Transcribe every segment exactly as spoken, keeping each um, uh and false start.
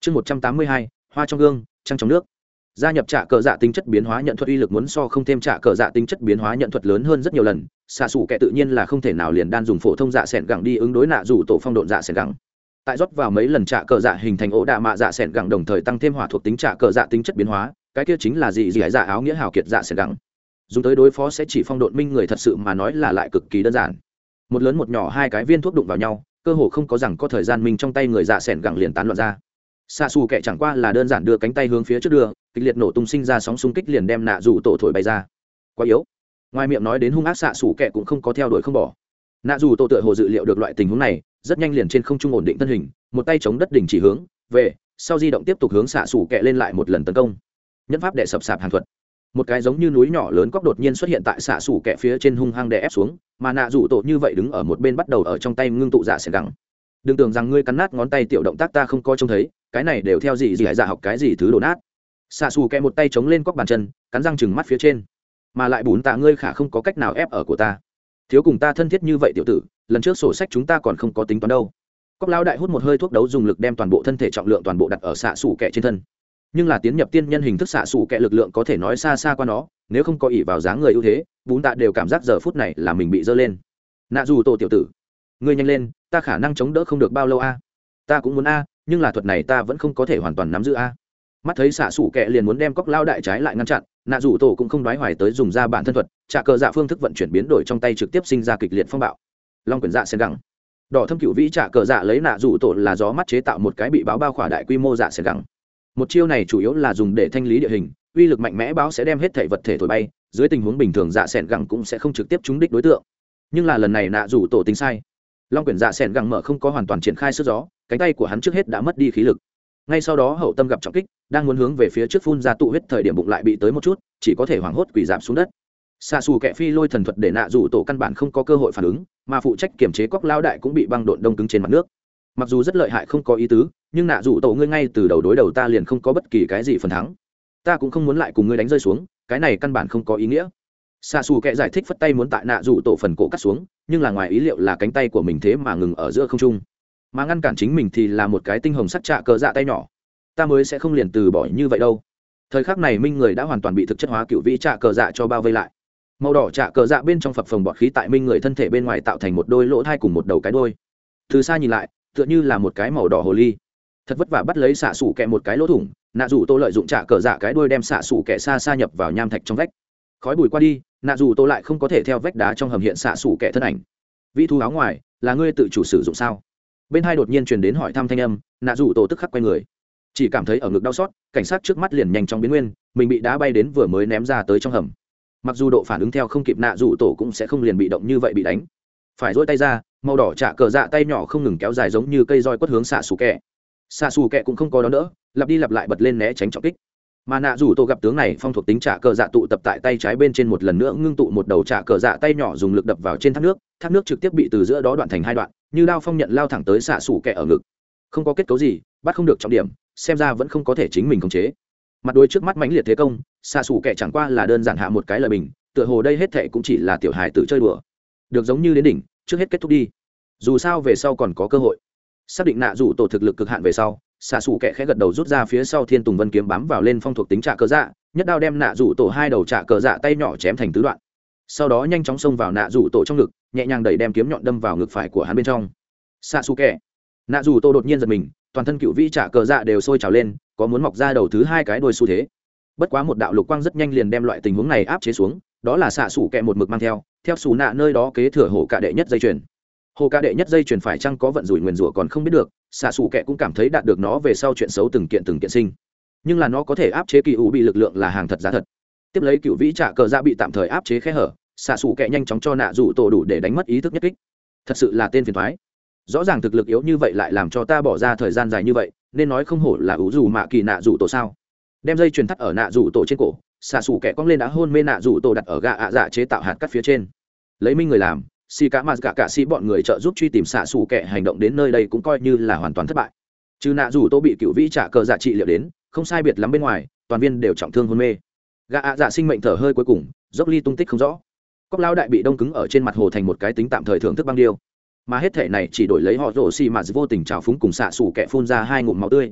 chương một trăm tám mươi hai hoa trong gương trăng trong nước. Gia nhập trả cờ dạ tính chất biến hóa nhận thuật uy lực muốn so không thêm trả cờ dạ tính chất biến hóa nhận thuật lớn hơn rất nhiều lần. Xạ xù kẻ tự nhiên là không thể nào liền đan dùng phổ thông dạ sẻn gẳng đi ứng đối nạ rủ tổ phong độn dạ sẻn gẳng. Tại rót vào mấy lần trả cờ dạ hình thành ổ đạ mạ dạ sẻn gẳng đồng thời tăng thêm hỏa thuộc tính trả cờ dạ tính chất biến hóa, cái kia chính là gì gì dạ áo nghĩa hào kiệt dạ sẻn gẳng. Dùng tới đối phó sẽ chỉ phong độn minh người thật sự mà nói là lại cực kỳ đơn giản. Một lớn một nhỏ hai cái viên thuốc đụng vào nhau, cơ hồ không có rằng có thời gian minh trong tay người dạ sẻn gẳng liền tán loạn ra. Xạ xù kẻ chẳng qua là đơn giản đưa cánh tay hướng phía trước đưa, kịch liệt nổ tung sinh ra sóng xung kích liền đem nạ rủ tổ thổi bay ra. Quá yếu. Ngoài miệng nói đến hung ác, xạ xù kẻ cũng không có theo đuổi không bỏ. Nạ rủ tổ tựa hồ dự liệu được loại tình huống này, rất nhanh liền trên không trung ổn định thân hình, một tay chống đất đỉnh chỉ hướng về sau di động tiếp tục hướng xạ xù kẻ lên lại một lần tấn công. Nhẫn pháp đệ sập sạp hàn thuật. Một cái giống như núi nhỏ lớn cóc đột nhiên xuất hiện tại xạ xù kẻ phía trên hung hăng đè ép xuống, mà nạ rủ tổ như vậy đứng ở một bên bắt đầu ở trong tay ngưng tụ dạ sẻn gẳng. Đừng tưởng rằng ngươi cắn nát ngón tay tiểu động tác ta không có trông thấy, cái này đều theo gì gì hải dạ học cái gì thứ đổ nát. Xạ xù kẹ một tay chống lên cóc bàn chân, cắn răng chừng mắt phía trên, mà lại bùn tạ ngươi khả không có cách nào ép ở của ta, thiếu cùng ta thân thiết như vậy tiểu tử, lần trước sổ sách chúng ta còn không có tính toán đâu. Cóc lão đại hút một hơi thuốc đấu dùng lực đem toàn bộ thân thể trọng lượng toàn bộ đặt ở xạ xù kẹ trên thân, nhưng là tiến nhập tiên nhân hình thức xạ xù kẹ lực lượng có thể nói xa xa qua nó, nếu không có ỷ vào dáng người ưu thế, bùn tạ đều cảm giác giờ phút này là mình bị dơ lên. Nạ dù tổ tiểu tử, ngươi nhanh lên, ta khả năng chống đỡ không được bao lâu a. Ta cũng muốn a, nhưng là thuật này ta vẫn không có thể hoàn toàn nắm giữ a. Mắt thấy xạ xủ kẹ liền muốn đem cóc lao đại trái lại ngăn chặn, nạ rủ tổ cũng không đoái hoài tới dùng ra bản thân thuật, trả cờ dạ phương thức vận chuyển biến đổi trong tay trực tiếp sinh ra kịch liệt phong bạo. Long quyển dạ sen gẳng, đỏ thâm cựu vĩ trả cờ dạ lấy nạ rủ tổ là gió mắt chế tạo một cái bị báo bao khỏa đại quy mô dạ sen gẳng. Một chiêu này chủ yếu là dùng để thanh lý địa hình, uy lực mạnh mẽ báo sẽ đem hết thể vật thể thổi bay, dưới tình huống bình thường dạ sen gẳng cũng sẽ không trực tiếp trúng đích đối tượng. Nhưng là lần này nạ rủ tổ tính sai. Long quyển dạ sẻn gẳng mở không có hoàn toàn triển khai sức gió, cánh tay của hắn trước hết đã mất đi khí lực. Ngay sau đó hậu tâm gặp trọng kích, đang muốn hướng về phía trước phun ra tụ huyết thời điểm bụng lại bị tới một chút, chỉ có thể hoảng hốt quỳ giảm xuống đất. Xạ xù kẹ phi lôi thần thuật để nạ rủ tổ căn bản không có cơ hội phản ứng, mà phụ trách kiểm chế cóc lao đại cũng bị băng độn đông cứng trên mặt nước. Mặc dù rất lợi hại không có ý tứ, nhưng nạ rủ tổ ngươi ngay từ đầu đối đầu ta liền không có bất kỳ cái gì phần thắng, ta cũng không muốn lại cùng ngươi đánh rơi xuống, cái này căn bản không có ý nghĩa. Xạ xù kẹ giải thích phất tay muốn tại nạ rủ tổ phần cổ cắt xuống, nhưng là ngoài ý liệu là cánh tay của mình thế mà ngừng ở giữa không trung, mà ngăn cản chính mình thì là một cái tinh hồng sắt trạ cờ dạ tay nhỏ. Ta mới sẽ không liền từ bỏ như vậy đâu. Thời khắc này minh người đã hoàn toàn bị thực chất hóa cựu vĩ trạ cờ dạ cho bao vây lại. Màu đỏ trạ cờ dạ bên trong phập phồng bọt khí tại minh người thân thể bên ngoài tạo thành một đôi lỗ thai cùng một đầu cái đôi. Từ xa nhìn lại tựa như là một cái màu đỏ hồ ly. Thật vất vả bắt lấy xạ xù kẹ một cái lỗ thủng, nạ rủ tô lợi dụng trạ cờ dạ cái đôi đem xạ xù kẹ xa xa nhập vào nham thạch trong vách. Khói bụi qua đi, nạ dù tô lại không có thể theo vách đá trong hầm hiện xạ xủ kẻ thân ảnh. Vĩ thu áo ngoài là ngươi tự chủ sử dụng sao? Bên hai đột nhiên truyền đến hỏi thăm thanh âm, nạ dù tô tức khắc quay người, chỉ cảm thấy ở ngực đau xót, cảnh sát trước mắt liền nhanh chóng biến nguyên, mình bị đá bay đến vừa mới ném ra tới trong hầm. Mặc dù độ phản ứng theo không kịp, nạ dù tổ cũng sẽ không liền bị động như vậy bị đánh, phải dỗi tay ra, màu đỏ trả cờ dạ tay nhỏ không ngừng kéo dài giống như cây roi quất hướng xạ xù kẻ. Xạ xù kẻ cũng không có đón đỡ, lặp đi lặp lại bật lên né tránh trọng kích. Mà nạ rủ tổ gặp tướng này phong thuộc tính trả cờ dạ tụ tập tại tay trái bên trên, một lần nữa ngưng tụ một đầu trả cờ dạ tay nhỏ dùng lực đập vào trên thác nước, thác nước trực tiếp bị từ giữa đó đoạn thành hai đoạn, như đao phong nhận lao thẳng tới xạ xủ kẹ ở ngực. Không có kết cấu gì, bắt không được trọng điểm, xem ra vẫn không có thể chính mình khống chế. Mặt đối trước mắt mãnh liệt thế công, xạ xủ kẹ chẳng qua là đơn giản hạ một cái lời bình, tựa hồ đây hết thệ cũng chỉ là tiểu hài tự chơi đùa. Được giống như đến đỉnh, trước hết kết thúc đi, dù sao về sau còn có cơ hội. Xác định nạ rủ tổ thực lực cực hạn về sau, xạ xù kẹ khẽ gật đầu rút ra phía sau thiên tùng vân kiếm bám vào lên phong thuộc tính trả cờ dạ, nhất đao đem nạ rủ tổ hai đầu trả cờ dạ tay nhỏ chém thành tứ đoạn, sau đó nhanh chóng xông vào nạ rủ tổ trong ngực, nhẹ nhàng đẩy đem kiếm nhọn đâm vào ngực phải của hắn bên trong. Xạ xù kẹ, nạ rủ tổ đột nhiên giật mình, toàn thân cựu vĩ trả cờ dạ đều sôi trào lên, có muốn mọc ra đầu thứ hai cái đuôi xu thế. Bất quá một đạo lục quang rất nhanh liền đem loại tình huống này áp chế xuống, đó là xạ xù kẹ một mực mang theo theo xù nạ nơi đó kế thừa hổ cả đệ nhất dây chuyền. Hồ ca đệ nhất dây chuyền phải chăng có vận rủi nguyền rủa còn không biết được, xạ xù kẹ cũng cảm thấy đạt được nó về sau chuyện xấu từng kiện từng kiện sinh, nhưng là nó có thể áp chế kỳ ủ bị lực lượng là hàng thật giá thật. Tiếp lấy cựu vĩ trả cờ dạ bị tạm thời áp chế khe hở, xạ xù kẹ nhanh chóng cho nạ rủ tổ đủ để đánh mất ý thức nhất kích. Thật sự là tên phiền thoái, rõ ràng thực lực yếu như vậy lại làm cho ta bỏ ra thời gian dài như vậy, nên nói không hổ là ủ dù mạ kỳ nạ rủ tổ sao. Đem dây chuyền thắt ở nạ rủ tổ trên cổ, xạ xù kẹ cong lên đã hôn mê nạ rủ tổ đặt ở gà ạ dạ chế tạo hạt cắt phía trên. Lấy minh người làm xì cả mà cả cả xì bọn người trợ giúp truy tìm xạ xù kẹ hành động đến nơi đây cũng coi như là hoàn toàn thất bại. Trừ nạ rủ tô bị cựu vĩ trả cờ dạ trị liệu đến không sai biệt lắm bên ngoài, toàn viên đều trọng thương hôn mê. Gã ạ dạ sinh mệnh thở hơi cuối cùng, dốc ly tung tích không rõ. Cóc lao đại bị đông cứng ở trên mặt hồ thành một cái tính tạm thời thưởng thức băng điêu, mà hết thể này chỉ đổi lấy họ rổ xì mà vô tình trào phúng cùng xạ xù kẹ phun ra hai ngụm máu tươi.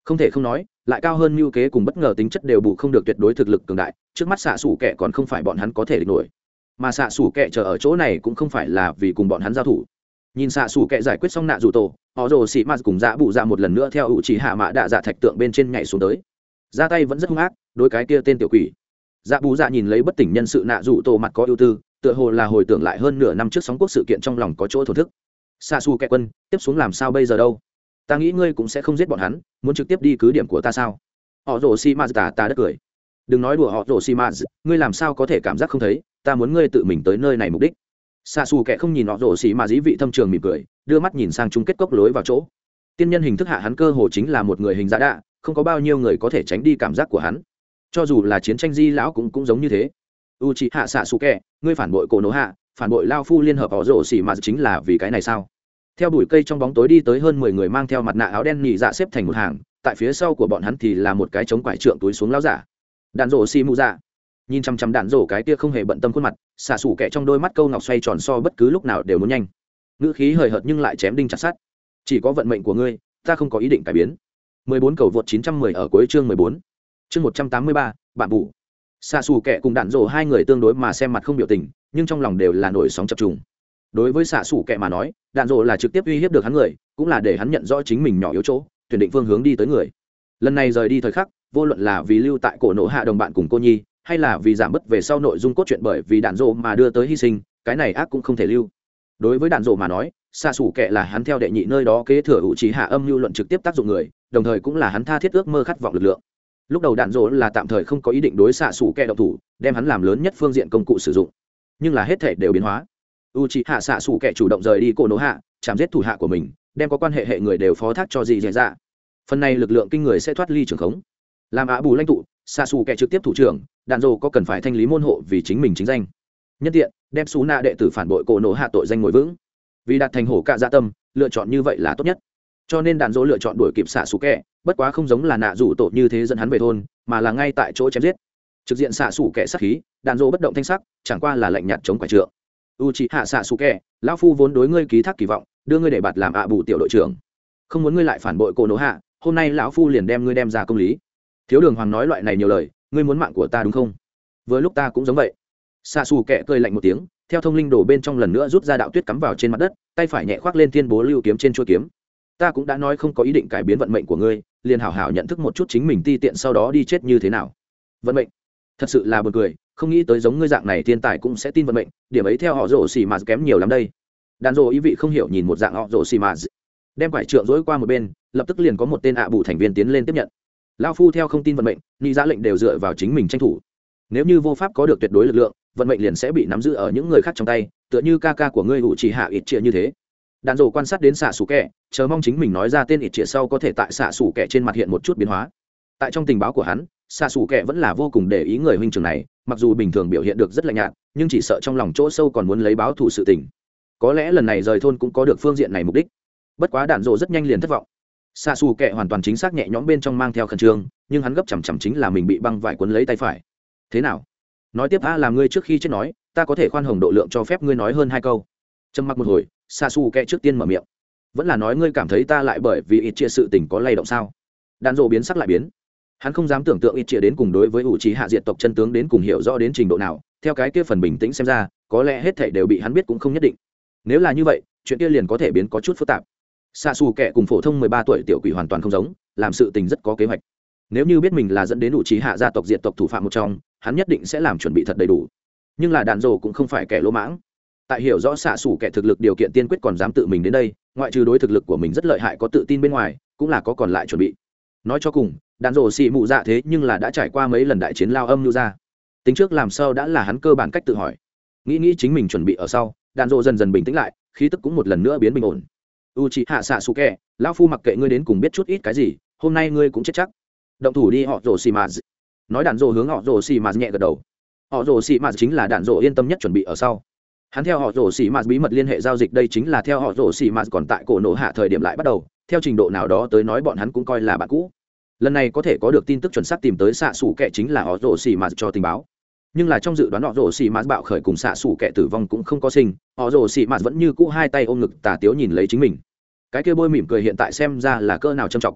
không thể không nói lại cao hơn mưu kế cùng bất ngờ tính chất đều bù không được tuyệt đối thực lực cường đại, trước mắt xạ xủ kẹ còn không phải bọn hắn có thể địch nổi, mà xạ xủ kẹ chờ ở chỗ này cũng không phải là vì cùng bọn hắn giao thủ. Nhìn xạ xủ kẹ giải quyết xong nạ dù tổ, họ rồ xị mạt cùng dạ bụ dạ một lần nữa theo ủ chỉ hạ mạ đạ dạ thạch tượng bên trên nhảy xuống tới, ra tay vẫn rất hung ác đối cái kia tên tiểu quỷ. Dạ bù dạ nhìn lấy bất tỉnh nhân sự nạ dù tổ mặt có ưu tư, tựa hồ là hồi tưởng lại hơn nửa năm trước sóng quốc sự kiện trong lòng có chỗ thổn thức. Xạ xù kẹ quân tiếp xuống làm sao bây giờ đâu? Ta nghĩ ngươi cũng sẽ không giết bọn hắn, muốn trực tiếp đi cứ điểm của ta sao? Họ rồ xi mạt tà tà đất cười. Đừng nói đùa họ rồ xi mạt, ngươi làm sao có thể cảm giác không thấy, ta muốn ngươi tự mình tới nơi này mục đích. Xạ xù kẹ không nhìn họ rồ xi mạt dí vị thâm trường mỉm cười, đưa mắt nhìn sang chung kết cốc lối vào chỗ. Tiên nhân hình thức hạ hắn cơ hồ chính là một người hình giả đạ, không có bao nhiêu người có thể tránh đi cảm giác của hắn, cho dù là chiến tranh di lão cũng cũng giống như thế. U chị hạ xạ xù kẹ, ngươi phản bội cổ nổ hạ, phản bội lao phu liên hợp họ rồ xỉ mà chính là vì cái này sao? Theo bụi cây trong bóng tối đi tới hơn mười người mang theo mặt nạ áo đen nhị dạ xếp thành một hàng, tại phía sau của bọn hắn thì là một cái chống quải trượng túi xuống lao giả. Đạn rồ xì mù dạ, nhìn chăm chăm đạn rồ cái kia không hề bận tâm khuôn mặt, xạ xù kẹ trong đôi mắt câu ngọc xoay tròn so bất cứ lúc nào đều muốn nhanh, ngữ khí hời hợt nhưng lại chém đinh chặt sắt. Chỉ có vận mệnh của ngươi, ta không có ý định cải biến. mười bốn cầu vượt chín trăm mười ở cuối chương mười bốn. Chương một trăm tám mươi ba, bạn bù. Xạ xù kẹ cùng đạn rồ hai người tương đối mà xem mặt không biểu tình, nhưng trong lòng đều là nổi sóng chập trùng. Đối với xạ xù kẹ mà nói, đạn rồ là trực tiếp uy hiếp được hắn người, cũng là để hắn nhận rõ chính mình nhỏ yếu chỗ, tuyển định phương hướng đi tới người. Lần này rời đi thời khắc, vô luận là vì lưu tại cổ nổ hạ đồng bạn cùng cô nhi, hay là vì giảm bớt về sau nội dung cốt truyện bởi vì đạn rồ mà đưa tới hy sinh, cái này ác cũng không thể lưu. Đối với đạn rồ mà nói, xạ xù kẹ là hắn theo đệ nhị nơi đó kế thừa hữu trí hạ âm lưu luận trực tiếp tác dụng người, đồng thời cũng là hắn tha thiết ước mơ khát vọng lực lượng. Lúc đầu đạn rồ là tạm thời không có ý định đối xạ xù kẹ động thủ, đem hắn làm lớn nhất phương diện công cụ sử dụng, nhưng là hết thể đều biến hóa. U c hạ xạ xù kẹ chủ động rời đi cổ nổ hạ, chạm giết thủ hạ của mình, đem có quan hệ hệ người đều phó thác cho gì dễ dạ. Phần này lực lượng kinh người sẽ thoát ly trường khống, làm ạ bù lãnh tụ. Xạ xù kẹ trực tiếp thủ trưởng, đạn rồ có cần phải thanh lý môn hộ vì chính mình chính danh, nhân tiện đem xú nạ đệ tử phản bội cổ nổ hạ tội danh ngồi vững, vì đạt thành hổ cạ dạ tâm, lựa chọn như vậy là tốt nhất. Cho nên đạn dỗ lựa chọn đuổi kịp xạ xù kẹ, bất quá không giống là nạ rủ tổ như thế dẫn hắn về thôn, mà là ngay tại chỗ chém giết. Trực diện xạ xù kẹ sát khí, đạn dỗ bất động thanh sắc, chẳng qua là lạnh nhạt chống quả trượng. U chị hạ xạ xù kẹ, lão phu vốn đối ngươi ký thác kỳ vọng, đưa ngươi để bạt làm ạ bù tiểu đội trưởng, không muốn ngươi lại phản bội cổ nổ hạ, hôm nay lão phu liền đem ngươi đem ra công lý. Thiếu đường hoàng nói loại này nhiều lời, ngươi muốn mạng của ta đúng không? Vừa lúc ta cũng giống vậy. Xạ xù kẹ cười lạnh một tiếng, theo thông linh đồ bên trong lần nữa rút ra đạo tuyết cắm vào trên mặt đất, tay phải nhẹ khoác lên thiên bố lưu kiếm trên chuôi kiếm. Ta cũng đã nói không có ý định cải biến vận mệnh của ngươi, liền hảo hảo nhận thức một chút chính mình ti tiện sau đó đi chết như thế nào. Vận mệnh, thật sự là buồn cười, không nghĩ tới giống ngươi dạng này thiên tài cũng sẽ tin vận mệnh, điểm ấy theo họ rồ xì mà kém nhiều lắm đây. Đàn rồ ý vị không hiểu nhìn một dạng họ rồ xì mà, đem quải trượng dối qua một bên, lập tức liền có một tên ạ bù thành viên tiến lên tiếp nhận. Lão phu theo không tin vận mệnh, ni giá lệnh đều dựa vào chính mình tranh thủ. Nếu như vô pháp có được tuyệt đối lực lượng, vận mệnh liền sẽ bị nắm giữ ở những người khác trong tay, tựa như ca ca của ngươi hữu chỉ hạ ít chia như thế. Đàn rồ quan sát đến xạ xù kẹ, chờ mong chính mình nói ra tên ít chia sau có thể tại xạ xù kẹ trên mặt hiện một chút biến hóa. Tại trong tình báo của hắn, xạ xù kẹ vẫn là vô cùng để ý người huynh trưởng này, mặc dù bình thường biểu hiện được rất lạnh nhạt, nhưng chỉ sợ trong lòng chỗ sâu còn muốn lấy báo thù sự tình. Có lẽ lần này rời thôn cũng có được phương diện này mục đích. Bất quá đàn rồ rất nhanh liền thất vọng. Xạ xù kẹ hoàn toàn chính xác nhẹ nhõm bên trong mang theo khẩn trương, nhưng hắn gấp chằm chằm chính là mình bị băng vải cuốn lấy tay phải. Thế nào? Nói tiếp a, làm ngươi trước khi chết nói, ta có thể khoan hồng độ lượng cho phép ngươi nói hơn hai câu. Trầm mặc một hồi, xạ xù kẹ trước tiên mở miệng. Vẫn là nói ngươi cảm thấy ta lại bởi vì ít chia sự tình có lay động sao? Đàn rồ biến sắc lại biến. Hắn không dám tưởng tượng ít chia đến cùng đối với ủ trí hạ diệt tộc chân tướng đến cùng hiểu rõ đến trình độ nào, theo cái kia phần bình tĩnh xem ra, có lẽ hết thảy đều bị hắn biết cũng không nhất định. Nếu là như vậy, chuyện kia liền có thể biến có chút phức tạp. Xạ xù kẹ cùng phổ thông mười ba tuổi tiểu quỷ hoàn toàn không giống, làm sự tình rất có kế hoạch. Nếu như biết mình là dẫn đến ủ trí hạ gia tộc diệt tộc thủ phạm một trong, hắn nhất định sẽ làm chuẩn bị thật đầy đủ. Nhưng là đàn rồ cũng không phải kẻ lỗ mãng, tại hiểu rõ xạ xủ kẻ thực lực điều kiện tiên quyết còn dám tự mình đến đây, ngoại trừ đối thực lực của mình rất lợi hại có tự tin bên ngoài, cũng là có còn lại chuẩn bị. Nói cho cùng, đàn rồ xì mụ dạ thế nhưng là đã trải qua mấy lần đại chiến lao âm lưu ra, tính trước làm sao đã là hắn cơ bản cách tự hỏi. Nghĩ nghĩ chính mình chuẩn bị ở sau, đàn rồ dần dần bình tĩnh lại, khí tức cũng một lần nữa biến bình ổn. U chị hạ xạ xù kẻ, lão phu mặc kệ ngươi đến cùng biết chút ít cái gì, hôm nay ngươi cũng chết chắc. Động thủ đi họ rồ xì mà. Nói đàn rồ hướng họ rồ xì mà nhẹ gật đầu. Họ rồ xì mà chính là đàn rồ yên tâm nhất chuẩn bị ở sau. Hắn theo họ rồ xì mà bí mật liên hệ giao dịch, đây chính là theo họ rồ xì mà còn tại cổ nổ hạ thời điểm lại bắt đầu, theo trình độ nào đó tới nói bọn hắn cũng coi là bạn cũ. Lần này có thể có được tin tức chuẩn xác tìm tới xạ xù kẻ chính là họ rồ xì mà cho tình báo. Nhưng là trong dự đoán họ rồ xì mà bạo khởi cùng xạ xù kẻ tử vong cũng không có sinh, họ rồ xì mà vẫn như cũ hai tay ôm ngực tà tiếu nhìn lấy chính mình. Cái kia bôi mỉm cười hiện tại xem ra là cỡ nào trầm trọng.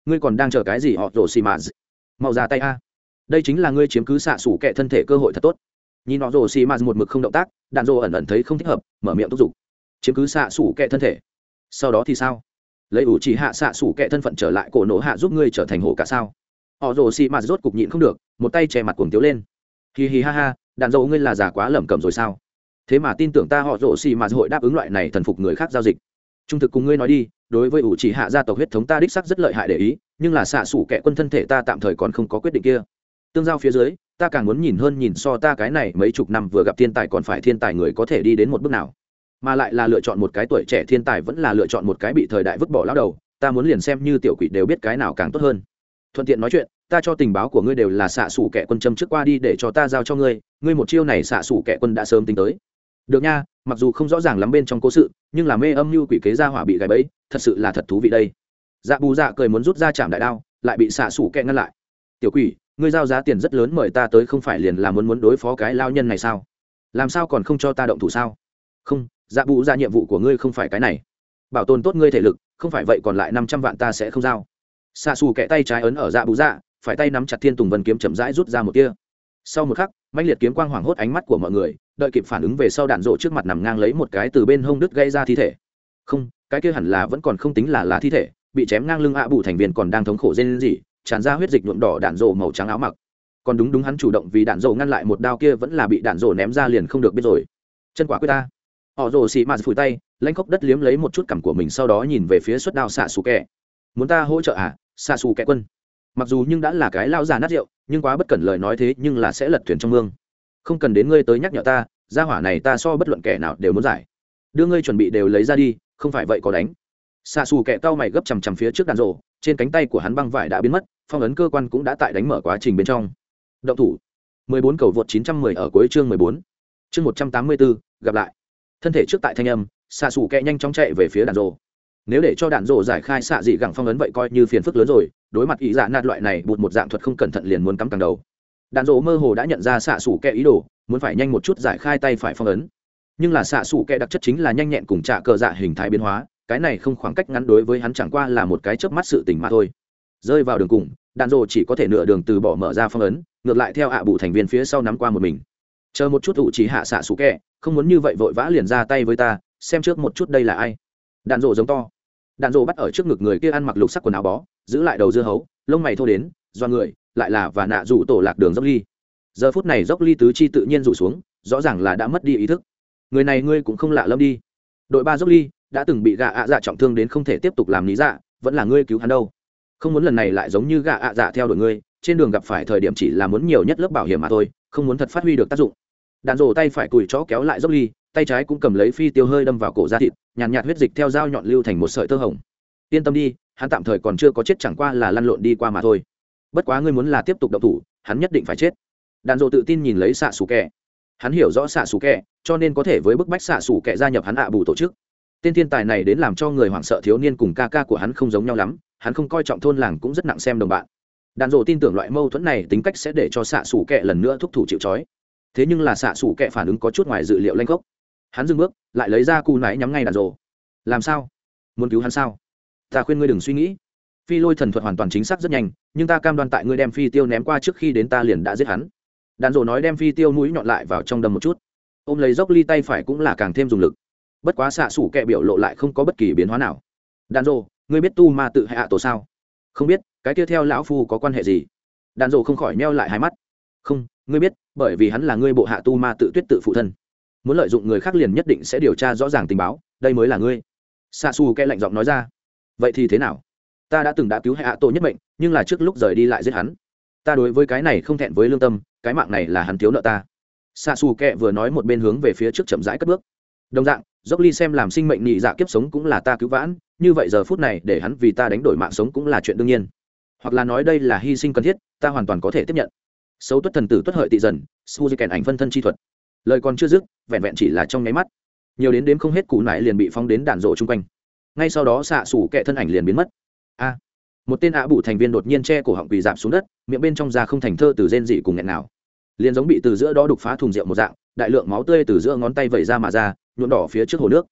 ngươi còn đang chờ cái gì họ rồ xì mà mau ra tay a. Đây chính là ngươi chiếm cứ xạ xủ kẹ thân thể cơ hội thật tốt. Nhìn họ rồ xì mà một mực không động tác, đạn rồ ẩn ẩn thấy không thích hợp, mở miệng thúc giục chiếm cứ xạ xủ kẹ thân thể. Sau đó thì sao? Lấy ủ chỉ hạ xạ xủ kẹ thân phận trở lại cổ nổ hạ giúp ngươi trở thành hổ cả sao? Họ rồ xì mà rốt cục nhịn không được, một tay che mặt cuồng tiếu lên. Hi hi ha ha, đạn rồ ngươi là già quá lẩm cẩm rồi sao? Thế mà tin tưởng ta họ rồ xì mà hội đáp ứng loại này thần phục người khác giao dịch. Trung thực cùng ngươi nói đi, đối với ủ chỉ hạ gia tộc huyết thống ta đích sắc rất lợi hại để ý, nhưng là xạ xủ kẹ quân thân thể ta tạm thời còn không có quyết định kia. Tương giao phía dưới, ta càng muốn nhìn hơn nhìn so ta cái này mấy chục năm vừa gặp thiên tài còn phải thiên tài người có thể đi đến một bước nào, mà lại là lựa chọn một cái tuổi trẻ thiên tài vẫn là lựa chọn một cái bị thời đại vứt bỏ lão đầu, ta muốn liền xem như tiểu quỷ đều biết cái nào càng tốt hơn. Thuận tiện nói chuyện, ta cho tình báo của ngươi đều là xạ xủ kẻ quân châm trước qua đi để cho ta giao cho ngươi, ngươi một chiêu này xạ xủ kẻ quân đã sớm tính tới. Được nha, mặc dù không rõ ràng lắm bên trong cố sự, nhưng là mê âm mưu quỷ kế gia hỏa bị gài bẫy, thật sự là thật thú vị đây. Dạ Bù Dạ cười muốn rút ra chạm đại đao, lại bị xạ xủ kẻ ngăn lại. Tiểu quỷ, ngươi giao giá tiền rất lớn mời ta tới không phải liền là muốn muốn đối phó cái lao nhân này sao? Làm sao còn không cho ta động thủ sao? Không, Dạ Bù Dạ nhiệm vụ của ngươi không phải cái này. Bảo tồn tốt ngươi thể lực, không phải vậy còn lại năm trăm vạn ta sẽ không giao. Xạ xù kẻ tay trái ấn ở Dạ Bù Dạ, phải tay nắm chặt Thiên Tùng Vân kiếm chậm rãi rút ra một tia. Sau một khắc, mãnh liệt kiếm quang hoảng hốt ánh mắt của mọi người, đợi kịp phản ứng về sau đạn rộ trước mặt nằm ngang lấy một cái từ bên hông đứt gây ra thi thể. Không, cái kia hẳn là vẫn còn không tính là là thi thể, bị chém ngang lưng ạ bù thành viên còn đang thống khổ rên rỉ, tràn ra huyết dịch nhuộm đỏ đạn rộ màu trắng áo mặc. Còn đúng đúng hắn chủ động vì đạn rộ ngăn lại một đao kia vẫn là bị đạn rộ ném ra liền không được biết rồi. Chân quả quyết ta. Họ rồ xì mạt phủi tay, lãnh khốc đất liếm lấy một chút cằm của mình sau đó nhìn về phía xuất đao xạ xù kẹ. Muốn ta hỗ trợ à? Xạ xù kẹ quân. Mặc dù nhưng đã là cái lao già nát rượu, nhưng quá bất cẩn lời nói thế nhưng là sẽ lật thuyền trong mương. Không cần đến ngươi tới nhắc nhở ta, gia hỏa này ta so bất luận kẻ nào đều muốn giải. Đưa ngươi chuẩn bị đều lấy ra đi, không phải vậy có đánh. Xạ xù kẹ cao mày gấp chằm chằm phía trước đạn rộ, trên cánh tay của hắn băng vải đã biến mất, phong ấn cơ quan cũng đã tại đánh mở quá trình bên trong. Động thủ. mười bốn cầu vượt chín trăm mười ở cuối chương mười bốn. Chương một trăm tám mươi tư, gặp lại. Thân thể trước tại thanh âm, xạ xù kẹ nhanh chóng chạy về phía đạn rộ. Nếu để cho đạn rộ giải khai xạ dị gẳng phong ấn vậy coi như phiền phức lớn rồi, đối mặt ý dạ nạt loại này bụt một dạng thuật không cẩn thận liền muốn cắm càng đầu. Đạn rộ mơ hồ đã nhận ra xạ xù kẹ ý đồ, muốn phải nhanh một chút giải khai tay phải phong ấn. Nhưng là xạ xù kẹ đặc chất chính là nhanh nhẹn cùng trả cờ dạ hình thái biến hóa, cái này không khoảng cách ngắn đối với hắn chẳng qua là một cái chớp mắt sự tình mà thôi. Rơi vào đường cùng, đạn rộ chỉ có thể nửa đường từ bỏ mở ra phong ấn, ngược lại theo ạ bù thành viên phía sau nắm qua một mình. Chờ một chút ủ chỉ hạ xạ xù kẹ, không muốn như vậy vội vã liền ra tay với ta, xem trước một chút đây là ai. Đạn rộ giống to. Đạn rộ bắt ở trước ngực người kia ăn mặc lục sắc quần áo bó, giữ lại đầu dưa hấu, lông mày thô đến, do người, lại là và nạ rủ tổ lạc đường dốc ly. Giờ phút này dốc ly tứ chi tự nhiên rủ xuống, rõ ràng là đã mất đi ý thức. Người này ngươi cũng không lạ lẫm đi. Đội ba dốc ly đã từng bị gạ ạ dạ trọng thương đến không thể tiếp tục làm lý dạ, vẫn là ngươi cứu hắn đâu. Không muốn lần này lại giống như gạ ạ dạ theo đuổi ngươi, trên đường gặp phải thời điểm chỉ là muốn nhiều nhất lớp bảo hiểm mà thôi, không muốn thật phát huy được tác dụng. Đạn rộ tay phải cùi chó kéo lại dốc ly, tay trái cũng cầm lấy phi tiêu hơi đâm vào cổ da thịt, nhàn nhạt, nhạt huyết dịch theo dao nhọn lưu thành một sợi tơ hồng. Yên tâm đi, hắn tạm thời còn chưa có chết, chẳng qua là lăn lộn đi qua mà thôi. Bất quá ngươi muốn là tiếp tục động thủ, hắn nhất định phải chết. Đạn rộ tự tin nhìn lấy xạ xù kẹ. Hắn hiểu rõ xạ xù kẹ, cho nên có thể với bức bách xạ xù kẹ gia nhập hắn ạ bù tổ chức. Tên thiên tài này đến làm cho người hoảng sợ thiếu niên cùng ca ca của hắn không giống nhau lắm, hắn không coi trọng thôn làng cũng rất nặng xem đồng bạn. Đạn rộ tin tưởng loại mâu thuẫn này tính cách sẽ để cho xạ xù kẹ lần nữa thúc thủ chịu trói. Thế nhưng là xạ xù kẹ phản ứng có chút ngoài dự liệu lanh gốc. Hắn dừng bước, lại lấy ra cù nải nhắm ngay đạn rộ. Làm sao? Muốn cứu hắn sao? Ta khuyên ngươi đừng suy nghĩ. Phi lôi thần thuật hoàn toàn chính xác rất nhanh, nhưng ta cam đoan tại ngươi đem phi tiêu ném qua trước khi đến ta liền đã giết hắn. Đạn rộ nói đem phi tiêu mũi nhọn lại vào trong đầm một chút. Ôm lấy dốc ly tay phải cũng là càng thêm dùng lực. Bất quá xạ xủ kẹ biểu lộ lại không có bất kỳ biến hóa nào. Đạn rộ, ngươi biết tu ma tự hay ạ tổ sao? Không biết, cái kia theo lão phu có quan hệ gì? Đạn rộ không khỏi meo lại hai mắt. Không, ngươi biết, bởi vì hắn là ngươi bộ hạ tu ma tự tuyết tự phụ thân. Muốn lợi dụng người khác liền nhất định sẽ điều tra rõ ràng tình báo, đây mới là ngươi. Xạ xù kẹ lạnh giọng nói ra. Vậy thì thế nào? Ta đã từng đã cứu hạ tổ nhất mệnh, nhưng là trước lúc rời đi lại giết hắn. Ta đối với cái này không thẹn với lương tâm, cái mạng này là hắn thiếu nợ ta. Xạ xù kẹ vừa nói một bên hướng về phía trước chậm rãi cất bước. Đồng dạng, dốc ly xem làm sinh mệnh nhị dạ kiếp sống cũng là ta cứu vãn, như vậy giờ phút này để hắn vì ta đánh đổi mạng sống cũng là chuyện đương nhiên. Hoặc là nói đây là hy sinh cần thiết, ta hoàn toàn có thể tiếp nhận. Xấu tuất thần tử tuất hợi tị dần, su di kèn ảnh phân thân chi thuật. Lời còn chưa dứt, vẹn vẹn chỉ là trong nháy mắt, nhiều đến đếm không hết củ nải liền bị phóng đến đạn rộ chung quanh. Ngay sau đó xạ xủ kẹ thân ảnh liền biến mất. A, một tên ạ bụ thành viên đột nhiên che cổ họng quỳ dạp xuống đất, miệng bên trong ra không thành thơ từ rên dị cùng nghẹn nào, liền giống bị từ giữa đó đục phá thùng rượu một dạng, đại lượng máu tươi từ giữa ngón tay vẩy ra mà ra, nhuộm đỏ phía trước hồ nước.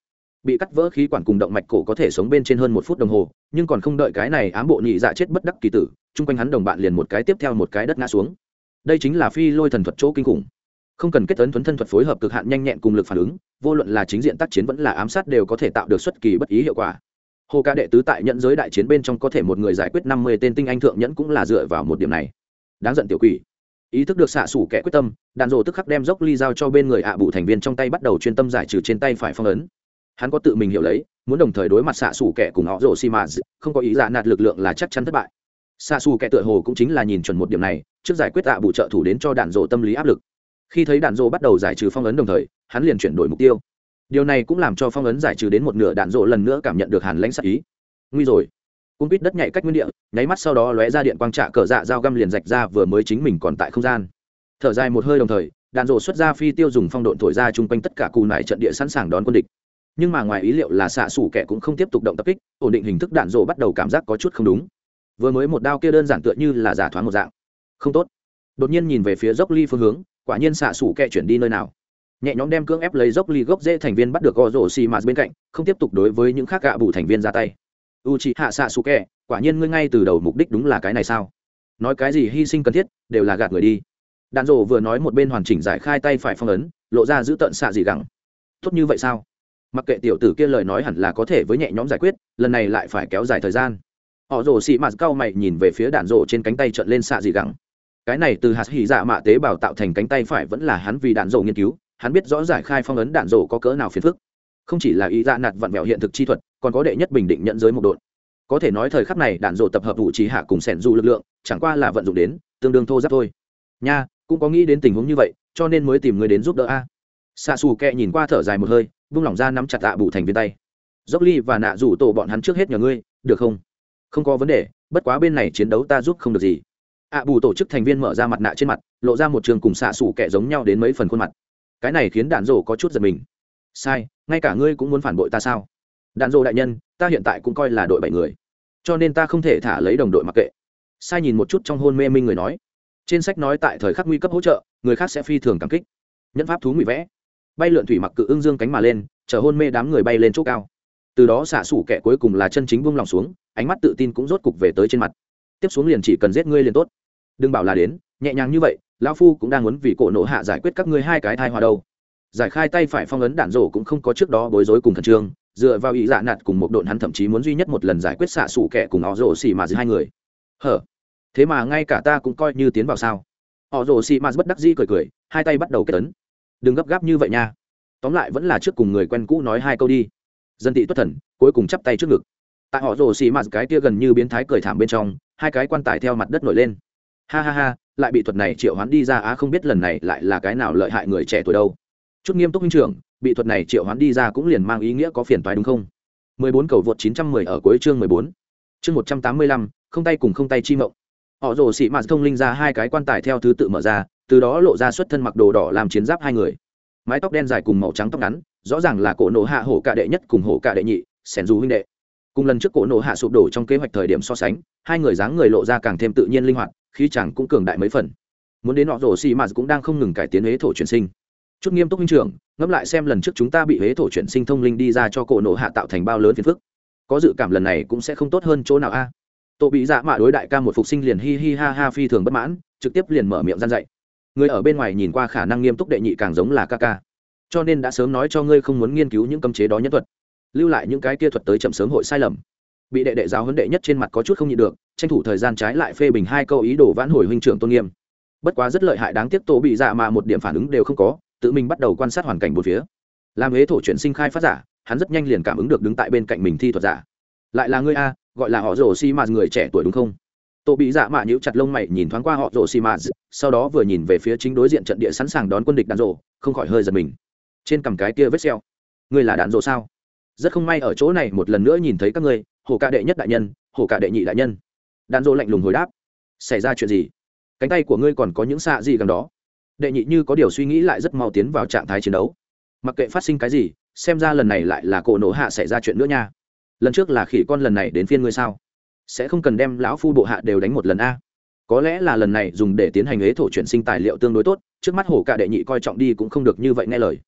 bị cắt vỡ khí quản cùng động mạch cổ có thể sống bên trên hơn một phút đồng hồ, nhưng còn không đợi cái này ám bộ nhị dạ chết bất đắc kỳ tử, chung quanh hắn đồng bạn liền một cái tiếp theo một cái đất ngã xuống. Đây chính là phi lôi thần thuật chỗ kinh khủng, không cần kết ấn thuấn thân thuật phối hợp cực hạn nhanh nhẹn cùng lực phản ứng, vô luận là chính diện tác chiến vẫn là ám sát đều có thể tạo được xuất kỳ bất ý hiệu quả. Hồ ca đệ tứ tại nhận giới đại chiến bên trong có thể một người giải quyết năm mươi tên tinh anh thượng nhẫn cũng là dựa vào một điểm này. Đáng giận tiểu quỷ. Ý thức được xạ sủ kẻ quyết tâm, đạn rồ tức khắc đem dốc ly giao cho bên người ạ à bụ thành viên trong tay bắt đầu chuyên tâm giải trừ trên tay phải phong ấn. Hắn có tự mình hiểu lấy, muốn đồng thời đối mặt xạ sủ kẻ cùng họ rồ xi mà không có ý dạ nạt lực lượng là chắc chắn thất bại. Xạ sủ kẻ tựa hồ cũng chính là nhìn chuẩn một điểm này, trước giải quyết ạ à bụ trợ thủ đến cho đạn rồ tâm lý áp lực. Khi thấy đạn rồ bắt đầu giải trừ phong ấn đồng thời, hắn liền chuyển đổi mục tiêu. Điều này cũng làm cho phong ấn giải trừ đến một nửa, đạn rồ lần nữa cảm nhận được hàn lãnh sát ý. Nguy rồi. Cung quýt đất nhạy cách nguyên địa, nháy mắt sau đó lóe ra điện quang trạ cờ dạ dao găm liền rạch ra vừa mới chính mình còn tại không gian. Thở dài một hơi đồng thời, đạn rồ xuất ra phi tiêu dùng phong độn thổi ra chung quanh tất cả cù nải trận địa sẵn sàng đón quân địch. Nhưng mà ngoài ý liệu là xạ sủ kẻ cũng không tiếp tục động tập kích, ổn định hình thức, đạn rồ bắt đầu cảm giác có chút không đúng. Vừa mới một đao kia đơn giản tựa như là giả thoáng một dạng, không tốt. Đột nhiên nhìn về phía dốc ly phương hướng, quả nhiên xạ sủ kẻ chuyển đi nơi nào. Nhẹ nhõm đem cưỡng ép lấy dốc ly gốc dễ thành viên bắt được gò rổ xì mà bên cạnh, không tiếp tục đối với những khác gạ bù thành viên ra tay. Uchiha Sasuke, quả nhiên ngươi ngay từ đầu mục đích đúng là cái này sao? Nói cái gì hy sinh cần thiết, đều là gạt người đi. Đàn rồ vừa nói một bên hoàn chỉnh giải khai tay phải phong ấn, lộ ra giữ tận xạ gì gẳng. Tốt như vậy sao? Mặc kệ tiểu tử kia lời nói hẳn là có thể với nhẹ nhõm giải quyết, lần này lại phải kéo dài thời gian. Họ rồ xị mạt cao mày nhìn về phía đàn rồ trên cánh tay trợn lên xạ gì gẳng. Cái này từ hạt hỉ dạ mạ tế bào tạo thành cánh tay phải vẫn là hắn vì đàn rồ nghiên cứu, hắn biết rõ giải khai phong ấn đàn rồ có cỡ nào phiền phức. Không chỉ là ý dạ nạt vặn vẹo hiện thực chi thuật, còn có đệ nhất bình định nhận giới một độn. Có thể nói thời khắc này đạn rồ tập hợp vũ trí hạ cùng sẻn du lực lượng, chẳng qua là vận dụng đến tương đương thô giáp thôi nha. Cũng có nghĩ đến tình huống như vậy, cho nên mới tìm người đến giúp đỡ a. Xạ xù kẹ nhìn qua thở dài một hơi, vung lỏng ra nắm chặt tạ bụ thành viên tay. Dốc ly và nạ rủ tổ bọn hắn trước hết nhờ ngươi, được không? Không có vấn đề, bất quá bên này chiến đấu ta giúp không được gì. ạ bù tổ chức thành viên mở ra mặt nạ trên mặt, lộ ra một trường cùng xạ xù kẹ giống nhau đến mấy phần khuôn mặt. Cái này khiến đạn rồ có chút giật mình. Sai, ngay cả ngươi cũng muốn phản bội ta sao? Đạn rồ đại nhân, ta hiện tại cũng coi là đội bảy người, cho nên ta không thể thả lấy đồng đội mặc kệ. Sai nhìn một chút trong hôn mê minh người nói, trên sách nói tại thời khắc nguy cấp hỗ trợ, người khác sẽ phi thường cảm kích. Nhẫn pháp thú ngụy vẽ, bay lượn thủy mặc cự ưng dương cánh mà lên, chở hôn mê đám người bay lên chỗ cao. Từ đó xạ sủ kẻ cuối cùng là chân chính buông lòng xuống, ánh mắt tự tin cũng rốt cục về tới trên mặt. Tiếp xuống liền chỉ cần giết ngươi liền tốt, đừng bảo là đến nhẹ nhàng như vậy. Lão phu cũng đang muốn vì cổ nổ hạ giải quyết các ngươi hai cái thai hòa đâu. Giải khai tay phải phong ấn, đạn rổ cũng không có trước đó bối rối cùng khẩn trương, dựa vào ý dạ nạt cùng một độn hắn thậm chí muốn duy nhất một lần giải quyết xạ sủ kẻ cùng họ rổ xì mà giữa hai người. Hở, thế mà ngay cả ta cũng coi như tiến vào sao? Họ rổ xì mà bất đắc dĩ cười cười, hai tay bắt đầu kết ấn. Đừng gấp gáp như vậy nha, tóm lại vẫn là trước cùng người quen cũ nói hai câu đi. Dân tị tuất thần cuối cùng chắp tay trước ngực. Tại họ rổ xì mà cái kia gần như biến thái cười thảm bên trong, hai cái quan tài theo mặt đất nổi lên. Ha ha ha, lại bị thuật này triệu hoán đi ra á, không biết lần này lại là cái nào lợi hại người trẻ tuổi đâu. Chút nghiêm túc huynh trưởng, bị thuật này triệu hoán đi ra cũng liền mang ý nghĩa có phiền toái đúng không? mười bốn cầu vượt chín trăm mười ở cuối chương mười bốn. Chương một trăm tám mươi lăm, không tay cùng không tay chi mộng. Họ rồ xị mạt thông linh ra hai cái quan tài theo thứ tự mở ra, từ đó lộ ra xuất thân mặc đồ đỏ làm chiến giáp hai người. Mái tóc đen dài cùng màu trắng tóc ngắn, rõ ràng là cổ nổ hạ hổ cả đệ nhất cùng hổ cả đệ nhị, sẻn dù huynh đệ. Cùng lần trước cổ nổ hạ sụp đổ trong kế hoạch thời điểm so sánh, hai người dáng người lộ ra càng thêm tự nhiên linh hoạt, khí chàng cũng cường đại mấy phần. Muốn đến họ rồ xị mạt cũng đang không ngừng cải tiến huế thổ chuyển sinh. Chút nghiêm túc huynh trưởng, ngẫm lại xem lần trước chúng ta bị huế thổ chuyển sinh thông linh đi ra cho cổ nổ hạ tạo thành bao lớn phiền phức, có dự cảm lần này cũng sẽ không tốt hơn chỗ nào a. À? Tổ bị dạ mạ đối đại ca một phục sinh liền hi hi ha ha phi thường bất mãn, trực tiếp liền mở miệng gian dạy. Người ở bên ngoài nhìn qua khả năng nghiêm túc đệ nhị càng giống là ca ca, cho nên đã sớm nói cho ngươi không muốn nghiên cứu những cấm chế đó nhân thuật, lưu lại những cái kia thuật tới chậm sớm hội sai lầm. Bị đệ đệ giáo huấn đệ nhất trên mặt có chút không nhịn được, tranh thủ thời gian trái lại phê bình hai câu ý đồ vãn hồi huynh trưởng tôn nghiêm. Bất quá rất lợi hại, đáng tiếc tổ bị dạ mạ một điểm phản ứng đều không có, tự mình bắt đầu quan sát hoàn cảnh bốn phía. Làm huế thổ chuyển sinh khai phát giả, hắn rất nhanh liền cảm ứng được đứng tại bên cạnh mình thi thuật giả. Lại là ngươi a, gọi là họ rồ xi mạt người trẻ tuổi đúng không? Tổ bị dạ mạ nhíu chặt lông mày nhìn thoáng qua họ rồ xi mạt, sau đó vừa nhìn về phía chính đối diện trận địa sẵn sàng đón quân địch đạn rồ, không khỏi hơi giật mình. Trên cằm cái kia vết sẹo, ngươi là đạn rồ sao? Rất không may ở chỗ này một lần nữa nhìn thấy các ngươi, hổ ca đệ nhất đại nhân, hổ ca đệ nhị đại nhân. Đạn rồ lạnh lùng hồi đáp. Xảy ra chuyện gì? Cánh tay của ngươi còn có những xạ gì gần đó? Đệ nhị như có điều suy nghĩ lại rất mau tiến vào trạng thái chiến đấu. Mặc kệ phát sinh cái gì, xem ra lần này lại là cổ nổ hạ xảy ra chuyện nữa nha. Lần trước là khỉ con, lần này đến phiên ngươi sao? Sẽ không cần đem lão phu bộ hạ đều đánh một lần a? Có lẽ là lần này dùng để tiến hành ế thổ chuyển sinh tài liệu tương đối tốt, trước mắt hổ cả đệ nhị coi trọng đi cũng không được như vậy nghe lời.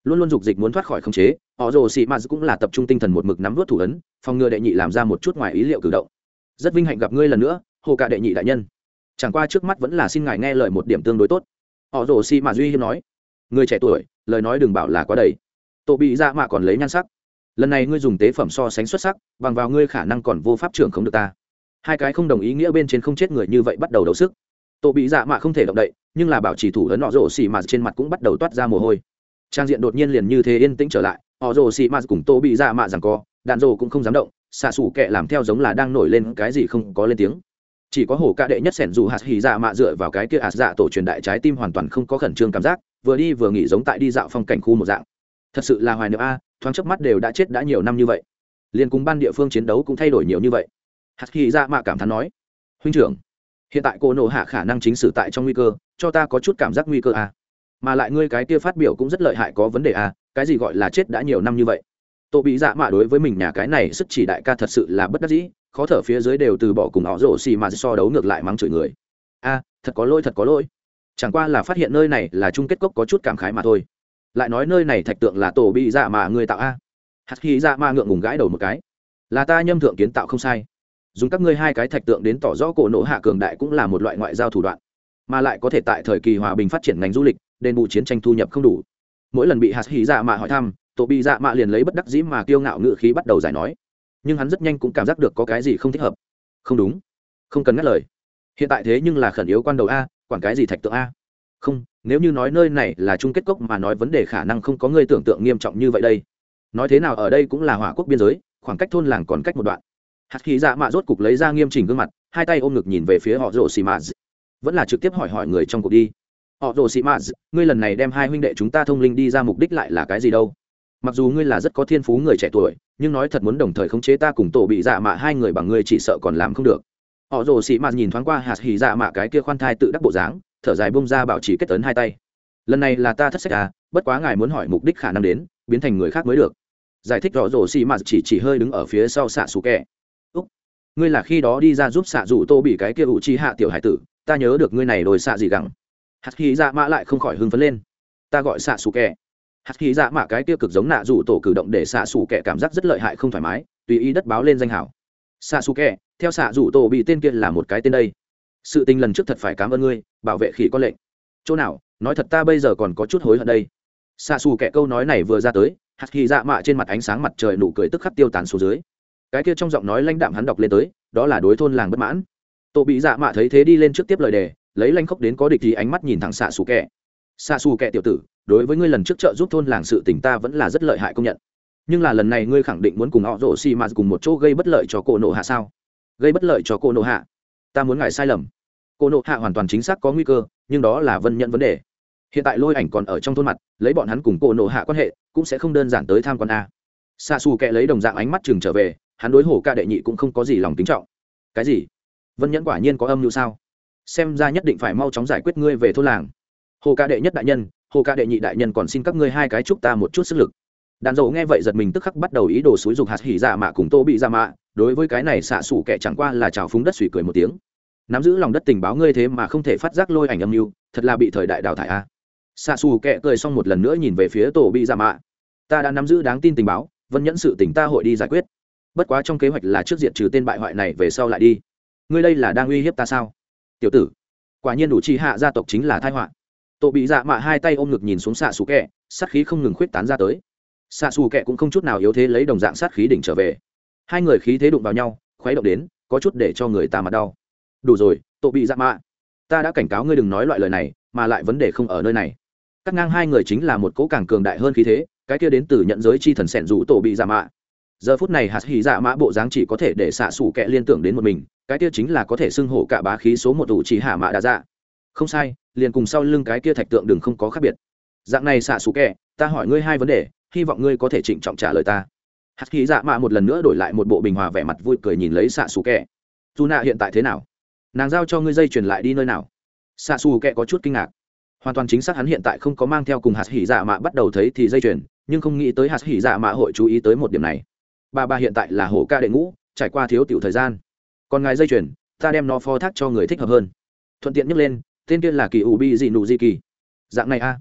luôn luôn dục dịch muốn thoát khỏi khống chế, họ rồ xì mạt cũng là tập trung tinh thần một mực nắm vớt thủ ấn, phòng ngừa đệ nhị làm ra một chút ngoài ý liệu cử động. Rất vinh hạnh gặp ngươi lần nữa, hồ cả đệ nhị đại nhân. Chẳng qua trước mắt vẫn là xin ngài nghe lời một điểm tương đối tốt. Họ rồ xì mạt duy hiếm nói, người trẻ tuổi, lời nói đừng bảo là quá đầy. Tổ bị dạ mạ còn lấy nhan sắc, lần này ngươi dùng tế phẩm so sánh xuất sắc, bằng vào ngươi khả năng còn vô pháp trưởng không được ta. Hai cái không đồng ý nghĩa bên trên không chết người như vậy bắt đầu đấu sức. Tổ bị dạ mạ không thể động đậy, nhưng là bảo trì thủ ấn họ rồ xì mạt trên mặt cũng bắt đầu toát ra mồ hôi. Trang diện đột nhiên liền như thế yên tĩnh trở lại, họ rồ xì mạt cùng tổ bị dạ mạ rằng co, đạn rồ cũng không dám động, xạ xù kệ làm theo giống là đang nổi lên cái gì không có lên tiếng. Chỉ có hổ ca đệ nhất sẻn dù hạt hỉ dạ mạ dựa vào cái kia ạt dạ tổ truyền đại trái tim hoàn toàn không có khẩn trương cảm giác, vừa đi vừa nghỉ giống tại đi dạo phong cảnh khu một dạng. Thật sự là hoài niệm a, thoáng chớp mắt đều đã chết đã nhiều năm như vậy, liền cùng ban địa phương chiến đấu cũng thay đổi nhiều như vậy. Hạt hỉ dạ mạ cảm thán nói, huynh trưởng, hiện tại cô nổ hạ khả năng chính sử tại trong nguy cơ, cho ta có chút cảm giác nguy cơ a. Mà lại ngươi cái kia phát biểu cũng rất lợi hại, có vấn đề a, cái gì gọi là chết đã nhiều năm như vậy. Tổ bị dạ mạ đối với mình nhà cái này sức chỉ đại ca thật sự là bất đắc dĩ, khó thở phía dưới đều từ bỏ cùng họ rổ xì mà so đấu ngược lại mắng chửi người. A, thật có lỗi thật có lỗi, chẳng qua là phát hiện nơi này là chung kết cốc có chút cảm khái mà thôi. Lại nói nơi này thạch tượng là tổ bị dạ mạ người tạo a. Hạt khí dạ mạ ngượng ngùng gãi đầu một cái, là ta nhâm thượng kiến tạo không sai, dùng các ngươi hai cái thạch tượng đến tỏ rõ cổ nổ hạ cường đại cũng là một loại ngoại giao thủ đoạn, mà lại có thể tại thời kỳ hòa bình phát triển ngành du lịch, đền bù chiến tranh thu nhập không đủ. Mỗi lần bị hạt khí dạ mạ hỏi thăm, tổ bị dạ mạ liền lấy bất đắc dĩ mà kiêu ngạo ngự khí bắt đầu giải nói, nhưng hắn rất nhanh cũng cảm giác được có cái gì không thích hợp. Không đúng, không cần ngắt lời, hiện tại thế nhưng là khẩn yếu quan đầu a, quản cái gì thạch tượng a. Không, nếu như nói nơi này là chung kết cốc mà nói vấn đề khả năng không có người tưởng tượng nghiêm trọng như vậy đây. Nói thế nào ở đây cũng là hỏa quốc biên giới, khoảng cách thôn làng còn cách một đoạn. Hạt khí dạ mạ rốt cục lấy ra nghiêm chỉnh gương mặt, hai tay ôm ngực nhìn về phía họ rồ xì mạt, vẫn là trực tiếp hỏi hỏi người trong cuộc đi. Họ rồ xì mạt, ngươi lần này đem hai huynh đệ chúng ta thông linh đi ra mục đích lại là cái gì đâu? Mặc dù ngươi là rất có thiên phú người trẻ tuổi, nhưng nói thật muốn đồng thời khống chế ta cùng tổ bị dạ mạ hai người bằng ngươi chỉ sợ còn làm không được. Họ rồ xì mạt nhìn thoáng qua hạt hỉ dạ mạ cái kia khoan thai tự đắc bộ dáng, thở dài bông ra bảo trì kết ấn hai tay. Lần này là ta thất sách à, bất quá ngài muốn hỏi mục đích khả năng đến biến thành người khác mới được. Giải thích rõ rồ xì mạt chỉ chỉ hơi đứng ở phía sau xạ xù kẹ. Úc, ngươi là khi đó đi ra giúp xạ rủ tô bị cái kia ủ chi hạ tiểu hải tử, ta nhớ được ngươi này đồi xạ gì gẳng. Hạt hỉ dạ mạ lại không khỏi hưng phấn lên. Ta gọi xạ xù kẹ. Hạt khí dạ mạ cái kia cực giống nạ rủ tổ cử động để xạ xù kẻ cảm giác rất lợi hại không thoải mái, tùy ý đất báo lên danh hảo. Xạ xù kẻ, theo xạ rủ tổ bị tên kia là một cái tên đây. Sự tình lần trước thật phải cảm ơn ngươi, bảo vệ khỉ có lệnh. Chỗ nào, nói thật ta bây giờ còn có chút hối hận đây. Xạ xù kẻ câu nói này vừa ra tới, hạt khí dạ mạ trên mặt ánh sáng mặt trời nụ cười tức khắc tiêu tán xuống dưới. Cái kia trong giọng nói lãnh đạm hắn đọc lên tới, đó là đối thôn làng bất mãn. Tổ bị dạ mạ thấy thế đi lên trước tiếp lời đề, lấy lanh khốc đến có địch thì ánh mắt nhìn thẳng xạ xù kẻ. Xạ xù kẻ tiểu tử, đối với ngươi lần trước trợ giúp thôn làng sự tình ta vẫn là rất lợi hại công nhận, nhưng là lần này ngươi khẳng định muốn cùng họ rổ xì mà cùng một chỗ gây bất lợi cho cô nộ hạ sao? Gây bất lợi cho cô nộ hạ? Ta muốn ngài sai lầm, cô nộ hạ hoàn toàn chính xác có nguy cơ, nhưng đó là vân nhận vấn đề. Hiện tại lôi ảnh còn ở trong thôn mặt, lấy bọn hắn cùng cô nộ hạ quan hệ cũng sẽ không đơn giản tới tham quan a. Xạ xù kẹ lấy đồng dạng ánh mắt chừng trở về, hắn đối hổ ca đệ nhị cũng không có gì lòng kính trọng. Cái gì? Vân nhẫn quả nhiên có âm mưu sao? Xem ra nhất định phải mau chóng giải quyết ngươi về thôn làng. Hồ ca đệ nhất đại nhân, hồ ca đệ nhị đại nhân còn xin các ngươi hai cái chúc ta một chút sức lực. Đàn dầu nghe vậy giật mình tức khắc bắt đầu ý đồ xúi dục hạt hỉ dạ mạ cùng tô bị dạ mạ, đối với cái này xạ xủ kẻ chẳng qua là trào phúng đất suy cười một tiếng. Nắm giữ lòng đất tình báo ngươi thế mà không thể phát giác lôi ảnh âm mưu, thật là bị thời đại đào thải a. Xạ xù kẻ cười xong một lần nữa nhìn về phía tổ bị dạ mạ. Ta đã nắm giữ đáng tin tình báo, vân nhẫn sự tình ta hội đi giải quyết. Bất quá trong kế hoạch là trước diệt trừ tên bại hoại này về sau lại đi. Ngươi đây là đang uy hiếp ta sao? Tiểu tử, quả nhiên đủ chi hạ gia tộc chính là tai họa. Tổ bị dạ mạ hai tay ôm ngực nhìn xuống xạ xù kẹ, sát khí không ngừng khuyết tán ra tới. Xạ xù kẹ cũng không chút nào yếu thế lấy đồng dạng sát khí đỉnh trở về. Hai người khí thế đụng vào nhau, khuấy động đến, có chút để cho người ta mặt đau. Đủ rồi, tổ bị dạ mạ, ta đã cảnh cáo ngươi đừng nói loại lời này, mà lại vấn đề không ở nơi này. Cắt ngang hai người chính là một cỗ càng cường đại hơn khí thế, cái kia đến từ nhận giới chi thần sẻn rủ tổ bị dạ mạ. Giờ phút này hạt hỉ dạ mạ bộ dáng chỉ có thể để xạ xù kẹ liên tưởng đến một mình, cái kia chính là có thể xưng hổ cả bá khí số một ủ chỉ hạ mạ đa dạ. Không sai, liền cùng sau lưng cái kia thạch tượng đừng không có khác biệt. Dạng này xạ xù kẹ, ta hỏi ngươi hai vấn đề, hy vọng ngươi có thể trịnh trọng trả lời ta. Hạt khí dạ mạ một lần nữa đổi lại một bộ bình hòa vẻ mặt vui cười nhìn lấy xạ xù kẹ. Dù nạ hiện tại thế nào? Nàng giao cho ngươi dây truyền lại đi nơi nào? Xạ xù kẹ có chút kinh ngạc. Hoàn toàn chính xác hắn hiện tại không có mang theo cùng hạt hỉ dạ mạ bắt đầu thấy thì dây truyền, nhưng không nghĩ tới hạt hỉ dạ mạ hội chú ý tới một điểm này. Bà bà hiện tại là hổ ca đệ ngũ, trải qua thiếu tiểu thời gian. Còn ngài dây truyền, ta đem nó phó thác cho người thích hợp hơn. Thuận tiện nhắc lên, tên kia là kỳ ủ bi dị nụ di kỳ. Dạng này a.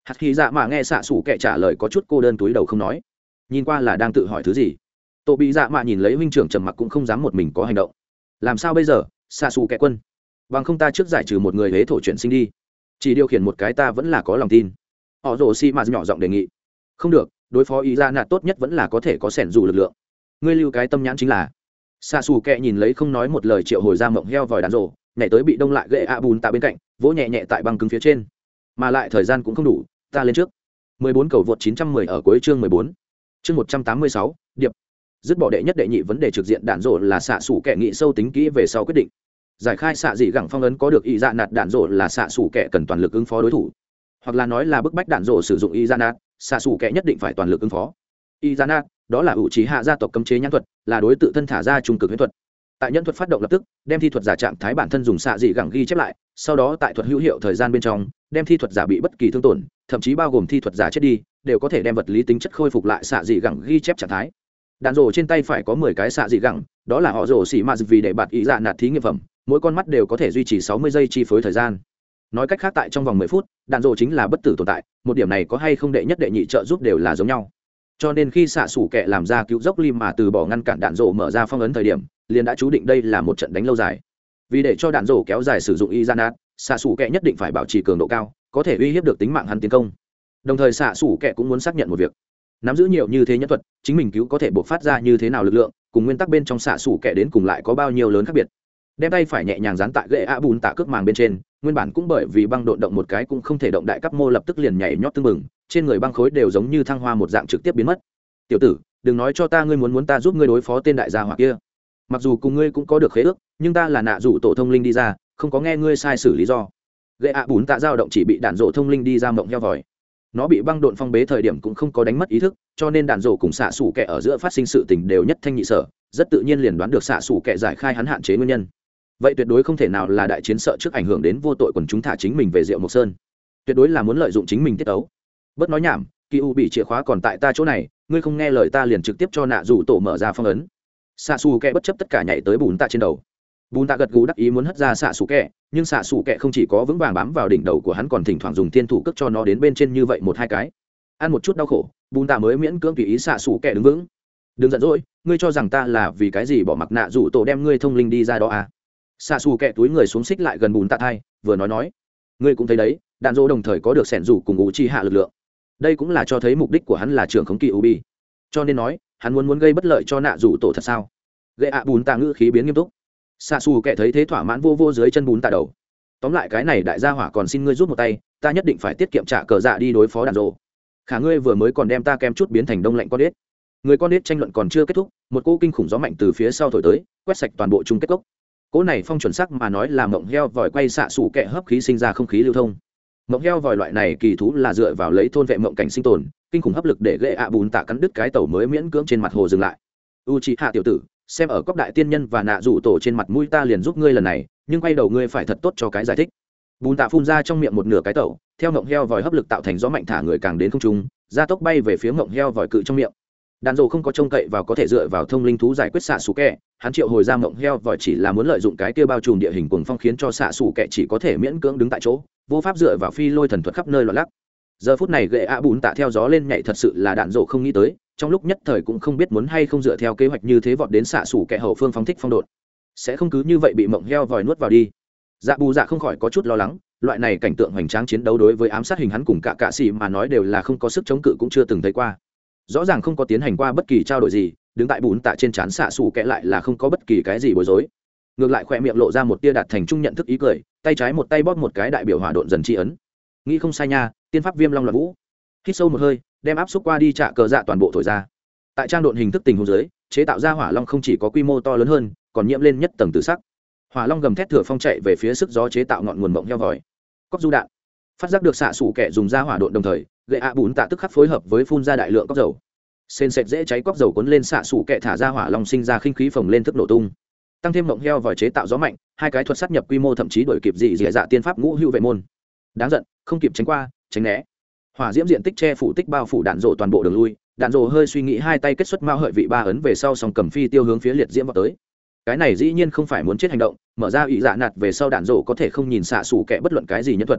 hạt khí dạ mạ nghe xạ xủ kệ trả lời có chút cô đơn túi đầu không nói, nhìn qua là đang tự hỏi thứ gì. Tổ bị dạ mạ nhìn lấy huynh trưởng trầm mặc cũng không dám một mình có hành động. Làm sao bây giờ, xạ xù kệ quân? Bằng không ta trước giải trừ một người huế thổ chuyển sinh đi, chỉ điều khiển một cái ta vẫn là có lòng tin. Họ rồ xi mà nhỏ giọng đề nghị. Không được, đối phó ý ra nạt tốt nhất vẫn là có thể có sẻn dù lực lượng. Ngươi lưu cái tâm nhãn chính là. Xạ xù kệ nhìn lấy không nói một lời triệu hồi ra mộng heo vòi đàn rồ, nhảy tới bị đông lại gậy ạ bùn tạ bên cạnh, vỗ nhẹ nhẹ tại băng cứng phía trên. Mà lại thời gian cũng không đủ, ta lên trước. mười bốn cầu vượt chín trăm mười ở cuối chương mười bốn. Chương một trăm tám mươi sáu, điệp. Dứt bỏ đệ nhất đệ nhị vấn đề trực diện đạn rồ là xạ xủ kẻ nghị sâu tính kỹ về sau quyết định. Giải khai xạ dị gẳng phong ấn có được ý dạ nạt đạn rồ là xạ xủ kẻ cần toàn lực ứng phó đối thủ, hoặc là nói là bức bách đạn rồ sử dụng ý dạ nạt, xạ xủ kẻ nhất định phải toàn lực ứng phó. Ý dạ nạt, đó là ủ trí hạ gia tộc cấm chế nhãn thuật, là đối tự thân thả ra trung cực huyễn thuật. Tại nhẫn thuật phát động lập tức, đem thi thuật giả trạng thái bản thân dùng xạ dị gẳng ghi chép lại, sau đó tại thuật hữu hiệu thời gian bên trong, đem thi thuật giả bị bất kỳ thương tổn, thậm chí bao gồm thi thuật giả chết đi, đều có thể đem vật lý tính chất khôi phục lại xạ dị gẳng ghi chép trạng thái. Đạn rồ trên tay phải có mười cái xạ dị gẳng, đó là họ rồ xỉ mạt vì để bạt ý dạ nạt thí nghiệm phẩm, mỗi con mắt đều có thể duy trì sáu mươi giây chi phối thời gian. Nói cách khác tại trong vòng mười phút, đạn rồ chính là bất tử tồn tại, một điểm này có hay không đệ nhất đệ nhị trợ giúp đều là giống nhau. Cho nên khi xạ sủ kệ làm ra cứu dốc lim mà từ bỏ ngăn cản đạn rồ mở ra phong ấn thời điểm, liền đã chú định đây là một trận đánh lâu dài. Vì để cho đạn rồ kéo dài sử dụng y gian nát, xạ sủ kệ nhất định phải bảo trì cường độ cao, có thể uy hiếp được tính mạng hắn tiến công. Đồng thời xạ sủ kệ cũng muốn xác nhận một việc, nắm giữ nhiều như thế nhân thuật, chính mình cứu có thể bộc phát ra như thế nào lực lượng, cùng nguyên tắc bên trong xạ sủ kệ đến cùng lại có bao nhiêu lớn khác biệt. Đem tay phải nhẹ nhàng dán tại gậy a bùn tạ cước màng bên trên, nguyên bản cũng bởi vì băng độn động một cái cũng không thể động đại cấp mô lập tức liền nhảy nhót tưng bừng, trên người băng khối đều giống như thăng hoa một dạng trực tiếp biến mất. Tiểu tử, đừng nói cho ta ngươi muốn muốn ta giúp ngươi đối phó tên đại gia hỏa kia. Mặc dù cùng ngươi cũng có được khế ước, nhưng ta là nạ rủ tổ thông linh đi ra, không có nghe ngươi sai xử lý do. Gậy ạ bùn tạ dao động chỉ bị đạn rổ thông linh đi ra mộng heo vòi. Nó bị băng độn phong bế thời điểm cũng không có đánh mất ý thức, cho nên đạn rổ cùng xạ sủ kẻ ở giữa phát sinh sự tình đều nhất thanh nhị sở, rất tự nhiên liền đoán được xạ sủ kẻ giải khai hắn hạn chế nguyên nhân. Vậy tuyệt đối không thể nào là đại chiến sợ trước ảnh hưởng đến vô tội quần chúng thả chính mình về Diệu Mộc Sơn. Tuyệt đối là muốn lợi dụng chính mình tiết ấu. Bớt nói nhảm, kỳ u bị chìa khóa còn tại ta chỗ này, ngươi không nghe lời ta liền trực tiếp cho nạ rủ tổ mở ra phong ấn. Xạ xù kẹ bất chấp tất cả nhảy tới bùn tạ trên đầu. Bùn tạ gật gù đắc ý muốn hất ra xạ xù kẹ, nhưng xạ xù kẹ không chỉ có vững vàng bám vào đỉnh đầu của hắn, còn thỉnh thoảng dùng thiên thủ cước cho nó đến bên trên như vậy một hai cái. Ăn một chút đau khổ, bùn tạ mới miễn cưỡng tùy ý xạ xù kẹ đứng vững. Đừng giận dỗi, ngươi cho rằng ta là vì cái gì bỏ mặc nạ rủ tổ đem ngươi thông linh đi ra đó à? Xạ xù kẹ túi người xuống xích lại gần bùn tạ thai, vừa nói nói, ngươi cũng thấy đấy, đạn dỗ đồng thời có được sẻn rủ cùng ủ chi hạ lực lượng. Đây cũng là cho thấy mục đích của hắn là trưởng khống kỳ ubi, cho nên nói hắn muốn muốn gây bất lợi cho nạ rủ tổ thật sao? Gậy ạ bùn tạ ngữ khí biến nghiêm túc. Xạ xù kệ thấy thế thỏa mãn vô vô dưới chân bùn tạ đầu. Tóm lại cái này đại gia hỏa còn xin ngươi giúp một tay, ta nhất định phải tiết kiệm trả cờ dạ đi đối phó đàn rộ. Khả ngươi vừa mới còn đem ta kem chút biến thành đông lạnh con đít. Người con đít tranh luận còn chưa kết thúc, một cỗ kinh khủng gió mạnh từ phía sau thổi tới, quét sạch toàn bộ chung kết cốc. Cỗ này phong chuẩn sắc mà nói là mộng heo vòi quay xạ xù kệ hấp khí sinh ra không khí lưu thông. Mộng heo vòi loại này kỳ thú là dựa vào lấy thôn vệ mộng cảnh sinh tồn, kinh khủng hấp lực để gậy ạ bùn tạ cắn đứt cái tàu mới miễn cưỡng trên mặt hồ dừng lại. U chị hạ tiểu tử, xem ở cốc đại tiên nhân và nạ rủ tổ trên mặt mũi ta liền giúp ngươi lần này, nhưng quay đầu ngươi phải thật tốt cho cái giải thích. Bùn tạ phun ra trong miệng một nửa cái tàu, theo mộng heo vòi hấp lực tạo thành gió mạnh thả người càng đến không trung, gia tốc bay về phía mộng heo vòi cự trong miệng. Đàn rồ không có trông cậy vào có thể dựa vào thông linh thú giải quyết xạ xù kẹ, hắn triệu hồi ra mộng heo vòi chỉ là muốn lợi dụng cái kia bao trùm địa hình cuồng phong khiến cho xạ xù kẹ chỉ có thể miễn cưỡng đứng tại chỗ, vô pháp dựa vào phi lôi thần thuật khắp nơi loạn lắc. Giờ phút này gậy ạ bùn tạ theo gió lên nhảy thật sự là đạn rồ không nghĩ tới, trong lúc nhất thời cũng không biết muốn hay không dựa theo kế hoạch như thế vọt đến xạ xù kẹ hậu phương phóng thích phong độn, sẽ không cứ như vậy bị mộng heo vòi nuốt vào đi. Dạ bù dạ không khỏi có chút lo lắng, loại này cảnh tượng hoành tráng chiến đấu đối với ám sát hình hắn cùng cả cạ xì mà nói đều là không có sức chống cự cũng chưa từng thấy qua. Rõ ràng không có tiến hành qua bất kỳ trao đổi gì, đứng tại bùn tạ trên trán xạ xù kẹ lại là không có bất kỳ cái gì bối rối, ngược lại khỏe miệng lộ ra một tia đạt thành trung nhận thức ý cười, tay trái một tay bóp một cái đại biểu hỏa độn dần tri ấn. Nghĩ không sai nha, tiên pháp viêm long loạn vũ. Hít sâu một hơi, đem áp xúc qua đi trả cờ dạ toàn bộ thổi ra. Tại trang độn hình thức tình huống dưới, chế tạo ra hỏa long không chỉ có quy mô to lớn hơn, còn nhiễm lên nhất tầng tự sắc. Hỏa long gầm thét thừa phong chạy về phía sức gió chế tạo ngọn nguồn mộng heo vòi. Cóc du đạn. Phát giác được xạ xù kẹ dùng ra hỏa độn đồng thời, gậy ạ bùn tạ tức khắc phối hợp với phun ra đại lượng cóc dầu. Sền sệt dễ cháy cóc dầu cuốn lên xạ xù kẹ thả ra hỏa long sinh ra khinh khí phồng lên thức nổ tung. Tăng thêm mộng heo vòi chế tạo gió mạnh, hai cái thuật sát nhập quy mô thậm chí đổi kịp dị dị dạ tiên pháp ngũ hữu vệ môn. Đáng giận, không kịp tránh qua, tránh né. Hỏa diễm diện tích che phủ tích bao phủ đạn rộ toàn bộ đường lui, đạn rộ hơi suy nghĩ hai tay kết xuất mao hợi vị ba ấn về sau song cầm phi tiêu hướng phía liệt diễm vào tới. Cái này dĩ nhiên không phải muốn chết hành động, mở ra ý dạ nạt về sau đạn rộ có thể không nhìn xạ xù kẹ bất luận cái gì nhân thuật.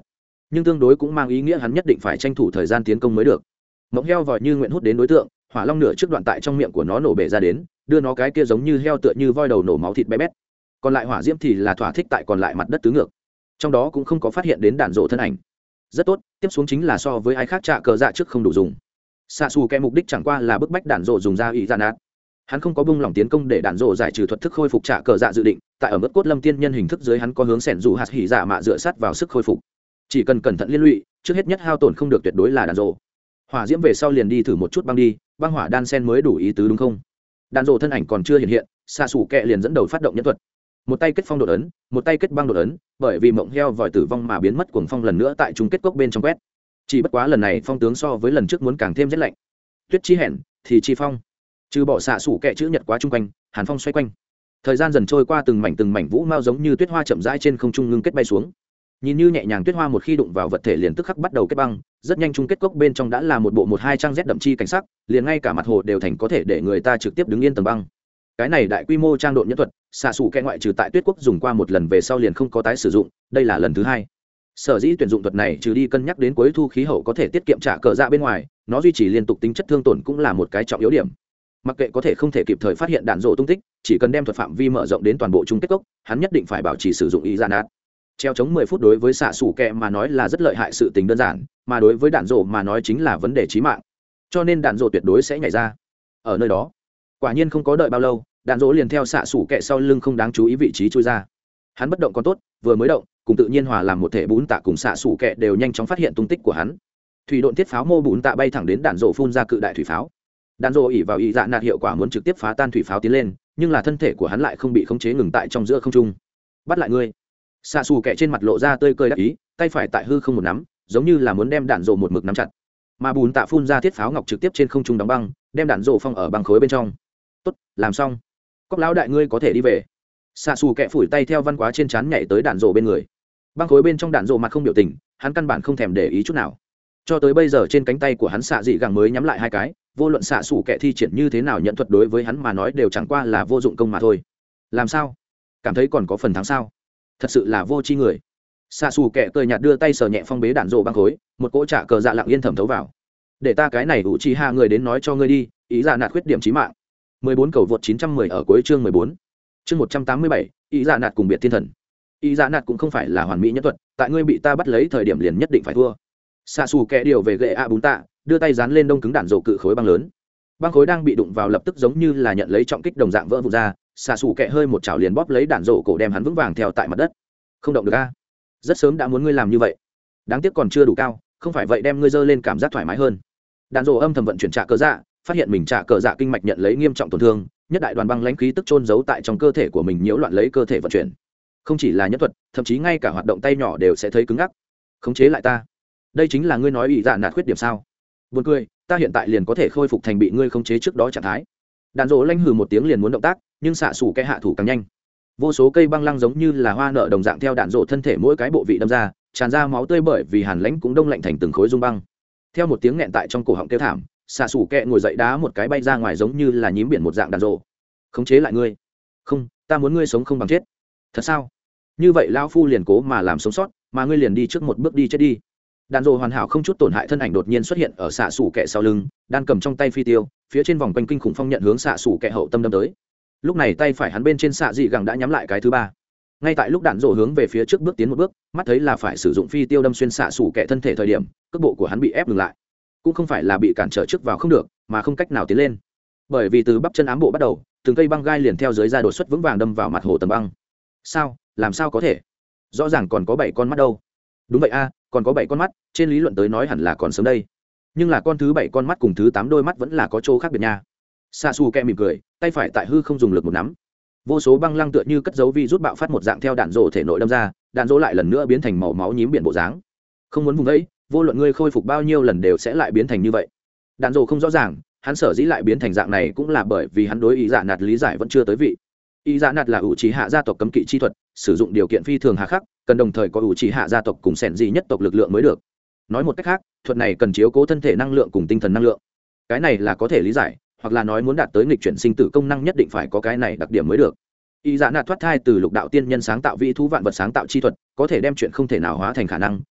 nhưng tương đối cũng mang ý nghĩa hắn nhất định phải tranh thủ thời gian tiến công mới được. Mộng heo vòi như nguyện hút đến đối tượng, hỏa long nửa trước đoạn tại trong miệng của nó nổ bể ra đến, đưa nó cái kia giống như heo tựa như voi đầu nổ máu thịt bé bét. Còn lại hỏa diễm thì là thỏa thích tại còn lại mặt đất tứ ngược, trong đó cũng không có phát hiện đến đạn rộ thân ảnh. Rất tốt, tiếp xuống chính là so với ai khác trạ cờ dạ trước không đủ dùng. Xạ xù kẹ mục đích chẳng qua là bức bách đạn rộ dùng ra ý dạ nát. Hắn không có bung lòng tiến công để đạn rộ giải trừ thuật thức khôi phục trạ cờ dạ dự định, tại ở mức cốt lâm tiên nhân hình thức dưới hắn có hướng sẻn dù hạt hỉ dạ mạ dựa sát vào sức khôi phục. Chỉ cần cẩn thận liên lụy, trước hết nhất hao tổn không được tuyệt đối là đạn rộ. Hỏa diễm về sau liền đi thử một chút băng đi, băng hỏa đan sen mới đủ ý tứ đúng không? Đạn rộ thân ảnh còn chưa hiện hiện, xạ xù kẹ liền dẫn đầu phát động nhân thuật. Một tay kết phong đột ấn, một tay kết băng đột ấn, bởi vì mộng heo vòi tử vong mà biến mất cuồng phong lần nữa tại chung kết cốc bên trong quét. Chỉ bất quá lần này phong tướng so với lần trước muốn càng thêm rét lạnh. Tuyết chi hẹn thì chi phong, trừ bỏ xạ xủ kẹ chữ nhật quá chung quanh, hàn phong xoay quanh. Thời gian dần trôi qua, từng mảnh từng mảnh vũ mao giống như tuyết hoa chậm rãi trên không trung ngưng kết bay xuống. Nhìn như nhẹ nhàng tuyết hoa một khi đụng vào vật thể liền tức khắc bắt đầu kết băng, rất nhanh chung kết cốc bên trong đã là một bộ một hai trang rét đậm chi cảnh sắc, liền ngay cả mặt hồ đều thành có thể để người ta trực tiếp đứng yên tầng băng. Cái này đại quy mô trang độn nhân thuật, xạ xủ kẹ ngoại trừ tại tuyết quốc dùng qua một lần về sau liền không có tái sử dụng, đây là lần thứ hai. Sở dĩ tuyển dụng thuật này trừ đi cân nhắc đến cuối thu khí hậu có thể tiết kiệm trả cờ dạ bên ngoài, nó duy trì liên tục tính chất thương tổn cũng là một cái trọng yếu điểm. Mặc kệ có thể không thể kịp thời phát hiện đạn rộ tung tích, chỉ cần đem thuật phạm vi mở rộng đến toàn bộ chung kết cốc, hắn nhất định phải bảo trì sử dụng ý gian át. Treo chống mười phút đối với xạ xủ kẹ mà nói là rất lợi hại sự tình đơn giản, mà đối với đạn rộ mà nói chính là vấn đề chí mạng. Cho nên đạn rộ tuyệt đối sẽ nhảy ra. Ở nơi đó, quả nhiên không có đợi bao lâu, đạn rộ liền theo xạ xủ kẹ sau lưng không đáng chú ý vị trí chui ra. Hắn bất động còn tốt, vừa mới động cùng tự nhiên hòa làm một thể bún tạ cùng xạ xủ kẹ đều nhanh chóng phát hiện tung tích của hắn. Thủy độn thiết pháo mô bún tạ bay thẳng đến đạn rộ phun ra cự đại thủy pháo. Đạn rộ ỉ vào ý dạ nạt hiệu quả muốn trực tiếp phá tan thủy pháo tiến lên, nhưng là thân thể của hắn lại không bị khống chế ngừng tại trong giữa không trung. Bắt lại ngươi! Xạ xù kẹ trên mặt lộ ra tươi cười đắc ý, tay phải tại hư không một nắm, giống như là muốn đem đạn rộ một mực nắm chặt. Mà bùn tạ phun ra thiết pháo ngọc trực tiếp trên không trung đóng băng, đem đạn rộ phong ở băng khối bên trong. Tốt, làm xong. Cóc lão đại ngươi có thể đi về. Xạ xù kẹ phủi tay theo văn quá trên trán nhảy tới đạn rộ bên người. Băng khối bên trong đạn rộ mặt không biểu tình, hắn căn bản không thèm để ý chút nào. Cho tới bây giờ trên cánh tay của hắn xạ dị gẳng mới nhắm lại hai cái, vô luận xạ xù kẹ thi triển như thế nào nhận thuật đối với hắn mà nói đều chẳng qua là vô dụng công mà thôi. Làm sao? Cảm thấy còn có phần thắng sao? Thật sự là vô tri người. Xạ xù kẹ cười nhạt đưa tay sờ nhẹ phong bế đạn rộ băng khối, một cỗ trả cờ dạ lặng yên thẩm thấu vào. Để ta cái này ủ chi hạ người đến nói cho ngươi đi, ý dạ nạt khuyết điểm chí mạng. mười bốn cầu vượt chín trăm mười ở cuối chương mười bốn. Chương một trăm tám mươi bảy, ý dạ nạt cùng biệt thiên thần. Ý dạ nạt cũng không phải là hoàn mỹ nhân thuật, tại ngươi bị ta bắt lấy thời điểm liền nhất định phải thua. Xạ xù kẹ điều về gậy a bún tạ, đưa tay dán lên đông cứng đạn rộ cự khối băng lớn. Băng khối đang bị đụng vào lập tức giống như là nhận lấy trọng kích đồng dạng vỡ vụn ra, xạ xù kẹ hơi một chảo liền bóp lấy đạn rộ cổ đem hắn vững vàng theo tại mặt đất. Không động được a? Rất sớm đã muốn ngươi làm như vậy. Đáng tiếc còn chưa đủ cao, không phải vậy đem ngươi dơ lên cảm giác thoải mái hơn. Đạn rộ âm thầm vận chuyển trả cờ dạ, phát hiện mình trả cờ dạ kinh mạch nhận lấy nghiêm trọng tổn thương, nhất đại đoàn băng lãnh khí tức chôn giấu tại trong cơ thể của mình nhiễu loạn lấy cơ thể vận chuyển. Không chỉ là nhất thuật, thậm chí ngay cả hoạt động tay nhỏ đều sẽ thấy cứng ngắc. Khống chế lại ta. Đây chính là ngươi nói ý dạ nạt khuyết điểm sao? Buồn cười, ta hiện tại liền có thể khôi phục thành bị ngươi khống chế trước đó trạng thái. Đạn rộ lanh hừ một tiếng liền muốn động tác, nhưng xạ xù cái hạ thủ càng nhanh. Vô số cây băng lăng giống như là hoa nở đồng dạng theo đạn rộ thân thể mỗi cái bộ vị đâm ra, tràn ra máu tươi bởi vì hàn lãnh cũng đông lạnh thành từng khối dung băng. Theo một tiếng nghẹn tại trong cổ họng kêu thảm, xạ xù kẹ ngồi dậy đá một cái bay ra ngoài giống như là nhím biển một dạng đạn rộ. Khống chế lại ngươi. Không, ta muốn ngươi sống không bằng chết. Thật sao? Như vậy lão phu liền cố mà làm sống sót, mà ngươi liền đi trước một bước đi chết đi. Đạn rộ hoàn hảo không chút tổn hại thân ảnh đột nhiên xuất hiện ở xạ xù kẹ sau lưng, đan cầm trong tay phi tiêu, phía trên vòng quanh kinh khủng phong nhận hướng xạ xù kẹ hậu tâm đâm tới. Lúc này tay phải hắn bên trên xạ dị gẳng đã nhắm lại cái thứ ba. Ngay tại lúc đạn rộ hướng về phía trước bước tiến một bước, mắt thấy là phải sử dụng phi tiêu đâm xuyên xạ xù kẹ thân thể thời điểm, cước bộ của hắn bị ép ngừng lại. Cũng không phải là bị cản trở trước vào không được, mà không cách nào tiến lên. Bởi vì từ bắp chân ám bộ bắt đầu, từng cây băng gai liền theo dưới da đột xuất vững vàng đâm vào mặt hồ tầng băng. Sao? Làm sao có thể? Rõ ràng còn có bảy con mắt đâu. Đúng vậy a, còn có bảy con mắt, trên lý luận tới nói hẳn là còn sớm đây. Nhưng là con thứ bảy con mắt cùng thứ tám đôi mắt vẫn là có chỗ khác biệt nha. Xạ xù kẹ mỉm cười, tay phải tại hư không dùng lực một nắm. Vô số băng lăng tựa như cất dấu vi rút bạo phát một dạng theo đạn rộ thể nội đâm ra, đạn rộ lại lần nữa biến thành màu máu nhím biển bộ dáng. Không muốn vùng ấy, vô luận ngươi khôi phục bao nhiêu lần đều sẽ lại biến thành như vậy. Đạn rộ không rõ ràng, hắn sở dĩ lại biến thành dạng này cũng là bởi vì hắn đối ý dạ nạt lý giải vẫn chưa tới vị. Ý dạ nạt là ủ trì hạ gia tộc cấm kỵ chi thuật, sử dụng điều kiện phi thường hà khắc, cần đồng thời có ủ trì hạ gia tộc cùng sẻn gì nhất tộc lực lượng mới được. Nói một cách khác, thuật này cần chiếu cố thân thể năng lượng cùng tinh thần năng lượng. Cái này là có thể lý giải, hoặc là nói muốn đạt tới nghịch chuyển sinh tử công năng nhất định phải có cái này đặc điểm mới được. Ý dạ nạt thoát thai từ lục đạo tiên nhân sáng tạo vĩ thú vạn vật sáng tạo chi thuật, có thể đem chuyện không thể nào hóa thành khả năng,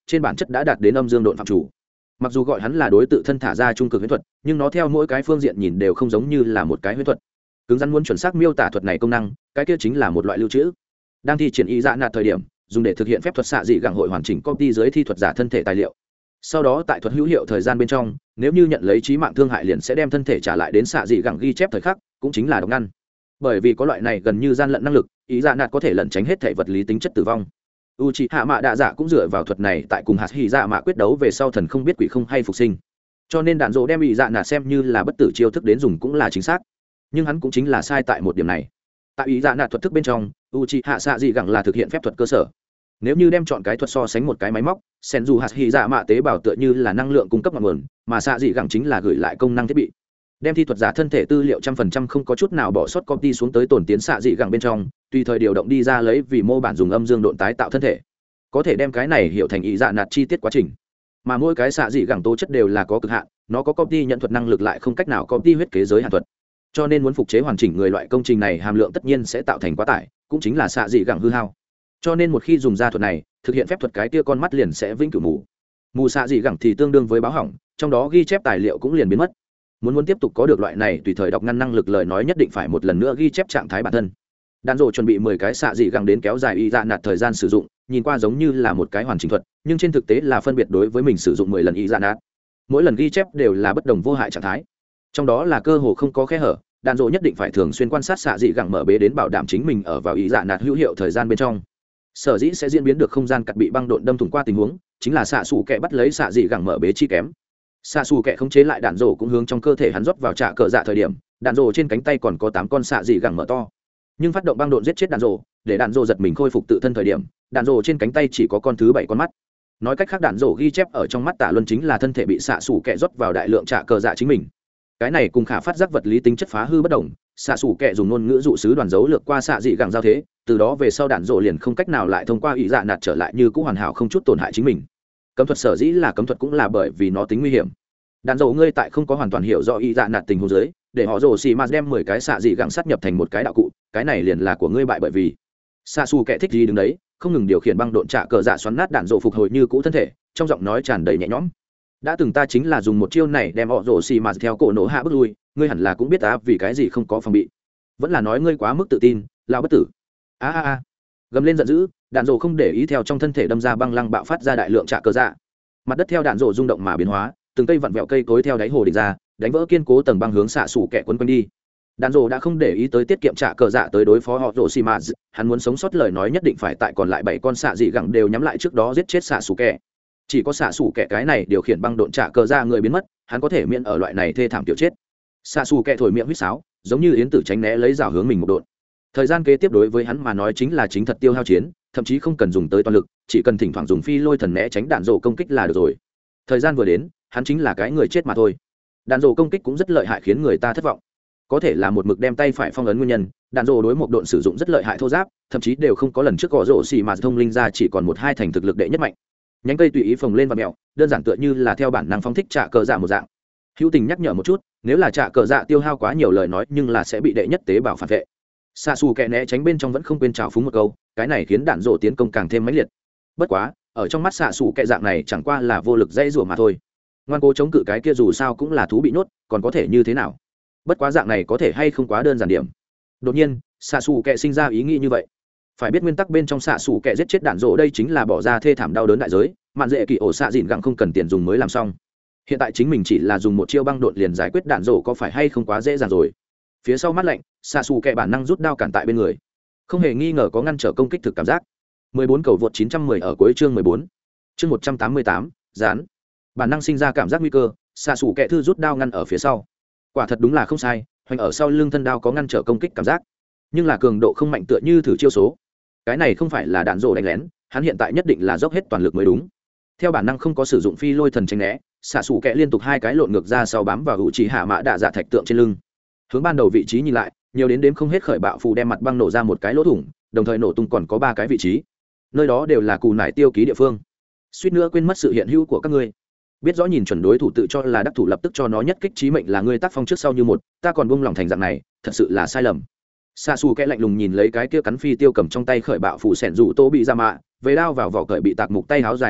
trên bản chất đã đạt đến âm dương độn phạm chủ. Mặc dù gọi hắn là đối tự thân thả ra trung cực huyễn thuật, nhưng nó theo mỗi cái phương diện nhìn đều không giống như là một cái huyễn thuật. Cứng rắn muốn chuẩn xác miêu tả thuật này công năng, cái kia chính là một loại lưu trữ. Đang thi triển ý dạ nạt thời điểm, dùng để thực hiện phép thuật xạ dị gẳng hội hoàn chỉnh copy dưới thi thuật giả thân thể tài liệu. Sau đó tại thuật hữu hiệu thời gian bên trong, nếu như nhận lấy chí mạng thương hại liền sẽ đem thân thể trả lại đến xạ dị gẳng ghi chép thời khắc, cũng chính là độc ngăn. Bởi vì có loại này gần như gian lận năng lực, ý dạ nạt có thể lẩn tránh hết thể vật lý tính chất tử vong. Uchiha Mạ Đạ Dạ cũng dựa vào thuật này tại cùng hạt hỉ dạ mạ quyết đấu về sau thần không biết quỷ không hay phục sinh. Cho nên đạn dỗ đem ý dạ nạt xem như là bất tử chiêu thức đến dùng cũng là chính xác. Nhưng hắn cũng chính là sai tại một điểm này. Tại ý dạ nạt thuật thức bên trong, Uchiha xạ dị gẳng là thực hiện phép thuật cơ sở. Nếu như đem chọn cái thuật so sánh một cái máy móc, sen dù hạt hỉ dạ mạ tế bào tựa như là năng lượng cung cấp ngọn nguồn, mà xạ dị gẳng chính là gửi lại công năng thiết bị. Đem thi thuật giả thân thể tư liệu trăm phần trăm không có chút nào bỏ sót copy xuống tới tổn tiến xạ dị gẳng bên trong, tùy thời điều động đi ra lấy vì mô bản dùng âm dương độn tái tạo thân thể. Có thể đem cái này hiểu thành ý dạ nạt chi tiết quá trình. Mà mỗi cái xạ dị gẳng tố chất đều là có cực hạn, nó có copy nhận thuật năng lực lại không cách nào copy huyết kế giới hạn thuật. Cho nên muốn phục chế hoàn chỉnh người loại công trình này hàm lượng tất nhiên sẽ tạo thành quá tải, cũng chính là xạ dị gẳng hư hao. Cho nên một khi dùng ra thuật này, thực hiện phép thuật cái tia con mắt liền sẽ vĩnh cửu mù. Mù xạ dị gẳng thì tương đương với báo hỏng, trong đó ghi chép tài liệu cũng liền biến mất. Muốn muốn tiếp tục có được loại này tùy thời đọc ngăn năng lực lời nói nhất định phải một lần nữa ghi chép trạng thái bản thân. Đạn dỗ chuẩn bị mười cái xạ dị gẳng đến kéo dài y dạ nạt thời gian sử dụng, nhìn qua giống như là một cái hoàn chỉnh thuật, nhưng trên thực tế là phân biệt đối với mình sử dụng mười lần y dạ nạt. Mỗi lần ghi chép đều là bất đồng vô hại trạng thái, trong đó là cơ hồ không có khe hở. Đạn dỗ nhất định phải thường xuyên quan sát xạ dị gẳng mở bế đến bảo đảm chính mình ở vào y dạ nạt hữu hiệu thời gian bên trong. Sở dĩ sẽ diễn biến được không gian cắt bị băng độn đâm thủng qua tình huống, chính là xạ xù kẹ bắt lấy xạ dị gẳng mở bế chi kém. Xạ xù kẹ khống chế lại đạn dỗ cũng hướng trong cơ thể hắn rót vào trạ cờ dạ thời điểm, đạn dỗ trên cánh tay còn có tám con xạ dị gẳng mở to. Nhưng phát động băng độn giết chết đạn dỗ, để đạn dỗ giật mình khôi phục tự thân thời điểm, đạn dỗ trên cánh tay chỉ có con thứ bảy con mắt. Nói cách khác đạn dỗ ghi chép ở trong mắt tả luân chính là thân thể bị xạ xù kẹ rót vào đại lượng trạ cờ dạ chính mình. Cái này cùng khả phát giác vật lý tính chất phá hư bất đồng, xạ xù kẹ dùng ngôn ngữ dụ sứ đoàn dấu lược qua xạ dị gẳng giao thế, từ đó về sau đạn dỗ liền không cách nào lại thông qua ý dạ nạt trở lại như cũ hoàn hảo không chút tổn hại chính mình. Cấm thuật sở dĩ là cấm thuật cũng là bởi vì nó tính nguy hiểm. Đạn dỗ ngươi tại không có hoàn toàn hiểu rõ ý dạ nạt tình huống dưới, để họ rồ xì mà đem mười cái xạ dị gẳng sát nhập thành một cái đạo cụ, cái này liền là của ngươi bại bởi vì xạ xù kẹ thích gì đứng đấy, không ngừng điều khiển băng độn trả cờ dạ xoắn nát đạn dỗ phục hồi như cũ thân thể, trong giọng nói tràn đầy nhẹ nhõm. Đã từng ta chính là dùng một chiêu này đem họ rồ xì mà theo cổ nổ hạ bước lui, ngươi hẳn là cũng biết ta vì cái gì không có phòng bị. Vẫn là nói ngươi quá mức tự tin, lao bất tử. A a a. Gầm lên giận dữ, đạn dỗ không để ý theo trong thân thể đâm ra băng lăng bạo phát ra đại lượng trả cờ dạ. Mặt đất theo đạn dỗ rung động mà biến hóa, từng cây vặn vẹo cây cối theo đáy hồ địch ra, đánh vỡ kiên cố tầng băng hướng xạ xù kẹ quấn quanh đi. Đạn dỗ đã không để ý tới tiết kiệm trả cờ dạ tới đối phó họ rồ xì mà, hắn muốn sống sót lời nói nhất định phải tại còn lại bảy con xạ dị gẳng đều nhắm lại trước đó giết chết xạ xù kẹ. Chỉ có xạ xù kẹ cái này điều khiển băng độn trả cờ dạ người biến mất, hắn có thể miễn ở loại này thê thảm tiểu chết. Xạ xù kẹ thổi miệng huýt sáo, giống như yến tử tránh né lấy rào hướng mình một độn. Thời gian kế tiếp đối với hắn mà nói chính là chính thật tiêu hao chiến, thậm chí không cần dùng tới toàn lực, chỉ cần thỉnh thoảng dùng phi lôi thần né tránh đạn dỗ công kích là được rồi. Thời gian vừa đến, hắn chính là cái người chết mà thôi. Đạn dỗ công kích cũng rất lợi hại khiến người ta thất vọng. Có thể là một mực đem tay phải phong ấn nguyên nhân, đạn dỗ đối một độn sử dụng rất lợi hại thô giáp, thậm chí đều không có lần trước gõ rổ xì mà thông linh ra chỉ còn một hai thành thực lực đệ nhất mạnh. Nhánh cây tùy ý phồng lên và mèo, đơn giản tựa như là theo bản năng phóng thích trả cờ dạ một dạng. Hữu Tình nhắc nhở một chút, nếu là trả cờ dạ tiêu hao quá nhiều lời nói nhưng là sẽ bị đệ nhất tế bào phản vệ. Xạ xù kẹ né tránh bên trong vẫn không quên trào phúng một câu, cái này khiến đạn dỗ tiến công càng thêm mãnh liệt. Bất quá ở trong mắt xạ xù kẹ dạng này chẳng qua là vô lực dây rủa mà thôi, ngoan cố chống cự cái kia dù sao cũng là thú bị nhốt, còn có thể như thế nào. Bất quá dạng này có thể hay không quá đơn giản điểm. Đột nhiên xạ xù kẹ sinh ra ý nghĩ như vậy. Phải biết nguyên tắc bên trong xạ xù kẹ giết chết đạn dỗ đây chính là bỏ ra thê thảm đau đớn đại giới, mạn dễ kỳ ổ xạ dịn gặng không cần tiền dùng mới làm xong. Hiện tại chính mình chỉ là dùng một chiêu băng đột liền giải quyết đạn dỗ có phải hay không quá dễ dàng rồi. Phía sau mắt lạnh, xạ xù kẹ bản năng rút đao cản tại bên người, không hề nghi ngờ có ngăn trở công kích thực cảm giác. mười bốn cầu vượt chín trăm mười ở cuối chương mười bốn. Chương một trăm tám mươi tám, dán. Bản năng sinh ra cảm giác nguy cơ, xạ xù kẹ thư rút đao ngăn ở phía sau. Quả thật đúng là không sai, hoành ở sau lưng thân đao có ngăn trở công kích cảm giác, nhưng là cường độ không mạnh tựa như thử chiêu số. Cái này không phải là đạn dỗ đánh lén, hắn hiện tại nhất định là dốc hết toàn lực mới đúng. Theo bản năng không có sử dụng phi lôi thần tránh né, xạ xù kẹ liên tục hai cái lộn ngược ra sau bám vào hữu chỉ hạ mã đạ dạ thạch tượng trên lưng. Hướng ban đầu vị trí nhìn lại, nhiều đến đếm không hết khởi bạo phù đem mặt băng nổ ra một cái lỗ thủng, đồng thời nổ tung còn có ba cái vị trí, nơi đó đều là cù nải tiêu ký địa phương. Suýt nữa quên mất sự hiện hữu của các ngươi. Biết rõ nhìn chuẩn đối thủ tự cho là đắc thủ lập tức cho nó nhất kích chí mệnh là ngươi tác phong trước sau như một, ta còn buông lòng thành dạng này, thật sự là sai lầm. Sa Su kẽ lạnh lùng nhìn lấy cái kia cắn phi tiêu cầm trong tay khởi bạo phù sẹn rủ tô bị ra mạ, về đao vào vỏ cởi bị tạc mục tay áo dài áo khoác,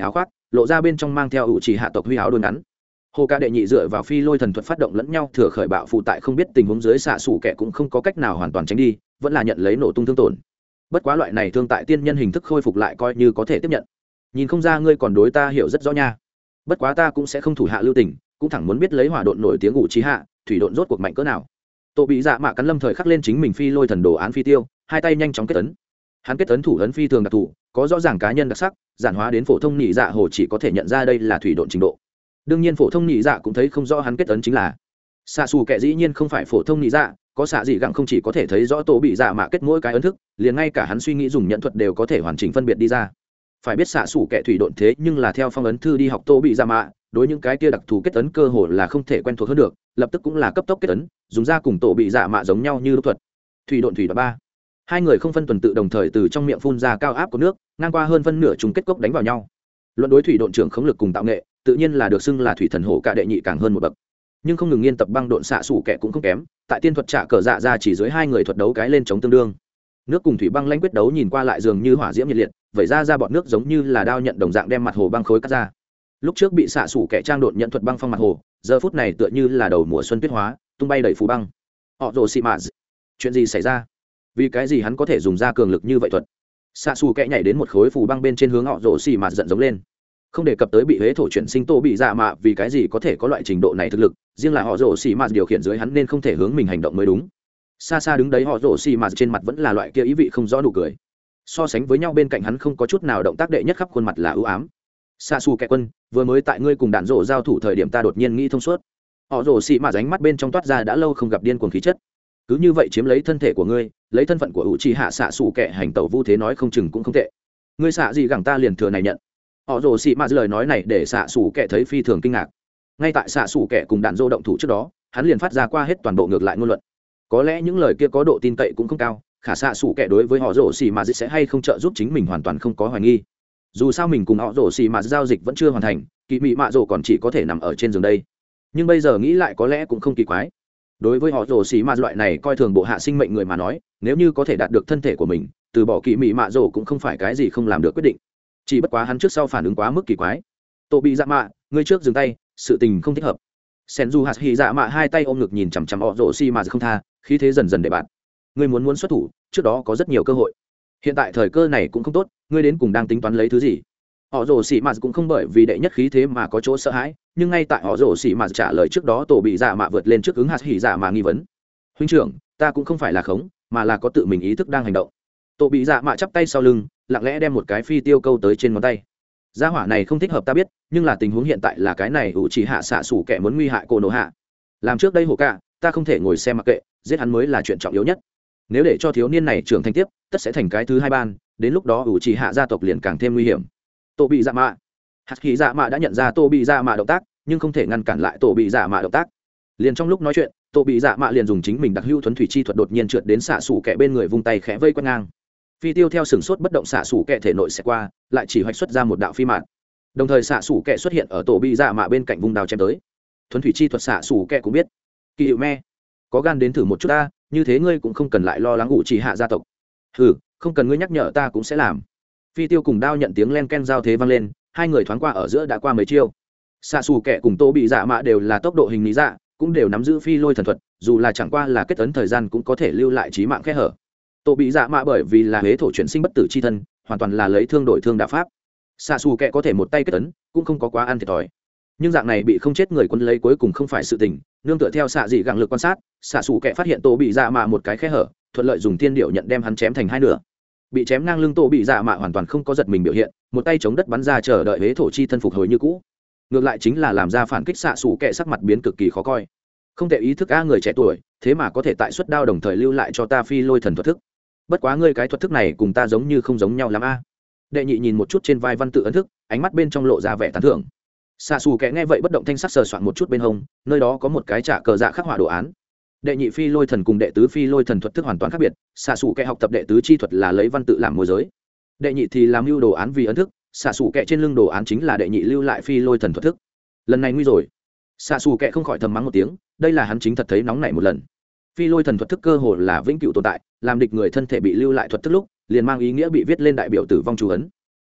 lộ ra bên trong mang theo ủ chỉ hạ tộc huy áo đồn ngắn. Hồ ca đệ nhị dựa vào phi lôi thần thuật phát động lẫn nhau thừa khởi bạo phụ tại không biết tình huống dưới xạ xủ kẻ cũng không có cách nào hoàn toàn tránh đi, vẫn là nhận lấy nổ tung thương tổn. Bất quá loại này thương tại tiên nhân hình thức khôi phục lại coi như có thể tiếp nhận. Nhìn không ra ngươi còn đối ta hiểu rất rõ nha. Bất quá ta cũng sẽ không thủ hạ lưu tình, cũng thẳng muốn biết lấy hỏa độn nổi tiếng ủ trí hạ, thủy độn rốt cuộc mạnh cỡ nào. Tô bị dạ mạ cắn lâm thời khắc lên chính mình phi lôi thần đồ án phi tiêu, hai tay nhanh chóng kết ấn. Hắn kết ấn thủ ấn phi thường đặc thù, có rõ ràng cá nhân đặc sắc, giản hóa đến phổ thông nhị dạ hồ chỉ có thể nhận ra đây là thủy độn trình độ. Đương nhiên phổ thông nhị dạ cũng thấy không rõ hắn kết ấn chính là xạ xù kệ, dĩ nhiên không phải phổ thông nhị dạ, có xạ gì gặng không chỉ có thể thấy rõ tổ bị dạ mạ kết mỗi cái ấn thức, liền ngay cả hắn suy nghĩ dùng nhận thuật đều có thể hoàn chỉnh phân biệt đi ra. Phải biết xạ xù kệ thủy độn thế nhưng là theo phong ấn thư đi học tổ bị dạ mạ, đối những cái kia đặc thù kết ấn cơ hồ là không thể quen thuộc hơn được, lập tức cũng là cấp tốc kết ấn, dùng ra cùng tổ bị dạ mạ giống nhau như lúc thuật. Thủy độn thủy đoạn ba, hai người không phân tuần tự đồng thời từ trong miệng phun ra cao áp của nước, ngang qua hơn phân nửa trùng kết cốc đánh vào nhau. Luận đối thủy độn trưởng khống lực cùng tạo nghệ, tự nhiên là được xưng là thủy thần hổ cả đệ nhị càng hơn một bậc. Nhưng không ngừng nghiên tập băng độn xạ xù kẻ cũng không kém, tại tiên thuật trả cờ dạ ra chỉ dưới hai người thuật đấu cái lên chống tương đương. Nước cùng thủy băng lãnh quyết đấu nhìn qua lại dường như hỏa diễm nhiệt liệt, vẩy ra ra bọt nước giống như là đao nhận đồng dạng đem mặt hồ băng khối cắt ra. Lúc trước bị xạ xù kẻ trang độn nhận thuật băng phong mặt hồ, giờ phút này tựa như là đầu mùa xuân tuyết hóa, tung bay đầy phù băng. Họ rồ xì mạt, chuyện gì xảy ra? Vì cái gì hắn có thể dùng ra cường lực như vậy thuật? Xạ xù kẻ nhảy đến một khối phù băng bên trên hướng họ rồ xì mạt giận giống lên. Không đề cập tới bị huế thổ chuyển sinh tô bị dạ mạ vì cái gì có thể có loại trình độ này thực lực, riêng là họ rồ xì mạt điều khiển dưới hắn nên không thể hướng mình hành động mới đúng. Xa xa đứng đấy họ rồ xì mạt trên mặt vẫn là loại kia ý vị không rõ nụ cười. So sánh với nhau bên cạnh hắn không có chút nào động tác đệ nhất khắp khuôn mặt là ưu ám. Xạ xù kẻ quân, vừa mới tại ngươi cùng đạn rổ giao thủ thời điểm ta đột nhiên nghĩ thông suốt. Họ rồ xì mạt ánh mắt bên trong toát ra đã lâu không gặp điên cuồng khí chất. Cứ như vậy chiếm lấy thân thể của ngươi, lấy thân phận của ủ trì hạ xạ xù kẻ hành tẩu vu thế nói không chừng cũng không tệ. Ngươi xạ gì gẳng ta liền thừa này nhận. Họ rồ xì mạt lời nói này để xạ xù kẻ thấy phi thường kinh ngạc. Ngay tại xạ xù kẻ cùng đạn rô động thủ trước đó, hắn liền phát ra qua hết toàn bộ ngược lại ngôn luận. Có lẽ những lời kia có độ tin cậy cũng không cao, khả xạ xù kẻ đối với họ rồ xì mạt sẽ hay không trợ giúp chính mình hoàn toàn không có hoài nghi. Dù sao mình cùng họ rồ xì mạt giao dịch vẫn chưa hoàn thành, kỳ mị mạ rồ còn chỉ có thể nằm ở trên giường đây. Nhưng bây giờ nghĩ lại có lẽ cũng không kỳ quái. Đối với họ rồ xì mạt loại này coi thường bộ hạ sinh mệnh người mà nói, nếu như có thể đạt được thân thể của mình, từ bỏ kỳ mị mạ rồ cũng không phải cái gì không làm được quyết định. Chỉ bất quá hắn trước sau phản ứng quá mức kỳ quái. Tô bị dạ mạ, ngươi trước dừng tay, sự tình không thích hợp. Senju hạt hỉ dạ mạ hai tay ôm ngực nhìn chằm chằm họ rồ xì mạt không tha, khí thế dần dần để bạn. Ngươi muốn muốn xuất thủ, trước đó có rất nhiều cơ hội. Hiện tại thời cơ này cũng không tốt, ngươi đến cùng đang tính toán lấy thứ gì? Họ rồ xì mạt cũng không bởi vì đệ nhất khí thế mà có chỗ sợ hãi, nhưng ngay tại họ rồ xì mạt trả lời trước đó tổ bị dạ mạ vượt lên trước ứng hạt hỉ dạ mạ nghi vấn. Huynh trưởng, ta cũng không phải là khống, mà là có tự mình ý thức đang hành động. Tổ bị dạ mạ chắp tay sau lưng, lặng lẽ đem một cái phi tiêu câu tới trên ngón tay. Gia hỏa này không thích hợp ta biết, nhưng là tình huống hiện tại là cái này ủ chỉ hạ xạ sủ kẻ muốn nguy hại cô nổ hạ. Làm trước đây hồ cả, ta không thể ngồi xem mặc kệ, giết hắn mới là chuyện trọng yếu nhất. Nếu để cho thiếu niên này trưởng thành tiếp, tất sẽ thành cái thứ hai ban, đến lúc đó ủ chỉ hạ gia tộc liền càng thêm nguy hiểm. Tổ bị dạ mạ, hạt khí dạ mạ đã nhận ra tổ bị dạ mạ động tác, nhưng không thể ngăn cản lại tổ bị dạ mạ động tác. Liền trong lúc nói chuyện, tổ bị dạ mạ liền dùng chính mình đặc hữu thuần thủy chi thuật đột nhiên trượt đến xạ sủ kẻ bên người vung tay khẽ vây quét ngang. Phi tiêu theo sừng sốt bất động xạ sủ kẻ thể nội sẽ qua, lại chỉ hoạch xuất ra một đạo phi mạn. Đồng thời xạ sủ kẻ xuất hiện ở tổ bị dạ mạ bên cạnh vùng đào chém tới. Thuần thủy chi thuật xạ sủ kẻ cũng biết. Kỳ hiệu me, có gan đến thử một chút ta, như thế ngươi cũng không cần lại lo lắng ủ trì hạ gia tộc. Hừ, không cần ngươi nhắc nhở ta cũng sẽ làm. Phi tiêu cùng đao nhận tiếng len ken giao thế vang lên, hai người thoáng qua ở giữa đã qua mấy chiêu. Xạ sủ kẻ cùng tổ bị dạ mạ đều là tốc độ hình lý dạ, cũng đều nắm giữ phi lôi thần thuật, dù là chẳng qua là kết ấn thời gian cũng có thể lưu lại chí mạng kẽ hở. Tổ bị dạ mạ bởi vì là huế thổ chuyển sinh bất tử chi thân, hoàn toàn là lấy thương đổi thương đả pháp. Xạ xù kẹ có thể một tay kết ấn, cũng không có quá ăn thiệt thòi. Nhưng dạng này bị không chết người quân lấy cuối cùng không phải sự tình, nương tựa theo xạ dị gặng lực quan sát, xạ xù kẹ phát hiện tổ bị dạ mạ một cái kẽ hở, thuận lợi dùng tiên điệu nhận đem hắn chém thành hai nửa. Bị chém ngang lưng tổ bị dạ mạ hoàn toàn không có giật mình biểu hiện, một tay chống đất bắn ra chờ đợi huế thổ chi thân phục hồi như cũ. Ngược lại chính là làm ra phản kích, xạ xù kẹ sắc mặt biến cực kỳ khó coi. Không thể ý thức a người trẻ tuổi, thế mà có thể tại suất đao đồng thời lưu lại cho ta phi lôi thần thuật thức. Bất quá ngươi cái thuật thức này cùng ta giống như không giống nhau lắm a. Đệ nhị nhìn một chút trên vai văn tự ấn thức, ánh mắt bên trong lộ ra vẻ tán thưởng. Xạ xù kẻ nghe vậy bất động thanh sắc sờ soạn một chút bên hông, nơi đó có một cái trả cờ dạ khắc họa đồ án. Đệ nhị phi lôi thần cùng đệ tứ phi lôi thần thuật thức hoàn toàn khác biệt. Xạ xù kẻ học tập đệ tứ chi thuật là lấy văn tự làm môi giới, đệ nhị thì làm lưu đồ án vì ấn thức. Xạ xù kẻ trên lưng đồ án chính là đệ nhị lưu lại phi lôi thần thuật thức. Lần này nguy rồi. Xạ xù kẻ không khỏi thầm mắng một tiếng, đây là hắn chính thật thấy nóng nảy một lần. Phi lôi thần thuật thức cơ hồ là vĩnh cửu tồn tại, làm địch người thân thể bị lưu lại thuật thức lúc liền mang ý nghĩa bị viết lên đại biểu tử vong chú ấn.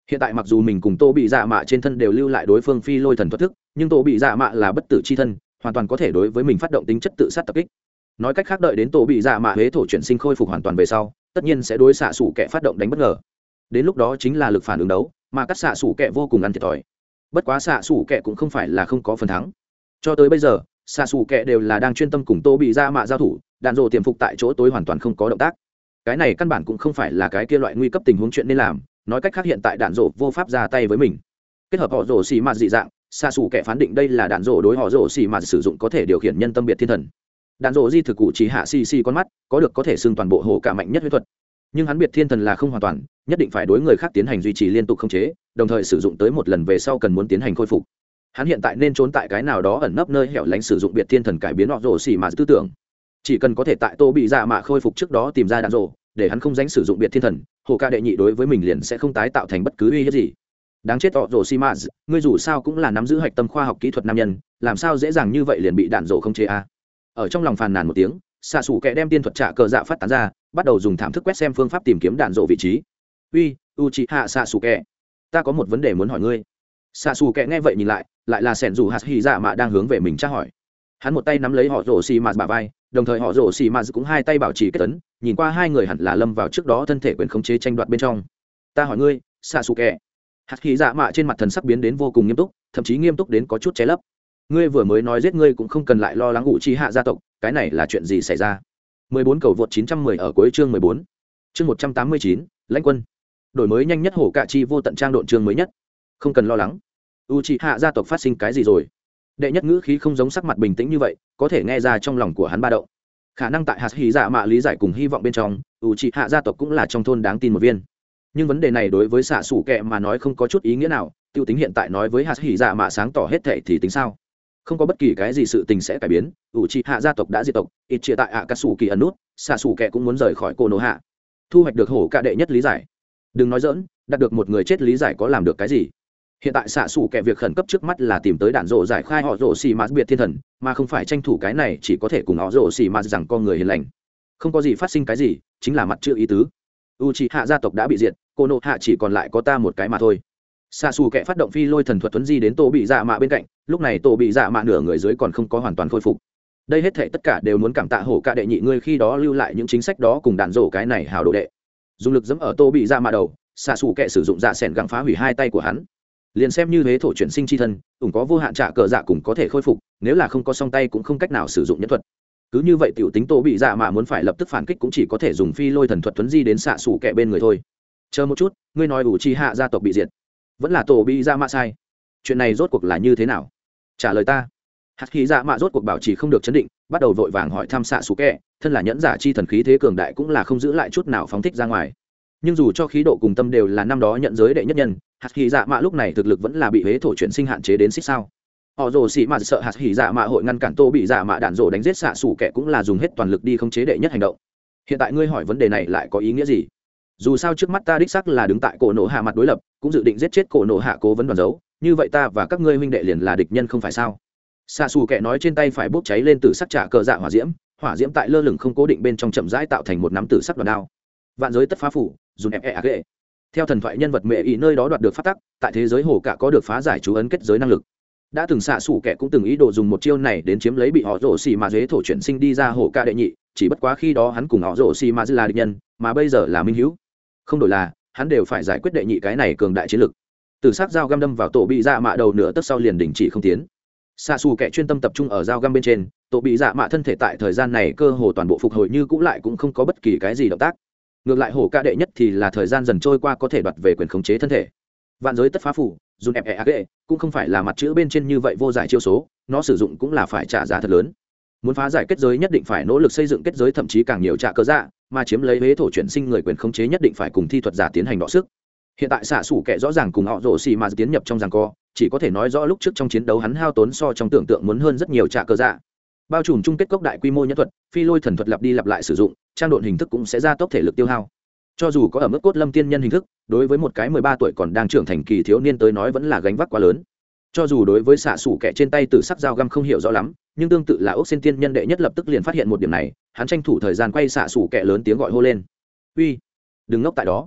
Hiện tại mặc dù mình cùng tô bị dạ mạ trên thân đều lưu lại đối phương phi lôi thần thuật thức, nhưng tô bị dạ mạ là bất tử c h i thân, hoàn toàn có thể đối với mình phát động tính chất tự sát tập kích. Nói cách khác, đợi đến tô bị dạ mạ huế thổ chuyển sinh khôi phục hoàn toàn về sau, tất nhiên sẽ đối xạ xủ kẻ phát động đánh bất ngờ. Đến lúc đó chính là lực phản ứng đấu, mà các xạ xủ kẻ vô cùng ăn thiệt thòi. Bất quá xạ xủ kẻ cũng không phải là không có phần thắng. Cho tới bây giờ, xạ xủ kẻ đều là đang chuyên tâm cùng tô bị dạ mạ giao thủ, đạn rồ tiềm phục tại chỗ tối hoàn toàn không có động tác. Cái này căn bản cũng không phải là cái kia loại nguy cấp tình huống chuyện nên làm. Nói cách khác, hiện tại đạn rồ vô pháp ra tay với mình. Kết hợp họ rồ xì mạt dị dạng, xạ xủ kẻ phán định đây là đạn rồ đối họ rồ xì mạt sử dụng có thể điều khiển nhân tâm biệt thiên thần. Đạn rồ di thực cụ chỉ hạ xì xì con mắt, có được có thể xưng toàn bộ hổ cả mạnh nhất huyết thuật, nhưng hắn biệt thiên thần là không hoàn toàn, nhất định phải đối người khác tiến hành duy trì liên tục khống chế, đồng thời sử dụng tới một lần về sau cần muốn tiến hành khôi phục. Hắn hiện tại nên trốn tại cái nào đó ẩn nấp nơi hẻo lánh sử dụng biệt thiên thần cải biến họ rồ xì mạt tư tưởng. Chỉ cần có thể tại tô bị dạ mạ khôi phục trước đó tìm ra đạn rồ, để hắn không dánh sử dụng biệt thiên thần, hồ ca đệ nhị đối với mình liền sẽ không tái tạo thành bất cứ uy hiếp gì. Đáng chết họ rồ xì mạt, ngươi dù sao cũng là nắm giữ hạch tâm khoa học kỹ thuật nam nhân, làm sao dễ dàng như vậy liền bị đạn rồ không chế a? Ở trong lòng phàn nàn một tiếng, xạ xủ kẻ đem tiên thuật trả cờ dạ phát tán ra, bắt đầu dùng thảm thức quét xem phương pháp tìm kiếm đạn rộ vị trí. Uy, u chị hạ xạ xủ kẻ, ta có một vấn đề muốn hỏi ngươi. Xạ xủ kẻ nghe vậy nhìn lại, lại là sẻn dù hạt hì dạ mạ đang hướng về mình tra hỏi. Hắn một tay nắm lấy họ rồ xì mạt bả vai, đồng thời họ rồ xì mạt cũng hai tay bảo trì kết tấn, nhìn qua hai người hẳn là lâm vào trước đó thân thể quyền khống chế tranh đoạt bên trong. Ta hỏi ngươi, xạ xủ kẻ. Hạt hì dạ mạ trên mặt thần sắc biến đến vô cùng nghiêm túc, thậm chí nghiêm túc đến có chút che lấp. Ngươi vừa mới nói giết ngươi cũng không cần lại lo lắng ngụ chi hạ gia tộc, cái này là chuyện gì xảy ra? mười bốn cầu vượt chín trăm mười ở cuối chương mười bốn. Chương một trăm tám mươi chín, lãnh quân. Đổi mới nhanh nhất hổ cạ chi vô tận trang độn chương mới nhất. Không cần lo lắng. Uchiha gia tộc phát sinh cái gì rồi? Đệ nhất ngữ khí không giống sắc mặt bình tĩnh như vậy, có thể nghe ra trong lòng của hắn ba động. Khả năng tại hạt hỉ dạ mạ lý giải cùng hy vọng bên trong, Uchiha gia tộc cũng là trong thôn đáng tin một viên. Nhưng vấn đề này đối với xạ sủ kẹ mà nói không có chút ý nghĩa nào, tiêu tính hiện tại nói với hạt hỉ dạ mạ sáng tỏ hết thảy thì tính sao? Không có bất kỳ cái gì sự tình sẽ cải biến. Uchiha gia tộc đã diệt tộc, ít chia tại Akatsuki ẩn nút, xạ xù kẻ cũng muốn rời khỏi cô nô hạ. Thu hoạch được hổ cả đệ nhất lý giải. Đừng nói dỡn, đạt được một người chết lý giải có làm được cái gì? Hiện tại xạ xù kẻ việc khẩn cấp trước mắt là tìm tới đạn rộ giải khai họ rộ xì mạt biệt thiên thần, mà không phải tranh thủ cái này chỉ có thể cùng họ rộ xì mạt rằng con người hiền lành. Không có gì phát sinh cái gì, chính là mặt chữ ý tứ. Uchiha gia tộc đã bị diệt, cô nô hạ chỉ còn lại có ta một cái mà thôi. Xạ xù kẻ phát động phi lôi thần thuật tuấn di đến tổ bị dạ mạ bên cạnh, lúc này tổ bị dạ mạ nửa người dưới còn không có hoàn toàn khôi phục. Đây hết thảy tất cả đều muốn cảm tạ hổ cả đệ nhị ngươi khi đó lưu lại những chính sách đó cùng đạn rổ cái này hào đồ đệ. Dùng lực dẫm ở tổ bị dạ mạ đầu, xạ xù kẻ sử dụng dạ sẻn gặng phá hủy hai tay của hắn. Liền xem như thế thổ chuyển sinh chi thân, cũng có vô hạn trả cờ dạ cũng có thể khôi phục, nếu là không có song tay cũng không cách nào sử dụng nhân thuật. Cứ như vậy tiểu tính tổ bị dạ mạ muốn phải lập tức phản kích cũng chỉ có thể dùng phi lôi thần thuật tuấn di đến xạ xù kẻ bên người thôi. Chờ một chút, ngươi nói Uchiha gia tộc bị diệt, vẫn là tổ bị dạ mạ sai? Chuyện này rốt cuộc là như thế nào? Trả lời ta. Hạt khí dạ mạ rốt cuộc bảo trì không được chấn định, bắt đầu vội vàng hỏi thăm xạ xù kẹ, thân là nhẫn giả chi thần khí thế cường đại cũng là không giữ lại chút nào phóng thích ra ngoài. Nhưng dù cho khí độ cùng tâm đều là năm đó nhận giới đệ nhất nhân, hạt khí dạ mạ lúc này thực lực vẫn là bị huế thổ chuyển sinh hạn chế đến xích sao. Họ rồ xì mạ sợ hạt khí dạ mạ hội ngăn cản tô bị dạ mạ đạn rồ đánh giết xạ xù kẹ cũng là dùng hết toàn lực đi khống chế đệ nhất hành động. Hiện tại ngươi hỏi vấn đề này lại có ý nghĩa gì? Dù sao trước mắt ta đích xác là đứng tại cổ nổ hạ mặt đối lập, cũng dự định giết chết cổ nổ hạ cố vấn đoàn dấu, như vậy ta và các ngươi huynh đệ liền là địch nhân không phải sao? Xạ xù kẻ nói trên tay phải bốc cháy lên từ sắc trả cờ dạ hỏa diễm, hỏa diễm tại lơ lửng không cố định bên trong chậm rãi tạo thành một nắm tử sắc đoàn đao. Vạn giới tất phá phủ, dùng ép ẹ ghệ. Theo thần thoại nhân vật mẹ ý nơi đó đoạt được phát tắc, tại thế giới hồ cả có được phá giải chú ấn kết giới năng lực. Đã từng xạ xù kẻ cũng từng ý đồ dùng một chiêu này đến chiếm lấy bị họ rổ xì mà dế thổ chuyển sinh đi ra hồ ca đệ nhị, chỉ bất quá khi đó hắn cùng họ rổ xì mà là địch nhân, mà bây giờ là minh hữu. Không đổi là, hắn đều phải giải quyết đệ nhị cái này cường đại chiến lực. Từ sắc dao găm đâm vào tổ bị dạ mạ đầu nửa tấc sau liền đình chỉ không tiến. Xạ xù kẻ chuyên tâm tập trung ở dao găm bên trên, tổ bị dạ mạ thân thể tại thời gian này cơ hồ toàn bộ phục hồi như cũ lại cũng không có bất kỳ cái gì động tác. Ngược lại hổ ca đệ nhất thì là thời gian dần trôi qua có thể đoạt về quyền khống chế thân thể. Vạn giới tất phá phủ, dùng ép ẹ ghệ cũng không phải là mặt chữ bên trên như vậy vô giải chiêu số, nó sử dụng cũng là phải trả giá thật lớn. Muốn phá giải kết giới nhất định phải nỗ lực xây dựng kết giới, thậm chí càng nhiều trả cơ dạ, mà chiếm lấy huế thổ chuyển sinh người quyền khống chế nhất định phải cùng thi thuật giả tiến hành đọ sức. Hiện tại xạ xủ kẻ rõ ràng cùng họ rổ xì mà tiến nhập trong giằng co, chỉ có thể nói rõ lúc trước trong chiến đấu hắn hao tốn so trong tưởng tượng muốn hơn rất nhiều trả cơ dạ. Bao trùm chung kết cốc đại quy mô nhân thuật, phi lôi thần thuật lặp đi lặp lại sử dụng, trang độn hình thức cũng sẽ gia tốc thể lực tiêu hao. Cho dù có ở mức cốt lâm tiên nhân hình thức, đối với một cái mười ba tuổi còn đang trưởng thành kỳ thiếu niên tới nói vẫn là gánh vác quá lớn. Cho dù đối với xạ xủ kẻ trên tay tử sắc dao găm không hiểu rõ lắm, nhưng tương tự là ốc sen tiên nhân đệ nhất lập tức liền phát hiện một điểm này, hắn tranh thủ thời gian quay xạ xủ kẻ lớn tiếng gọi hô lên: uy, đừng ngốc tại đó.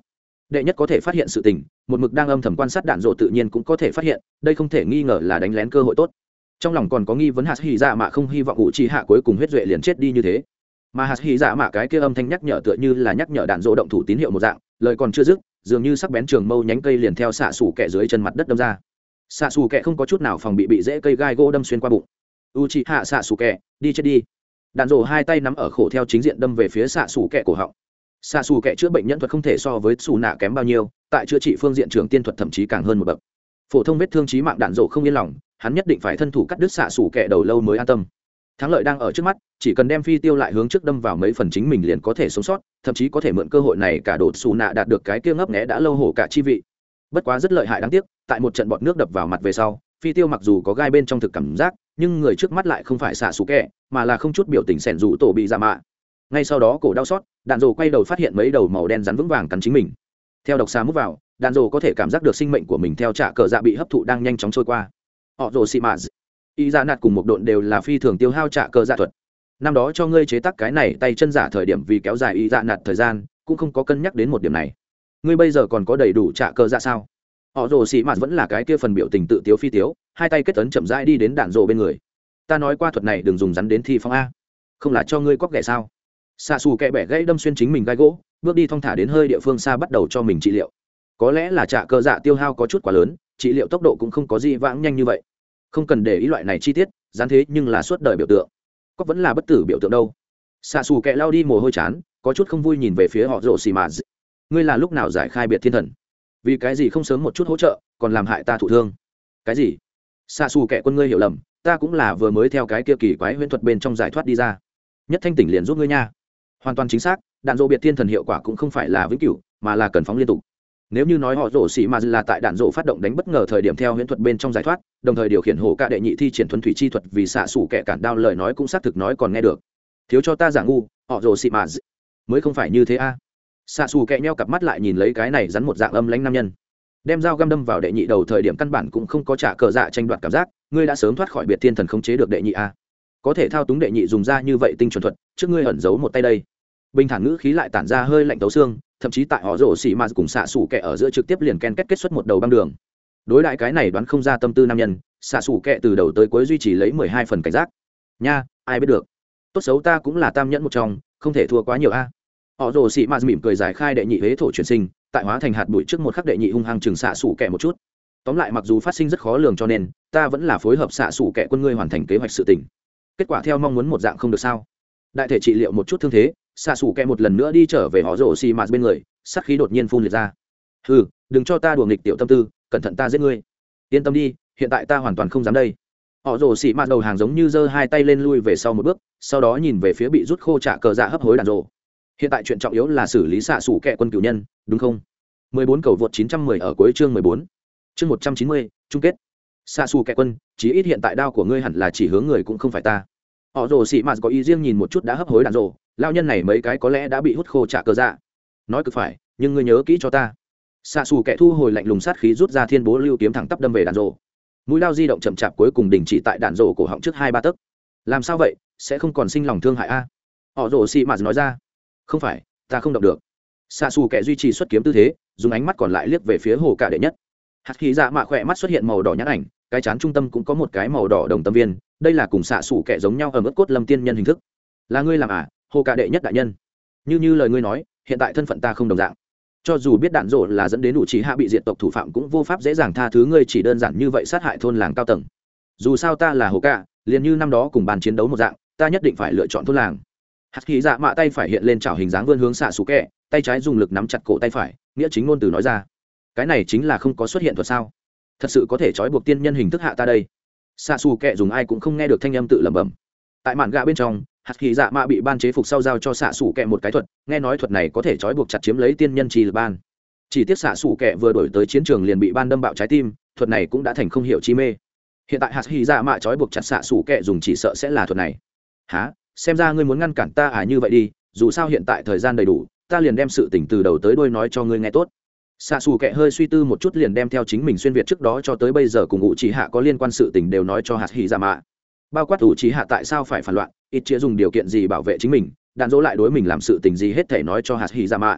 đệ nhất có thể phát hiện sự tình, một mực đang âm thầm quan sát đạn dộ tự nhiên cũng có thể phát hiện, đây không thể nghi ngờ là đánh lén cơ hội tốt. Trong lòng còn có nghi vấn hạt hỉ dạ mạ không hy vọng ủ trì hạ cuối cùng huyết duệ liền chết đi như thế, mà hạt hỉ dạ mạ cái kia âm thanh nhắc nhở tựa như là nhắc nhở đạn dộ động thủ tín hiệu một dạng, lời còn chưa dứt, dường như sắc bén trường mâu nhánh cây liền theo xạ xù kẹ dưới chân mặt đất đâm ra. Xạ xù kẹ không có chút nào phòng bị bị rễ cây gai gỗ đâm xuyên qua bụng. U trì hạ xạ xù kẹ, đi chết đi. Đạn dộ hai tay nắm ở khổ theo chính diện đâm về phía xạ xù kẹ cổ họng. Xạ xù kẹ chữa bệnh nhân thuật không thể so với xù nạ kém bao nhiêu, tại chữa trị phương diện trường tiên thuật thậm chí càng hơn một bậc. Phổ thông vết thương chí mạng đạn dộ không yên lòng, hắn nhất định phải thân thủ cắt đứt xạ xù kẹ đầu lâu mới an tâm. Thắng lợi đang ở trước mắt, chỉ cần đem phi tiêu lại hướng trước đâm vào mấy phần chính mình liền có thể sống sót, thậm chí có thể mượn cơ hội này cả đột xù nạ đạt được cái kia ngấp nghé đã lâu hổ cả chi vị. Bất quá rất lợi hại đáng tiếc, tại một trận bọt nước đập vào mặt về sau, phi tiêu mặc dù có gai bên trong thực cảm giác, nhưng người trước mắt lại không phải xạ xù kẹ, mà là không chút biểu tình sẻn rủ tổ bị dạ mạ. Ngay sau đó cổ đau xót, đạn dồ quay đầu phát hiện mấy đầu màu đen rắn vững vàng cắn chính mình. Theo độc xà mút vào, đạn dồ có thể cảm giác được sinh mệnh của mình theo trả cờ dạ bị hấp thụ đang nhanh chóng trôi qua. Họ rồ xì mạ y dạ nạt cùng một độn đều là phi thường tiêu hao trả cờ dạ thuật. Năm đó cho ngươi chế tác cái này tay chân giả thời điểm vì kéo dài y dạ nạt thời gian, cũng không có cân nhắc đến một điểm này. Ngươi bây giờ còn có đầy đủ trả cờ dạ sao? Họ rồ xì mạ vẫn là cái kia phần biểu tình tự tiếu phi tiếu, hai tay kết ấn chậm rãi đi đến đạn dồ bên người. Ta nói qua thuật này đừng dùng rắn đến thi phong a, không là cho ngươi quắc ghẻ sao? Xạ xù kẹ bẻ gãy đâm xuyên chính mình gai gỗ, bước đi thong thả đến hơi địa phương xa bắt đầu cho mình trị liệu. Có lẽ là trả cờ dạ tiêu hao có chút quá lớn, trị liệu tốc độ cũng không có gì vãng nhanh như vậy. Không cần để ý loại này chi tiết, dán thế nhưng là suốt đời biểu tượng, có vẫn là bất tử biểu tượng đâu. Xạ xù kẹ lao đi mồ hôi chán, có chút không vui nhìn về phía họ rồ xì mà. Ngươi là lúc nào giải khai biệt thiên thần? Vì cái gì không sớm một chút hỗ trợ, còn làm hại ta thụ thương? Cái gì? Xạ xù kẹ quân ngươi hiểu lầm, ta cũng là vừa mới theo cái kia kỳ quái huyễn thuật bên trong giải thoát đi ra. Nhất thanh tỉnh liền giúp ngươi nha. Hoàn toàn chính xác, đạn dộ biệt thiên thần hiệu quả cũng không phải là vĩnh cửu, mà là cần phóng liên tục. Nếu như nói họ rổ xỉ mà là tại đạn dộ phát động đánh bất ngờ thời điểm theo huyễn thuật bên trong giải thoát, đồng thời điều khiển hổ ca đệ nhị thi triển thuần thủy chi thuật vì xạ xủ kẻ cản đao lời nói cũng xác thực nói còn nghe được. Thiếu cho ta giả ngu, họ rổ xỉ mà mới không phải như thế a. À. Xạ xù kẻ nheo cặp mắt lại nhìn lấy cái này rắn một dạng âm lãnh nam nhân, đem dao găm đâm vào đệ nhị đầu thời điểm căn bản cũng không có trả cờ dạ tranh đoạt cảm giác, ngươi đã sớm thoát khỏi biệt thiên thần khống chế được đệ nhị a. Có thể thao túng đệ nhị dùng ra như vậy tinh chuẩn thuật, trước ngươi ẩn giấu một tay đây. Bình thản ngữ khí lại tản ra hơi lạnh tấu xương, thậm chí tại họ rổ xỉ mà cùng xạ xủ kẹ ở giữa trực tiếp liền ken kết kết xuất một đầu băng đường. Đối đại cái này đoán không ra tâm tư nam nhân, xạ xủ kẹ từ đầu tới cuối duy trì lấy mười hai phần cảnh giác. Nha, ai biết được. Tốt xấu ta cũng là tam nhẫn một trong, không thể thua quá nhiều a. Họ rổ xỉ mà mỉm cười giải khai đệ nhị hế thổ chuyển sinh, tại hóa thành hạt bụi trước một khắc đệ nhị hung hăng chừng xạ xủ kẹ một chút. Tóm lại mặc dù phát sinh rất khó lường cho nên, ta vẫn là phối hợp xạ xủ kẹ quân ngươi hoàn thành kế hoạch sự tình. Kết quả theo mong muốn một dạng không được sao? Đại thể trị liệu một chút thương thế, xạ xù kẹ một lần nữa đi trở về họ rổ xì mạt bên người, sát khí đột nhiên phun liệt ra. Hừ, đừng cho ta đùa nghịch tiểu tâm tư, cẩn thận ta giết ngươi. Yên tâm đi, hiện tại ta hoàn toàn không dám đây. Họ rổ xì mạt đầu hàng giống như giơ hai tay lên lui về sau một bước, sau đó nhìn về phía bị rút khô trả cờ dạ hấp hối đàn rổ. Hiện tại chuyện trọng yếu là xử lý xạ xù kẹ quân cửu nhân, đúng không? mười bốn cầu vượt chín trăm mười ở cuối chương mười bốn. Chương một trăm chín mươi, chung kết. Xạ xù kẹ quân, chí ít hiện tại đao của ngươi hẳn là chỉ hướng người cũng không phải ta. Họ rồ xì mạt có ý riêng nhìn một chút đã hấp hối đàn rồ, lao nhân này mấy cái có lẽ đã bị hút khô trả cờ dạ. Nói cực phải, nhưng ngươi nhớ kỹ cho ta. Xạ xù kẻ thu hồi lạnh lùng sát khí rút ra thiên bố lưu kiếm thẳng tắp đâm về đàn rồ. Mũi lao di động chậm chạp cuối cùng đình chỉ tại đàn rồ cổ họng trước hai ba tấc. Làm sao vậy, sẽ không còn sinh lòng thương hại a? Họ rồ xì mạt nói ra. Không phải, ta không động được. Xạ xù kẻ duy trì xuất kiếm tư thế, dùng ánh mắt còn lại liếc về phía hồ cả đệ nhất. Hạt khí dạ mạ khỏe mắt xuất hiện màu đỏ nhãn ảnh, cái chán trung tâm cũng có một cái màu đỏ đồng tâm viên, đây là cùng xạ xủ kẻ giống nhau ở mức cốt lâm tiên nhân hình thức. Là ngươi làm à, hồ cả đệ nhất đại nhân? Như như lời ngươi nói, hiện tại thân phận ta không đồng dạng, cho dù biết đạn rộ là dẫn đến đủ trí hạ bị diệt tộc thủ phạm cũng vô pháp dễ dàng tha thứ ngươi chỉ đơn giản như vậy sát hại thôn làng cao tầng. Dù sao ta là hồ cả, liền như năm đó cùng bàn chiến đấu một dạng, ta nhất định phải lựa chọn thôn làng. Hạt khí dạ mạ tay phải hiện lên chảo hình dáng vươn hướng xạ xủ kẻ, tay trái dùng lực nắm chặt cổ tay phải, nghĩa chính ngôn từ nói ra. Cái này chính là không có xuất hiện thuật sao? Thật sự có thể trói buộc tiên nhân hình thức hạ ta đây? Xạ xù kẹ dùng ai cũng không nghe được thanh âm tự lẩm bẩm. Tại mạn gạ bên trong, hạt khí dạ mạ bị ban chế phục sau giao cho xạ xù kẹ một cái thuật, nghe nói thuật này có thể trói buộc chặt chiếm lấy tiên nhân trì lực ban. Chỉ tiếc xạ xù kẹ vừa đổi tới chiến trường liền bị ban đâm bạo trái tim, thuật này cũng đã thành không hiểu chi mê. Hiện tại hạt khí dạ mạ trói buộc chặt xạ xù kẹ dùng chỉ sợ sẽ là thuật này. Hả? Xem ra ngươi muốn ngăn cản ta à? Như vậy đi, dù sao hiện tại thời gian đầy đủ, ta liền đem sự tình từ đầu tới đuôi nói cho ngươi nghe tốt. Xạ xù kẹ hơi suy tư một chút liền đem theo chính mình xuyên việt trước đó cho tới bây giờ cùng ngụ trí hạ có liên quan sự tình đều nói cho hạt hỉ dạ mạ, bao quát ngụ trí hạ tại sao phải phản loạn, ít chia dùng điều kiện gì bảo vệ chính mình, đạn dỗ lại đối mình làm sự tình gì hết thể nói cho hạt hỉ dạ mạ.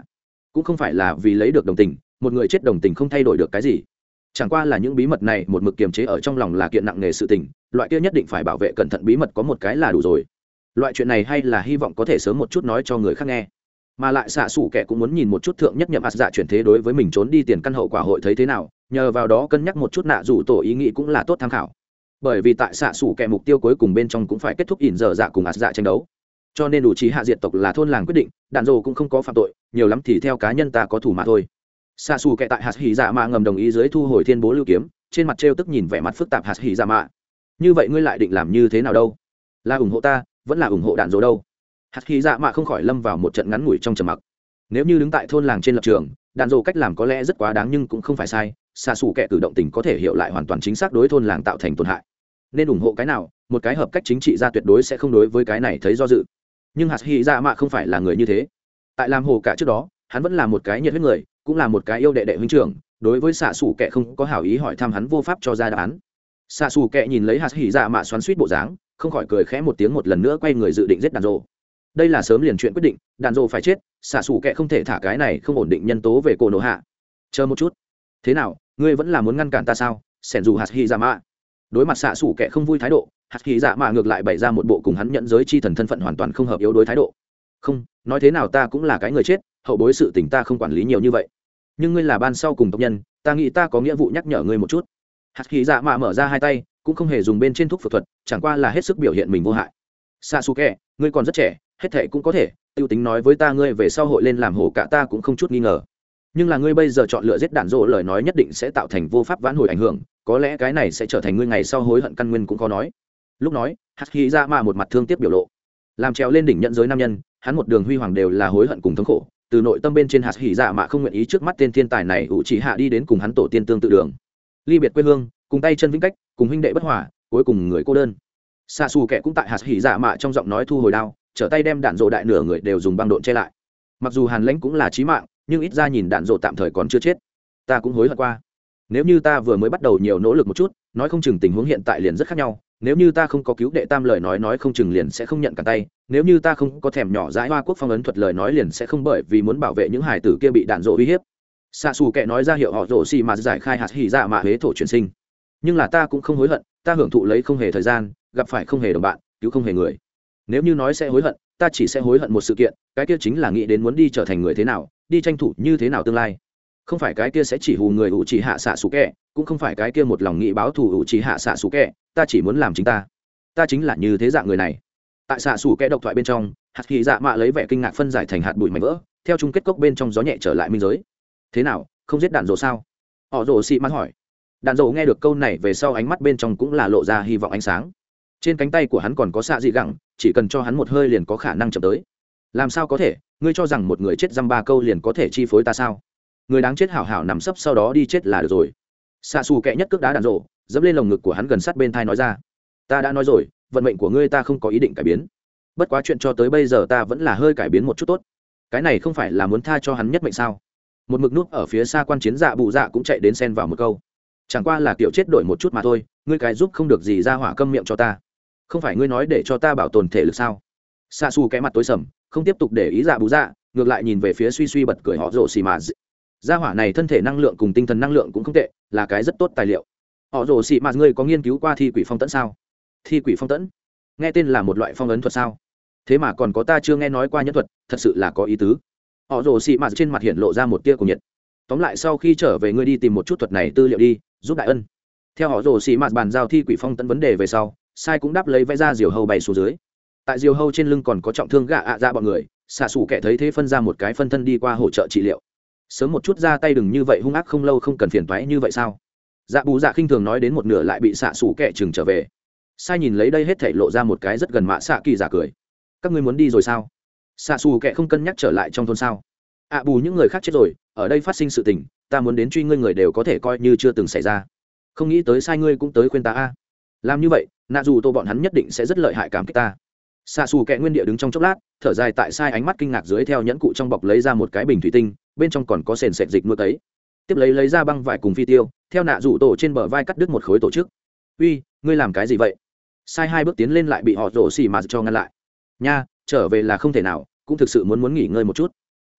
cũng không phải là vì lấy được đồng tình, một người chết đồng tình không thay đổi được cái gì, chẳng qua là những bí mật này một mực kiềm chế ở trong lòng là kiện nặng nề sự tình, loại kia nhất định phải bảo vệ cẩn thận bí mật có một cái là đủ rồi. Loại chuyện này hay là hy vọng có thể sớm một chút nói cho người khác nghe, mà lại xạ xủ kẻ cũng muốn nhìn một chút thượng nhất nhậm ạt dạ chuyển thế đối với mình trốn đi tiền căn hậu quả hội thấy thế nào, nhờ vào đó cân nhắc một chút nạ dù tổ ý nghĩ cũng là tốt tham khảo. Bởi vì tại xạ xủ kẻ mục tiêu cuối cùng bên trong cũng phải kết thúc ỉn dở dạ cùng ạt dạ tranh đấu, cho nên đủ trí hạ diệt tộc là thôn làng quyết định, đạn dồ cũng không có phạm tội, nhiều lắm thì theo cá nhân ta có thủ mà thôi. Xạ xù kệ tại hạt hỉ dạ mạ ngầm đồng ý dưới thu hồi thiên bố lưu kiếm, trên mặt trêu tức nhìn vẻ mặt phức tạp hạt hỉ dạ mạ. Như vậy ngươi lại định làm như thế nào đâu? Là ủng hộ ta vẫn là ủng hộ đạn dồ đâu? Hạt hỉ dạ mạ không khỏi lâm vào một trận ngắn ngủi trong trầm mặc. Nếu như đứng tại thôn làng trên lập trường, đạn dồ cách làm có lẽ rất quá đáng nhưng cũng không phải sai, xạ xù kệ cử động tình có thể hiểu lại hoàn toàn chính xác đối thôn làng tạo thành tổn hại, nên ủng hộ cái nào, một cái hợp cách chính trị ra tuyệt đối sẽ không đối với cái này thấy do dự. Nhưng hạt hỉ dạ mạ không phải là người như thế. Tại làm hồ cả trước đó, hắn vẫn là một cái nhiệt huyết người, cũng là một cái yêu đệ đệ huynh trưởng, đối với xạ xù kệ không có hảo ý hỏi thăm hắn vô pháp cho ra đáp án. Xạ xù kệ nhìn lấy hạt hỉ dạ mạ xoắn suýt bộ dáng, không khỏi cười khẽ một tiếng, một lần nữa quay người dự định giết đàn rồ. Đây là sớm liền chuyện quyết định, đàn rồ phải chết, xạ xù kệ không thể thả cái này không ổn định nhân tố về cổ nổ hạ. Chờ một chút, thế nào, ngươi vẫn là muốn ngăn cản ta sao? Sẻn dù hạt hỉ dạ mạ đối mặt xạ xù kệ không vui thái độ, hạt hỉ dạ mạ ngược lại bày ra một bộ cùng hắn nhận giới chi thần thân phận hoàn toàn không hợp yếu đối thái độ. Không, nói thế nào ta cũng là cái người chết, hậu bối sự tình ta không quản lý nhiều như vậy, nhưng ngươi là ban sau cùng tộc nhân, ta nghĩ ta có nghĩa vụ nhắc nhở ngươi một chút. Hạt khí dạ mạ mở ra hai tay, cũng không hề dùng bên trên thuốc phẫu thuật, chẳng qua là hết sức biểu hiện mình vô hại. Sasuke, ngươi còn rất trẻ, hết thệ cũng có thể tiêu tính nói với ta ngươi về sau hội lên làm hổ cả ta cũng không chút nghi ngờ, nhưng là ngươi bây giờ chọn lựa giết đạn rộ lời nói nhất định sẽ tạo thành vô pháp vãn hồi ảnh hưởng, có lẽ cái này sẽ trở thành ngươi ngày sau hối hận căn nguyên cũng khó nói. Lúc nói, hạt khí dạ mạ một mặt thương tiếc biểu lộ, làm trèo lên đỉnh nhận giới nam nhân, hắn một đường huy hoàng đều là hối hận cùng thống khổ, từ nội tâm bên trên hạt hỉ dạ mạ không nguyện ý trước mắt tên thiên tài này ủ chỉ hạ đi đến cùng hắn tổ tiên tương tự đường, ly biệt quê hương, cùng tay chân vĩnh cách, cùng huynh đệ bất hòa, cuối cùng người cô đơn. Sa Su kẻ cũng tại hạt hỉ dạ mạ trong giọng nói thu hồi đao, trở tay đem đạn rộ đại nửa người đều dùng băng độn che lại. Mặc dù hàn lãnh cũng là chí mạng, nhưng ít ra nhìn đạn rộ tạm thời còn chưa chết. Ta cũng hối hận qua, nếu như ta vừa mới bắt đầu nhiều nỗ lực một chút, nói không chừng tình huống hiện tại liền rất khác nhau. Nếu như ta không có cứu đệ tam lời nói nói không chừng liền sẽ không nhận cả tay, nếu như ta không có thèm nhỏ dãi hoa quốc phong ấn thuật lời nói liền sẽ không bởi vì muốn bảo vệ những hải tử kia bị đạn rộ uy hiếp. Sa Su kẻ nói ra hiệu họ rộ xì mà giải khai hạt hỉ dạ mạ huế thổ chuyển sinh, nhưng là ta cũng không hối hận, ta hưởng thụ lấy không hề thời gian, gặp phải không hề đồng bạn, cứu không hề người. Nếu như nói sẽ hối hận, ta chỉ sẽ hối hận một sự kiện, cái kia chính là nghĩ đến muốn đi trở thành người thế nào, đi tranh thủ như thế nào tương lai. Không phải cái kia sẽ chỉ hù người ủ chỉ hạ xạ sủ kẻ, cũng không phải cái kia một lòng nghĩ báo thù ủ chỉ hạ xạ sủ kẻ, ta chỉ muốn làm chính ta. Ta chính là như thế dạng người này. Tại xạ sủ kẻ độc thoại bên trong, hạt kỳ dạ mạ lấy vẻ kinh ngạc phân giải thành hạt bụi mảnh vỡ, theo chung kết cốc bên trong gió nhẹ trở lại minh giới. Thế nào, không giết đạn rồ sao? Họ rồ xị mắt hỏi. Đạn rồ nghe được câu này về sau ánh mắt bên trong cũng là lộ ra hy vọng ánh sáng. Trên cánh tay của hắn còn có xạ dị gẳng, chỉ cần cho hắn một hơi liền có khả năng chậm tới. Làm sao có thể, ngươi cho rằng một người chết dăm ba câu liền có thể chi phối ta sao? Người đáng chết hảo hảo nằm sấp sau đó đi chết là được rồi. Xạ xù kẹ nhất cước đá đạn rộ, dẫm lên lồng ngực của hắn gần sát bên thai nói ra. Ta đã nói rồi, vận mệnh của ngươi ta không có ý định cải biến. Bất quá chuyện cho tới bây giờ ta vẫn là hơi cải biến một chút tốt. Cái này không phải là muốn tha cho hắn nhất mệnh sao? Một mực núp ở phía xa quan chiến dạ bụ dạ cũng chạy đến xen vào một câu. Chẳng qua là kiểu chết đổi một chút mà thôi, ngươi cái giúp không được gì ra hỏa câm miệng cho ta. Không phải ngươi nói để cho ta bảo tồn thể lực sao? Xạ xù cái mặt tối sầm, không tiếp tục để ý dạ bụ dạ, ngược lại nhìn về phía suy suy bật cười họ rồ xì mà. Gia hỏa này thân thể năng lượng cùng tinh thần năng lượng cũng không tệ, là cái rất tốt tài liệu. Họ rồ xì mà ngươi có nghiên cứu qua thi quỷ phong tẫn sao? Thi quỷ phong tẫn, nghe tên là một loại phong ấn thuật sao? Thế mà còn có ta chưa nghe nói qua nhân thuật, thật sự là có ý tứ. Họ rồ xì mà trên mặt hiện lộ ra một tia của nhiệt. Tóm lại sau khi trở về ngươi đi tìm một chút thuật này tư liệu đi, giúp đại ân. Theo họ rồ xì mà bàn giao thi quỷ phong tẫn vấn đề về sau, sai cũng đáp lấy vẽ ra diều hâu bay xuống dưới. Tại diều hâu trên lưng còn có trọng thương gạ ạ ra bọn người, xạ xù kẻ thấy thế phân ra một cái phân thân đi qua hỗ trợ trị liệu. Sớm một chút ra tay đừng như vậy hung ác, không lâu không cần phiền toái như vậy sao? Dạ bù dạ khinh thường nói đến một nửa lại bị xạ xù kẻ chừng trở về. Sai nhìn lấy đây hết thảy lộ ra một cái rất gần mạ xạ kỳ giả cười. Các ngươi muốn đi rồi sao? Xạ xù kẻ không cân nhắc trở lại trong thôn sao? ạ à, bù những người khác chết rồi, ở đây phát sinh sự tình, ta muốn đến truy ngươi người đều có thể coi như chưa từng xảy ra. Không nghĩ tới sai ngươi cũng tới khuyên ta a. Làm như vậy, nạ dù tô bọn hắn nhất định sẽ rất lợi hại cảm kích ta. Xạ xù kẻ nguyên địa đứng trong chốc lát, thở dài tại sai ánh mắt kinh ngạc dưới theo nhẫn cụ trong bọc lấy ra một cái bình thủy tinh, bên trong còn có sền sệt dịch nuôi tấy. Tiếp lấy lấy ra băng vải cùng phi tiêu, theo nạ rủ tổ trên bờ vai cắt đứt một khối tổ chức. Uy, ngươi làm cái gì vậy? Sai hai bước tiến lên lại bị họ rổ xì mà cho ngăn lại. Nha, trở về là không thể nào, cũng thực sự muốn muốn nghỉ ngơi một chút.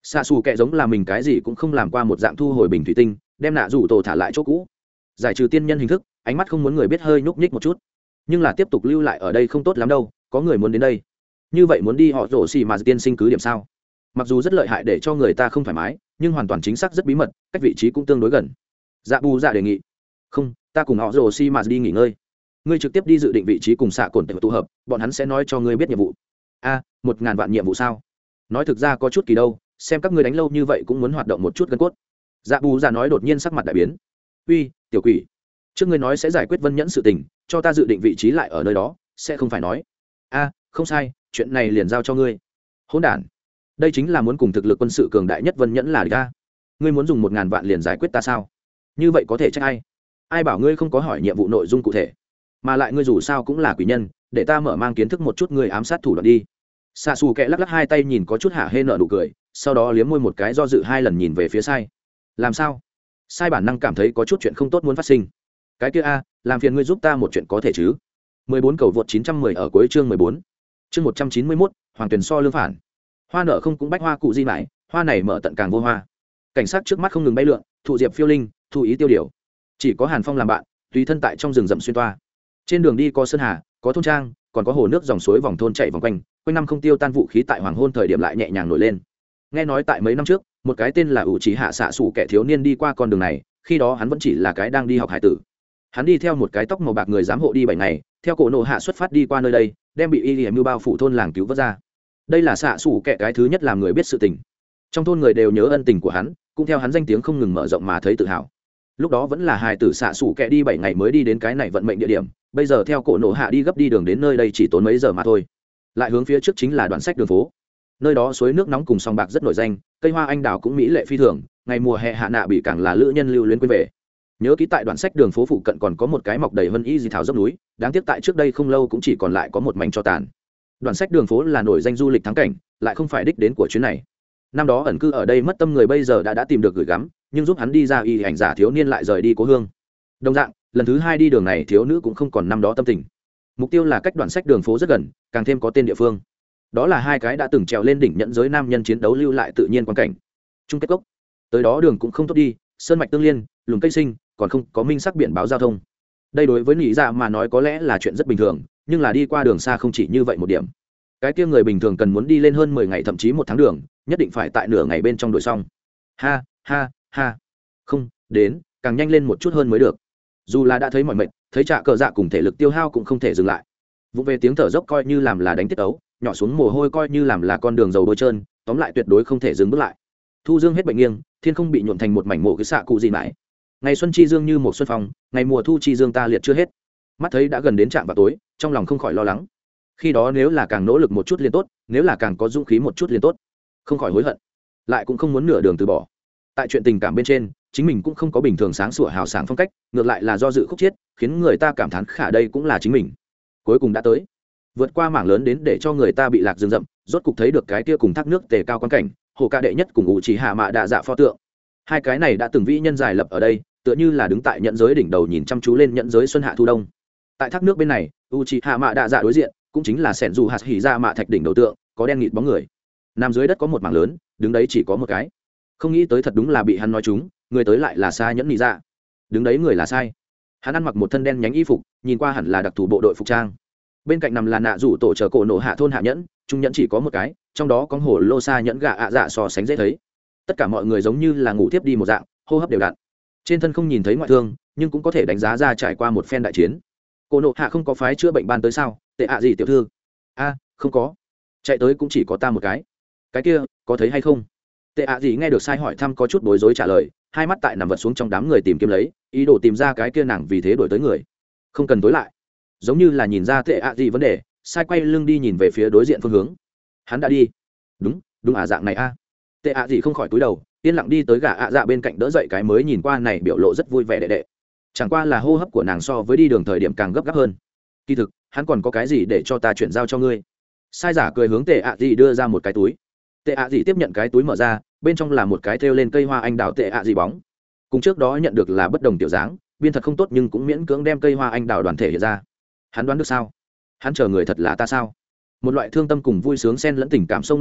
xạ xù kệ giống là mình cái gì cũng không làm qua một dạng thu hồi bình thủy tinh, đem nạ rủ tổ thả lại chỗ cũ. Giải trừ tiên nhân hình thức, ánh mắt không muốn người biết hơi nhúc nhích một chút, nhưng là tiếp tục lưu lại ở đây không tốt lắm đâu, có người muốn đến đây. Như vậy muốn đi họ rổ xì mà tiên sinh cứ điểm sao? Mặc dù rất lợi hại để cho người ta không thoải mái, nhưng hoàn toàn chính xác rất bí mật, cách vị trí cũng tương đối gần. Dạ bù dạ đề nghị. Không, ta cùng họ rổ xì mà đi nghỉ ngơi. Ngươi trực tiếp đi dự định vị trí cùng xạ cồn tụ hợp, bọn hắn sẽ nói cho ngươi biết nhiệm vụ. A, một ngàn vạn nhiệm vụ sao? Nói thực ra có chút kỳ đâu, xem các ngươi đánh lâu như vậy cũng muốn hoạt động một chút gân cốt. Dạ bù dạ nói đột nhiên sắc mặt đại biến. Uy, tiểu quỷ, trước ngươi nói sẽ giải quyết Vân Nhẫn sự tình, cho ta dự định vị trí lại ở nơi đó, sẽ không phải nói. A, không sai, chuyện này liền giao cho ngươi. Hỗn đản, đây chính là muốn cùng thực lực quân sự cường đại nhất Vân Nhẫn là ta. Ngươi muốn dùng một ngàn vạn liền giải quyết ta sao? Như vậy có thể trách ai? Ai bảo ngươi không có hỏi nhiệm vụ nội dung cụ thể? Mà lại ngươi dù sao cũng là quỷ nhân, để ta mở mang kiến thức một chút ngươi ám sát thủ đoạn đi. Xạ xù kẹ lắc lắc hai tay nhìn có chút hạ hê nợ nụ cười, sau đó liếm môi một cái do dự hai lần nhìn về phía sai. Làm sao? Sai bản năng cảm thấy có chút chuyện không tốt muốn phát sinh. Cái kia a, làm phiền ngươi giúp ta một chuyện có thể chứ? mười bốn cầu vượt chín trăm mười ở cuối chương mười bốn. Chương một trăm chín mươi mốt, Hoàng Tuyền so lương phản. Hoa nở không cũng bách hoa cụ di mãi, hoa này mở tận càng vô hoa. Cảnh sát trước mắt không ngừng bay lượn, thụ diệp phiêu linh, thu ý tiêu điều. Chỉ có Hàn Phong làm bạn, tùy thân tại trong rừng rậm xuyên toa. Trên đường đi có sơn hà, có thôn trang, còn có hồ nước dòng suối vòng thôn chạy vòng quanh, quanh năm không tiêu tan vũ khí tại hoàng hôn thời điểm lại nhẹ nhàng nổi lên. Nghe nói tại mấy năm trước, một cái tên là ủ trí hạ xạ sủ kẻ thiếu niên đi qua con đường này, khi đó hắn vẫn chỉ là cái đang đi học hải tử. Hắn đi theo một cái tóc màu bạc người giám hộ đi bảy ngày, theo cổ nộ hạ xuất phát đi qua nơi đây, đem bị y hiểm mưu bao phủ thôn làng cứu vớt ra. Đây là xạ sủ kẻ cái thứ nhất làm người biết sự tình. Trong thôn người đều nhớ ân tình của hắn, cũng theo hắn danh tiếng không ngừng mở rộng mà thấy tự hào. Lúc đó vẫn là hài tử xạ sủ kẻ đi bảy ngày mới đi đến cái này vận mệnh địa điểm, bây giờ theo cổ nộ hạ đi gấp đi đường đến nơi đây chỉ tốn mấy giờ mà thôi. Lại hướng phía trước chính là đoạn sách đường phố. Nơi đó suối nước nóng cùng song bạc rất nổi danh, cây hoa anh đào cũng mỹ lệ phi thường, ngày mùa hè hạ nạ bị càng là lữ nhân lưu luyến quên về. Nhớ ký tại đoạn sách đường phố phụ cận còn có một cái mọc đầy vân y dị thảo dốc núi, đáng tiếc tại trước đây không lâu cũng chỉ còn lại có một mảnh cho tàn. Đoạn sách đường phố là nổi danh du lịch thắng cảnh, lại không phải đích đến của chuyến này. Năm đó ẩn cư ở đây mất tâm người bây giờ đã đã tìm được gửi gắm, nhưng giúp hắn đi ra y ảnh giả thiếu niên lại rời đi cố hương. Đồng dạng, lần thứ hai đi đường này thiếu nữ cũng không còn năm đó tâm tình. Mục tiêu là cách đoạn sách đường phố rất gần, càng thêm có tên địa phương. Đó là hai cái đã từng trèo lên đỉnh nhẫn giới nam nhân chiến đấu lưu lại tự nhiên quan cảnh. Chung kết cốc. Tới đó đường cũng không tốt đi, sơn mạch tương liên, lùm cây sinh, còn không có minh sắc biển báo giao thông. Đây đối với lý dạ mà nói có lẽ là chuyện rất bình thường, nhưng là đi qua đường xa không chỉ như vậy một điểm. Cái kia người bình thường cần muốn đi lên hơn mười ngày thậm chí một tháng đường, nhất định phải tại nửa ngày bên trong đội xong. Ha, ha, ha. Không, đến, càng nhanh lên một chút hơn mới được. Dù là đã thấy mọi mệt, thấy trạ cờ dạ cùng thể lực tiêu hao cũng không thể dừng lại. Vụ về tiếng thở dốc coi như làm là đánh tiết ấu, nhỏ xuống mồ hôi coi như làm là con đường dầu bôi trơn, tóm lại tuyệt đối không thể dừng bước lại. Thu dương hết bệnh nghiêng, thiên không bị nhuộm thành một mảnh mộ cái xạ cụ gì mãi. Ngày xuân chi dương như một xuân phong, ngày mùa thu chi dương ta liệt chưa hết. Mắt thấy đã gần đến trạm vào tối, trong lòng không khỏi lo lắng. Khi đó nếu là càng nỗ lực một chút liền tốt, nếu là càng có dũng khí một chút liền tốt. Không khỏi hối hận, lại cũng không muốn nửa đường từ bỏ. Tại chuyện tình cảm bên trên, chính mình cũng không có bình thường sáng sủa hào sảng phong cách, ngược lại là do dự khúc chiết, khiến người ta cảm thán khả đây cũng là chính mình. Cuối cùng đã tới, vượt qua mảng lớn đến để cho người ta bị lạc rừng rậm, rốt cục thấy được cái kia cùng thác nước tề cao quan cảnh, hồ ca đệ nhất cùng ngụ chỉ hạ mạ đạ dạ pho tượng. Hai cái này đã từng vĩ nhân dài lập ở đây, tựa như là đứng tại nhẫn giới đỉnh đầu nhìn chăm chú lên nhẫn giới xuân hạ thu đông. Tại thác nước bên này, u chỉ hạ mạ đạ dạ đối diện, cũng chính là sẻn dù hạt hỉ ra mạ thạch đỉnh đầu tượng, có đen nghịt bóng người. Nằm dưới đất có một mảng lớn, đứng đấy chỉ có một cái. Không nghĩ tới thật đúng là bị hắn nói trúng, người tới lại là sai nhẫn nhị dạ. Đứng đấy người là sai. Hắn ăn mặc một thân đen nhánh y phục, nhìn qua hẳn là đặc thù bộ đội phục trang. Bên cạnh nằm là nạ rủ tổ chờ cổ nổ hạ thôn hạ nhẫn, trung nhẫn chỉ có một cái, trong đó có hổ lô sa nhẫn gà ạ dạ so sánh dễ thấy. Tất cả mọi người giống như là ngủ tiếp đi một dạng, hô hấp đều đặn. Trên thân không nhìn thấy ngoại thương, nhưng cũng có thể đánh giá ra trải qua một phen đại chiến. Cổ nổ hạ không có phái chữa bệnh ban tới sao? Tệ ạ gì tiểu thư? A, không có. Chạy tới cũng chỉ có ta một cái. Cái kia, có thấy hay không? Tệ ạ gì nghe được sai hỏi thăm có chút bối rối trả lời, hai mắt tại nằm vật xuống trong đám người tìm kiếm lấy, ý đồ tìm ra cái kia nàng vì thế đổi tới người. Không cần tối lại. Giống như là nhìn ra tệ ạ gì vấn đề, sai quay lưng đi nhìn về phía đối diện phương hướng. Hắn đã đi. Đúng, đúng à dạng này a. Tệ ạ gì không khỏi cúi đầu, yên lặng đi tới gã ạ dạ bên cạnh đỡ dậy cái mới nhìn qua này biểu lộ rất vui vẻ đệ đệ. Chẳng qua là hô hấp của nàng so với đi đường thời điểm càng gấp gáp hơn. Kỳ thực, hắn còn có cái gì để cho ta chuyển giao cho ngươi? Sai giả cười hướng tệ ạ gì đưa ra một cái túi. Tệ ạ gì tiếp nhận cái túi mở ra, bên trong là một cái thêu lên cây hoa anh đào tệ ạ gì bóng. Cùng trước đó nhận được là bất đồng tiểu dáng, biên thật không tốt nhưng cũng miễn cưỡng đem cây hoa anh đào đoàn thể hiện ra. Hắn đoán được sao? Hắn chờ người thật là ta sao? Một loại thương tâm cùng vui sướng xen lẫn tình cảm sông lên đầu,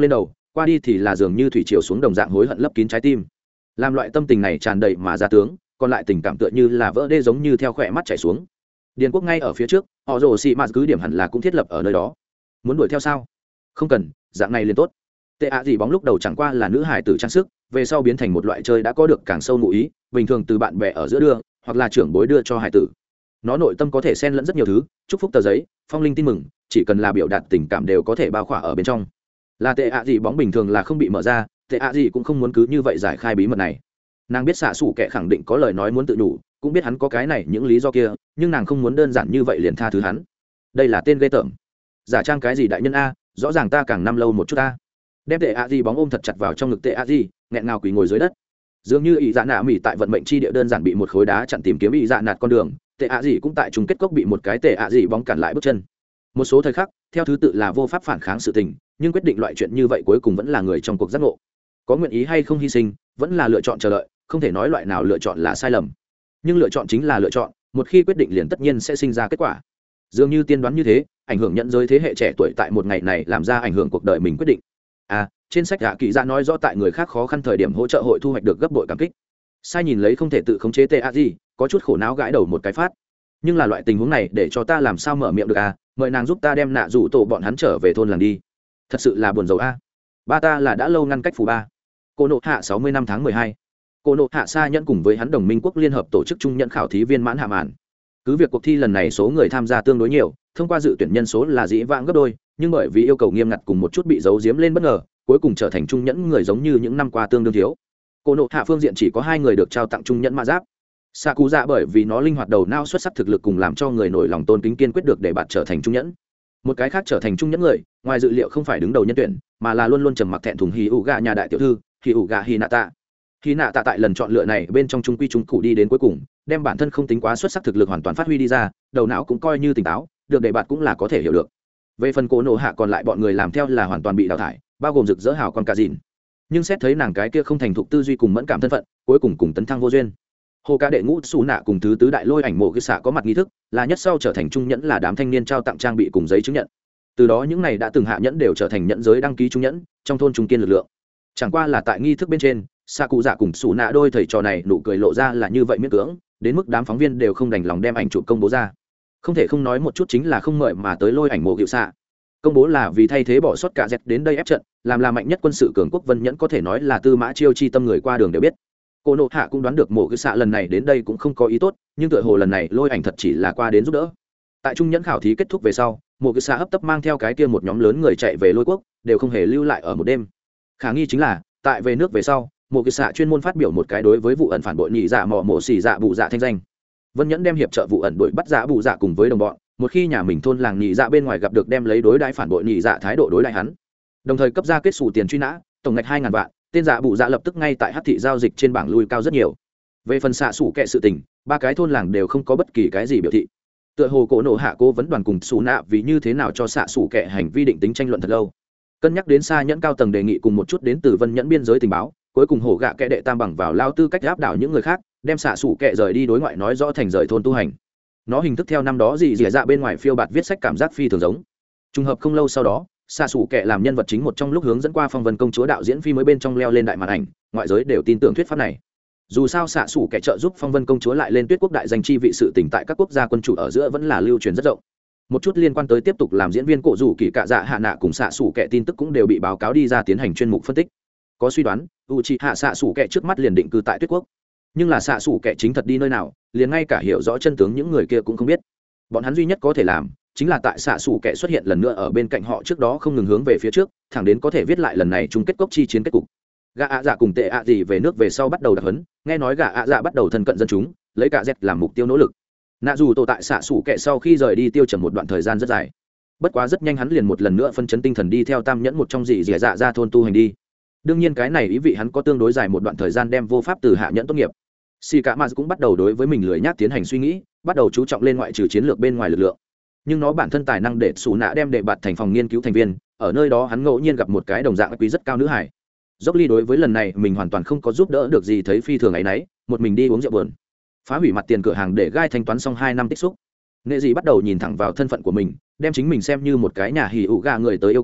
qua đi thì là dường như thủy triều xuống đồng dạng hối hận lấp kín trái tim. Làm loại tâm tình này tràn đầy mà ra tướng, còn lại tình cảm tựa như là vỡ đê giống như theo khỏe mắt chảy xuống. Điền Quốc ngay ở phía trước, họ rồ xì mạt cứ điểm hẳn là cũng thiết lập ở nơi đó. Muốn đuổi theo sao? Không cần, dạng này liền tốt. Tệ ạ gì bóng lúc đầu chẳng qua là nữ hải tử trang sức, về sau biến thành một loại chơi đã có được càng sâu ngụ ý, bình thường từ bạn bè ở giữa đưa, hoặc là trưởng bối đưa cho hải tử. Nó nội tâm có thể xen lẫn rất nhiều thứ, chúc phúc tờ giấy, phong linh tin mừng, chỉ cần là biểu đạt tình cảm đều có thể bao khỏa ở bên trong. Là tệ ạ gì bóng bình thường là không bị mở ra, tệ ạ gì cũng không muốn cứ như vậy giải khai bí mật này. Nàng biết xạ xủ kẻ khẳng định có lời nói muốn tự đủ, cũng biết hắn có cái này những lý do kia, nhưng nàng không muốn đơn giản như vậy liền tha thứ hắn. Đây là tên ghê tởm. Giả trang cái gì đại nhân a, rõ ràng ta càng năm lâu một chút ta. Đem tệ ạ gì bóng ôm thật chặt vào trong ngực tệ ạ gì, nghẹn ngào quỳ ngồi dưới đất. Dường như ý dạ nạ mỉ tại vận mệnh chi địa đơn giản bị một khối đá chặn tìm kiếm ý dạ nạt con đường, tệ ạ gì cũng tại chung kết cốc bị một cái tệ ạ gì bóng cản lại bước chân. Một số thời khắc theo thứ tự là vô pháp phản kháng sự tình, nhưng quyết định loại chuyện như vậy cuối cùng vẫn là người trong cuộc giác ngộ. Có nguyện ý hay không hy sinh vẫn là lựa chọn chờ đợi, không thể nói loại nào lựa chọn là sai lầm, nhưng lựa chọn chính là lựa chọn, một khi quyết định liền tất nhiên sẽ sinh ra kết quả. Dường như tiên đoán như thế, ảnh hưởng nhận giới thế hệ trẻ tuổi tại một ngày này làm ra ảnh hưởng cuộc đời mình quyết định. À, trên sách gạ kỳ dạ nói rõ tại người khác khó khăn thời điểm hỗ trợ hội thu hoạch được gấp bội cảm kích. Sai nhìn lấy không thể tự khống chế tê a gì, có chút khổ não gãi đầu một cái phát. Nhưng là loại tình huống này để cho ta làm sao mở miệng được à, mời nàng giúp ta đem nạ rủ tổ bọn hắn trở về thôn làng đi. Thật sự là buồn rầu a. Ba ta là đã lâu ngăn cách phù ba. Cô nộ hạ sáu mươi năm tháng mười hai. Cô nộ hạ Sa Nhẫn cùng với hắn đồng minh quốc liên hợp tổ chức trung nhận khảo thí viên mãn hạ màn. Cứ việc cuộc thi lần này số người tham gia tương đối nhiều, thông qua dự tuyển nhân số là dĩ vãng gấp đôi, nhưng bởi vì yêu cầu nghiêm ngặt cùng một chút bị giấu giếm lên bất ngờ, cuối cùng trở thành trung nhẫn người giống như những năm qua tương đương thiếu. Cô nộ hạ phương diện chỉ có hai người được trao tặng trung nhẫn ma giáp. Sa Cú Dạ bởi vì nó linh hoạt đầu não xuất sắc thực lực cùng làm cho người nổi lòng tôn kính kiên quyết được để bạn trở thành trung nhẫn. Một cái khác trở thành trung nhẫn người, ngoài dự liệu không phải đứng đầu nhân tuyển, mà là luôn luôn trầm mặc thẹn thùng hì ủ gà nhà đại tiểu thư, hì ủ gà hì nạ tạ. Hì nạ tạ tại lần chọn lựa này bên trong trung quy trung cụ đi đến cuối cùng, đem bản thân không tính quá xuất sắc thực lực hoàn toàn phát huy đi ra, đầu não cũng coi như tỉnh táo, được để bạn cũng là có thể hiểu được. Về phần Cố Nộ Hạ còn lại bọn người làm theo là hoàn toàn bị đào thải, bao gồm rực rỡ hào con cả dìn. Nhưng xét thấy nàng cái kia không thành thục tư duy cùng mẫn cảm thân phận, cuối cùng cùng tấn thăng vô duyên. Hồ ca đệ ngũ xù nạ cùng thứ tứ đại lôi ảnh mộ cái xạ có mặt nghi thức, là nhất sau trở thành trung nhẫn là đám thanh niên trao tặng trang bị cùng giấy chứng nhận. Từ đó những này đã từng hạ nhẫn đều trở thành nhẫn giới đăng ký trung nhẫn trong thôn trung kiên lực lượng. Chẳng qua là tại nghi thức bên trên, xạ cụ dạ cùng xù nạ đôi thầy trò này nụ cười lộ ra là như vậy miễn cưỡng, đến mức đám phóng viên đều không đành lòng đem ảnh chụp công bố ra. Không thể không nói một chút chính là không mời mà tới lôi ảnh mộ hiệu xạ. Công bố là vì thay thế bỏ sót cả dẹt đến đây ép trận, làm là mạnh nhất quân sự cường quốc vân nhẫn có thể nói là tư mã chiêu chi tâm người qua đường đều biết. Cô nộ hạ cũng đoán được mộ cái xạ lần này đến đây cũng không có ý tốt, nhưng tựa hồ lần này lôi ảnh thật chỉ là qua đến giúp đỡ. Tại trung nhẫn khảo thí kết thúc về sau, mộ cái xạ hấp tấp mang theo cái kia một nhóm lớn người chạy về lôi quốc, đều không hề lưu lại ở một đêm. Khả nghi chính là tại về nước về sau, mộ cái xạ chuyên môn phát biểu một cái đối với vụ ẩn phản bội nhị dạ mỏ mộ xỉ dạ bụ dạ thanh danh. Vân nhẫn đem hiệp trợ vụ ẩn đuổi bắt dạ bụ dạ cùng với đồng bọn, một khi nhà mình thôn làng nhị dạ bên ngoài gặp được đem lấy đối đãi phản bội nhị dạ thái độ đối đãi hắn, đồng thời cấp ra kết xù tiền truy nã tổng ngạch hai ngàn vạn. Tên dạ bụ dạ lập tức ngay tại hắc thị giao dịch trên bảng lui cao rất nhiều. Về phần xạ xủ kệ sự tình, ba cái thôn làng đều không có bất kỳ cái gì biểu thị. Tựa hồ Cố Nộ Hạ cố vấn đoàn cùng xù nạ vì như thế nào cho xạ xủ kệ hành vi định tính tranh luận thật lâu. Cân nhắc đến Sa Nhẫn cao tầng đề nghị cùng một chút đến từ Vân Nhẫn biên giới tình báo, cuối cùng hổ gạ kệ đệ tam bằng vào lao tư cách áp đảo những người khác, đem xạ xủ kệ rời đi đối ngoại nói rõ thành rời thôn tu hành. Nó hình thức theo năm đó gì dì dạ bên ngoài phiêu bạt viết sách cảm giác phi thường giống. Trùng hợp không lâu sau đó, xạ xủ kệ làm nhân vật chính một trong lúc hướng dẫn qua phong vân công chúa đạo diễn phi mới bên trong leo lên đại màn ảnh, ngoại giới đều tin tưởng thuyết pháp này. Dù sao xạ xủ kệ trợ giúp phong vân công chúa lại lên tuyết quốc đại danh chi vị sự tình tại các quốc gia quân chủ ở giữa vẫn là lưu truyền rất rộng. Một chút liên quan tới tiếp tục làm diễn viên cổ rủ kỳ cạ dạ hạ nạ cùng xạ xủ kệ tin tức cũng đều bị báo cáo đi ra tiến hành chuyên mục phân tích. Có suy đoán u chi hạ xạ xủ kệ trước mắt liền định cư tại tuyết quốc, nhưng là xạ xủ kệ chính thật đi nơi nào liền ngay cả hiểu rõ chân tướng những người kia cũng không biết. Bọn hắn duy nhất có thể làm chính là tại xạ xù kẻ xuất hiện lần nữa ở bên cạnh họ trước đó không ngừng hướng về phía trước, thẳng đến có thể viết lại lần này chung kết cốc chi chiến kết cục. Gã ạ dạ cùng tệ ạ gì về nước về sau bắt đầu đặc hấn, nghe nói gã ạ dạ bắt đầu thân cận dân chúng, lấy cả dẹt làm mục tiêu nỗ lực. Nạ dù tổ tại xạ xù kẻ sau khi rời đi tiêu trầm một đoạn thời gian rất dài, bất quá rất nhanh hắn liền một lần nữa phân chấn tinh thần đi theo tam nhẫn một trong dị dẻ dạ ra thôn tu hành đi. Đương nhiên cái này ý vị hắn có tương đối dài một đoạn thời gian đem vô pháp từ hạ nhẫn tốt nghiệp. Sì cả mà cũng bắt đầu đối với mình lười nhác tiến hành suy nghĩ, bắt đầu chú trọng lên ngoại trừ chiến lược bên ngoài lực lượng. Nhưng nó bản thân tài năng để xù nạ đem đệ bạt thành phòng nghiên cứu thành viên, ở nơi đó hắn ngẫu nhiên gặp một cái đồng dạng quý rất cao nữ hải. Dốc ly đối với lần này mình hoàn toàn không có giúp đỡ được gì, thấy phi thường ấy nấy, một mình đi uống rượu buồn, phá hủy mặt tiền cửa hàng để gai thanh toán xong hai năm tích xúc. Nghệ gì bắt đầu nhìn thẳng vào thân phận của mình, đem chính mình xem như một cái nhà hỉ ụ gà người tới yêu cầu,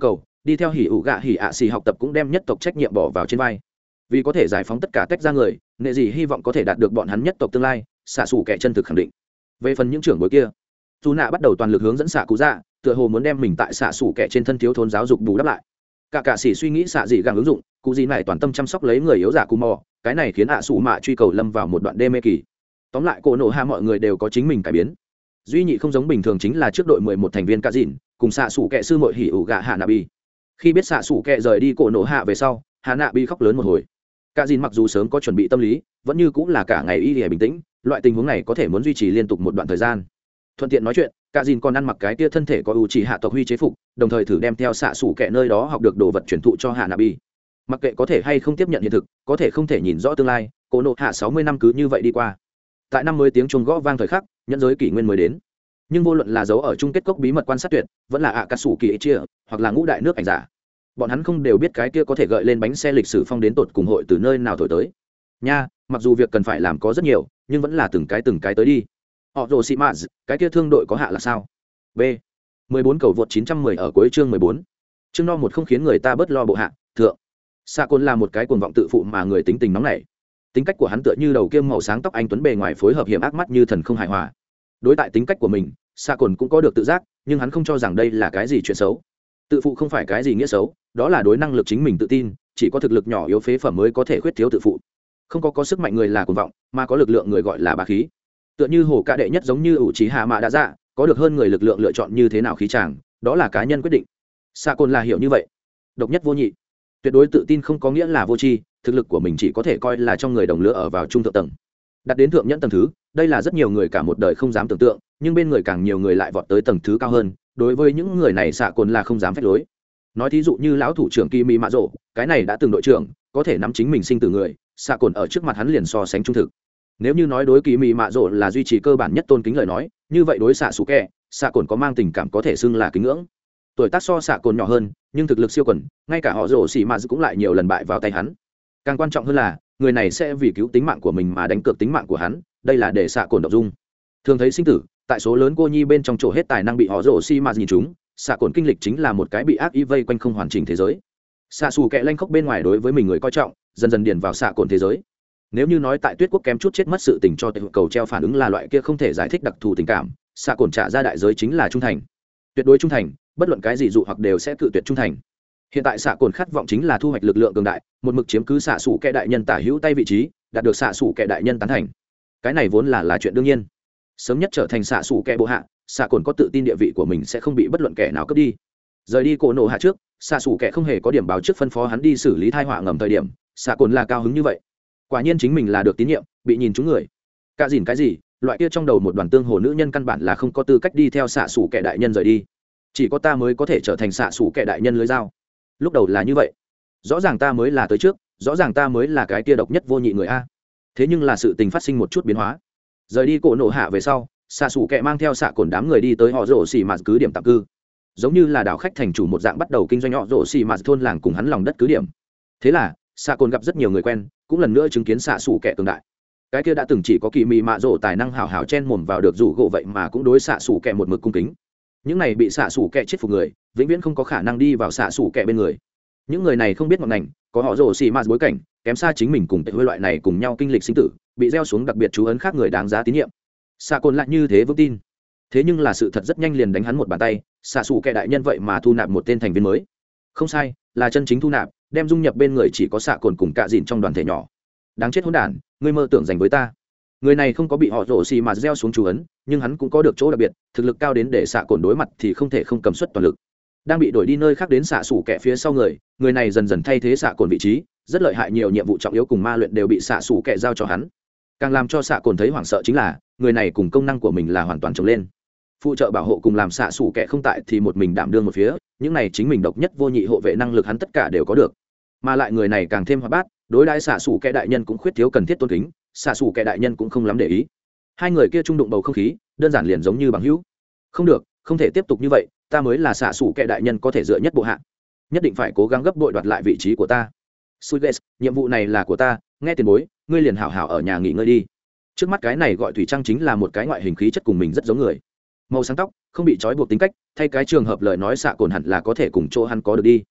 đi theo hỉ ủ gạ hỉ ạ xì học tập cũng đem nhất tộc trách nhiệm bỏ vào trên vai. Vì có thể giải phóng tất cả tách ra người, nệ gì hy vọng có thể đạt được bọn hắn nhất tộc tương lai, xạ xù kẻ chân thực khẳng định. Về phần những trưởng bối kia, dù nạ bắt đầu toàn lực hướng dẫn xạ cụ dạ, tựa hồ muốn đem mình tại xạ xù kẻ trên thân thiếu thốn giáo dục bù đắp lại. Cả cả sĩ suy nghĩ xạ gì gàng ứng dụng, cụ gì này toàn tâm chăm sóc lấy người yếu giả cù mò, cái này khiến ạ xù mạ truy cầu lâm vào một đoạn đê mê kỳ. Tóm lại cổ nổ hạ mọi người đều có chính mình cải biến. Duy nhị không giống bình thường chính là trước đội mười một thành viên cả dìn, cùng xạ xù kẻ sư muội hỉ ủ gạ hạ nạ bi. Khi biết xạ xù kẻ rời đi cổ nổ hạ về sau, hạ nạ bi khóc lớn một hồi. Cả dìn mặc dù sớm có chuẩn bị tâm lý, vẫn như cũng là cả ngày y lìa bình tĩnh, loại tình huống này có thể muốn duy trì liên tục một đoạn thời gian. Thuận tiện nói chuyện, cả dìn còn ăn mặc cái tia thân thể có ưu chỉ hạ tộc huy chế phục, đồng thời thử đem theo xạ xủ kẻ nơi đó học được đồ vật truyền thụ cho hạ nạ bi. Mặc kệ có thể hay không tiếp nhận hiện thực, có thể không thể nhìn rõ tương lai, cổ nộ hạ sáu mươi năm cứ như vậy đi qua. Tại năm mới tiếng chuông gõ vang thời khắc, nhẫn giới kỷ nguyên mới đến. Nhưng vô luận là dấu ở chung kết cốc bí mật quan sát tuyệt, vẫn là ạ cà sủ kỳ chia, hoặc là ngũ đại nước ảnh giả, bọn hắn không đều biết cái kia có thể gợi lên bánh xe lịch sử phong đến tột cùng hội từ nơi nào thổi tới. Nha, mặc dù việc cần phải làm có rất nhiều, nhưng vẫn là từng cái từng cái tới đi. Họ rồ xị mã, cái kia thương đội có hạ là sao? B. mười bốn cầu vượt chín trăm mười ở cuối chương mười bốn. Chương no một không khiến người ta bớt lo bộ hạ, thượng. Sạ Côn là một cái cuồng vọng tự phụ mà người tính tình nóng nảy. Tính cách của hắn tựa như đầu kiêm màu sáng tóc anh tuấn bề ngoài phối hợp hiểm ác mắt như thần không hài hòa. Đối tại tính cách của mình, Sạ Côn cũng có được tự giác, nhưng hắn không cho rằng đây là cái gì chuyện xấu. Tự phụ không phải cái gì nghĩa xấu, đó là đối năng lực chính mình tự tin, chỉ có thực lực nhỏ yếu phế phẩm mới có thể khuyết thiếu tự phụ. Không có có sức mạnh người là cuồng vọng, mà có lực lượng người gọi là bá khí. Tựa như hồ cả đệ nhất giống như ủ trí hạ mạ đã dạ, có được hơn người lực lượng lựa chọn như thế nào khí chàng, đó là cá nhân quyết định. Sạ Côn là hiểu như vậy, độc nhất vô nhị. Tuyệt đối tự tin không có nghĩa là vô tri, thực lực của mình chỉ có thể coi là trong người đồng lứa ở vào trung thượng tầng. Đặt đến thượng nhẫn tầng thứ, đây là rất nhiều người cả một đời không dám tưởng tượng, nhưng bên người càng nhiều người lại vọt tới tầng thứ cao hơn, đối với những người này Sạ Côn là không dám phép lối. Nói thí dụ như lão thủ trưởng Kimi Mạ Dỗ, cái này đã từng đội trưởng, có thể nắm chính mình sinh tử người, Sạ Côn ở trước mặt hắn liền so sánh trung thực. Nếu như nói đối Kỳ Mị Mạ Dỗ là duy trì cơ bản nhất tôn kính lời nói, như vậy đối xạ sủ kẹ, Sạ Côn có mang tình cảm có thể xưng là kính ngưỡng. Tuổi tác so Sạ Côn nhỏ hơn, nhưng thực lực siêu quần, ngay cả họ rổ xỉ mạ cũng lại nhiều lần bại vào tay hắn. Càng quan trọng hơn là, người này sẽ vì cứu tính mạng của mình mà đánh cược tính mạng của hắn, đây là để Sạ Côn động dung. Thường thấy sinh tử, tại số lớn cô nhi bên trong chỗ hết tài năng bị họ rổ xỉ mạ nhìn chúng, Sạ Côn kinh lịch chính là một cái bị ác ý vây quanh không hoàn chỉnh thế giới. Sạ sủ kẹ lanh khốc bên ngoài đối với mình người coi trọng, dần dần điền vào Sạ Côn thế giới. Nếu như nói tại Tuyết Quốc kém chút chết mất sự tình cho tệ cầu treo phản ứng là loại kia không thể giải thích đặc thù tình cảm, Sạ Côn trả ra đại giới chính là trung thành. Tuyệt đối trung thành, bất luận cái gì dụ hoặc đều sẽ cự tuyệt trung thành. Hiện tại Sạ Côn khát vọng chính là thu hoạch lực lượng cường đại, một mực chiếm cứ xạ sủ kẻ đại nhân tả hữu tay vị trí, đạt được xạ sủ kẻ đại nhân tán thành. Cái này vốn là là chuyện đương nhiên. Sớm nhất trở thành xạ sủ kẻ bộ hạ, Sạ Côn có tự tin địa vị của mình sẽ không bị bất luận kẻ nào cướp đi. Rời đi cổ nổ hạ trước, xạ sủ kẻ không hề có điểm báo trước phân phó hắn đi xử lý tai họa ngầm thời điểm, Sạ Côn là cao hứng như vậy. Quả nhiên chính mình là được tín nhiệm, bị nhìn trúng người. Cả dìn cái gì, loại kia trong đầu một đoàn tương hồ nữ nhân căn bản là không có tư cách đi theo xạ sủ kẻ đại nhân rời đi. Chỉ có ta mới có thể trở thành xạ sủ kẻ đại nhân lưới dao. Lúc đầu là như vậy, rõ ràng ta mới là tới trước, rõ ràng ta mới là cái kia độc nhất vô nhị người a. Thế nhưng là sự tình phát sinh một chút biến hóa. Rời đi cổ nổ hạ về sau, xạ sủ kẻ mang theo xạ cồn đám người đi tới họ rổ xì mạt cứ điểm tạm cư, giống như là đảo khách thành chủ một dạng bắt đầu kinh doanh họ rổ xì mạt thôn làng cùng hắn lòng đất cứ điểm. Thế là xạ cồn gặp rất nhiều người quen, cũng lần nữa chứng kiến xạ sủ kẻ cường đại. Cái kia đã từng chỉ có kỳ mị mạ rổ tài năng hào hào chen mồm vào được rủ gỗ vậy mà cũng đối xạ sủ kẻ một mực cung kính. Những này bị xạ sủ kẻ chết phục người, vĩnh viễn không có khả năng đi vào xạ sủ kẻ bên người. Những người này không biết ngọn ngành, có họ rổ xì mạt bối cảnh, kém xa chính mình cùng với loại này cùng nhau kinh lịch sinh tử, bị gieo xuống đặc biệt chú ấn khác người đáng giá tín nhiệm. Xạ cồn lại như thế vững tin. Thế nhưng là sự thật rất nhanh liền đánh hắn một bàn tay, xạ sủ kẻ đại nhân vậy mà thu nạp một tên thành viên mới. Không sai, là chân chính thu nạp, đem dung nhập bên người chỉ có xạ cồn cùng cạ dìn trong đoàn thể nhỏ. Đáng chết hỗn đản, ngươi mơ tưởng giành với ta. Người này không có bị họ rổ xì mà gieo xuống chú ấn, nhưng hắn cũng có được chỗ đặc biệt, thực lực cao đến để xạ cồn đối mặt thì không thể không cầm suất toàn lực. Đang bị đổi đi nơi khác đến xạ sủ kẻ phía sau người, người này dần dần thay thế xạ cồn vị trí, rất lợi hại, nhiều nhiệm vụ trọng yếu cùng ma luyện đều bị xạ sủ kẻ giao cho hắn. Càng làm cho xạ cồn thấy hoảng sợ chính là, người này cùng công năng của mình là hoàn toàn trồng lên. Phụ trợ bảo hộ cùng làm xạ sủ kẻ không tại thì một mình đảm đương một phía, những này chính mình độc nhất vô nhị hộ vệ năng lực hắn tất cả đều có được. Mà lại người này càng thêm hoạt bát, đối đãi xạ sủ kẻ đại nhân cũng khuyết thiếu cần thiết tôn kính, xạ sủ kẻ đại nhân cũng không lắm để ý. Hai người kia trung đụng bầu không khí, đơn giản liền giống như bằng hữu. Không được, không thể tiếp tục như vậy, ta mới là xạ sủ kẻ đại nhân có thể dựa nhất bộ hạ, nhất định phải cố gắng gấp bội đoạt lại vị trí của ta. Suiges, nhiệm vụ này là của ta, nghe tiền bối, ngươi liền hảo hảo ở nhà nghỉ ngơi đi. Trước mắt cái này gọi thủy trăng chính là một cái ngoại hình khí chất cùng mình rất giống người, màu sáng tóc, không bị trói buộc tính cách, thay cái trường hợp lời nói xạ cồn hẳn là có thể cùng chỗ hắn có được đi.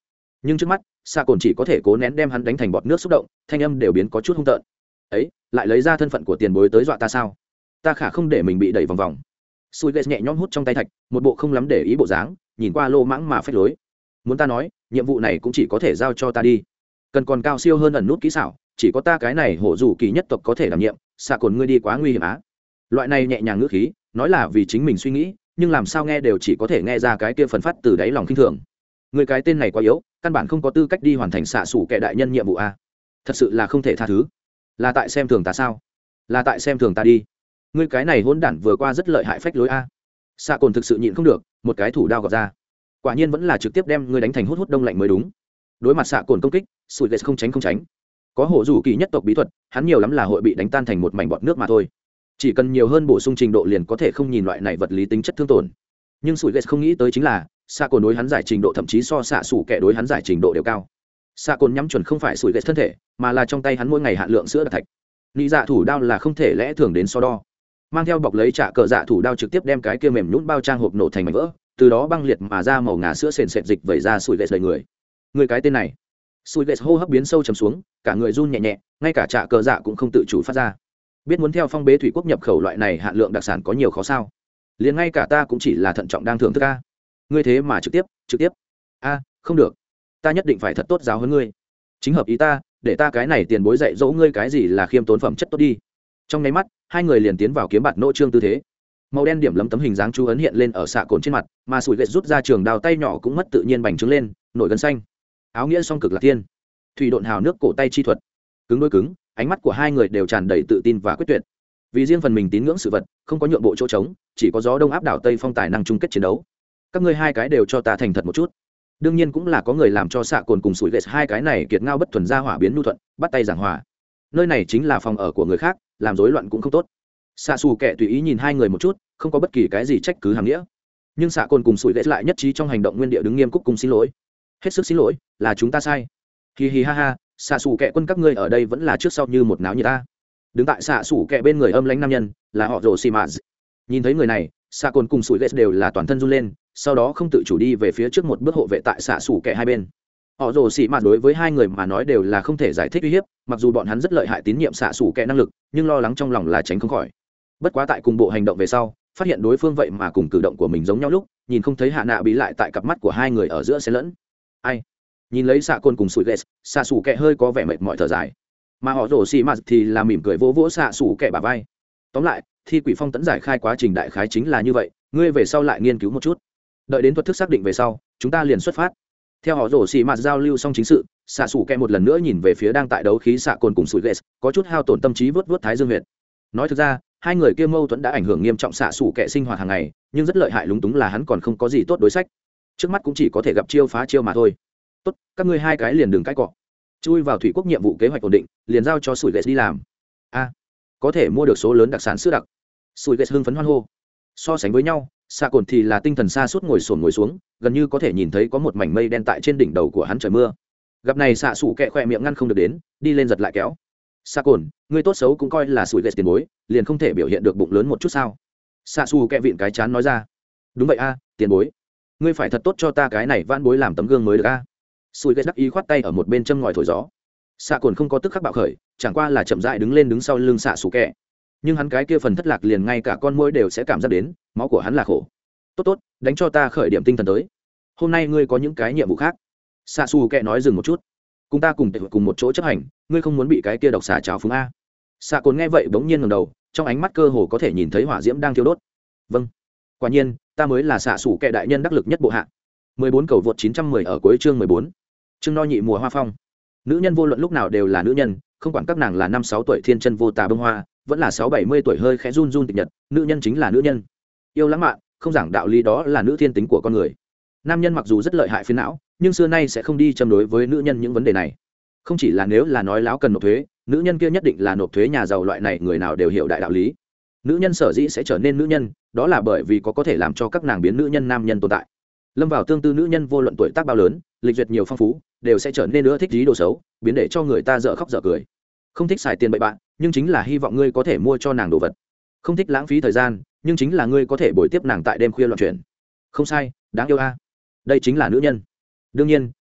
nhưng trước mắt xạ cồn chỉ có thể cố nén đem hắn đánh thành bọt nước xúc động, thanh âm đều biến có chút hung tợn. Ấy, lại lấy ra thân phận của tiền bối tới dọa ta sao? Ta khả không để mình bị đẩy vòng vòng. Sùi ghét nhẹ nhõm hút trong tay thạch, một bộ không lắm để ý bộ dáng, nhìn qua lô mãng mà phách lối. Muốn ta nói, nhiệm vụ này cũng chỉ có thể giao cho ta đi. Cần còn cao siêu hơn ẩn nút kỹ xảo, chỉ có ta cái này hổ dù kỳ nhất tộc có thể đảm nhiệm. Xạ cồn ngươi đi quá nguy hiểm á. Loại này nhẹ nhàng ngữ khí, nói là vì chính mình suy nghĩ, nhưng làm sao nghe đều chỉ có thể nghe ra cái kia phần phát từ đáy lòng khinh thường. Người cái tên này quá yếu, căn bản không có tư cách đi hoàn thành xạ sủ kẻ đại nhân nhiệm vụ a. Thật sự là không thể tha thứ. Là tại xem thường ta sao? Là tại xem thường ta đi. Ngươi cái này hỗn đản vừa qua rất lợi hại phách lối a. Xạ cồn thực sự nhịn không được, một cái thủ đao gọt ra. Quả nhiên vẫn là trực tiếp đem ngươi đánh thành hút hút đông lạnh mới đúng. Đối mặt xạ cồn công kích, sủi lệ không tránh không tránh. Có hộ rủ kỳ nhất tộc bí thuật, hắn nhiều lắm là hội bị đánh tan thành một mảnh bọt nước mà thôi. Chỉ cần nhiều hơn bổ sung trình độ liền có thể không nhìn loại này vật lý tính chất thương tổn. Nhưng sủi lệ không nghĩ tới chính là xạ cồn đối hắn giải trình độ thậm chí so xạ sủ kẻ đối hắn giải trình độ đều cao. Xạ cồn nhắm chuẩn không phải sủi lệ thân thể, mà là trong tay hắn mỗi ngày hạn lượng sữa đặc thạch. Nị dạ thủ đao là không thể lẽ thường đến so đo. Mang theo bọc lấy trả cờ dạ thủ đao trực tiếp đem cái kia mềm nhũn bao trang hộp nổ thành mảnh vỡ, từ đó băng liệt mà ra màu ngà sữa sền sệt dịch vẩy ra sủi lệ đầy người. Người cái tên này, sủi lệ hô hấp biến sâu trầm xuống, cả người run nhẹ nhẹ, ngay cả trả cờ dạ cũng không tự chủ phát ra. Biết muốn theo phong bế thủy quốc nhập khẩu loại này hạn lượng đặc sản có nhiều khó sao? Liền ngay cả ta cũng chỉ là thận trọng đang thưởng thức a. Ngươi thế mà trực tiếp, trực tiếp. A, không được. Ta nhất định phải thật tốt giáo huấn ngươi. Chính hợp ý ta, để ta cái này tiền bối dạy dỗ ngươi cái gì là khiêm tốn phẩm chất tốt đi. Trong nháy mắt, hai người liền tiến vào kiếm bạt nỗ trương tư thế. Màu đen điểm lấm tấm hình dáng chú ấn hiện lên ở xạ cồn trên mặt, mà sủi lệ rút ra trường đao tay nhỏ cũng mất tự nhiên bành trướng lên, nổi gân xanh. Áo nghĩa song cực lạc thiên, thủy độn hào nước cổ tay chi thuật. Cứng đôi cứng, ánh mắt của hai người đều tràn đầy tự tin và quyết tuyệt. Vì riêng phần mình tín ngưỡng sự vật, không có nhượng bộ chỗ trống, chỉ có gió đông áp đảo tây phong tài năng chung kết chiến đấu. Các ngươi hai cái đều cho ta thành thật một chút. Đương nhiên cũng là có người làm cho xạ cồn cùng sủi lệ hai cái này kiệt ngao bất thuần ra hỏa biến nhu thuận, bắt tay giảng hòa. Nơi này chính là phòng ở của người khác, làm rối loạn cũng không tốt. Xạ xù kẻ tùy ý nhìn hai người một chút, không có bất kỳ cái gì trách cứ hàm nghĩa. Nhưng xạ cồn cùng sủi lệ lại nhất trí trong hành động nguyên địa đứng nghiêm cúc cùng xin lỗi. Hết sức xin lỗi, là chúng ta sai. Hi hi ha ha, xạ xù kẻ quân các ngươi ở đây vẫn là trước sau như một náo như ta. Đứng tại xạ xù kẻ bên người âm lãnh nam nhân là họ rồ xì mạt. Nhìn thấy người này, xạ cồn cùng sủi lệ đều là toàn thân run lên, sau đó không tự chủ đi về phía trước một bước hộ vệ tại xạ xù kẻ hai bên. Họ rồ xì mạt đối với hai người mà nói đều là không thể giải thích uy hiếp, mặc dù bọn hắn rất lợi hại tín nhiệm xạ xù kẻ năng lực, nhưng lo lắng trong lòng là tránh không khỏi. Bất quá tại cùng bộ hành động về sau, phát hiện đối phương vậy mà cùng cử động của mình giống nhau lúc, nhìn không thấy hạ nạ bị lại tại cặp mắt của hai người ở giữa xen lẫn. Ai? Nhìn lấy xạ cồn cùng sủi lệ, xạ xù kẻ hơi có vẻ mệt mỏi thở dài, mà họ rồ xì mạt thì là mỉm cười vỗ vỗ xạ xù kẻ bả vai. Tóm lại, thi quỷ phong tấn giải khai quá trình đại khái chính là như vậy, ngươi về sau lại nghiên cứu một chút, đợi đến thuật thức xác định về sau chúng ta liền xuất phát. Theo họ rồ xì mạt giao lưu xong chính sự, xạ xù kẻ một lần nữa nhìn về phía đang tại đấu khí xạ cồn cùng sủi lệ, có chút hao tổn tâm trí vớt vớt thái dương huyệt. Nói thực ra, hai người kia mâu thuẫn đã ảnh hưởng nghiêm trọng xạ xù kẻ sinh hoạt hàng ngày, nhưng rất lợi hại lúng túng là hắn còn không có gì tốt đối sách, trước mắt cũng chỉ có thể gặp chiêu phá chiêu mà thôi. Tốt, các ngươi hai cái liền đừng cãi cọ, chui vào thủy quốc nhiệm vụ kế hoạch ổn định, liền giao cho sủi lệ đi làm. A, có thể mua được số lớn đặc sản sữa đặc. Sủi lệ hưng phấn hoan hô. So sánh với nhau, xạ cồn thì là tinh thần xa suốt ngồi sồn ngồi xuống, gần như có thể nhìn thấy có một mảnh mây đen tại trên đỉnh đầu của hắn trời mưa. Gặp này xạ xù kẹ khỏe miệng ngăn không được đến, đi lên giật lại kéo. Xạ cồn, ngươi tốt xấu cũng coi là sủi lệ tiền bối, liền không thể biểu hiện được bụng lớn một chút sao? Xạ xù kẹ vịn cái chán nói ra. Đúng vậy a, tiền bối, ngươi phải thật tốt cho ta cái này vãn bối làm tấm gương mới được a. Sủi lệ đắc ý khoát tay ở một bên châm ngòi thổi gió. Xạ cồn không có tức khắc bạo khởi, chẳng qua là chậm rãi đứng lên đứng sau lưng xạ xù kẹ. Nhưng hắn cái kia phần thất lạc liền ngay cả con muỗi đều sẽ cảm giác đến, máu của hắn là khổ. Tốt tốt, đánh cho ta khởi điểm tinh thần tới. Hôm nay ngươi có những cái nhiệm vụ khác. Xạ xù kẹ nói dừng một chút. Cùng ta cùng cùng một chỗ chấp hành, ngươi không muốn bị cái kia độc xà trào phúng a. Xạ cồn nghe vậy bỗng nhiên ngẩng đầu, trong ánh mắt cơ hồ có thể nhìn thấy hỏa diễm đang thiêu đốt. Vâng, quả nhiên, ta mới là xạ xù kẹ đại nhân đắc lực nhất bộ hạ. mười bốn cầu vượt chín trăm mười ở cuối chương mười bốn. Chương no nhị mùa hoa phong. Nữ nhân vô luận lúc nào đều là nữ nhân, không quản các nàng là năm sáu tuổi thiên chân vô tà bông hoa, vẫn là sáu bảy mươi tuổi hơi khẽ run run tịch nhật, nữ nhân chính là nữ nhân. Yêu lãng mạn, không giảng đạo lý đó là nữ thiên tính của con người. Nam nhân mặc dù rất lợi hại phiền não, nhưng xưa nay sẽ không đi châm đối với nữ nhân những vấn đề này. Không chỉ là nếu là nói láo cần nộp thuế, nữ nhân kia nhất định là nộp thuế nhà giàu loại này người nào đều hiểu đại đạo lý. Nữ nhân sở dĩ sẽ trở nên nữ nhân, đó là bởi vì có có thể làm cho các nàng biến nữ nhân nam nhân tồn tại. Lâm vào tương tư nữ nhân vô luận tuổi tác bao lớn, lịch duyệt nhiều phong phú, đều sẽ trở nên nữa thích trí đồ xấu, biến để cho người ta dở khóc dở cười. Không thích xài tiền bậy bạn, nhưng chính là hy vọng ngươi có thể mua cho nàng đồ vật. Không thích lãng phí thời gian, nhưng chính là ngươi có thể bồi tiếp nàng tại đêm khuya loạn chuyển. Không sai, đáng yêu a. Đây chính là nữ nhân. Đương nhiên,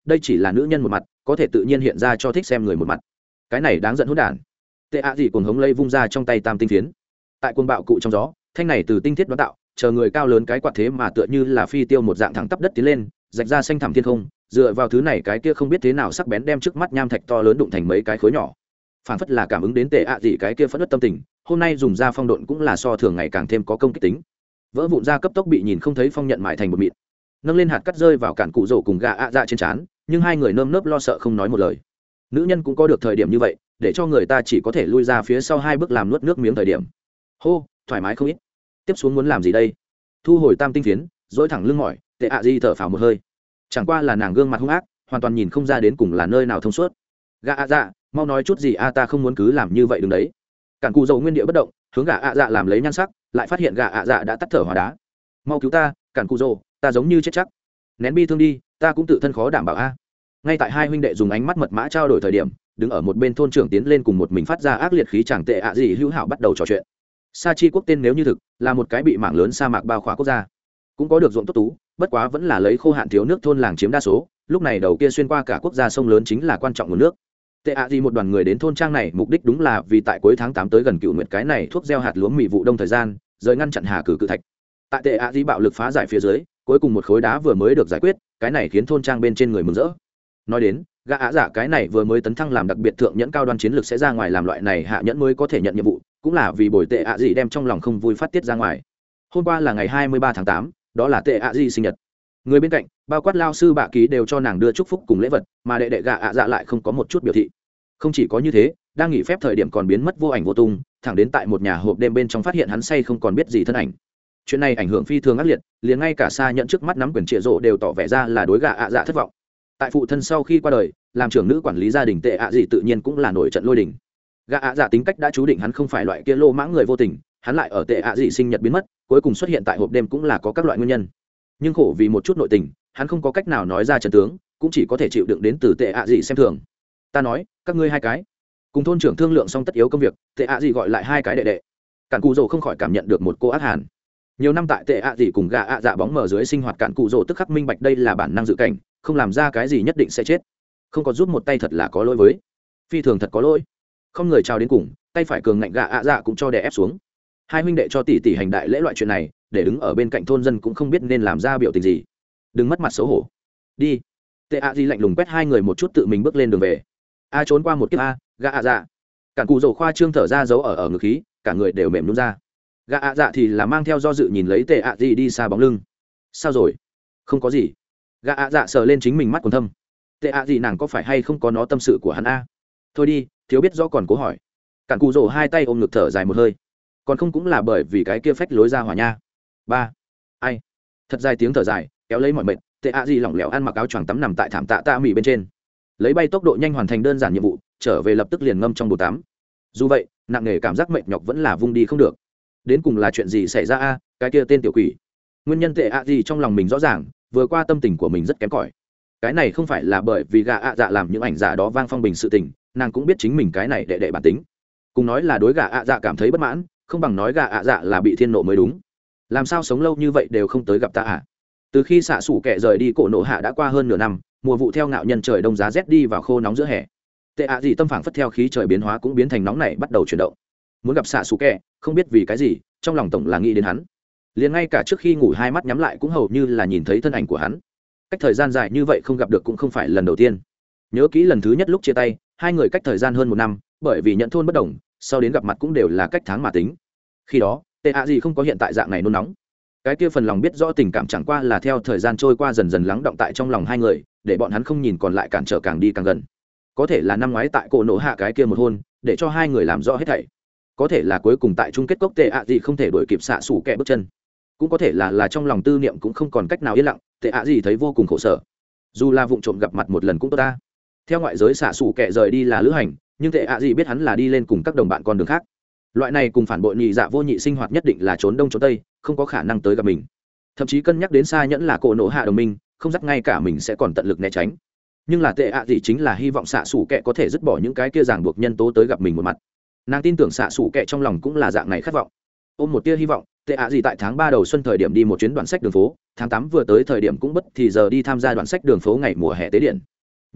đây chỉ là nữ nhân một mặt có thể tự nhiên hiện ra cho thích xem người một mặt, cái này đáng giận hỗn đản. Tệ ạ gì cuồng hống lây vung ra trong tay tam tinh phiến, tại cuồng bạo cụ trong gió, thanh này từ tinh thiết đoán tạo, chờ người cao lớn cái quạt thế mà tựa như là phi tiêu một dạng thẳng tắp đất tiến lên, rạch ra xanh thẳm thiên không, dựa vào thứ này cái kia không biết thế nào sắc bén đem trước mắt nham thạch to lớn đụng thành mấy cái khối nhỏ. Phản phất là cảm ứng đến Tệ ạ gì cái kia phẫn nộ tâm tình, hôm nay dùng ra phong độn cũng là so thường ngày càng thêm có công kích tính. Vỡ vụn ra cấp tốc bị nhìn không thấy phong nhận mại thành một mịn, nâng lên hạt cắt rơi vào cản cụ rổ cùng gà ạ dạ trên trán, nhưng hai người nơm nớp lo sợ không nói một lời. Nữ nhân cũng có được thời điểm như vậy, để cho người ta chỉ có thể lui ra phía sau hai bước làm nuốt nước miếng thời điểm. Hô, thoải mái không ít. Tiếp xuống muốn làm gì đây? Thu hồi tam tinh phiến, dỗi thẳng lưng mỏi, Tệ ạ gì thở phào một hơi. Chẳng qua là nàng gương mặt hung ác, hoàn toàn nhìn không ra đến cùng là nơi nào thông suốt. Gà ạ dạ, mau nói chút gì a, ta không muốn cứ làm như vậy đừng đấy. Cản cụ dầu nguyên địa bất động, hướng gà ạ dạ làm lấy nhan sắc, lại phát hiện gà ạ dạ đã tắt thở hóa đá. Mau cứu ta, Cản cụ dầu, ta giống như chết chắc. Nén bi thương đi, ta cũng tự thân khó đảm bảo a. Ngay tại hai huynh đệ dùng ánh mắt mật mã trao đổi thời điểm, đứng ở một bên thôn trưởng tiến lên cùng một mình phát ra ác liệt khí chàng Tệ ạ gì hữu hảo bắt đầu trò chuyện. Sa chi quốc tên nếu như thực là một cái bị mảng lớn sa mạc bao khỏa quốc gia, cũng có được ruộng tốt tú, bất quá vẫn là lấy khô hạn thiếu nước thôn làng chiếm đa số. Lúc này đầu kia xuyên qua cả quốc gia sông lớn chính là quan trọng nguồn nước. Tệ ạ gì một đoàn người đến thôn trang này mục đích đúng là vì tại cuối tháng tám tới gần cựu nguyệt cái này thuốc gieo hạt lúa mì vụ đông thời gian, rời ngăn chặn hà cử cự thạch. Tại Tệ ạ gì bạo lực phá giải phía dưới, cuối cùng một khối đá vừa mới được giải quyết, cái này khiến thôn trang bên trên người mừng rỡ. Nói đến gã ạ dạ cái này vừa mới tấn thăng làm đặc biệt thượng nhẫn cao đoan chiến lược sẽ ra ngoài làm loại này hạ nhẫn mới có thể nhận nhiệm vụ, cũng là vì bồi Tệ ạ gì đem trong lòng không vui phát tiết ra ngoài. Hôm qua là ngày hai mươi ba tháng tám, đó là Tệ ạ gì sinh nhật. Người bên cạnh bao quát lao sư bạ ký đều cho nàng đưa chúc phúc cùng lễ vật, mà đệ đệ gã ạ dạ lại không có một chút biểu thị. Không chỉ có như thế, đang nghỉ phép thời điểm còn biến mất vô ảnh vô tung, thẳng đến tại một nhà hộp đêm bên trong phát hiện hắn say không còn biết gì thân ảnh. Chuyện này ảnh hưởng phi thường ác liệt, liền ngay cả xa nhận trước mắt nắm quyền trịa rộ đều tỏ vẻ ra là đối gã ạ dạ thất vọng. Tại phụ thân sau khi qua đời, làm trưởng nữ quản lý gia đình Tệ ạ gì tự nhiên cũng là nổi trận lôi đình. Gã ạ dạ tính cách đã chú định hắn không phải loại kia lô mãng người vô tình, hắn lại ở Tệ ạ gì sinh nhật biến mất, cuối cùng xuất hiện tại hộp đêm cũng là có các loại nguyên nhân. Nhưng khổ vì một chút nội tình, hắn không có cách nào nói ra trận tướng, cũng chỉ có thể chịu đựng đến từ Tệ ạ gì xem thường. Ta nói, các ngươi hai cái cùng thôn trưởng thương lượng xong tất yếu công việc, Tệ ạ gì gọi lại hai cái đệ đệ. Cản cụ rồ không khỏi cảm nhận được một cô ác hàn. Nhiều năm tại Tệ ạ gì cùng gã ạ dạ bóng mờ dưới sinh hoạt, Cản cụ rồ tức khắc minh bạch đây là bản năng dự cảnh, không làm ra cái gì nhất định sẽ chết, không có giúp một tay thật là có lỗi với, phi thường thật có lỗi. Không người chào đến cùng, tay phải cường ngạnh gã ạ dạ cũng cho đè ép xuống. Hai huynh đệ cho tỷ tỷ hành đại lễ loại chuyện này, để đứng ở bên cạnh thôn dân cũng không biết nên làm ra biểu tình gì. Đừng mất mặt xấu hổ, đi. Tệ ạ gì lạnh lùng quét hai người một chút, tự mình bước lên đường về. A trốn qua một kiếp a, gã ạ dạ. Cản cụ rồ khoa trương thở ra giấu ở ở ngực khí, cả người đều mềm nhũn ra. Gã ạ dạ thì là mang theo do dự nhìn lấy Tệ ạ gì đi xa bóng lưng. Sao rồi? Không có gì. Gã ạ dạ sờ lên chính mình mắt còn thâm. Tệ ạ gì nàng có phải hay không có nó tâm sự của hắn a? Thôi đi, thiếu biết rõ còn cố hỏi. Cản cụ rồ hai tay ôm ngực thở dài một hơi. Còn không cũng là bởi vì cái kia phách lối ra hỏa nha. Ba. Ai? Thật dài tiếng thở dài, kéo lấy mọi mệt. Tệ ạ gì lỏng lẻo ăn mặc áo choàng tắm nằm tại thảm tạ tạ mì bên trên, lấy bay tốc độ nhanh hoàn thành đơn giản nhiệm vụ, trở về lập tức liền ngâm trong bồn tắm. Dù vậy, nặng nề cảm giác mệt nhọc vẫn là vung đi không được. Đến cùng là chuyện gì xảy ra a? Cái kia tên tiểu quỷ. Nguyên nhân Tệ ạ gì trong lòng mình rõ ràng, vừa qua tâm tình của mình rất kém cỏi. Cái này không phải là bởi vì gã ạ dạ làm những ảnh giả đó vang phong bình sự tình, nàng cũng biết chính mình cái này đệ đệ bản tính. Cùng nói là đối gã ạ dạ cảm thấy bất mãn, không bằng nói gã ạ dạ là bị thiên nộ mới đúng. Làm sao sống lâu như vậy đều không tới gặp ta à? Từ khi xạ sủ kẻ rời đi cổ nổ hạ đã qua hơn nửa năm, mùa vụ theo ngạo nhân trời đông giá rét đi vào khô nóng giữa hè. Tệ ạ gì tâm phảng phất theo khí trời biến hóa cũng biến thành nóng này bắt đầu chuyển động. Muốn gặp xạ sủ kẻ, không biết vì cái gì, trong lòng tổng là nghĩ đến hắn. Liền ngay cả trước khi ngủ hai mắt nhắm lại cũng hầu như là nhìn thấy thân ảnh của hắn. Cách thời gian dài như vậy không gặp được cũng không phải lần đầu tiên. Nhớ kỹ lần thứ nhất lúc chia tay, hai người cách thời gian hơn một năm, bởi vì nhận thôn bất đồng, sau đến gặp mặt cũng đều là cách tháng mà tính. Khi đó, Tệ ạ gì không có hiện tại dạng này nôn nóng. Cái kia phần lòng biết rõ tình cảm chẳng qua là theo thời gian trôi qua dần dần lắng động tại trong lòng hai người, để bọn hắn không nhìn còn lại cản trở càng đi càng gần. Có thể là năm ngoái tại cổ nổ hạ cái kia một hôn, để cho hai người làm rõ hết thảy. Có thể là cuối cùng tại chung kết cốc Tệ ạ gì không thể đuổi kịp xạ sủ kẻ bước chân. Cũng có thể là là trong lòng tư niệm cũng không còn cách nào yên lặng, Tệ ạ gì thấy vô cùng khổ sở. Dù là vụng trộm gặp mặt một lần cũng tốt ta. Theo ngoại giới xạ sủ kẻ rời đi là lữ hành, nhưng Tệ ạ gì biết hắn là đi lên cùng các đồng bạn con đường khác. Loại này cùng phản bội nhị dạ vô nhị sinh hoạt nhất định là trốn đông trốn tây, không có khả năng tới gặp mình. Thậm chí cân nhắc đến xa nhẫn là cổ nổ hạ đồng minh, không dắt ngay cả mình sẽ còn tận lực né tránh. Nhưng là Tệ ạ gì chính là hy vọng xạ sủ kẻ có thể dứt bỏ những cái kia ràng buộc nhân tố tới gặp mình một mặt. Nàng tin tưởng xạ sủ kẻ trong lòng cũng là dạng này khát vọng. Ôm một tia hy vọng, Tệ ạ gì tại tháng ba đầu xuân thời điểm đi một chuyến đoàn sách đường phố, tháng tám vừa tới thời điểm cũng bất thì giờ đi tham gia đoàn sách đường phố ngày mùa hè tế điện.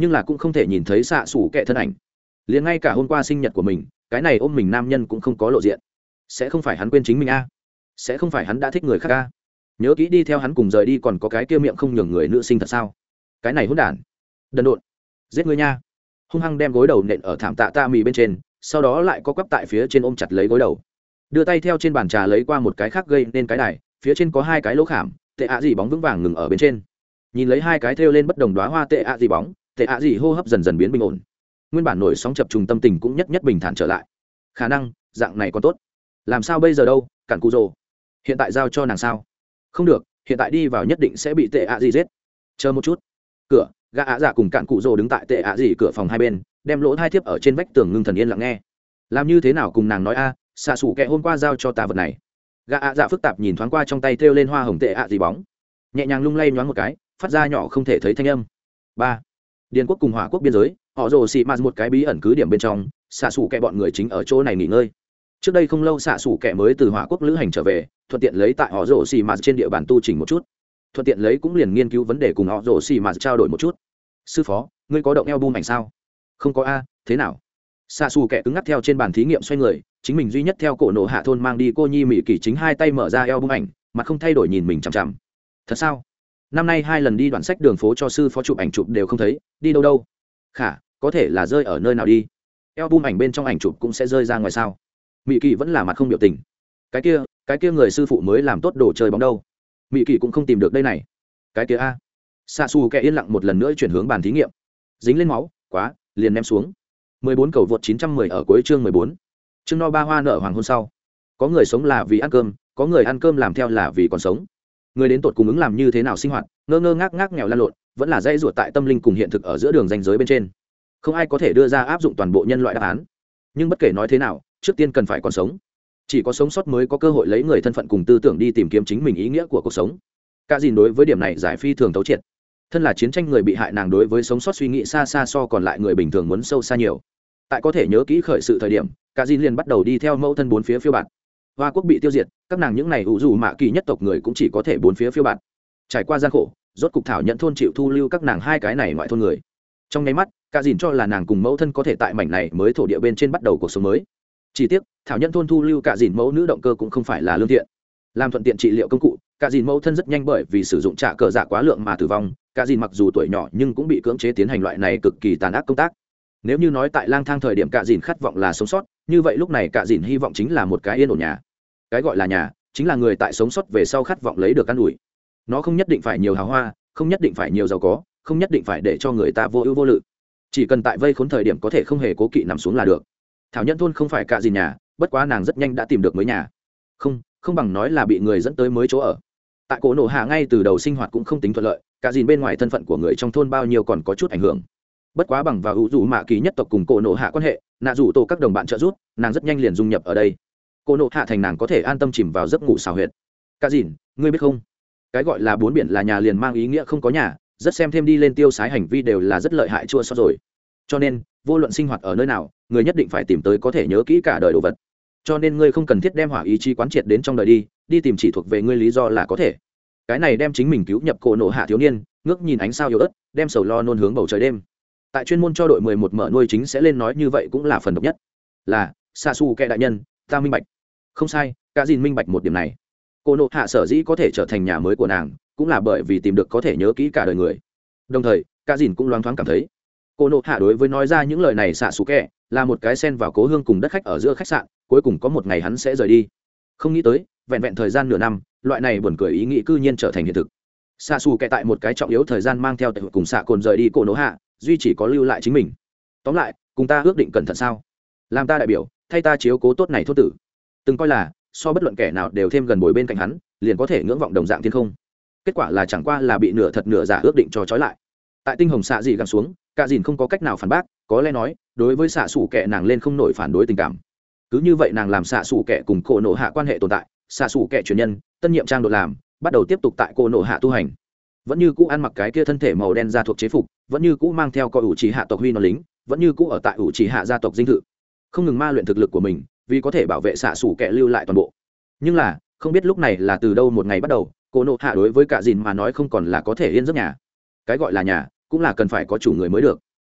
nhưng là cũng không thể nhìn thấy xạ xủ kệ thân ảnh. Liền ngay cả hôm qua sinh nhật của mình, cái này ôm mình nam nhân cũng không có lộ diện. Sẽ không phải hắn quên chính mình a? Sẽ không phải hắn đã thích người khác a? Nhớ kỹ đi theo hắn cùng rời đi còn có cái kia miệng không nhường người nữ sinh thật sao? Cái này hỗn đản, đần độn, giết người nha. Hung hăng đem gối đầu nện ở thảm tạ tạ mì bên trên, sau đó lại có quắp tại phía trên ôm chặt lấy gối đầu, đưa tay theo trên bàn trà lấy qua một cái khác gây nên cái đài, phía trên có hai cái lỗ khảm, tệ ạ gì bóng vững vàng ngừng ở bên trên. Nhìn lấy hai cái thêu lên bất đồng đóa hoa tệ ạ gì bóng, tệ ạ gì hô hấp dần dần biến bình ổn, nguyên bản nổi sóng chập trùng tâm tình cũng nhất nhất bình thản trở lại. Khả năng dạng này còn tốt, làm sao bây giờ đâu, cản cụ rồ, hiện tại giao cho nàng sao? Không được, hiện tại đi vào nhất định sẽ bị tệ ạ gì giết. Chờ một chút. Cửa, gã ạ dạ cùng cản cụ rồ đứng tại tệ ạ gì cửa phòng hai bên, đem lỗ hai thiếp ở trên vách tường ngưng thần yên lặng nghe. Làm như thế nào cùng nàng nói a, xạ xủ kệ hôm qua giao cho ta vật này. Gã ạ dạ phức tạp nhìn thoáng qua trong tay thêu lên hoa hồng tệ ạ gì bóng, nhẹ nhàng lung lay nhoáng một cái, phát ra nhỏ không thể thấy thanh âm. Ba, Điền quốc cùng Hỏa quốc biên giới, họ rồ xì mạt một cái bí ẩn cứ điểm bên trong, xạ xủ kệ bọn người chính ở chỗ này nghỉ ngơi. Trước đây không lâu xạ xủ kệ mới từ Hỏa quốc lữ hành trở về, thuận tiện lấy tại họ rồ xì mạt trên địa bàn tu chỉnh một chút, thuận tiện lấy cũng liền nghiên cứu vấn đề cùng họ rồ xì mạt trao đổi một chút. Sư phó, ngươi có động eo bum ảnh sao? Không có a. Thế nào? Xạ xù kẻ cứng ngắc theo trên bàn thí nghiệm xoay người, chính mình duy nhất theo cổ nổ hạ thôn mang đi cô nhi mỹ kỳ chính hai tay mở ra eo bung ảnh, mặt không thay đổi nhìn mình chằm chằm. Thật sao? Năm nay hai lần đi đoạn sách đường phố cho sư phó chụp ảnh chụp đều không thấy, đi đâu đâu? Khả, có thể là rơi ở nơi nào đi? Eo bung ảnh bên trong ảnh chụp cũng sẽ rơi ra ngoài sao? Mỹ kỳ vẫn là mặt không biểu tình. Cái kia, cái kia người sư phụ mới làm tốt đồ chơi bóng đâu? Mỹ kỳ cũng không tìm được đây này. Cái kia a. Xạ xù kẻ yên lặng một lần nữa chuyển hướng bàn thí nghiệm. Dính lên máu, quá, liền ném xuống. mười bốn cầu vượt chín trăm mười ở cuối chương mười bốn. Chương no ba hoa nở hoàng hôn sau. Có người sống là vì ăn cơm, có người ăn cơm làm theo là vì còn sống. Người đến tột cùng ứng làm như thế nào sinh hoạt, ngơ ngơ ngác ngác nghèo lăn lộn, vẫn là dây ruột tại tâm linh cùng hiện thực ở giữa đường ranh giới bên trên. Không ai có thể đưa ra áp dụng toàn bộ nhân loại đáp án. Nhưng bất kể nói thế nào, trước tiên cần phải còn sống. Chỉ có sống sót mới có cơ hội lấy người thân phận cùng tư tưởng đi tìm kiếm chính mình ý nghĩa của cuộc sống. Cả dìn đối với điểm này giải phi thường thấu triệt. Thân là chiến tranh người bị hại, nàng đối với sống sót suy nghĩ xa xa so còn lại người bình thường muốn sâu xa nhiều. Tại có thể nhớ kỹ khởi sự thời điểm, cả dìn liền bắt đầu đi theo mẫu thân bốn phía phiêu bạt. Hoa quốc bị tiêu diệt, các nàng những này ủ dù mạ kỳ nhất tộc người cũng chỉ có thể bốn phía phiêu bạt. Trải qua gian khổ, rốt cục thảo nhận thôn chịu thu lưu các nàng hai cái này ngoại thôn người. Trong nháy mắt, cả dìn cho là nàng cùng mẫu thân có thể tại mảnh này mới thổ địa bên trên bắt đầu cuộc sống mới. Chỉ tiếc, thảo nhận thôn thu lưu cả dìn mẫu nữ động cơ cũng không phải là lương thiện. Làm thuận tiện trị liệu công cụ, cả dìn mẫu thân rất nhanh bởi vì sử dụng trả cờ dạ quá lượng mà tử vong. Cả dìn mặc dù tuổi nhỏ nhưng cũng bị cưỡng chế tiến hành loại này cực kỳ tàn ác công tác. Nếu như nói tại lang thang thời điểm cả dìn khát vọng là sống sót, như vậy lúc này cả dìn hy vọng chính là một cái yên ổn nhà. Cái gọi là nhà chính là người tại sống sót về sau khát vọng lấy được ăn ủi. Nó không nhất định phải nhiều hào hoa, không nhất định phải nhiều giàu có, không nhất định phải để cho người ta vô ưu vô lự, chỉ cần tại vây khốn thời điểm có thể không hề cố kỵ nằm xuống là được. Thảo Nhân thôn không phải cả dìn nhà, bất quá nàng rất nhanh đã tìm được mới nhà. Không, không bằng nói là bị người dẫn tới mới chỗ ở. Tại cổ nổ hạ ngay từ đầu sinh hoạt cũng không tính thuận lợi, cả dìn bên ngoài thân phận của người trong thôn bao nhiêu còn có chút ảnh hưởng. Bất quá bằng vào hữu dụ mạ kỳ nhất tộc cùng cổ nổ hạ quan hệ, nạ rủ tổ các đồng bạn trợ giúp, nàng rất nhanh liền dung nhập ở đây. Cổ nổ hạ thành nàng có thể an tâm chìm vào giấc ngủ xào huyệt. Cả dìn, ngươi biết không, cái gọi là bốn biển là nhà liền mang ý nghĩa không có nhà, rất xem thêm đi lên tiêu sái hành vi đều là rất lợi hại chua xót rồi. Cho nên vô luận sinh hoạt ở nơi nào, người nhất định phải tìm tới có thể nhớ kỹ cả đời đồ vật. Cho nên ngươi không cần thiết đem hỏa ý chí quán triệt đến trong đời đi, đi tìm chỉ thuộc về ngươi lý do là có thể. Cái này đem chính mình cứu nhập cổ nổ hạ thiếu niên, ngước nhìn ánh sao yếu ớt, đem sầu lo nôn hướng bầu trời đêm. Tại chuyên môn cho đội mười một mở nuôi chính sẽ lên nói như vậy cũng là phần độc nhất. Là, Sasuke đại nhân, ta minh bạch. Không sai, cả dìn minh bạch một điểm này. Cổ nổ hạ sở dĩ có thể trở thành nhà mới của nàng, cũng là bởi vì tìm được có thể nhớ kỹ cả đời người. Đồng thời, cả dìn cũng loáng thoáng cảm thấy, cổ nổ hạ đối với nói ra những lời này Sasuke là một cái sen vào cố hương cùng đất khách ở giữa khách sạn, cuối cùng có một ngày hắn sẽ rời đi. Không nghĩ tới, vẹn vẹn thời gian nửa năm, loại này buồn cười ý nghĩ cư nhiên trở thành hiện thực. Sasuke tại một cái trọng yếu thời gian mang theo cùng xạ cồn rời đi cổ nổ hạ, duy chỉ có lưu lại chính mình. Tóm lại, cùng ta ước định cẩn thận sao? Làm ta đại biểu, thay ta chiếu cố tốt này thốt tử. Từng coi là so bất luận kẻ nào đều thêm gần bồi bên cạnh hắn, liền có thể ngưỡng vọng đồng dạng thiên không. Kết quả là chẳng qua là bị nửa thật nửa giả ước định cho trói lại. Tại tinh hồng xạ dị gầm xuống, cả dìn không có cách nào phản bác, có lẽ nói, đối với xạ sủ kẻ nàng lên không nổi phản đối tình cảm. Cứ như vậy nàng làm xạ sủ kẻ cùng cổ nổ hạ quan hệ tồn tại, xạ sủ kẻ truyền nhân, tân nhiệm trang đội làm, bắt đầu tiếp tục tại cổ nổ hạ tu hành. Vẫn như cũ ăn mặc cái kia thân thể màu đen ra thuộc chế phục, vẫn như cũ mang theo coi ủ chỉ hạ tộc huy nó lính, vẫn như cũ ở tại ủ chỉ hạ gia tộc dinh thự, không ngừng ma luyện thực lực của mình, vì có thể bảo vệ xạ sủ kẻ lưu lại toàn bộ. Nhưng là, không biết lúc này là từ đâu một ngày bắt đầu, cổ nổ hạ đối với cả dìn mà nói không còn là có thể yên giấc nhà. Cái gọi là nhà, cũng là cần phải có chủ người mới được.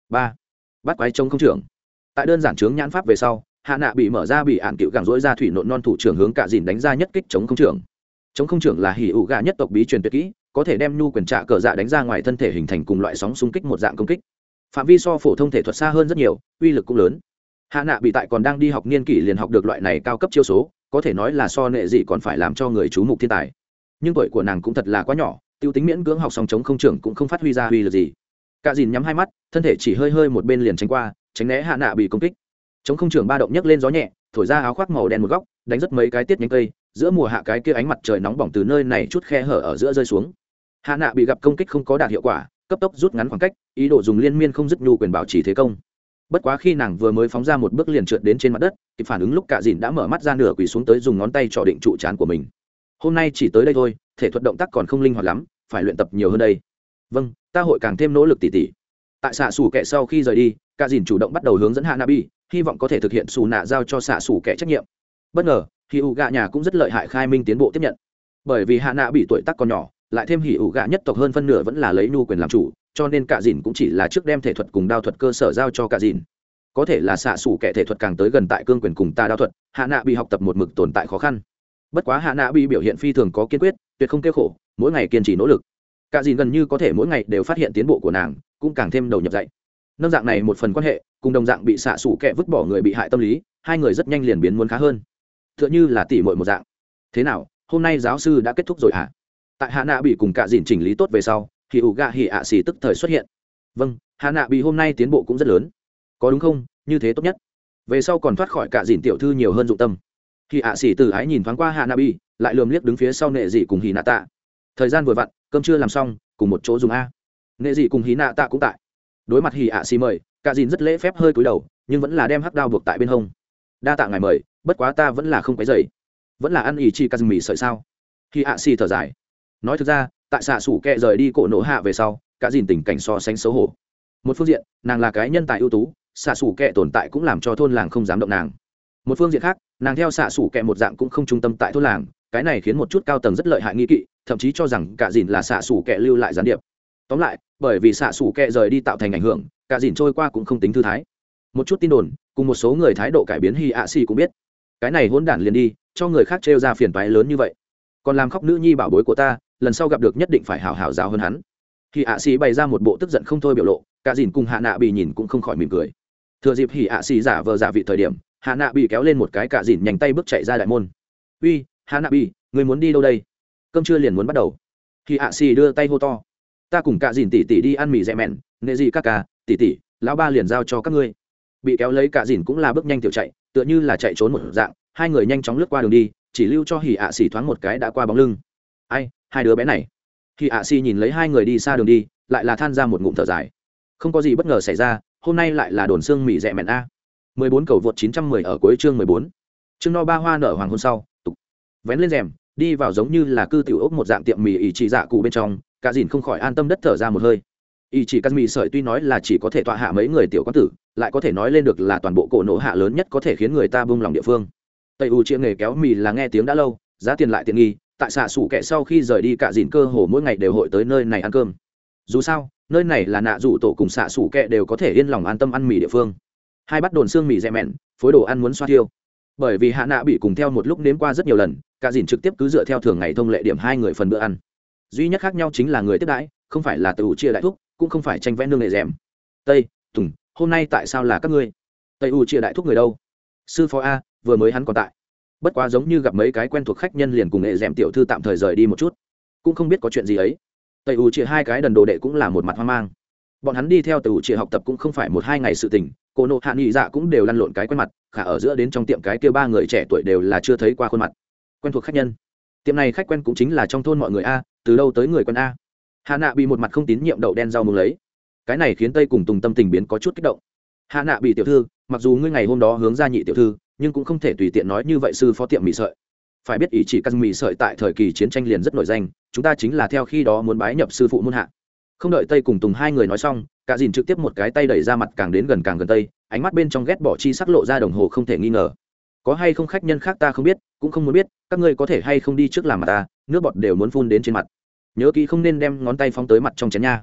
ba bắt quái chống không trưởng. Tại đơn giản chướng nhãn pháp về sau, hạ nạ bị mở ra bị ạn cựu gẳng dỗi ra thủy nộn non thủ trưởng hướng cả dìn đánh ra nhất kích chống không trưởng. Chống không trưởng là hỉ ủ gà nhất tộc bí truyền tuyệt kỹ, có thể đem nhu quyền trạ cờ dạ đánh ra ngoài thân thể hình thành cùng loại sóng xung kích một dạng công kích, phạm vi so phổ thông thể thuật xa hơn rất nhiều, uy lực cũng lớn. Hạ nạ bị tại còn đang đi học niên kỷ liền học được loại này cao cấp chiêu số, có thể nói là so nệ gì còn phải làm cho người chú mục thiên tài. Nhưng tuổi của nàng cũng thật là quá nhỏ, tiêu tính miễn cưỡng học song chống không trưởng cũng không phát huy ra uy lực gì. Cả dìn nhắm hai mắt, thân thể chỉ hơi hơi một bên liền tránh qua, tránh né hạ nạ bị công kích. Chống không trưởng ba động nhấc lên gió nhẹ, thổi ra áo khoác màu đen một góc, đánh rất mấy cái tiết nhánh cây, giữa mùa hạ cái kia ánh mặt trời nóng bỏng từ nơi này chút khe hở ở giữa rơi xuống. Hạ nạ bị gặp công kích không có đạt hiệu quả, cấp tốc rút ngắn khoảng cách, ý đồ dùng liên miên không dứt nhu quyền bảo trì thế công. Bất quá khi nàng vừa mới phóng ra một bước liền trượt đến trên mặt đất, kịp phản ứng lúc cả dìn đã mở mắt ra nửa quỳ xuống tới dùng ngón tay trỏ định trụ trán của mình. Hôm nay chỉ tới đây thôi, thể thuật động tác còn không linh hoạt lắm, phải luyện tập nhiều hơn đây. Vâng, ta hội càng thêm nỗ lực tỉ tỉ. Tại xạ xù kẻ sau khi rời đi, cả dìn chủ động bắt đầu hướng dẫn hạ nạ bị, hy vọng có thể thực hiện xù nạ giao cho xạ xù kẻ trách nhiệm. Bất ngờ, hỉ ủ gạ nhà cũng rất lợi hại khai minh tiến bộ tiếp nhận. Bởi vì hạ nạ bị tuổi tác còn nhỏ, lại thêm hỉ ủ gạ nhất tộc hơn phân nửa vẫn là lấy nhu quyền làm chủ, cho nên cả dìn cũng chỉ là trước đem thể thuật cùng đao thuật cơ sở giao cho cả dìn. Có thể là xạ xủ kẻ thể thuật càng tới gần tại cương quyền cùng ta đao thuật, hạ nạ bị học tập một mực tồn tại khó khăn. Bất quá hạ nạ bị biểu hiện phi thường có kiên quyết, tuyệt không kêu khổ, mỗi ngày kiên trì nỗ lực. Cả dìn gần như có thể mỗi ngày đều phát hiện tiến bộ của nàng, cũng càng thêm đầu nhập dạy. Nâng dạng này một phần quan hệ, cùng đồng dạng bị xạ xủ kẻ vứt bỏ người bị hại tâm lý, hai người rất nhanh liền biến muốn khá hơn. Tựa như là tỉ muội một dạng. Thế nào, hôm nay giáo sư đã kết thúc rồi hả? Tại hạ nạ bị cùng cả dìn chỉnh lý tốt về sau, thì ủ gạ hỉ ạ xì tức thời xuất hiện. Vâng, hạ nạ bị hôm nay tiến bộ cũng rất lớn, có đúng không? Như thế tốt nhất, về sau còn thoát khỏi cả dìn tiểu thư nhiều hơn dụng tâm. Hỉ ạ xì từ ái nhìn thoáng qua hạ nạ bị, lại lườm liếc đứng phía sau nệ dị cùng hỉ nạ tạ. Thời gian vừa vặn, cơm chưa làm xong, cùng một chỗ dùng a. Nệ dị cùng hỉ nạ tạ cũng tại. Đối mặt hỉ ạ xì mời, cả dìn rất lễ phép hơi cúi đầu, nhưng vẫn là đem hắc đao buộc tại bên hông. Đa tạ ngài mời, bất quá ta vẫn là không cái dậy, vẫn là ăn ỉ chi cà mì sợi sao? Hỉ ạ xì thở dài. Nói thực ra, tại xạ xủ kẹ rời đi cổ nổ hạ về sau, cả dìn tình cảnh so sánh xấu hổ. Một phương diện, nàng là cái nhân tài ưu tú, xạ xủ kẹ tồn tại cũng làm cho thôn làng không dám động nàng. Một phương diện khác, nàng theo xạ xủ kẹ một dạng cũng không trung tâm tại thôn làng, cái này khiến một chút cao tầng rất lợi hại nghi kỵ, thậm chí cho rằng cả dìn là xạ xủ kẹ lưu lại gián điệp. Tóm lại, bởi vì xạ xủ kẹ rời đi tạo thành ảnh hưởng, cả dìn trôi qua cũng không tính thư thái. Một chút tin đồn, cùng một số người thái độ cải biến, Hi ạ xì cũng biết. Cái này hỗn đản liền đi, cho người khác trêu ra phiền toái lớn như vậy, còn làm khóc nữ nhi bảo bối của ta, lần sau gặp được nhất định phải hảo hảo giáo hơn hắn. Hỉ ạ xì bày ra một bộ tức giận không thôi biểu lộ, cả dìn cùng hạ nạ bị nhìn cũng không khỏi mỉm cười. Thừa dịp hỉ ạ xì giả vờ giả vị thời điểm, hạ nạ bị kéo lên một cái, cả dìn nhanh tay bước chạy ra đại môn. Uy, hạ nạ bị, người muốn đi đâu đây? Cơm trưa liền muốn bắt đầu. Hỉ ạ xì đưa tay hô to. Ta cùng cả dìn tỷ tỷ đi ăn mì dẹ mèn, nệ gì các ca, tỷ tỷ, lão ba liền giao cho các ngươi. Bị kéo lấy cả dìn cũng là bước nhanh tiểu chạy, tựa như là chạy trốn một dạng, hai người nhanh chóng lướt qua đường đi, chỉ lưu cho hỉ ạ xì thoáng một cái đã qua bóng lưng. Ai, hai đứa bé này. Hỉ ạ xì nhìn lấy hai người đi xa đường đi, lại là than ra một ngụm thở dài. Không có gì bất ngờ xảy ra, hôm nay lại là đồn xương mì rẻ mẹn a. mười bốn cầu vượt chín trăm mười ở cuối chương mười bốn. Chương no ba hoa nở hoàng hôn sau, tục. Vén lên rèm, đi vào giống như là cư tiểu ốc một dạng tiệm mì ỷ chỉ dạ cụ bên trong, cả dìn không khỏi an tâm đất thở ra một hơi. ỷ chỉ căn mì sợi tuy nói là chỉ có thể tọa hạ mấy người tiểu quán tử, lại có thể nói lên được là toàn bộ cổ nổ hạ lớn nhất có thể khiến người ta buông lòng địa phương. Tây u chia nghề kéo mì là nghe tiếng đã lâu, giá tiền lại tiện nghi, tại xạ xủ kẻ sau khi rời đi cả dìn cơ hồ mỗi ngày đều hội tới nơi này ăn cơm. Dù sao, nơi này là nạ rủ tổ cùng xạ xủ kẻ đều có thể yên lòng an tâm ăn mì địa phương. Hai bát đồn xương mì rẻ mẹn, phối đồ ăn muốn xoa thiêu. Bởi vì hạ nạ bị cùng theo một lúc nếm qua rất nhiều lần, cả dìn trực tiếp cứ dựa theo thường ngày thông lệ điểm hai người phần bữa ăn. Duy nhất khác nhau chính là người tiếp đãi, không phải là từ chia đại thúc, cũng không phải tranh vẽ nương nghệ rèm. Tây, Tùng, hôm nay tại sao là các ngươi? Tây u chia đại thúc người đâu? Sư phó a, vừa mới hắn còn tại. Bất quá giống như gặp mấy cái quen thuộc khách nhân liền cùng nghệ rèm tiểu thư tạm thời rời đi một chút, cũng không biết có chuyện gì ấy. Tây u chia hai cái đần đồ đệ cũng là một mặt hoang mang. Bọn hắn đi theo từ chia học tập cũng không phải một hai ngày sự tình, cô nộ hạ nghị dạ cũng đều lăn lộn cái quen mặt, khả ở giữa đến trong tiệm cái kia ba người trẻ tuổi đều là chưa thấy qua khuôn mặt. Quen thuộc khách nhân, tiệm này khách quen cũng chính là trong thôn mọi người a, từ đâu tới người quen a? Hạ nạ bị một mặt không tín nhiệm đậu đen rau muống lấy, cái này khiến Tây cùng Tùng tâm tình biến có chút kích động. Hạ nạ bị tiểu thư, mặc dù ngươi ngày hôm đó hướng ra nhị tiểu thư, nhưng cũng không thể tùy tiện nói như vậy sư phó tiệm mì sợi. Phải biết ý chỉ căn mì sợi tại thời kỳ chiến tranh liền rất nổi danh, chúng ta chính là theo khi đó muốn bái nhập sư phụ môn hạ. Không đợi Tây cùng Tùng hai người nói xong, cả dìn trực tiếp một cái tay đẩy ra mặt càng đến gần càng gần Tây, ánh mắt bên trong ghét bỏ chi sắc lộ ra đồng hồ không thể nghi ngờ. Có hay không khách nhân khác ta không biết, cũng không muốn biết, các ngươi có thể hay không đi trước làm mặt ta, nước bọt đều muốn phun đến trên mặt. Nhớ kỹ không nên đem ngón tay phóng tới mặt trong chén nha.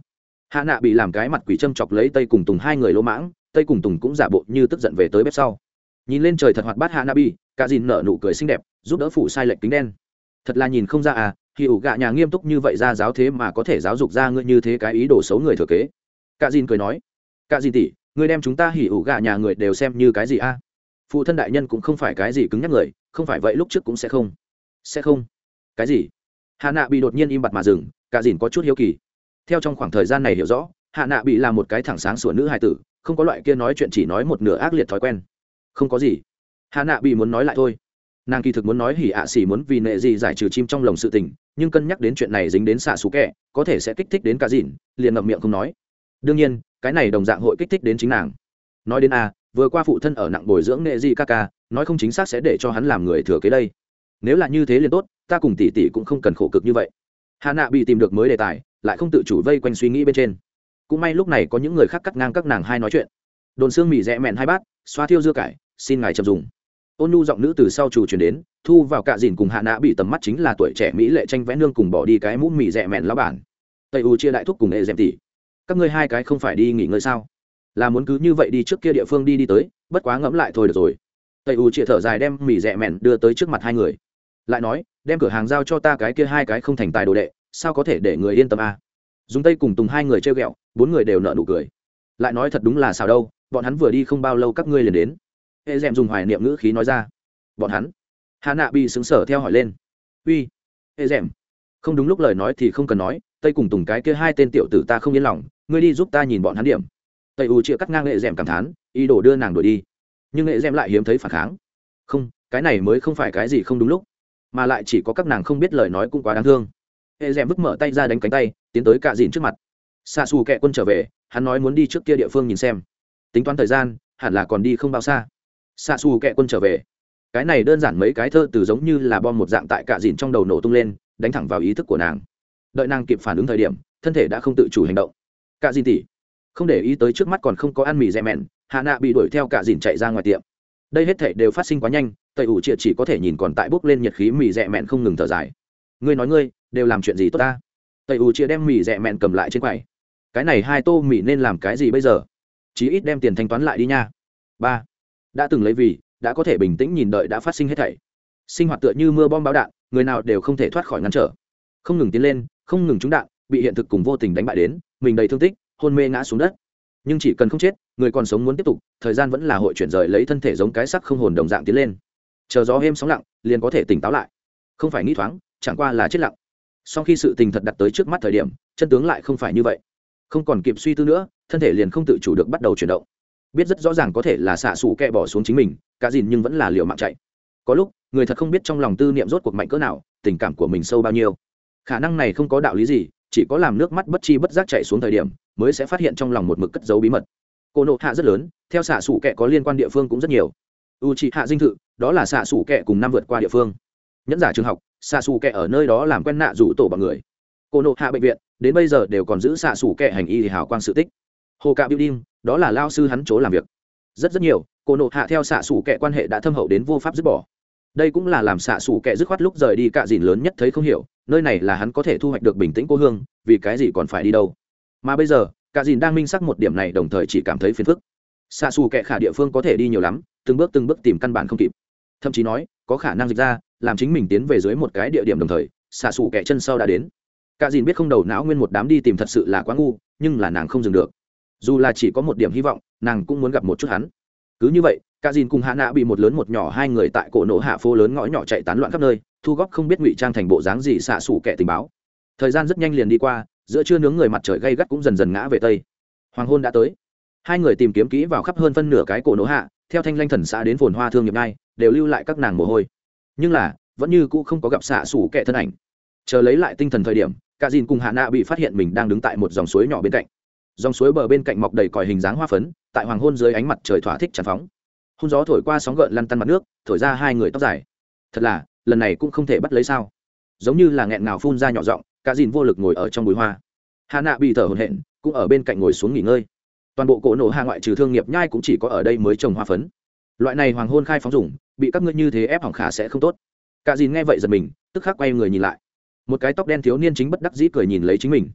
hạ nạ bị làm cái mặt quỷ châm chọc lấy tây cùng tùng hai người lỗ mãng, tây cùng tùng cũng giả bộ như tức giận về tới bếp sau. Nhìn lên trời thật hoạt bát hạ nạ bị, cả dìn nở nụ cười xinh đẹp, giúp đỡ phủ sai lệch kính đen. Thật là nhìn không ra à, thì ủ gạ nhà nghiêm túc như vậy ra giáo thế mà có thể giáo dục ra ngươi như thế cái ý đồ xấu người thừa kế. Cả dìn cười nói, cả dìn tỷ, ngươi đem chúng ta hỉ ủ gạ nhà người đều xem như cái gì a? Phụ thân đại nhân cũng không phải cái gì cứng nhắc người, không phải vậy lúc trước cũng sẽ không. Sẽ không? Cái gì? Hạ nạ bị đột nhiên im bặt mà dừng, cả dìn có chút hiếu kỳ. Theo trong khoảng thời gian này hiểu rõ, hạ nạ bị là một cái thẳng sáng sủa nữ hài tử, không có loại kia nói chuyện chỉ nói một nửa ác liệt thói quen. Không có gì. Hạ nạ bị muốn nói lại thôi. Nàng kỳ thực muốn nói hỉ ạ xỉ muốn vì nệ gì giải trừ chim trong lồng sự tình, nhưng cân nhắc đến chuyện này dính đến xạ xú kẹ, có thể sẽ kích thích đến cả dìn, liền ngậm miệng không nói. Đương nhiên, cái này đồng dạng hội kích thích đến chính nàng. Nói đến a, vừa qua phụ thân ở nặng bồi dưỡng nệ gì ca ca, nói không chính xác sẽ để cho hắn làm người thừa kế đây. Nếu là như thế liền tốt, ta cùng tỷ tỷ cũng không cần khổ cực như vậy. Hạ nạ bị tìm được mới đề tài, lại không tự chủ vây quanh suy nghĩ bên trên. Cũng may lúc này có những người khác cắt ngang các nàng hai nói chuyện. Đồn xương mì rẽ mẹn hai bát, xoa thiêu dưa cải, xin ngài chậm dùng. Ôn nhu giọng nữ từ sau chủ truyền đến, thu vào cạ dìn cùng hạ nạ bị tầm mắt chính là tuổi trẻ mỹ lệ tranh vẽ nương cùng bỏ đi cái mũ mì rẽ mẹn lão bản. Tây u chia đại thúc cùng ệ dèm tỷ, các ngươi hai cái không phải đi nghỉ ngơi sao? Là muốn cứ như vậy đi trước kia địa phương đi đi tới, bất quá ngẫm lại thôi được rồi. Tây u chia thở dài đem mì rẽ mẹn đưa tới trước mặt hai người, lại nói, đem cửa hàng giao cho ta cái kia hai cái không thành tài đồ đệ, sao có thể để người yên tâm a? Dùng Tây cùng Tùng hai người trêu ghẹo, bốn người đều nở nụ cười. Lại nói thật đúng là sao đâu, bọn hắn vừa đi không bao lâu các ngươi liền đến. Ê dèm dùng hoài niệm ngữ khí nói ra. Bọn hắn? Hà nạ bị sững sờ theo hỏi lên. Uy, Ê dèm, không đúng lúc lời nói thì không cần nói, Tây cùng Tùng cái kia hai tên tiểu tử ta không yên lòng, ngươi đi giúp ta nhìn bọn hắn điểm. Tây u chĩa cắt ngang Ê dèm cảm thán, ý đồ đưa nàng đuổi đi. Nhưng Ê dèm lại hiếm thấy phản kháng. Không, cái này mới không phải cái gì không đúng lúc, mà lại chỉ có các nàng không biết lời nói cũng quá đáng thương. Ê dèm vứt mở tay ra đánh cánh tay, tiến tới cạ dìn trước mặt. Xạ xù kẹ quân trở về, hắn nói muốn đi trước kia địa phương nhìn xem, tính toán thời gian hẳn là còn đi không bao xa. Xạ xù kẹ quân trở về, cái này đơn giản mấy cái thơ từ giống như là bom một dạng tại cạ dìn trong đầu nổ tung lên, đánh thẳng vào ý thức của nàng. Đợi nàng kịp phản ứng thời điểm, thân thể đã không tự chủ hành động. Cạ dìn tỉ, không để ý tới trước mắt còn không có ăn mì rẻ mẹn, hạ nạ bị đuổi theo cạ dìn chạy ra ngoài tiệm. Đây hết thể đều phát sinh quá nhanh, tẩy ủ triệt chỉ có thể nhìn còn tại bốc lên nhiệt khí mì rẻ mẹn không ngừng thở dài. Ngươi nói ngươi đều làm chuyện gì tốt ta? Tẩy ủ triệt đem mì rẻ mẹn cầm lại trên quầy. Cái này hai tô mì nên làm cái gì bây giờ? Chí ít đem tiền thanh toán lại đi nha. Ba, đã từng lấy vì đã có thể bình tĩnh nhìn đợi đã phát sinh hết thảy. Sinh hoạt tựa như mưa bom báo đạn, người nào đều không thể thoát khỏi ngăn trở. Không ngừng tiến lên, không ngừng trúng đạn, bị hiện thực cùng vô tình đánh bại đến, mình đầy thương tích, hôn mê ngã xuống đất. Nhưng chỉ cần không chết, người còn sống muốn tiếp tục, thời gian vẫn là hội chuyển rời lấy thân thể giống cái xác không hồn đồng dạng tiến lên. Chờ gió êm sóng lặng, liền có thể tỉnh táo lại. Không phải nghĩ thoáng, chẳng qua là chết lặng. Sau khi sự tình thật đặt tới trước mắt thời điểm, chân tướng lại không phải như vậy. Không còn kịp suy tư nữa, thân thể liền không tự chủ được bắt đầu chuyển động. Biết rất rõ ràng có thể là xạ xù kẹ bỏ xuống chính mình, cả dìn nhưng vẫn là liều mạng chạy. Có lúc người thật không biết trong lòng tư niệm rốt cuộc mạnh cỡ nào, tình cảm của mình sâu bao nhiêu. Khả năng này không có đạo lý gì, chỉ có làm nước mắt bất chi bất giác chạy xuống thời điểm mới sẽ phát hiện trong lòng một mực cất giấu bí mật. Cô nộ hạ rất lớn, theo xạ xù kẹ có liên quan địa phương cũng rất nhiều. U trị hạ dinh thự, đó là xạ xù kẹ cùng năm vượt qua địa phương. Nhẫn giả trường học, xạ xù kẹ ở nơi đó làm quen nạ rủ tổ bằng người. Cô nộ hạ bệnh viện, đến bây giờ đều còn giữ xạ xù kẹ hành y hào quang sự tích. Hồ cạ building, đó là lao sư hắn chỗ làm việc. Rất rất nhiều, cô nộ hạ theo xạ xù kẹ quan hệ đã thâm hậu đến vô pháp dứt bỏ. Đây cũng là làm xạ xù kẹ dứt khoát lúc rời đi cạ dìn lớn nhất thấy không hiểu, nơi này là hắn có thể thu hoạch được bình tĩnh cô hương, vì cái gì còn phải đi đâu. Mà bây giờ cạ dìn đang minh xác một điểm này, đồng thời chỉ cảm thấy phiền phức. Xạ xù kẹ khả địa phương có thể đi nhiều lắm, từng bước từng bước tìm căn bản không kịp, thậm chí nói có khả năng dịch ra làm chính mình tiến về dưới một cái địa điểm đồng thời xạ xù kẹ chân sau đã đến. Cạ dìn biết không đầu não nguyên một đám đi tìm thật sự là quá ngu, nhưng là nàng không dừng được. Dù là chỉ có một điểm hy vọng, nàng cũng muốn gặp một chút hắn. Cứ như vậy cạ dìn cùng hạ nạ bị một lớn một nhỏ hai người tại cổ nổ hạ phố lớn ngõ nhỏ chạy tán loạn khắp nơi, thu góp không biết ngụy trang thành bộ dáng gì xạ xù kẹ tình báo. Thời gian rất nhanh liền đi qua, giữa trưa nướng người mặt trời gay gắt cũng dần dần ngã về tây. Hoàng hôn đã tới, hai người tìm kiếm kỹ vào khắp hơn phân nửa cái cổ nổ hạ, theo thanh lanh thần xã đến phồn hoa thương nghiệp ngay đều lưu lại các nàng mồ hôi, nhưng là vẫn như cũ không có gặp xạ xù kẹ thân ảnh. Chờ lấy lại tinh thần thời điểm, cạ dìn cùng hạ nạ bị phát hiện mình đang đứng tại một dòng suối nhỏ bên cạnh. Dòng suối bờ bên cạnh mọc đầy còi hình dáng hoa phấn, tại hoàng hôn dưới ánh mặt trời thỏa thích tràn phóng. Hôn gió thổi qua sóng gợn lăn tăn mặt nước, thổi ra hai người tóc dài. Thật là lần này cũng không thể bắt lấy sao? Giống như là nghẹn ngào phun ra nhỏ giọng, cạ dìn vô lực ngồi ở trong bụi hoa. Hạ nạ bị thở hổn hển, cũng ở bên cạnh ngồi xuống nghỉ ngơi. Toàn bộ cổ nổ hạ ngoại trừ thương nghiệp nhai cũng chỉ có ở đây mới trồng hoa phấn. Loại này hoàng hôn khai phóng dùng, bị các ngươi như thế ép hỏng khả sẽ không tốt. Cạ dìn nghe vậy giật mình, tức khắc quay người nhìn lại. Một cái tóc đen thiếu niên chính bất đắc dĩ cười nhìn lấy chính mình.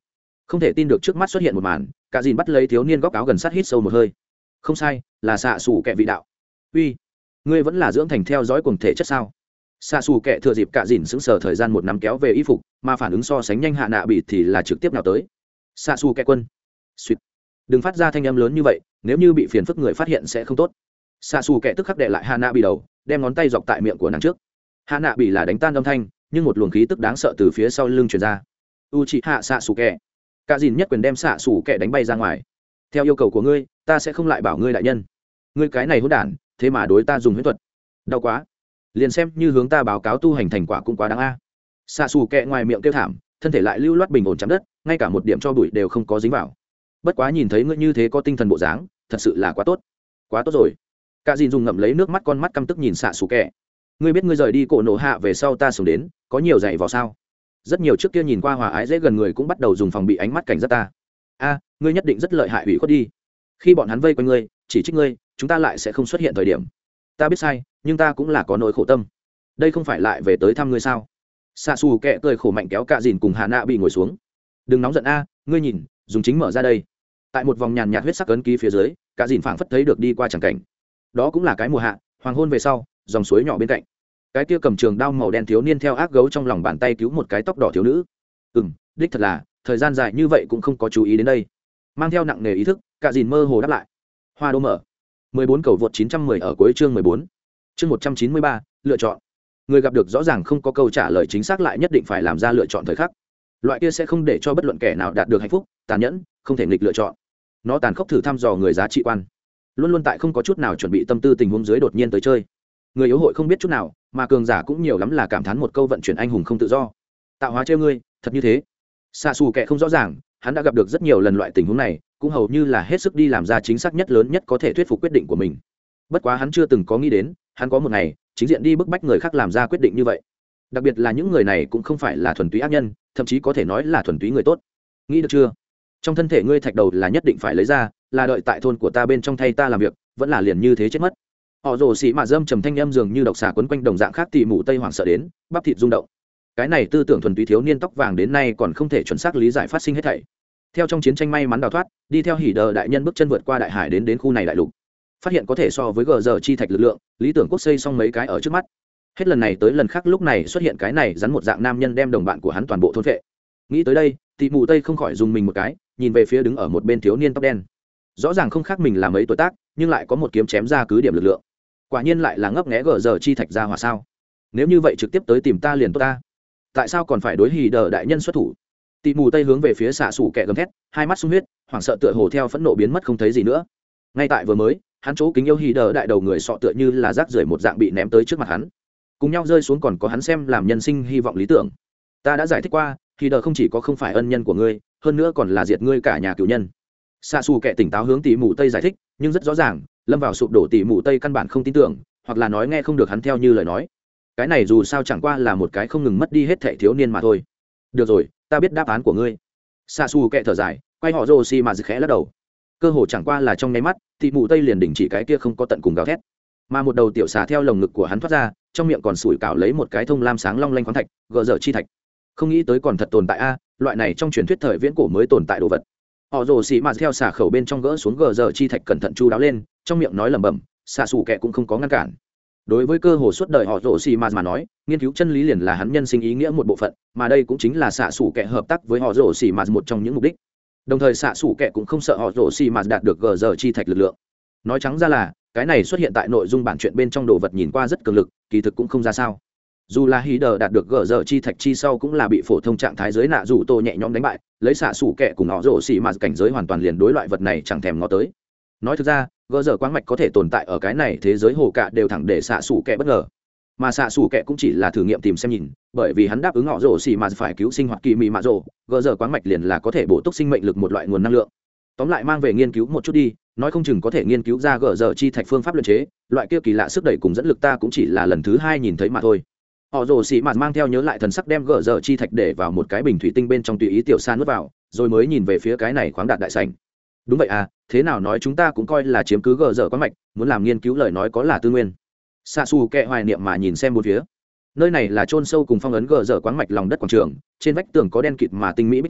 không thể tin được trước mắt xuất hiện một màn, cả dìn bắt lấy thiếu niên góc áo gần sát hít sâu một hơi. Không sai, là xạ xù kẹ vị đạo. Uy, ngươi vẫn là dưỡng thành theo dõi cuồng thể chất sao? Xạ xù kẹ thừa dịp cả dìn sững sờ thời gian một nắm kéo về y phục, mà phản ứng so sánh nhanh hạ nạ bị thì là trực tiếp nào tới. Xạ xù kẹ quân. Xuyệt. Đừng phát ra thanh âm lớn như vậy, nếu như bị phiền phức người phát hiện sẽ không tốt. Xạ xù kẹ tức khắc đệ lại hạ nạ bị đầu, đem ngón tay dọc tại miệng của nàng trước. Hạ nạ bị là đánh tan âm thanh, nhưng một luồng khí tức đáng sợ từ phía sau lưng truyền ra. U chị hạ xạ xù kẹ. Cả dìn nhất quyền đem xạ xù kẹ đánh bay ra ngoài. Theo yêu cầu của ngươi, ta sẽ không lại bảo ngươi đại nhân. Ngươi cái này hỗn đản, thế mà đối ta dùng huyễn thuật. Đau quá. Liền xem như hướng ta báo cáo tu hành thành quả cũng quá đáng a. Xạ xù kẹ ngoài miệng kêu thảm, thân thể lại lưu loát bình ổn chạm đất, ngay cả một điểm cho bụi đều không có dính vào. Bất quá nhìn thấy ngươi như thế có tinh thần bộ dáng, thật sự là quá tốt. Quá tốt rồi. Cả dìn dùng ngậm lấy nước mắt, con mắt căm tức nhìn xạ xù kẹ. Ngươi biết ngươi rời đi cổ nổ hạ về sau ta sống đến, có nhiều dạy vào sao? Rất nhiều trước kia nhìn qua hòa ái dễ gần người cũng bắt đầu dùng phòng bị ánh mắt cảnh giác ta. A, ngươi nhất định rất lợi hại, ủy khuất đi. Khi bọn hắn vây quanh ngươi, chỉ trích ngươi, chúng ta lại sẽ không xuất hiện thời điểm. Ta biết sai, nhưng ta cũng là có nỗi khổ tâm. Đây không phải lại về tới thăm ngươi sao? Xạ xù kẹ cười khổ mạnh kéo cả dìn cùng hạ nạ bị ngồi xuống. Đừng nóng giận a, ngươi nhìn, dùng chính mở ra đây. Tại một vòng nhàn nhạt huyết sắc ấn ký phía dưới, cả dìn phảng phất thấy được đi qua chẳng cảnh. Đó cũng là cái mùa hạ, hoàng hôn về sau, dòng suối nhỏ bên cạnh. Cái kia cầm trường đao màu đen thiếu niên theo ác gấu trong lòng bàn tay cứu một cái tóc đỏ thiếu nữ. Ừm, đích thật là, thời gian dài như vậy cũng không có chú ý đến đây. Mang theo nặng nề ý thức, cả dìn mơ hồ đáp lại. Hoa đô mở. mười bốn cầu vượt chín trăm mười ở cuối chương mười bốn. Chương một trăm chín mươi ba, lựa chọn. Người gặp được rõ ràng không có câu trả lời chính xác lại nhất định phải làm ra lựa chọn thời khắc. Loại kia sẽ không để cho bất luận kẻ nào đạt được hạnh phúc, tàn nhẫn, không thể nghịch lựa chọn. Nó tàn khốc thử thăm dò người giá trị quan. Luôn luôn tại không có chút nào chuẩn bị tâm tư tình huống dưới đột nhiên tới chơi. Người yếu hội không biết chút nào, mà cường giả cũng nhiều lắm là cảm thán một câu vận chuyển anh hùng không tự do. Tạo hóa trêu ngươi, thật như thế. Xạ xù kệ không rõ ràng, hắn đã gặp được rất nhiều lần loại tình huống này, cũng hầu như là hết sức đi làm ra chính xác nhất lớn nhất có thể thuyết phục quyết định của mình. Bất quá hắn chưa từng có nghĩ đến, hắn có một ngày chính diện đi bức bách người khác làm ra quyết định như vậy. Đặc biệt là những người này cũng không phải là thuần túy ác nhân, thậm chí có thể nói là thuần túy người tốt. Nghĩ được chưa? Trong thân thể ngươi thạch đầu là nhất định phải lấy ra, là đợi tại thôn của ta bên trong thay ta làm việc, vẫn là liền như thế chết mất. Họ rồ xì mà dâm trầm thanh âm dường như độc xà quấn quanh đồng dạng khác tỉ mụ tây hoảng sợ đến, bắp thịt rung động. Cái này tư tưởng thuần túy thiếu niên tóc vàng đến nay còn không thể chuẩn xác lý giải phát sinh hết thảy. Theo trong chiến tranh may mắn đào thoát, đi theo hỉ đờ đại nhân bước chân vượt qua đại hải đến đến khu này đại lục, phát hiện có thể so với gờ giờ chi thạch lực lượng, lý tưởng quốc xây xong mấy cái ở trước mắt. Hết lần này tới lần khác lúc này xuất hiện cái này rắn một dạng nam nhân đem đồng bạn của hắn toàn bộ thôn vệ. Nghĩ tới đây, tỉ mụ tây không khỏi dùng mình một cái, nhìn về phía đứng ở một bên thiếu niên tóc đen. Rõ ràng không khác mình là mấy tuổi tác, nhưng lại có một kiếm chém ra cứ điểm lực lượng. Quả nhiên lại là ngấp nghé gờ giờ chi thạch ra hỏa sao? Nếu như vậy trực tiếp tới tìm ta liền tốt ta. Tại sao còn phải đối hỉ đờ đại nhân xuất thủ? Tỉ mù tây hướng về phía xạ sủ kẹ gầm thét, hai mắt sung huyết, hoảng sợ tựa hồ theo phẫn nộ biến mất không thấy gì nữa. Ngay tại vừa mới, hắn chỗ kính yêu hỉ đờ đại đầu người sọ tựa như là rác rưởi một dạng bị ném tới trước mặt hắn. Cùng nhau rơi xuống còn có hắn xem làm nhân sinh hy vọng lý tưởng. Ta đã giải thích qua, hỉ đờ không chỉ có không phải ân nhân của ngươi, hơn nữa còn là diệt ngươi cả nhà cửu nhân. Xạ xù kẹ tỉnh táo hướng tỉ mù tây giải thích, nhưng rất rõ ràng, lâm vào sụp đổ tỉ mù tây căn bản không tin tưởng, hoặc là nói nghe không được hắn theo như lời nói. Cái này dù sao chẳng qua là một cái không ngừng mất đi hết thảy thiếu niên mà thôi. Được rồi, ta biết đáp án của ngươi. Xạ xù kẹ thở dài, quay họ rồ xì mà khẽ lắc đầu. Cơ hồ chẳng qua là trong nháy mắt, tỉ mù tây liền đình chỉ cái kia không có tận cùng gào thét, mà một đầu tiểu xà theo lồng ngực của hắn thoát ra, trong miệng còn sủi cảo lấy một cái thông lam sáng long lanh khoáng thạch, gờ dở chi thạch. Không nghĩ tới còn thật tồn tại a, loại này trong truyền thuyết thời viễn cổ mới tồn tại đồ vật. Họ rồ xì mà theo xà khẩu bên trong gỡ xuống gờ dở chi thạch cẩn thận chu đáo lên, trong miệng nói lẩm bẩm, xạ xù kẹ cũng không có ngăn cản. Đối với cơ hồ suốt đời họ rồ xì mà mà nói, nghiên cứu chân lý liền là hắn nhân sinh ý nghĩa một bộ phận, mà đây cũng chính là xạ xù kẹ hợp tác với họ rồ xì mà một trong những mục đích. Đồng thời xạ xù kẹ cũng không sợ họ rồ xì mà đạt được gờ dở chi thạch lực lượng. Nói trắng ra là, cái này xuất hiện tại nội dung bản truyện bên trong đồ vật nhìn qua rất cường lực, kỳ thực cũng không ra sao. Dù là hí đờ đạt được gờ dở chi thạch chi sau cũng là bị phổ thông trạng thái giới nạ dù tô nhẹ nhõm đánh bại, lấy xạ xủ kẹ cùng họ rổ xì mà cảnh giới hoàn toàn liền đối loại vật này chẳng thèm ngó tới. Nói thực ra, gờ dở quáng mạch có thể tồn tại ở cái này thế giới hồ cạ đều thẳng để xạ xủ kẹ bất ngờ, mà xạ xủ kẹ cũng chỉ là thử nghiệm tìm xem nhìn, bởi vì hắn đáp ứng họ rổ xì mà phải cứu sinh hoạt kỳ mị mạ rổ, gờ dở quáng mạch liền là có thể bổ túc sinh mệnh lực một loại nguồn năng lượng. Tóm lại mang về nghiên cứu một chút đi, nói không chừng có thể nghiên cứu ra gờ dở chi thạch phương pháp luyện chế, loại kia kỳ lạ sức đẩy cùng dẫn lực ta cũng chỉ là lần thứ hai nhìn thấy mà thôi. Họ rồ xì mạt mang theo nhớ lại thần sắc đem gỡ dở chi thạch để vào một cái bình thủy tinh bên trong tùy ý tiểu sa nuốt vào, rồi mới nhìn về phía cái này khoáng đạt đại sảnh. Đúng vậy à, thế nào nói chúng ta cũng coi là chiếm cứ gỡ dở quán mạch, muốn làm nghiên cứu lời nói có là tư nguyên. Sa su kệ hoài niệm mà nhìn xem bốn phía. Nơi này là chôn sâu cùng phong ấn gỡ dở quán mạch lòng đất quảng trường, trên vách tường có đen kịt mà tinh mỹ bích họa,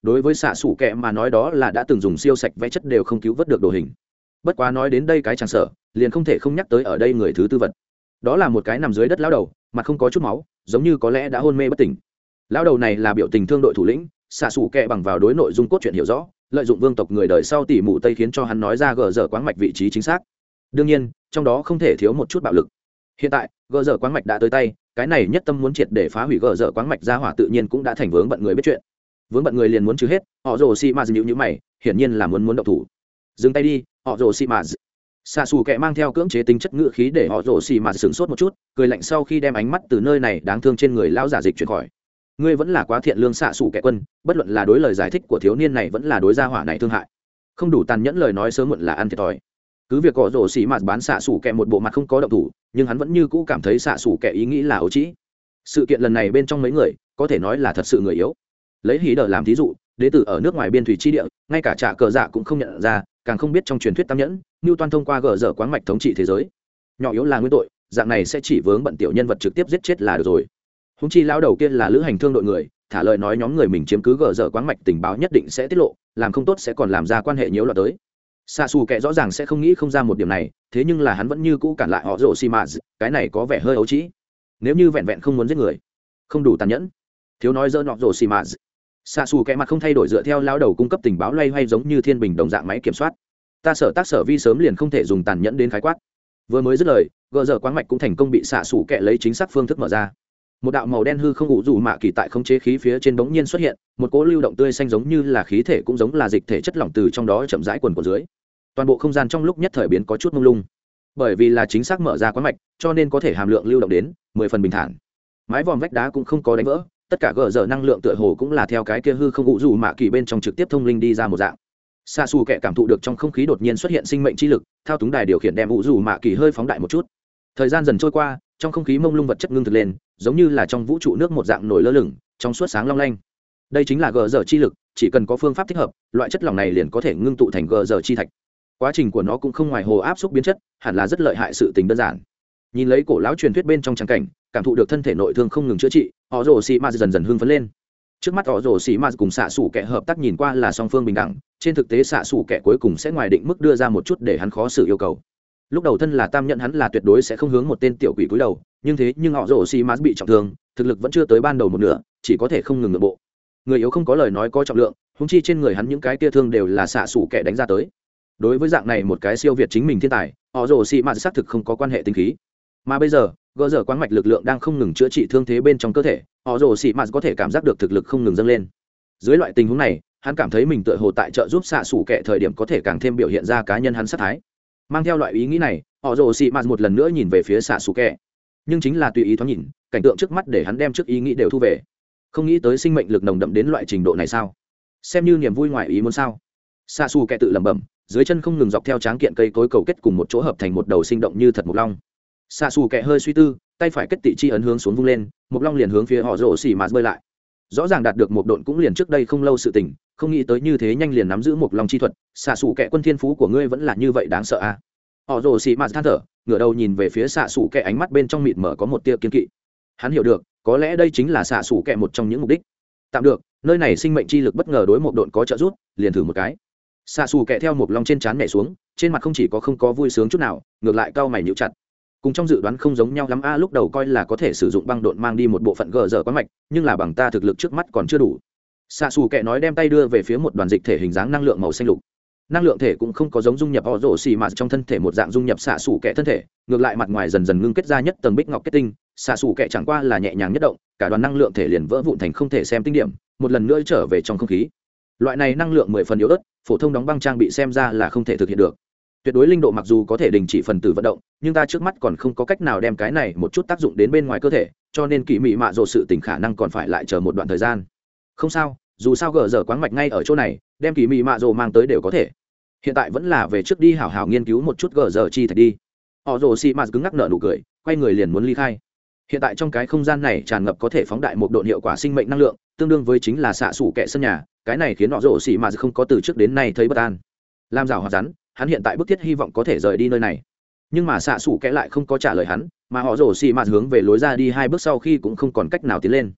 đối với xạ xủ kẹ mà nói đó là đã từng dùng siêu sạch vẽ chất đều không cứu vớt được đồ hình. Bất quá nói đến đây cái chẳng sợ liền không thể không nhắc tới ở đây người thứ tư vật, đó là một cái nằm dưới đất lão đầu, mặt không có chút máu, giống như có lẽ đã hôn mê bất tỉnh. Lão đầu này là biểu tình thương đội thủ lĩnh, xạ xủ kẹ bằng vào đối nội dung cốt truyện hiểu rõ, lợi dụng vương tộc người đời sau tỉ mụ tây khiến cho hắn nói ra gờ dở quáng mạch vị trí chính xác. Đương nhiên trong đó không thể thiếu một chút bạo lực. Hiện tại gờ dở quáng mạch đã tới tay, cái này nhất tâm muốn triệt để phá hủy gờ dở quáng mạch ra hỏa tự nhiên cũng đã thành vướng bận người biết chuyện. Vướng bận người liền muốn trừ hết, họ rồ xì mà dịu như mày, hiển nhiên là muốn muốn động thủ. Dừng tay đi, họ rồ xì mà. Xạ xù kẹ mang theo cưỡng chế tính chất ngữ khí để họ rồ xì mà sửng sốt một chút, cười lạnh sau khi đem ánh mắt từ nơi này đáng thương trên người lão giả dịch chuyển khỏi. Ngươi vẫn là quá thiện lương xạ xù kẹ quân, bất luận là đối lời giải thích của thiếu niên này vẫn là đối gia hỏa này thương hại, không đủ tàn nhẫn lời nói sớm muộn là ăn thiệt thòi. Cứ việc họ rồ xì mà bán xạ xù kẹ một bộ mặt không có động thủ, nhưng hắn vẫn như cũ cảm thấy xạ xù kẹ ý nghĩ là ấu trĩ. Sự kiện lần này bên trong mấy người có thể nói là thật sự người yếu. Lấy hí đờ làm thí dụ, đế tử ở nước ngoài biên thủy chi địa, ngay cả trạ cờ dạ cũng không nhận ra, càng không biết trong truyền thuyết tam nhẫn Newton thông qua gờ dở quáng mạch thống trị thế giới. Nhỏ yếu là nguyên tội, dạng này sẽ chỉ vướng bận tiểu nhân vật trực tiếp giết chết là được rồi. Húng chi lão đầu kia là lữ hành thương đội người, thả lời nói nhóm người mình chiếm cứ gờ dở quáng mạch tình báo nhất định sẽ tiết lộ, làm không tốt sẽ còn làm ra quan hệ nhiễu loạn tới. Sa Su kệ rõ ràng sẽ không nghĩ không ra một điểm này, thế nhưng là hắn vẫn như cũ cản lại họ rồ xi mã, cái này có vẻ hơi ấu trĩ. Nếu như vẹn vẹn không muốn giết người, không đủ tàn nhẫn, thiếu nói dơ nọ rồ xi mã. Sa Su kệ mặt không thay đổi dựa theo lão đầu cung cấp tình báo loay hoay giống như thiên bình đồng dạng máy kiểm soát. Ta sở tác sở vi sớm liền không thể dùng tàn nhẫn đến khái quát. Vừa mới dứt lời, gờ giờ quáng mạch cũng thành công bị xạ xủ kẹ lấy chính xác phương thức mở ra. Một đạo màu đen hư không ủ dù mạ kỳ tại khống chế khí phía trên bỗng nhiên xuất hiện, một cỗ lưu động tươi xanh giống như là khí thể cũng giống là dịch thể chất lỏng từ trong đó chậm rãi quần của dưới. Toàn bộ không gian trong lúc nhất thời biến có chút mông lung. Bởi vì là chính xác mở ra quáng mạch, cho nên có thể hàm lượng lưu động đến mười phần bình thản. Mái vòm vách đá cũng không có đánh vỡ, tất cả gờ giờ năng lượng tựa hồ cũng là theo cái kia hư không ủ dù mạ kỳ bên trong trực tiếp thông linh đi ra một dạng. Sa Su kệ cảm thụ được trong không khí đột nhiên xuất hiện sinh mệnh chi lực, thao túng đài điều khiển đem vũ dù mạ kỳ hơi phóng đại một chút. Thời gian dần trôi qua, trong không khí mông lung vật chất ngưng thực lên, giống như là trong vũ trụ nước một dạng nổi lơ lửng, trong suốt sáng long lanh. Đây chính là gờ giờ chi lực, chỉ cần có phương pháp thích hợp, loại chất lỏng này liền có thể ngưng tụ thành gờ giờ chi thạch. Quá trình của nó cũng không ngoài hồ áp xúc biến chất, hẳn là rất lợi hại sự tình đơn giản. Nhìn lấy cổ lão truyền thuyết bên trong tràng cảnh, cảm thụ được thân thể nội thương không ngừng chữa trị, họ rồ xì ma dần dần hưng phấn lên. Trước mắt họ rồ xì ma cùng xạ xủ kẻ hợp tác nhìn qua là song phương bình đẳng, trên thực tế xạ xủ kẻ cuối cùng sẽ ngoài định mức đưa ra một chút để hắn khó xử yêu cầu. Lúc đầu thân là tam nhận hắn là tuyệt đối sẽ không hướng một tên tiểu quỷ cúi đầu, nhưng thế nhưng họ rồ xì ma bị trọng thương, thực lực vẫn chưa tới ban đầu một nửa, chỉ có thể không ngừng ngược bộ. Người yếu không có lời nói có trọng lượng, huống chi trên người hắn những cái kia thương đều là xạ xủ kẻ đánh ra tới. Đối với dạng này một cái siêu việt chính mình thiên tài, họ rồ xì ma xác thực không có quan hệ tinh khí. Mà bây giờ gỡ dở quáng mạch lực lượng đang không ngừng chữa trị thương thế bên trong cơ thể, họ rồ xì mạt có thể cảm giác được thực lực không ngừng dâng lên. Dưới loại tình huống này, hắn cảm thấy mình tựa hồ tại trợ giúp xạ xủ kệ thời điểm có thể càng thêm biểu hiện ra cá nhân hắn sát thái. Mang theo loại ý nghĩ này, họ rồ xì mạt một lần nữa nhìn về phía xạ xủ kệ, nhưng chính là tùy ý thoáng nhìn, cảnh tượng trước mắt để hắn đem trước ý nghĩ đều thu về. Không nghĩ tới sinh mệnh lực nồng đậm đến loại trình độ này sao? Xem như niềm vui ngoài ý muốn sao? Xạ xủ kệ tự lẩm bẩm, dưới chân không ngừng dọc theo tráng kiện cây cối cầu kết cùng một chỗ hợp thành một đầu sinh động như thật mục long. Xạ xù kẹ hơi suy tư, tay phải kết tị chi ấn hướng xuống vung lên, một long liền hướng phía họ rổ xì mạt bơi lại. Rõ ràng đạt được một độn cũng liền trước đây không lâu sự tình, không nghĩ tới như thế nhanh liền nắm giữ một long chi thuật. Xạ xù kẹ quân thiên phú của ngươi vẫn là như vậy đáng sợ à? Họ rổ xì mạt than thở, ngửa đầu nhìn về phía xạ xù kẹ, ánh mắt bên trong mịt mở có một tia kiên kỵ. Hắn hiểu được, có lẽ đây chính là xạ xù kẹ một trong những mục đích. Tạm được, nơi này sinh mệnh chi lực bất ngờ đối một độn có trợ giúp, liền thử một cái. Xạ xù kẹ theo một long trên trán nhảy xuống, trên mặt không chỉ có không có vui sướng chút nào, ngược lại cau mày nhíu chặt. Cùng trong dự đoán không giống nhau lắm a, lúc đầu coi là có thể sử dụng băng độn mang đi một bộ phận gờ dở quán mạch, nhưng là bằng ta thực lực trước mắt còn chưa đủ. Xạ xù kệ nói, đem tay đưa về phía một đoàn dịch thể hình dáng năng lượng màu xanh lục. Năng lượng thể cũng không có giống dung nhập họ rổ xì mà trong thân thể một dạng dung nhập xạ xù kệ thân thể, ngược lại mặt ngoài dần dần ngưng kết ra nhất tầng bích ngọc kết tinh. Xạ xù kệ chẳng qua là nhẹ nhàng nhất động, cả đoàn năng lượng thể liền vỡ vụn thành không thể xem tinh điểm, một lần nữa trở về trong không khí. Loại này năng lượng mười phần yếu ớt, phổ thông đóng băng trang bị xem ra là không thể thực hiện được. Tuyệt đối linh độ mặc dù có thể đình chỉ phần tử vận động, nhưng ta trước mắt còn không có cách nào đem cái này một chút tác dụng đến bên ngoài cơ thể, cho nên kỳ mị mạ rồ sự tình khả năng còn phải lại chờ một đoạn thời gian. Không sao, dù sao gờ giờ quáng mạch ngay ở chỗ này, đem kỳ mị mạ rồ mang tới đều có thể. Hiện tại vẫn là về trước đi hảo hảo nghiên cứu một chút gờ giờ chi thạch đi. Họ rồ xì mạ cứng ngắc nở nụ cười, quay người liền muốn ly khai. Hiện tại trong cái không gian này tràn ngập có thể phóng đại một độ hiệu quả sinh mệnh năng lượng, tương đương với chính là xạ sủ kệ sân nhà, cái này khiến họ rồ xì mạ không có từ trước đến nay thấy bất an. Làm rào hoạt rắn, hắn hiện tại bức thiết hy vọng có thể rời đi nơi này, nhưng mà xạ xủ kẽ lại không có trả lời hắn, mà họ rổ xì mạt hướng về lối ra đi hai bước sau khi cũng không còn cách nào tiến lên.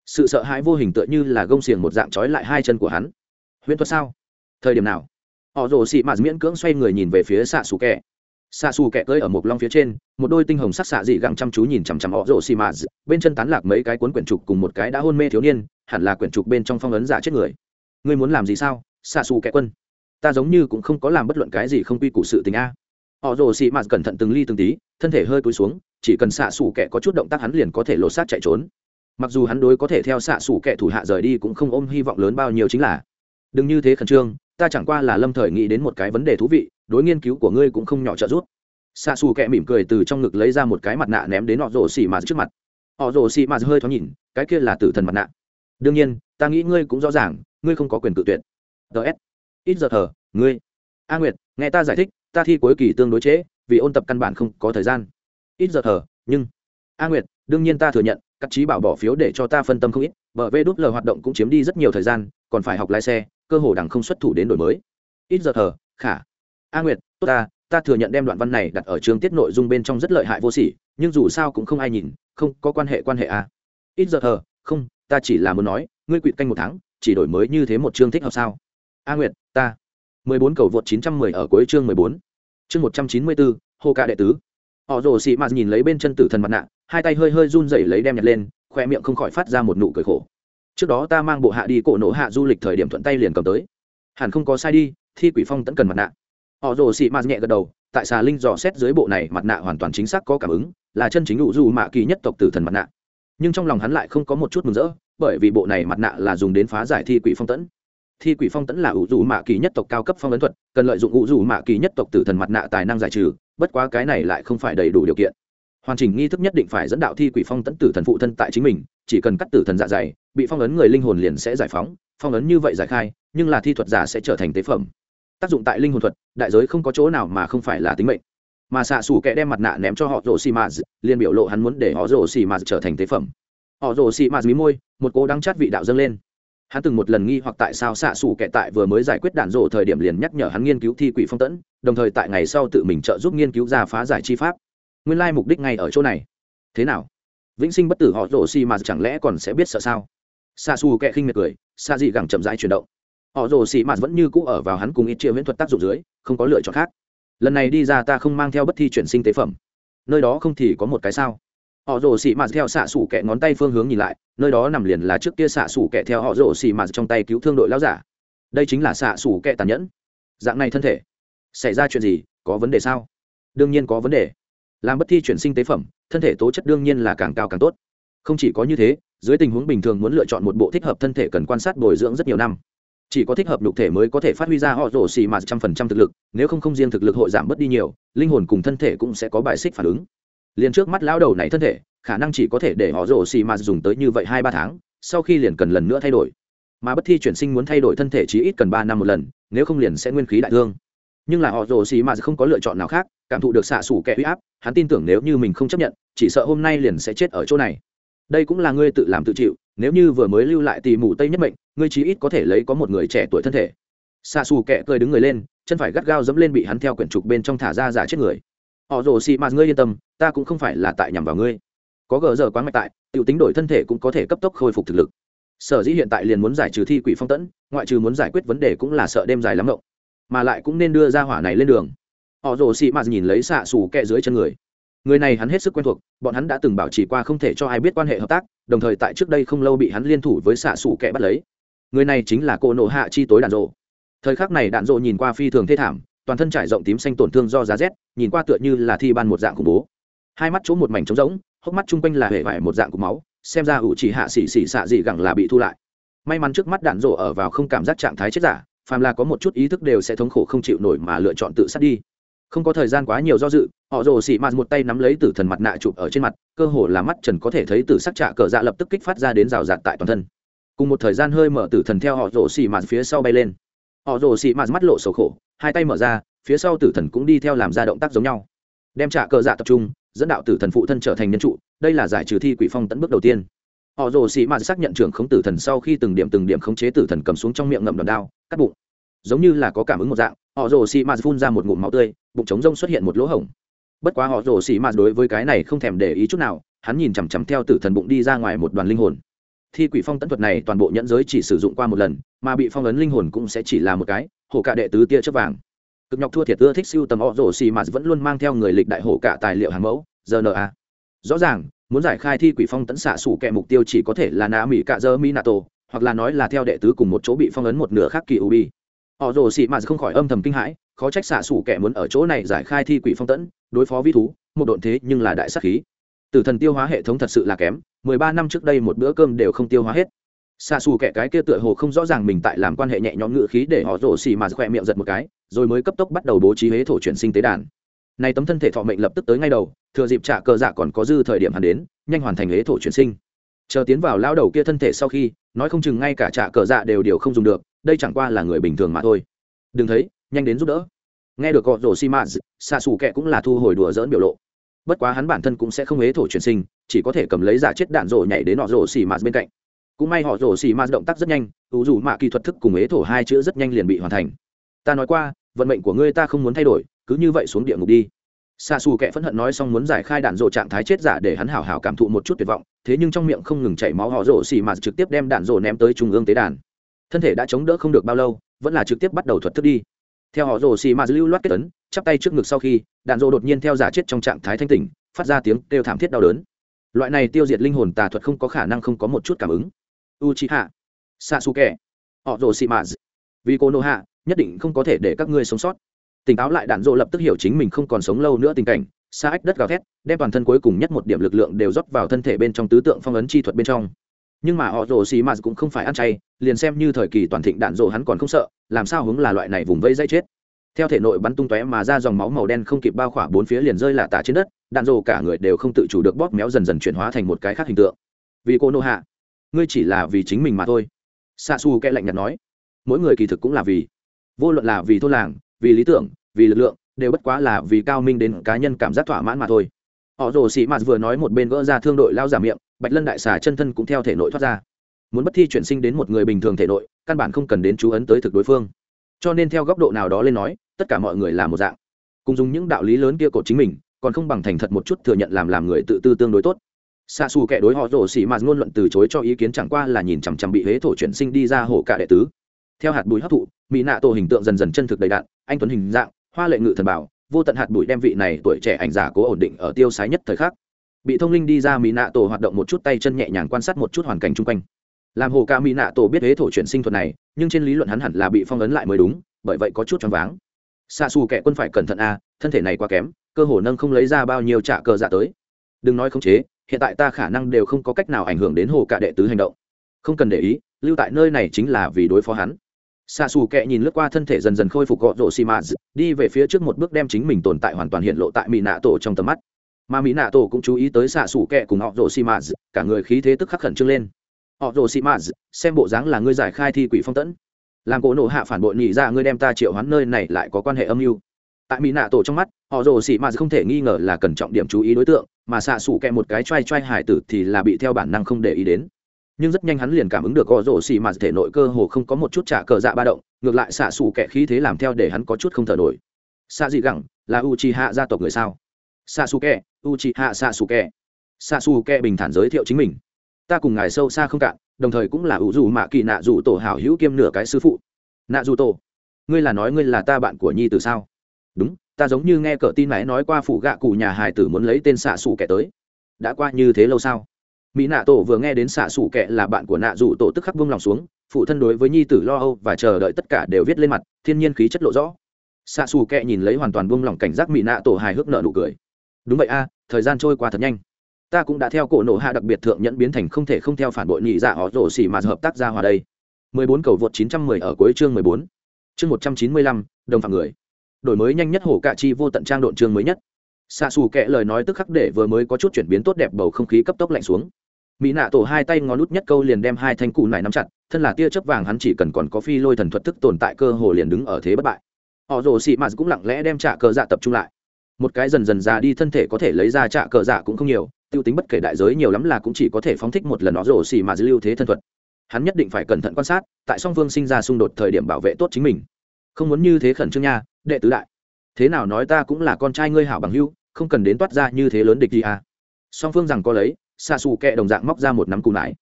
sự sợ hãi vô hình tựa như là gông xiềng một dạng trói lại hai chân của hắn. Huyễn thuật sao? Thời điểm nào? Họ rồ xì mạt miễn cưỡng xoay người nhìn về phía xạ xù kẹ. Xạ xù kẹ cưỡi ở một long phía trên, một đôi tinh hồng sắc xạ dị gẳng chăm chú nhìn chằm chằm họ rồ xì mạt, bên chân tán lạc mấy cái cuốn quyển trục cùng một cái đã hôn mê thiếu niên, hẳn là quyển trục bên trong phong ấn giả chết người. Ngươi muốn làm gì sao? Xạ xù kẹ quân. Ta giống như cũng không có làm bất luận cái gì không quy củ sự tình a. Họ rồ xì mạt cẩn thận từng ly từng tí, thân thể hơi cúi xuống, chỉ cần xạ xù kẹ có chút động tác hắn liền có thể lột xác chạy trốn. Mặc dù hắn đối có thể theo xạ xù kẹ thủ hạ rời đi cũng không ôm hy vọng lớn bao nhiêu, chính là đừng như thế khẩn trương, ta chẳng qua là lâm thời nghĩ đến một cái vấn đề thú vị, đối nghiên cứu của ngươi cũng không nhỏ trợ giúp. Xạ xù kẹ mỉm cười từ trong ngực lấy ra một cái mặt nạ ném đến họ rồ xì mạt trước mặt. Họ rồ xì mạt hơi thoáng nhìn, cái kia là tử thần mặt nạ. Đương nhiên ta nghĩ ngươi cũng rõ ràng, ngươi không có quyền cự tuyệt. ts ít giờ thờ ngươi a nguyệt nghe ta giải thích, ta thi cuối kỳ tương đối trễ, vì ôn tập căn bản không có thời gian. Ít giờ thờ nhưng a nguyệt đương nhiên ta thừa nhận, các trí bảo bỏ phiếu để cho ta phân tâm không ít, bờ vê đút lờ hoạt động cũng chiếm đi rất nhiều thời gian, còn phải học lái xe, cơ hồ đằng không xuất thủ đến đổi mới. Ít giờ thờ khả a nguyệt tốt, ta ta thừa nhận đem đoạn văn này đặt ở chương tiết nội dung bên trong rất lợi hại vô sỉ, nhưng dù sao cũng không ai nhìn, không có quan hệ quan hệ à. Ít giờ thờ không, ta chỉ là muốn nói, ngươi quỵt canh một tháng chỉ đổi mới như thế một chương thích hợp sao? A nguyệt ta mười bốn cầu vượt chín trăm mười ở cuối chương mười bốn. Chương một trăm chín mươi bốn, hô ca đệ tứ. Họ rồ xì mạt nhìn lấy bên chân tử thần mặt nạ, hai tay hơi hơi run rẩy lấy đem nhặt lên, khoe miệng không khỏi phát ra một nụ cười khổ. Trước đó ta mang bộ hạ đi cổ nổ hạ du lịch thời điểm thuận tay liền cầm tới, hẳn không có sai đi, thi quỷ phong tẫn cần mặt nạ. Họ rồ xì mạt nhẹ gật đầu, tại xà linh dò xét dưới bộ này mặt nạ hoàn toàn chính xác có cảm ứng, là chân chính đủ dù mạ kỳ nhất tộc tử thần mặt nạ. Nhưng trong lòng hắn lại không có một chút mừng rỡ, bởi vì bộ này mặt nạ là dùng đến phá giải thi quỷ phong tẫn. Thi quỷ phong tẫn là ủ dù mạ kỳ nhất tộc cao cấp phong ấn thuật, cần lợi dụng ủ dù mạ kỳ nhất tộc tử thần mặt nạ tài năng giải trừ, bất quá cái này lại không phải đầy đủ điều kiện. Hoàn chỉnh nghi thức nhất định phải dẫn đạo thi quỷ phong tẫn tử thần phụ thân tại chính mình, chỉ cần cắt tử thần dạ dày, bị phong ấn người linh hồn liền sẽ giải phóng, phong ấn như vậy giải khai, nhưng là thi thuật giả sẽ trở thành tế phẩm. Tác dụng tại linh hồn thuật, đại giới không có chỗ nào mà không phải là tính mệnh. Mà xạ xù kẻ đem mặt nạ ném cho họ rồ xì mạt, liền biểu lộ hắn muốn để họ rồ xì mạt trở thành tế phẩm. Họ rồ xì mạt mí môi, một cố đắng chát vị đạo dâng lên. Hắn từng một lần nghi hoặc tại sao xạ xù kẻ tại vừa mới giải quyết đạn rồ thời điểm liền nhắc nhở hắn nghiên cứu thi quỷ phong tẫn, đồng thời tại ngày sau tự mình trợ giúp nghiên cứu ra phá giải chi pháp. Nguyên lai mục đích ngay ở chỗ này. Thế nào? Vĩnh sinh bất tử họ rồ xì mạt chẳng lẽ còn sẽ biết sợ sao? Xạ xù kẻ khinh miệt cười, xạ dị gẳng chậm rãi chuyển động. Họ rồ xì mạt vẫn như cũ ở vào hắn cùng ít chia huyễn thuật tác dụng dưới, không có lựa chọn khác. Lần này đi ra ta không mang theo bất thi chuyển sinh tế phẩm, nơi đó không thì có một cái sao? Họ rồ xì mạt theo xạ xù kẻ ngón tay phương hướng nhìn lại, nơi đó nằm liền là trước kia xạ xù kẻ theo họ rồ xì mạt trong tay cứu thương đội lão giả. Đây chính là xạ xù kẻ tàn nhẫn. Dạng này thân thể xảy ra chuyện gì, có vấn đề sao? Đương nhiên có vấn đề. Làm bất thi chuyển sinh tế phẩm, thân thể tố chất đương nhiên là càng cao càng tốt. Không chỉ có như thế, dưới tình huống bình thường muốn lựa chọn một bộ thích hợp thân thể cần quan sát bồi dưỡng rất nhiều năm. Chỉ có thích hợp nhục thể mới có thể phát huy ra họ rồ xì mạt trăm phần trăm thực lực, nếu không không riêng thực lực hội giảm bớt đi nhiều, linh hồn cùng thân thể cũng sẽ có bài xích phản ứng. Liền trước mắt lão đầu này thân thể, khả năng chỉ có thể để họ rồ xì mạt dùng tới như vậy hai ba tháng, sau khi liền cần lần nữa thay đổi. Mà bất thi chuyển sinh muốn thay đổi thân thể chí ít cần ba năm một lần, nếu không liền sẽ nguyên khí đại thương. Nhưng là họ rồ xì mạt không có lựa chọn nào khác, cảm thụ được xạ xủ kẻ uy áp, hắn tin tưởng nếu như mình không chấp nhận, chỉ sợ hôm nay liền sẽ chết ở chỗ này. Đây cũng là ngươi tự làm tự chịu, nếu như vừa mới lưu lại tỉ mù tây nhất mệnh, ngươi chí ít có thể lấy có một người trẻ tuổi thân thể. Xạ xù kẹ cười đứng người lên, chân phải gắt gao dẫm lên bị hắn theo quyển trục bên trong thả ra giả chết người. Họ rồ xì mạt ngươi yên tâm, ta cũng không phải là tại nhằm vào ngươi, có gờ giờ quán mạch tại, tiểu tính đổi thân thể cũng có thể cấp tốc khôi phục thực lực. Sở dĩ hiện tại liền muốn giải trừ thi quỷ phong tẫn, ngoại trừ muốn giải quyết vấn đề cũng là sợ đêm dài lắm ngộng, mà lại cũng nên đưa ra hỏa này lên đường. Họ rồ xì mạt nhìn lấy xạ xù kẹ dưới chân người, người này hắn hết sức quen thuộc, bọn hắn đã từng bảo trì qua không thể cho ai biết quan hệ hợp tác, đồng thời tại trước đây không lâu bị hắn liên thủ với xạ xù kẹ bắt lấy. Người này chính là cô nổ hạ chi tối đạn rộ. Thời khắc này đạn rộ nhìn qua phi thường thê thảm, toàn thân trải rộng tím xanh tổn thương do giá rét, nhìn qua tựa như là thi ban một dạng khủng bố. Hai mắt chỗ một mảnh trống rỗng, hốc mắt chung quanh là hệ vải một dạng cục máu, xem ra ủ chỉ hạ xỉ xỉ xạ gì gẳng là bị thu lại. May mắn trước mắt đạn rộ ở vào không cảm giác trạng thái chết giả, phàm là có một chút ý thức đều sẽ thống khổ không chịu nổi mà lựa chọn tự sát đi. Không có thời gian quá nhiều do dự, họ rồ xì mạt một tay nắm lấy tử thần mặt nạ chụp ở trên mặt, cơ hồ là mắt trần có thể thấy tử sắc trạ cờ dạ lập tức kích phát ra đến rào rạt tại toàn thân. Cùng một thời gian hơi mở tử thần theo họ rồ xì mạt phía sau bay lên. Họ rồ xì mạt mắt lộ sầu khổ, hai tay mở ra, phía sau tử thần cũng đi theo làm ra động tác giống nhau, đem trạ cờ dạ tập trung, dẫn đạo tử thần phụ thân trở thành nhân trụ. Đây là giải trừ thi quỷ phong tận bước đầu tiên. Họ rồ xì mạt xác nhận trưởng khống tử thần sau khi từng điểm từng điểm khống chế tử thần cầm xuống trong miệng ngậm đòn đao, cắt bụng, giống như là có cảm ứng một dạng. Họ rồ xì mạt phun ra một ngụm máu tươi, bụng trống rông xuất hiện một lỗ hổng. Bất quá họ rồ xì mạt đối với cái này không thèm để ý chút nào, hắn nhìn chằm chằm theo tử thần bụng đi ra ngoài một đoàn linh hồn. thi quỷ phong tấn thuật này toàn bộ nhẫn giới chỉ sử dụng qua một lần, mà bị phong ấn linh hồn cũng sẽ chỉ là một cái hổ cả đệ tứ tia chớp vàng. Cực nhọc thua thiệt ưa thích siêu tầm họ rổ xì mà vẫn luôn mang theo người lịch đại hổ cả tài liệu hàng mẫu rờ en a. Rõ ràng muốn giải khai thi quỷ phong tấn xạ sủ kẹ mục tiêu chỉ có thể là nạ mỹ cạ dơ minato, hoặc là nói là theo đệ tứ cùng một chỗ bị phong ấn một nửa khác kỳ ubi. Họ rồ xì mà không khỏi âm thầm kinh hãi, khó trách xạ sủ kẹ muốn ở chỗ này giải khai thi quỷ phong tấn, đối phó vi thú một độn thế nhưng là đại sát khí. Tử thần tiêu hóa hệ thống thật sự là kém, mười ba năm trước đây một bữa cơm đều không tiêu hóa hết. Xạ xù kẻ cái kia tựa hồ không rõ ràng mình tại làm quan hệ nhẹ nhõm ngự khí để họ rổ xì mà khỏe miệng giật một cái, rồi mới cấp tốc bắt đầu bố trí huế thổ chuyển sinh tế đàn. Này tấm thân thể thọ mệnh lập tức tới ngay đầu, thừa dịp trả cờ dạ còn có dư thời điểm hắn đến, nhanh hoàn thành huế thổ chuyển sinh. Chờ tiến vào lao đầu kia thân thể sau khi, nói không chừng ngay cả trả cờ dạ đều đều không dùng được, đây chẳng qua là người bình thường mà thôi. Đừng thấy, nhanh đến giúp đỡ. Nghe được họ rổ xì mà, xạ xù kẻ cũng là thu hồi đùa giỡn biểu lộ. Bất quá hắn bản thân cũng sẽ không huế thổ chuyển sinh, chỉ có thể cầm lấy giả chết đạn rổ nhảy đến họ rổ xì mà bên cạnh. Cũng may họ rổ xì mà động tác rất nhanh, ủ dù mạ kỳ thuật thức cùng huế thổ hai chữ rất nhanh liền bị hoàn thành. Ta nói qua, vận mệnh của ngươi ta không muốn thay đổi, cứ như vậy xuống địa ngục đi. Sa Su kẻ phẫn hận nói xong muốn giải khai đạn rổ trạng thái chết giả để hắn hảo hảo cảm thụ một chút tuyệt vọng, thế nhưng trong miệng không ngừng chảy máu, họ rổ xì mà trực tiếp đem đạn rổ ném tới trung ương tế đàn. Thân thể đã chống đỡ không được bao lâu, vẫn là trực tiếp bắt đầu thuật thức đi. Theo họ rổ xì mà lưu loát kết ấn, chắp tay trước ngực sau khi, đạn rổ đột nhiên theo giả chết trong trạng thái thanh tỉnh, phát ra tiếng kêu thảm thiết đau đớn. Loại này tiêu diệt linh hồn tà thuật không có khả năng không có một chút cảm ứng. Uchiha, Sasuke, họ rồ xì mà vì cô nô hạ nhất định không có thể để các ngươi sống sót. Tỉnh táo lại, đạn dộ lập tức hiểu chính mình không còn sống lâu nữa tình cảnh, xa ách đất gào thét, đem toàn thân cuối cùng nhất một điểm lực lượng đều rót vào thân thể bên trong tứ tượng phong ấn chi thuật bên trong. Nhưng mà họ rồ xì mà cũng không phải ăn chay, liền xem như thời kỳ toàn thịnh đạn dộ hắn còn không sợ, làm sao hướng là loại này vùng vây dây chết. Theo thể nội bắn tung tóe mà ra dòng máu màu đen không kịp bao khỏa bốn phía liền rơi lả tả trên đất, đạn dộ cả người đều không tự chủ được bóp méo dần dần chuyển hóa thành một cái khác hình tượng. Vì cô nô hạ, ngươi chỉ là vì chính mình mà thôi. Sa Su kẽ lạnh nhạt nói, mỗi người kỳ thực cũng là vì, vô luận là vì thôn làng, vì lý tưởng, vì lực lượng, đều bất quá là vì cao minh đến cá nhân cảm giác thỏa mãn mà thôi. Họ rồ xì mạt vừa nói một bên gỡ ra thương đội lao giả miệng, bạch lân đại xà chân thân cũng theo thể nội thoát ra. Muốn bất thi chuyển sinh đến một người bình thường thể nội, căn bản không cần đến chú ấn tới thực đối phương. Cho nên theo góc độ nào đó lên nói, tất cả mọi người là một dạng, cùng dùng những đạo lý lớn kia của chính mình, còn không bằng thành thật một chút thừa nhận làm làm người tự tư tương đối tốt. Sa Su kẻ đối họ rồ xì mạt ngôn luận từ chối cho ý kiến, chẳng qua là nhìn chằm chằm bị huế thổ chuyển sinh đi ra hổ cả đệ tứ. Theo hạt bụi hấp thụ, mỹ nạ tổ hình tượng dần dần chân thực đầy đặn, anh tuấn hình dạng, hoa lệ ngự thần bảo, vô tận hạt bụi đem vị này tuổi trẻ ảnh giả cố ổn định ở tiêu sái nhất thời khắc. Bị thông linh đi ra mỹ nạ tổ hoạt động một chút tay chân nhẹ nhàng quan sát một chút hoàn cảnh chung quanh. Làm hồ ca mỹ nạ tổ biết huế thổ chuyển sinh thuật này, nhưng trên lý luận hắn hẳn là bị phong ấn lại mới đúng, bởi vậy có chút choáng váng. Sa Su kẻ quân phải cẩn thận a, thân thể này quá kém, cơ hồ nâng không lấy ra bao nhiêu trả cờ dạ tới. Đừng nói khống chế, hiện tại ta khả năng đều không có cách nào ảnh hưởng đến hồ cả đệ tứ hành động. Không cần để ý, lưu tại nơi này chính là vì đối phó hắn. Sa Su kẹ nhìn lướt qua thân thể dần dần khôi phục gọ rổ xì mạt, đi về phía trước một bước đem chính mình tồn tại hoàn toàn hiện lộ tại mỹ nạ tổ trong tầm mắt. Mà mỹ nạ tổ cũng chú ý tới Sa Su kẹ cùng họ rổ xì mạt, cả người khí thế tức khắc khẩn trương lên. Họ rổ xì mạt, xem bộ dáng là ngươi giải khai thi quỷ phong tẫn, làm cổ nổ hạ phản bội nhị ra, ngươi đem ta triệu hoán nơi này lại có quan hệ âm mưu. Tại mỹ nạ tổ trong mắt, họ rồ xì mà không thể nghi ngờ là cần trọng điểm chú ý đối tượng, mà xạ xủ kẹ một cái trai trai hải tử thì là bị theo bản năng không để ý đến. Nhưng rất nhanh hắn liền cảm ứng được họ rồ xì mà thể nội cơ hồ không có một chút trả cờ dạ ba động, ngược lại xạ xủ kẹ khí thế làm theo để hắn có chút không thở nổi. Xạ dị gẳng là Uchiha gia tộc người sao? Xạ xù kẹ, Uchiha xạ xù kẹ. Xạ xù kẹ bình thản giới thiệu chính mình. Ta cùng ngài sâu xa không cạn, đồng thời cũng là ủ dù mạ kỳ nạ dù tổ hảo hữu kiêm nửa cái sư phụ. Nạ dù tổ, ngươi là nói ngươi là ta bạn của nhi từ sao? Đúng, ta giống như nghe cỡ tin mãi nói qua phụ gạ cụ nhà hài tử muốn lấy tên xạ xù kẻ tới. Đã qua như thế lâu sao? Mỹ nạ tổ vừa nghe đến xạ xù kẻ là bạn của nạ dù tổ tức khắc vung lòng xuống, phụ thân đối với nhi tử lo âu và chờ đợi tất cả đều viết lên mặt, thiên nhiên khí chất lộ rõ. Xạ xù kẻ nhìn lấy hoàn toàn vung lòng cảnh giác, Mỹ nạ tổ hài hước nợ nụ cười. Đúng vậy a, thời gian trôi qua thật nhanh. Ta cũng đã theo cổ nổ hạ đặc biệt thượng nhẫn biến thành không thể không theo phản bội nhị dạ họ rổ xỉ mà hợp tác ra hòa đây. mười bốn cầu vượt chín trăm mười ở cuối chương mười bốn. Chương một trăm chín mươi lăm, đồng phạm người. Đổi mới nhanh nhất hổ cạ chi vô tận trang độn chương mới nhất. Xạ xù kệ lời nói tức khắc để vừa mới có chút chuyển biến tốt đẹp bầu không khí cấp tốc lạnh xuống. Mỹ nạ tổ hai tay ngón nút nhất câu liền đem hai thanh cụ này nắm chặt, thân là tia chớp vàng hắn chỉ cần còn có phi lôi thần thuật thức tồn tại cơ hồ liền đứng ở thế bất bại. Họ rồ xỉ mà cũng lặng lẽ đem trả cờ dạ tập trung lại. Một cái dần dần già đi thân thể có thể lấy ra trả cờ dạ cũng không nhiều, tiêu tính bất kể đại giới nhiều lắm là cũng chỉ có thể phóng thích một lần. Họ rồ xỉ mà lưu thế thân thuật, hắn nhất định phải cẩn thận quan sát, tại song phương sinh ra xung đột thời điểm bảo vệ tốt chính mình, không muốn như thế khẩn trương nha. Đệ tứ đại, thế nào nói ta cũng là con trai ngươi hảo bằng hữu, không cần đến toát ra như thế lớn địch gì à. Song phương rằng có lấy, xa xù kẹ đồng dạng móc ra một nắm cù nải.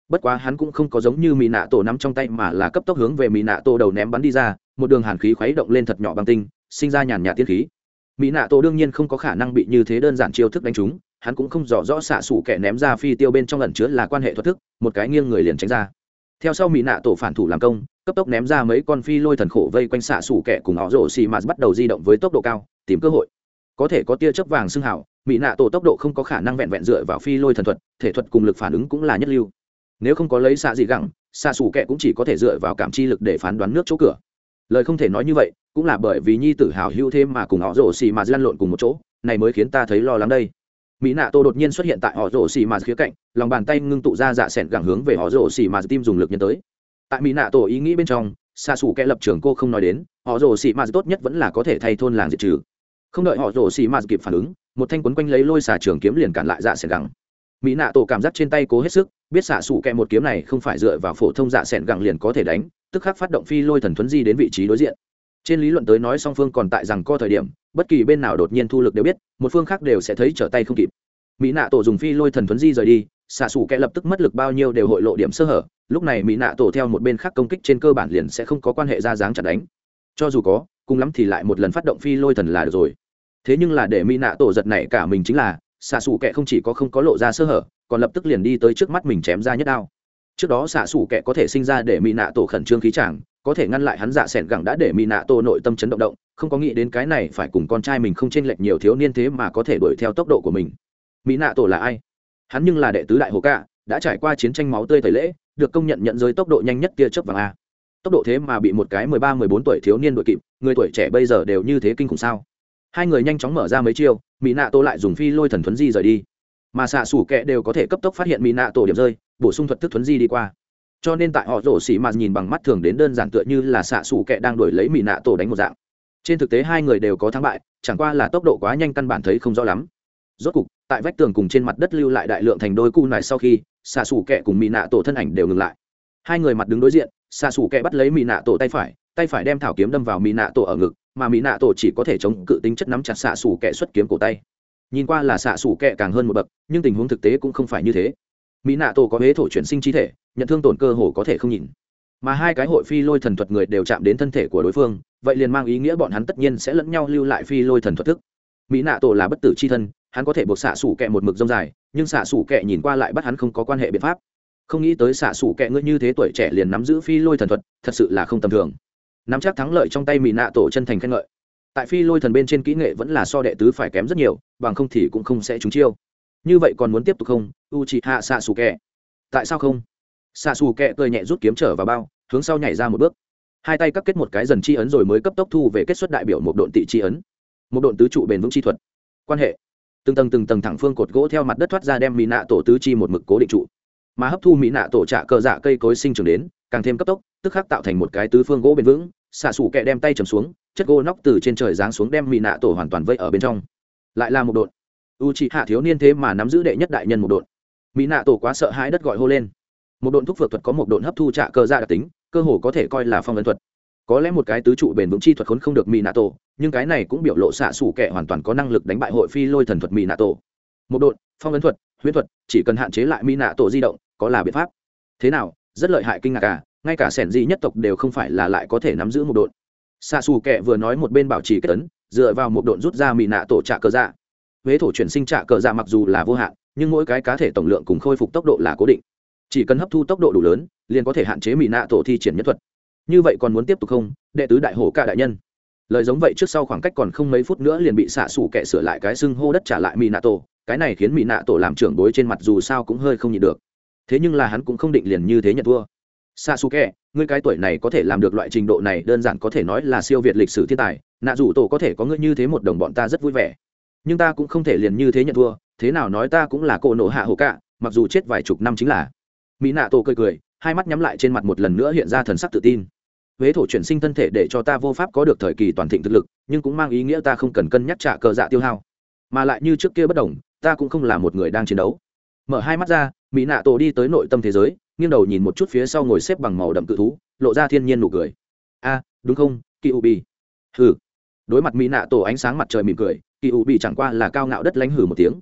bất quá hắn cũng không có giống như mỹ nạ tổ nắm trong tay mà là cấp tốc hướng về mỹ nạ tổ đầu ném bắn đi ra, một đường hàn khí khuấy động lên thật nhỏ băng tinh, sinh ra nhàn nhạt tiên khí. Mỹ nạ tổ đương nhiên không có khả năng bị như thế đơn giản chiêu thức đánh trúng, hắn cũng không rõ rõ xạ xủ kẻ ném ra phi tiêu bên trong ẩn chứa là quan hệ thuật thức, một cái nghiêng người liền tránh ra. Theo sau mỹ nạ tổ phản thủ làm công, cấp tốc ném ra mấy con phi lôi thần khổ vây quanh xạ xủ kẻ cùng họ rổ xì mà bắt đầu di động với tốc độ cao, tìm cơ hội. Có thể có tia chớp vàng xưng hảo, mỹ nạ tổ tốc độ không có khả năng vẹn vẹn dựa vào phi lôi thần thuật, thể thuật cùng lực phản ứng cũng là nhất lưu. Nếu không có lấy xạ gì gẳng, xạ xủ kẻ cũng chỉ có thể dựa vào cảm chi lực để phán đoán nước chỗ cửa. Lời không thể nói như vậy, cũng là bởi vì nhi tử hào hữu thêm mà cùng họ rổ xì mà lăn lộn cùng một chỗ, này mới khiến ta thấy lo lắng đây. Mỹ nạ tổ đột nhiên xuất hiện tại họ rổ xì mà khía cạnh, lòng bàn tay ngưng tụ ra dạ sẹn gẳng hướng về họ rổ xì mà tim dùng lực nhân tới. Tại mỹ nạ tổ ý nghĩ bên trong, xạ xủ kẻ lập trường cô không nói đến, họ rổ xì mà tốt nhất vẫn là có thể thay thôn làng diệt trừ. Không đợi họ rổ xì mà kịp phản ứng, một thanh quấn quanh lấy lôi xà trường kiếm liền cản lại dạ sẹn gẳng. Mỹ nạ tổ cảm giác trên tay cố hết sức, biết xạ xủ kẻ một kiếm này không phải dựa vào phổ thông dạ sẹn gẳng liền có thể đánh, tức khắc phát động phi lôi thần thuấn di đến vị trí đối diện. Trên lý luận tới nói song phương còn tại rằng co thời điểm, bất kỳ bên nào đột nhiên thu lực đều biết, một phương khác đều sẽ thấy trở tay không kịp. Mỹ nạ tổ dùng phi lôi thần thuấn di rời đi, xạ xủ kẻ lập tức mất lực bao nhiêu đều hội lộ điểm sơ hở, lúc này mỹ nạ tổ theo một bên khác công kích trên cơ bản liền sẽ không có quan hệ ra dáng chặt đánh, cho dù có cùng lắm thì lại một lần phát động phi lôi thần là được rồi. Thế nhưng là để mỹ nạ tổ giật nảy cả mình chính là xạ xủ kẻ không chỉ có không có lộ ra sơ hở, còn lập tức liền đi tới trước mắt mình chém ra nhất đao. Trước đó xạ xủ kẻ có thể sinh ra để mỹ nạ tổ khẩn trương khí chàng, có thể ngăn lại hắn dạ sẻn gẳng đã để mỹ nạ tổ nội tâm chấn động động, không có nghĩ đến cái này phải cùng con trai mình không chênh lệch nhiều thiếu niên thế mà có thể đuổi theo tốc độ của mình. Mỹ nạ tổ là ai? Hắn nhưng là đệ tứ đại hồ cạ, đã trải qua chiến tranh máu tươi tẩy lễ, được công nhận nhận giới tốc độ nhanh nhất tia chớp vàng a. Tốc độ thế mà bị một cái mười ba mười bốn tuổi thiếu niên đuổi kịp, người tuổi trẻ bây giờ đều như thế kinh khủng sao? Hai người nhanh chóng mở ra mấy chiêu, mỹ nạ tổ lại dùng phi lôi thần thuấn di rời đi, mà xạ xủ kẹ đều có thể cấp tốc phát hiện mỹ nạ tổ điểm rơi, bổ sung thuật thức thuấn di đi qua. Cho nên tại họ rổ xỉ mà nhìn bằng mắt thường đến đơn giản tựa như là xạ xủ kẹ đang đuổi lấy mỹ nạ tổ đánh một dạng. Trên thực tế hai người đều có thắng bại, chẳng qua là tốc độ quá nhanh căn bản thấy không rõ lắm. Rốt cục tại vách tường cùng trên mặt đất lưu lại đại lượng thành đôi cu này, sau khi xạ xủ kẹ cùng mỹ nạ tổ thân ảnh đều ngừng lại, hai người mặt đứng đối diện, xạ xủ kẹ bắt lấy mỹ nạ tổ tay phải, tay phải đem thảo kiếm đâm vào mỹ nạ tổ ở ngực, mà mỹ nạ tổ chỉ có thể chống cự tính chất nắm chặt xạ xủ kẹ xuất kiếm cổ tay. Nhìn qua là xạ xủ kẹ càng hơn một bậc, nhưng tình huống thực tế cũng không phải như thế. Mỹ nạ tổ có huế thổ chuyển sinh chi thể, nhận thương tổn cơ hồ có thể không nhìn, mà hai cái hội phi lôi thần thuật người đều chạm đến thân thể của đối phương, vậy liền mang ý nghĩa bọn hắn tất nhiên sẽ lẫn nhau lưu lại phi lôi thần thuật thức. Mỹ nạ tổ là bất tử chi thân, hắn có thể buộc xạ xủ kẹ một mực rông dài, nhưng xạ xủ kẹ nhìn qua lại bắt hắn không có quan hệ biện pháp. Không nghĩ tới xạ xủ kẹ ngươi như thế tuổi trẻ liền nắm giữ phi lôi thần thuật, thật sự là không tầm thường. Nắm chắc thắng lợi trong tay mỹ nạ tổ chân thành khen ngợi. Tại phi lôi thần bên trên kỹ nghệ vẫn là so đệ tứ phải kém rất nhiều, bằng không thì cũng không sẽ trúng chiêu. Như vậy còn muốn tiếp tục không, Uchiha Sasuke? Tại sao không? Sasuke cười nhẹ rút kiếm trở vào bao, hướng sau nhảy ra một bước, hai tay cắt kết một cái dần chi ấn rồi mới cấp tốc thu về kết xuất đại biểu một độn tị chi ấn, một độn tứ trụ bền vững chi thuật. Quan hệ từng tầng từng tầng thẳng phương cột gỗ theo mặt đất thoát ra đem mỹ nạ tổ tứ chi một mực cố định trụ, mà hấp thu mỹ nạ tổ trả cờ dạ cây cối sinh trưởng đến càng thêm cấp tốc, tức khắc tạo thành một cái tứ phương gỗ bền vững. Xạ xủ kẹ đem tay chầm xuống, chất gỗ nóc từ trên trời giáng xuống đem mỹ nạ tổ hoàn toàn vây ở bên trong. Lại là một độn. Uchiha thiếu niên thế mà nắm giữ đệ nhất đại nhân một độn. Mỹ nạ tổ quá sợ hãi đất gọi hô lên. Một độn thúc phược thuật có một độn hấp thu trả cờ dạ đặc tính, cơ hồ có thể coi là phong ấn thuật. Có lẽ một cái tứ trụ bền vững chi thuật khốn không được mỹ nạ tổ, nhưng cái này cũng biểu lộ xạ xủ kẹ hoàn toàn có năng lực đánh bại hội phi lôi thần thuật mỹ nạ tổ. Một độn, phong ấn thuật, huyễn thuật, chỉ cần hạn chế lại mỹ nạ tổ di động, có là biện pháp. Thế nào, rất lợi hại kinh ngạc à, ngay cả sẻn gì nhất tộc đều không phải là lại có thể nắm giữ một độn. Xạ xù kẹ vừa nói một bên bảo trì kết ấn, dựa vào một độn rút ra mỹ nạ tổ trả cờ dạ. Huế thổ chuyển sinh trả cờ dạ mặc dù là vô hạn, nhưng mỗi cái cá thể tổng lượng cùng khôi phục tốc độ là cố định, chỉ cần hấp thu tốc độ đủ lớn liền có thể hạn chế mỹ nạ tổ thi triển nhất thuật. Như vậy còn muốn tiếp tục không, đệ tứ đại hổ ca đại nhân? Lời giống vậy trước sau khoảng cách còn không mấy phút nữa liền bị xạ xù kẹ sửa lại cái xưng hô đất trả lại mỹ nạ tổ, cái này khiến mỹ nạ tổ làm trưởng bối trên mặt dù sao cũng hơi không nhịn được. Thế nhưng là hắn cũng không định liền như thế nhận thua. Sasuke, ngươi cái tuổi này có thể làm được loại trình độ này đơn giản có thể nói là siêu việt lịch sử thiên tài, nạ rủ tổ có thể có ngươi như thế một đồng bọn ta rất vui vẻ, nhưng ta cũng không thể liền như thế nhận thua, thế nào nói ta cũng là cô nộ hạ hổ cạ, mặc dù chết vài chục năm chính là. Mỹ nạ tổ cười cười, hai mắt nhắm lại trên mặt một lần nữa hiện ra thần sắc tự tin. Huế thổ chuyển sinh thân thể để cho ta vô pháp có được thời kỳ toàn thịnh thực lực, nhưng cũng mang ý nghĩa ta không cần cân nhắc trả cờ dạ tiêu hao, mà lại như trước kia bất đồng, ta cũng không là một người đang chiến đấu. Mở hai mắt ra, mỹ nạ tổ đi tới nội tâm thế giới, nghiêng đầu nhìn một chút phía sau ngồi xếp bằng màu đậm cự thú, lộ ra thiên nhiên nụ cười. A, đúng không, kỳ u bi? Hừ. Đối mặt mỹ nạ tổ ánh sáng mặt trời mỉm cười, kỳ u bi chẳng qua là cao ngạo đất lánh hừ một tiếng.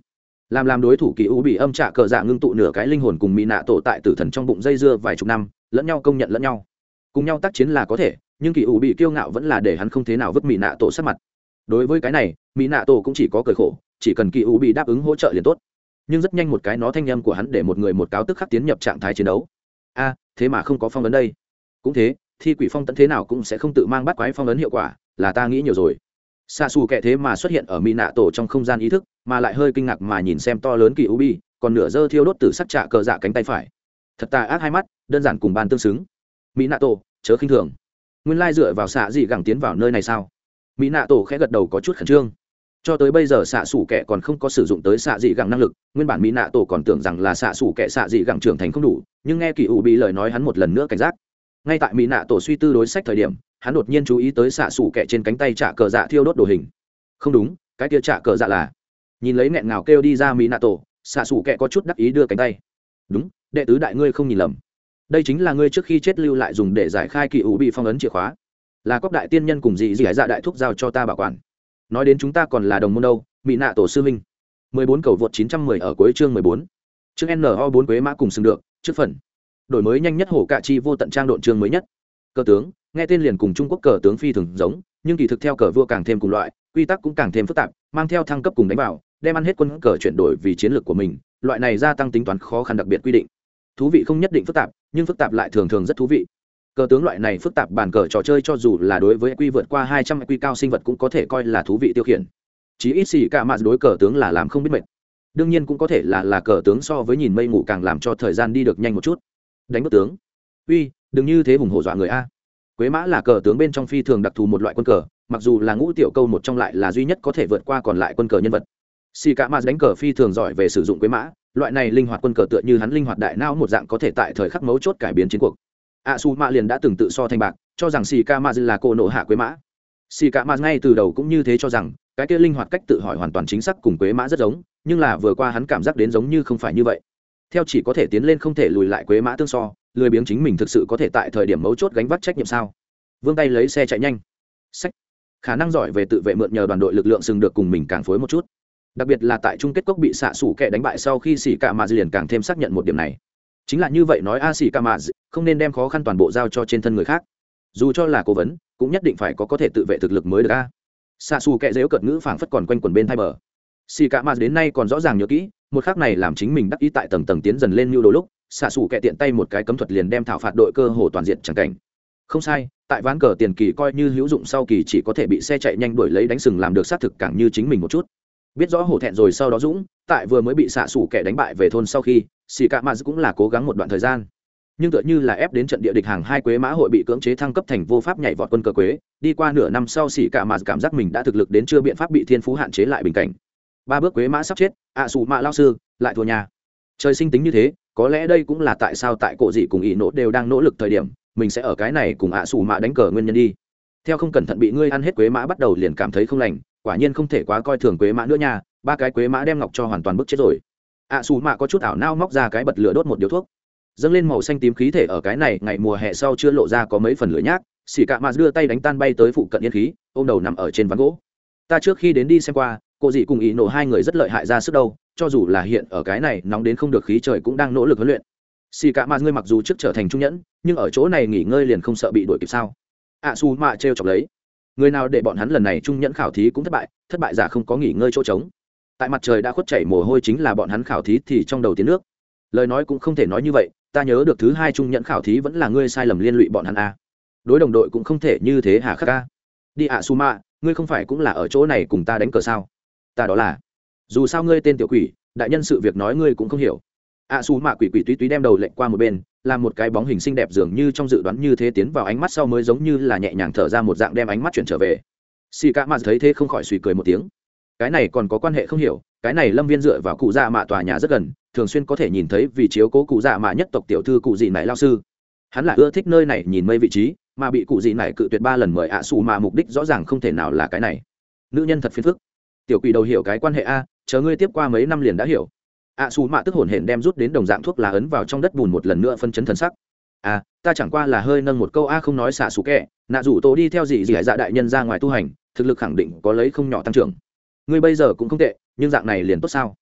làm làm đối thủ kỳ u bị âm trả cờ dạ ngưng tụ nửa cái linh hồn cùng mỹ nạ tổ tại tử thần trong bụng dây dưa vài chục năm lẫn nhau công nhận lẫn nhau cùng nhau tác chiến là có thể, nhưng kỳ u bị kiêu ngạo vẫn là để hắn không thế nào vứt mỹ nạ tổ sát mặt. Đối với cái này mỹ nạ tổ cũng chỉ có cười khổ, chỉ cần kỳ u bị đáp ứng hỗ trợ liền tốt. Nhưng rất nhanh một cái nó thanh âm của hắn để một người một cáo tức khắc tiến nhập trạng thái chiến đấu. A, thế mà không có phong ấn đây. Cũng thế, thi quỷ phong tận thế nào cũng sẽ không tự mang bắt quái phong ấn hiệu quả, là ta nghĩ nhiều rồi. Xạ xù kệ thế mà xuất hiện ở mỹ nạ tổ trong không gian ý thức, mà lại hơi kinh ngạc mà nhìn xem to lớn kỳ u bi, còn nửa dơ thiêu đốt từ sắc trạ cờ dạ cánh tay phải. Thật tà ác hai mắt, đơn giản cùng ban tương xứng. Mỹ nạ tổ, chớ khinh thường. Nguyên lai dựa vào xạ dị gẳng tiến vào nơi này sao? Mỹ nạ tổ khẽ gật đầu có chút khẩn trương. Cho tới bây giờ xạ xù kệ còn không có sử dụng tới xạ dị gẳng năng lực, nguyên bản mỹ nạ tổ còn tưởng rằng là xạ xù kệ xạ dị gẳng trưởng thành không đủ, nhưng nghe kỳ u bi lời nói hắn một lần nữa cảnh giác. Ngay tại mỹ nạ tổ suy tư đối sách thời điểm, hắn đột nhiên chú ý tới xạ xù kệ trên cánh tay trạ cờ dạ thiêu đốt đồ hình. Không đúng, cái kia trạ cờ dạ là. Nhìn lấy nghẹn ngào kêu đi ra mỹ nạ tổ, xạ xù kệ có chút đắc ý đưa cánh tay. Đúng, đệ tứ đại ngươi không nhìn lầm, đây chính là ngươi trước khi chết lưu lại dùng để giải khai kỳ ủ bị phong ấn chìa khóa, là cóc đại tiên nhân cùng dị dị dạ đại thúc giao cho ta bảo quản. Nói đến chúng ta còn là đồng môn đâu, mỹ nạ tổ sư minh. mười bốn cầu vượt chín trăm mười ở cuối chương mười bốn. Chương en o bốn quế mã cùng xưng được, trước phần. Đổi mới nhanh nhất hổ cạ chi vô tận trang độn chương mới nhất. Cờ tướng, nghe tên liền cùng Trung Quốc cờ tướng phi thường giống, nhưng kỳ thực theo cờ vua càng thêm cùng loại, quy tắc cũng càng thêm phức tạp, mang theo thăng cấp cùng đánh vào, đem ăn hết quân cờ chuyển đổi vì chiến lược của mình, loại này gia tăng tính toán khó khăn đặc biệt quy định. Thú vị không nhất định phức tạp, nhưng phức tạp lại thường thường rất thú vị. Cờ tướng loại này phức tạp bàn cờ trò chơi cho dù là đối với quy vượt qua hai trăm quy cao sinh vật cũng có thể coi là thú vị tiêu khiển. Chí ít xì cả mạt đối cờ tướng là làm không biết mệt. Đương nhiên cũng có thể là là cờ tướng so với nhìn mây ngủ càng làm cho thời gian đi được nhanh một chút. Đánh bức tướng. Uy, đừng như thế hùng hổ dọa người a. Quế mã là cờ tướng bên trong phi thường đặc thù một loại quân cờ, mặc dù là ngũ tiểu câu một trong lại là duy nhất có thể vượt qua còn lại quân cờ nhân vật. Xì cả mạt đánh cờ phi thường giỏi về sử dụng quế mã, loại này linh hoạt quân cờ tựa như hắn linh hoạt đại não một dạng có thể tại thời khắc mấu chốt cải biến chiến cuộc. A Su Mạ liền đã từng tự so thành bạc, cho rằng Xì Ca Mạ là cô nộ hạ quế mã. Xì Ca Mạ ngay từ đầu cũng như thế cho rằng, cái kia linh hoạt cách tự hỏi hoàn toàn chính xác cùng quế mã rất giống, nhưng là vừa qua hắn cảm giác đến giống như không phải như vậy. Theo chỉ có thể tiến lên không thể lùi lại quế mã tương so, lười biếng chính mình thực sự có thể tại thời điểm mấu chốt gánh vác trách nhiệm sao? Vương tay lấy xe chạy nhanh. Sách. Khả năng giỏi về tự vệ mượn nhờ đoàn đội lực lượng sừng được cùng mình càng phối một chút. Đặc biệt là tại chung kết cốc bị xạ sủ kẻ đánh bại sau khi Xì Ca Mạ liền càng thêm xác nhận một điểm này. Chính là như vậy nói a Xì Ca Mạ không nên đem khó khăn toàn bộ giao cho trên thân người khác, dù cho là cố vấn cũng nhất định phải có có thể tự vệ thực lực mới được a. Xạ xù kệ dếu cợt ngữ phảng phất còn quanh quẩn bên thay bờ. Xì Ca Mạ đến nay còn rõ ràng nhớ kỹ, một khắc này làm chính mình đắc ý tại tầng tầng tiến dần lên như đồ lúc, xạ xù kệ tiện tay một cái cấm thuật liền đem thảo phạt đội cơ hồ toàn diện chẳng cảnh. Không sai, tại ván cờ tiền kỳ coi như hữu dụng sau kỳ chỉ có thể bị xe chạy nhanh đuổi lấy đánh sừng làm được xác thực càng như chính mình một chút. Biết rõ hổ thẹn rồi sau đó dũng, tại vừa mới bị xạ xù kẻ đánh bại về thôn sau khi, Xì Ca Mạ cũng là cố gắng một đoạn thời gian, nhưng tựa như là ép đến trận địa địch hàng hai quế mã hội bị cưỡng chế thăng cấp thành vô pháp nhảy vọt quân cờ quế, đi qua nửa năm sau Xì Ca Mạ cảm giác mình đã thực lực đến chưa biện pháp bị thiên phú hạn chế lại bình cảnh. Ba bước quế mã sắp chết, ạ xù mạ lao sư lại thua nhà. Trời sinh tính như thế, có lẽ đây cũng là tại sao tại cổ dị cùng ý nỗ đều đang nỗ lực thời điểm, mình sẽ ở cái này cùng ạ xù mạ đánh cờ nguyên nhân đi. Theo không cẩn thận bị ngươi ăn hết quế mã bắt đầu liền cảm thấy không lành, quả nhiên không thể quá coi thường quế mã nữa nha, ba cái quế mã đem ngọc cho hoàn toàn bức chết rồi. ạ xù mạ có chút ảo nao móc ra cái bật lửa đốt một điếu thuốc, dâng lên màu xanh tím khí thể ở cái này ngày mùa hè sau chưa lộ ra có mấy phần lửa nhác. Xì Ca Mạ đưa tay đánh tan bay tới phụ cận yên khí, ôm đầu nằm ở trên ván gỗ. Ta trước khi đến đi xem qua, cô dị cùng ý nổ hai người rất lợi hại ra sức đâu, cho dù là hiện ở cái này nóng đến không được khí trời cũng đang nỗ lực huấn luyện. Xì Ca Mạ ngươi mặc dù trước trở thành trung nhẫn, nhưng ở chỗ này nghỉ ngơi liền không sợ bị đuổi kịp sao? ạ xù mạ trêu chọc lấy, người nào để bọn hắn lần này trung nhẫn khảo thí cũng thất bại, thất bại giả không có nghỉ ngơi chỗ trống. Tại mặt trời đã khuất chảy mồ hôi chính là bọn hắn khảo thí thì trong đầu tiến nước. Lời nói cũng không thể nói như vậy, ta nhớ được thứ hai trung nhẫn khảo thí vẫn là ngươi sai lầm liên lụy bọn hắn a. Đối đồng đội cũng không thể như thế hà khắc a. Đi ạ xù mạ, ngươi không phải cũng là ở chỗ này cùng ta đánh cờ sao? Ta đó là, dù sao ngươi tên tiểu quỷ, đại nhân sự việc nói ngươi cũng không hiểu. ạ xù mạ quỷ quỷ túy túy đem đầu lệnh qua một bên, làm một cái bóng hình xinh đẹp dường như trong dự đoán như thế tiến vào ánh mắt sau mới giống như là nhẹ nhàng thở ra một dạng đem ánh mắt chuyển trở về. Xì Ca Mạ thấy thế không khỏi suy cười một tiếng. Cái này còn có quan hệ không hiểu, cái này lâm viên dựa vào cụ dạ mạ tòa nhà rất gần, thường xuyên có thể nhìn thấy vì chiếu cố cụ dạ mạ nhất tộc tiểu thư cụ dị này lao sư. Hắn là ưa thích nơi này nhìn mây vị trí, mà bị cụ dị này cự tuyệt ba lần mời ạ xù mà mục đích rõ ràng không thể nào là cái này. Nữ nhân thật phiền phức. Tiểu quỷ đầu hiểu cái quan hệ a, chờ ngươi tiếp qua mấy năm liền đã hiểu. ạ xù mạ tức hổn hển đem rút đến đồng dạng thuốc lá ấn vào trong đất bùn một lần nữa phân chấn thần sắc. À, ta chẳng qua là hơi nâng một câu a không nói xả xù kẹ, nạ rủ tổ đi theo gì gì dạ đại nhân ra ngoài tu hành, thực lực khẳng định có lấy không nhỏ tăng trưởng. Ngươi bây giờ cũng không tệ, nhưng dạng này liền tốt sao?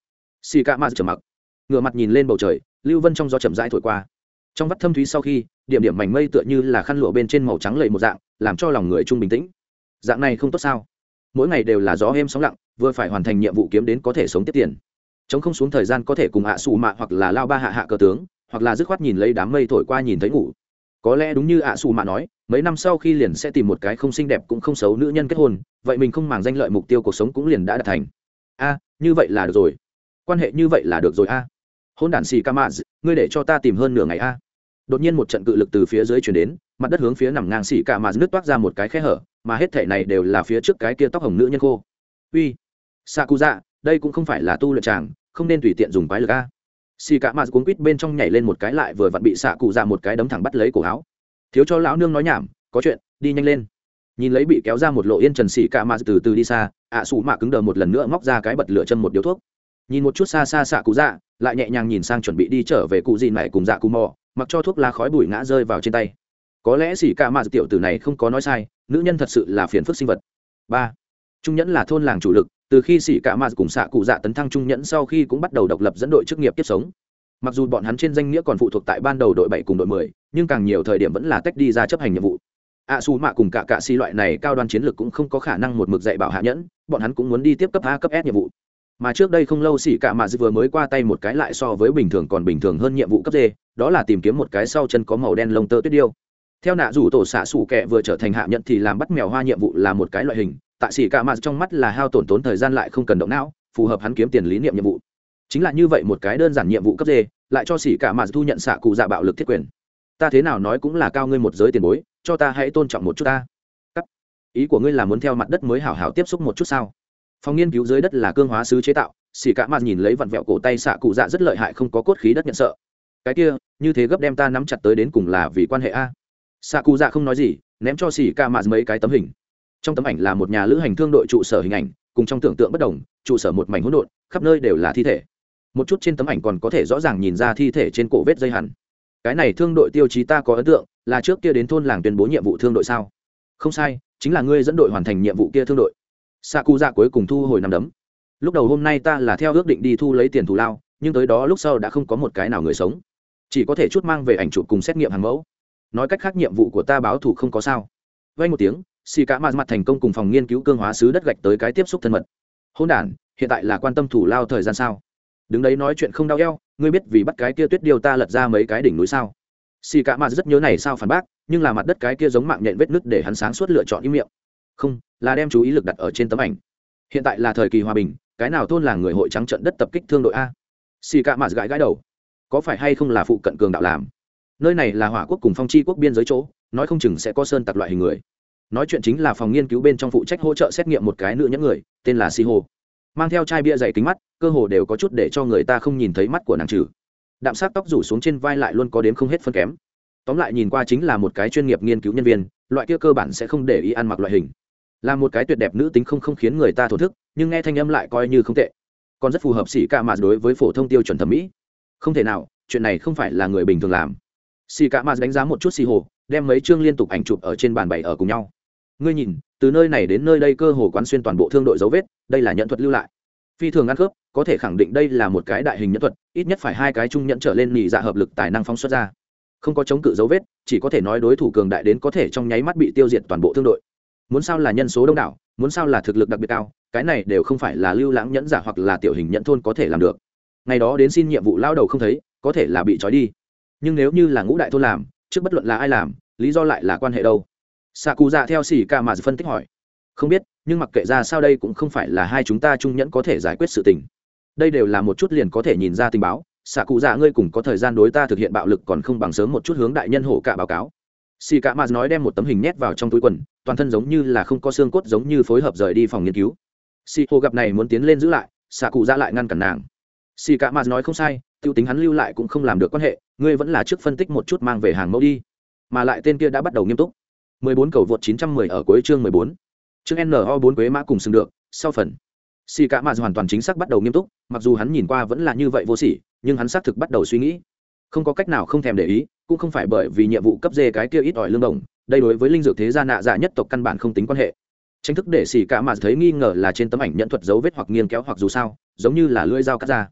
xì ca ma trầm mặc, ngửa mặt nhìn lên bầu trời, lưu vân trong gió chậm rãi thổi qua, trong vắt thâm thúy sau khi điểm điểm mảnh mây tựa như là khăn lụa bên trên màu trắng lầy một dạng, làm cho lòng người trung bình tĩnh. Dạng này không tốt sao? Mỗi ngày đều là gió êm sóng lặng, vừa phải hoàn thành nhiệm vụ kiếm đến có thể sống tiếp tiền, chống không xuống thời gian có thể cùng hạ xù mạ hoặc là lao ba hạ hạ cờ tướng, hoặc là dứt khoát nhìn lấy đám mây thổi qua nhìn thấy ngủ. Có lẽ đúng như ạ xù mạ nói, mấy năm sau khi liền sẽ tìm một cái không xinh đẹp cũng không xấu nữ nhân kết hôn, vậy mình không màng danh lợi mục tiêu cuộc sống cũng liền đã đạt thành. A, như vậy là được rồi, quan hệ như vậy là được rồi a. À. Hôn đản xì ca mạ, ngươi để cho ta tìm hơn nửa ngày a. À. Đột nhiên một trận cự lực từ phía dưới chuyển đến, mặt đất hướng phía nằm ngang xì ca mạ nứt toát ra một cái khe hở, mà hết thể này đều là phía trước cái kia tóc hồng nữ nhân khô. Uy, Sakuza, đây cũng không phải là tu luyện tràng, không nên tùy tiện dùng quái lực a. Xì ca mạ cuốn quýt bên trong nhảy lên một cái lại vừa vặn bị Sakuza một cái đấm thẳng bắt lấy cổ áo. Thiếu cho lão nương nói nhảm, có chuyện, đi nhanh lên. Nhìn lấy bị kéo ra một lộ yên trần xì ca mạ từ từ đi xa, ạ sủ mạ cứng đờ một lần nữa móc ra cái bật lửa châm một điếu thuốc. Nhìn một chút xa xa xạ cụ dạ, lại nhẹ nhàng nhìn sang chuẩn bị đi trở về cụ gì này cùng dạ cụ mò, mặc cho thuốc lá khói bụi ngã rơi vào trên tay. Có lẽ xì ca mạ tiểu tử này không có nói sai, nữ nhân thật sự là phiền phức sinh vật. Ba, trung nhẫn là thôn làng chủ lực, từ khi xì ca mạ cùng xạ cụ dạ tấn thăng trung nhẫn sau khi cũng bắt đầu độc lập dẫn đội chức nghiệp tiếp sống. Mặc dù bọn hắn trên danh nghĩa còn phụ thuộc tại ban đầu đội bảy cùng đội mười, nhưng càng nhiều thời điểm vẫn là tách đi ra chấp hành nhiệm vụ. ạ xù mạ cùng cả cạ xì loại này cao đoan chiến lược cũng không có khả năng một mực dạy bảo hạ nhẫn, bọn hắn cũng muốn đi tiếp cấp A cấp S nhiệm vụ. Mà trước đây không lâu xỉ cả mà vừa mới qua tay một cái lại so với bình thường còn bình thường hơn nhiệm vụ cấp D, đó là tìm kiếm một cái sau chân có màu đen lông tơ tuyết điêu. Theo nạ rủ tổ xạ xù kẹ vừa trở thành hạ nhẫn thì làm bắt mèo hoa nhiệm vụ là một cái loại hình, tại xỉ cả mà trong mắt là hao tổn tốn thời gian lại không cần động não, phù hợp hắn kiếm tiền lý niệm nhiệm vụ. Chính là như vậy một cái đơn giản nhiệm vụ cấp D, lại cho xỉ cả mà thu nhận xạ cụ dạ bạo lực thiết quyền. Ta thế nào nói cũng là cao ngươi một giới tiền bối, cho ta hãy tôn trọng một chút ta. Cắt. Ý của ngươi là muốn theo mặt đất mới hảo hảo tiếp xúc một chút sao? Phòng nghiên cứu dưới đất là cương hóa sứ chế tạo, xỉ cả mà nhìn lấy vặn vẹo cổ tay xạ cụ dạ rất lợi hại, không có cốt khí đất nhận sợ. Cái kia, như thế gấp đem ta nắm chặt tới đến cùng là vì quan hệ a. Xạ cụ dạ không nói gì, ném cho xỉ cả mà mấy cái tấm hình. Trong tấm ảnh là một nhà lữ hành thương đội trụ sở hình ảnh, cùng trong tưởng tượng bất đồng, trụ sở một mảnh hỗn độn, khắp nơi đều là thi thể. Một chút trên tấm ảnh còn có thể rõ ràng nhìn ra thi thể trên cổ vết dây hằn. Cái này thương đội tiêu chí ta có ấn tượng, là trước kia đến thôn làng tuyên bố nhiệm vụ thương đội sao? Không sai, chính là ngươi dẫn đội hoàn thành nhiệm vụ kia thương đội. Saku dạ cuối cùng thu hồi nắm đấm. Lúc đầu hôm nay ta là theo ước định đi thu lấy tiền thù lao, nhưng tới đó lúc sau đã không có một cái nào người sống, chỉ có thể chút mang về ảnh chụp cùng xét nghiệm hàng mẫu. Nói cách khác nhiệm vụ của ta báo thù không có sao. Vang một tiếng, xì cả mặt mặt thành công cùng phòng nghiên cứu cương hóa sứ đất gạch tới cái tiếp xúc thân mật. Hôn đản, hiện tại là quan tâm thù lao thời gian sao? Đứng đấy nói chuyện không đau eo, ngươi biết vì bắt cái kia tuyết điêu ta lật ra mấy cái đỉnh núi sao? Xì cả mặt rất nhớ này sao phản bác, nhưng là mặt đất cái kia giống mạng nhện vết nứt để hắn sáng suốt lựa chọn im miệng. Không, là đem chú ý lực đặt ở trên tấm ảnh. Hiện tại là thời kỳ hòa bình, cái nào thôn làng người hội trắng trận đất tập kích thương đội a? Xì cả mặt gãi gãi đầu, có phải hay không là phụ cận cường đạo làm? Nơi này là hỏa quốc cùng phong chi quốc biên giới chỗ, nói không chừng sẽ có sơn tặc loại hình người. Nói chuyện chính là phòng nghiên cứu bên trong phụ trách hỗ trợ xét nghiệm một cái nữ nhẫn người, tên là Siho, mang theo chai bia dày kính mắt, cơ hồ đều có chút để cho người ta không nhìn thấy mắt của nàng trừ. Đạm sắc tóc rủ xuống trên vai lại luôn có đếm không hết phân kém. Tóm lại nhìn qua chính là một cái chuyên nghiệp nghiên cứu nhân viên, loại kia cơ bản sẽ không để ý ăn mặc loại hình. Là một cái tuyệt đẹp nữ tính không không khiến người ta thổ thức, nhưng nghe thanh âm lại coi như không tệ, còn rất phù hợp xỉ cả mà đối với phổ thông tiêu chuẩn thẩm mỹ. Không thể nào, chuyện này không phải là người bình thường làm. Xỉ cả mà đánh giá một chút xì hồ, đem mấy chương liên tục ảnh chụp ở trên bàn bày ở cùng nhau. Ngươi nhìn, từ nơi này đến nơi đây cơ hồ quán xuyên toàn bộ thương đội dấu vết, đây là nhận thuật lưu lại. Phi thường ăn khớp, có thể khẳng định đây là một cái đại hình nhẫn thuật, ít nhất phải hai cái trung nhẫn trở lên nhị dạ hợp lực tài năng phóng xuất ra. Không có chống cự dấu vết, chỉ có thể nói đối thủ cường đại đến có thể trong nháy mắt bị tiêu diệt toàn bộ thương đội. Muốn sao là nhân số đông đảo, muốn sao là thực lực đặc biệt cao, cái này đều không phải là lưu lãng nhẫn giả hoặc là tiểu hình nhẫn thôn có thể làm được. Ngày đó đến xin nhiệm vụ lao đầu không thấy, có thể là bị trói đi. Nhưng nếu như là ngũ đại thôn làm, trước bất luận là ai làm, lý do lại là quan hệ đâu? Sakuza theo xỉ cả mà phân tích hỏi. Không biết, nhưng mặc kệ ra sao đây cũng không phải là hai chúng ta trung nhẫn có thể giải quyết sự tình. Đây đều là một chút liền có thể nhìn ra tình báo. Sakuza ngươi cùng có thời gian đối ta thực hiện bạo lực còn không bằng sớm một chút hướng đại nhân hổ cả báo cáo. Xỉ cả mà nói đem một tấm hình nhét vào trong túi quần, toàn thân giống như là không có xương cốt giống như phối hợp rời đi phòng nghiên cứu. Xỉ hồ gặp này muốn tiến lên giữ lại, Sakuza lại ngăn cản nàng. Xỉ cả mà nói không sai, tiêu tính hắn lưu lại cũng không làm được quan hệ, ngươi vẫn là trước phân tích một chút mang về hàng mẫu đi. Mà lại tên kia đã bắt đầu nghiêm túc. mười bốn cầu vượt chín trăm mười ở cuối chương mười bốn. Chương N O bốn quế mã cùng xứng được, sau phần. Xỉ cả mà hoàn toàn chính xác bắt đầu nghiêm túc, mặc dù hắn nhìn qua vẫn là như vậy vô sỉ, nhưng hắn xác thực bắt đầu suy nghĩ. Không có cách nào không thèm để ý, cũng không phải bởi vì nhiệm vụ cấp D cái kia ít ỏi lương đồng, đây đối với linh dược thế gia nạ dạ nhất tộc căn bản không tính quan hệ. Tranh thức để xỉ cả mà thấy nghi ngờ là trên tấm ảnh nhận thuật dấu vết hoặc nghiêng kéo hoặc dù sao, giống như là lưỡi dao cắt ra.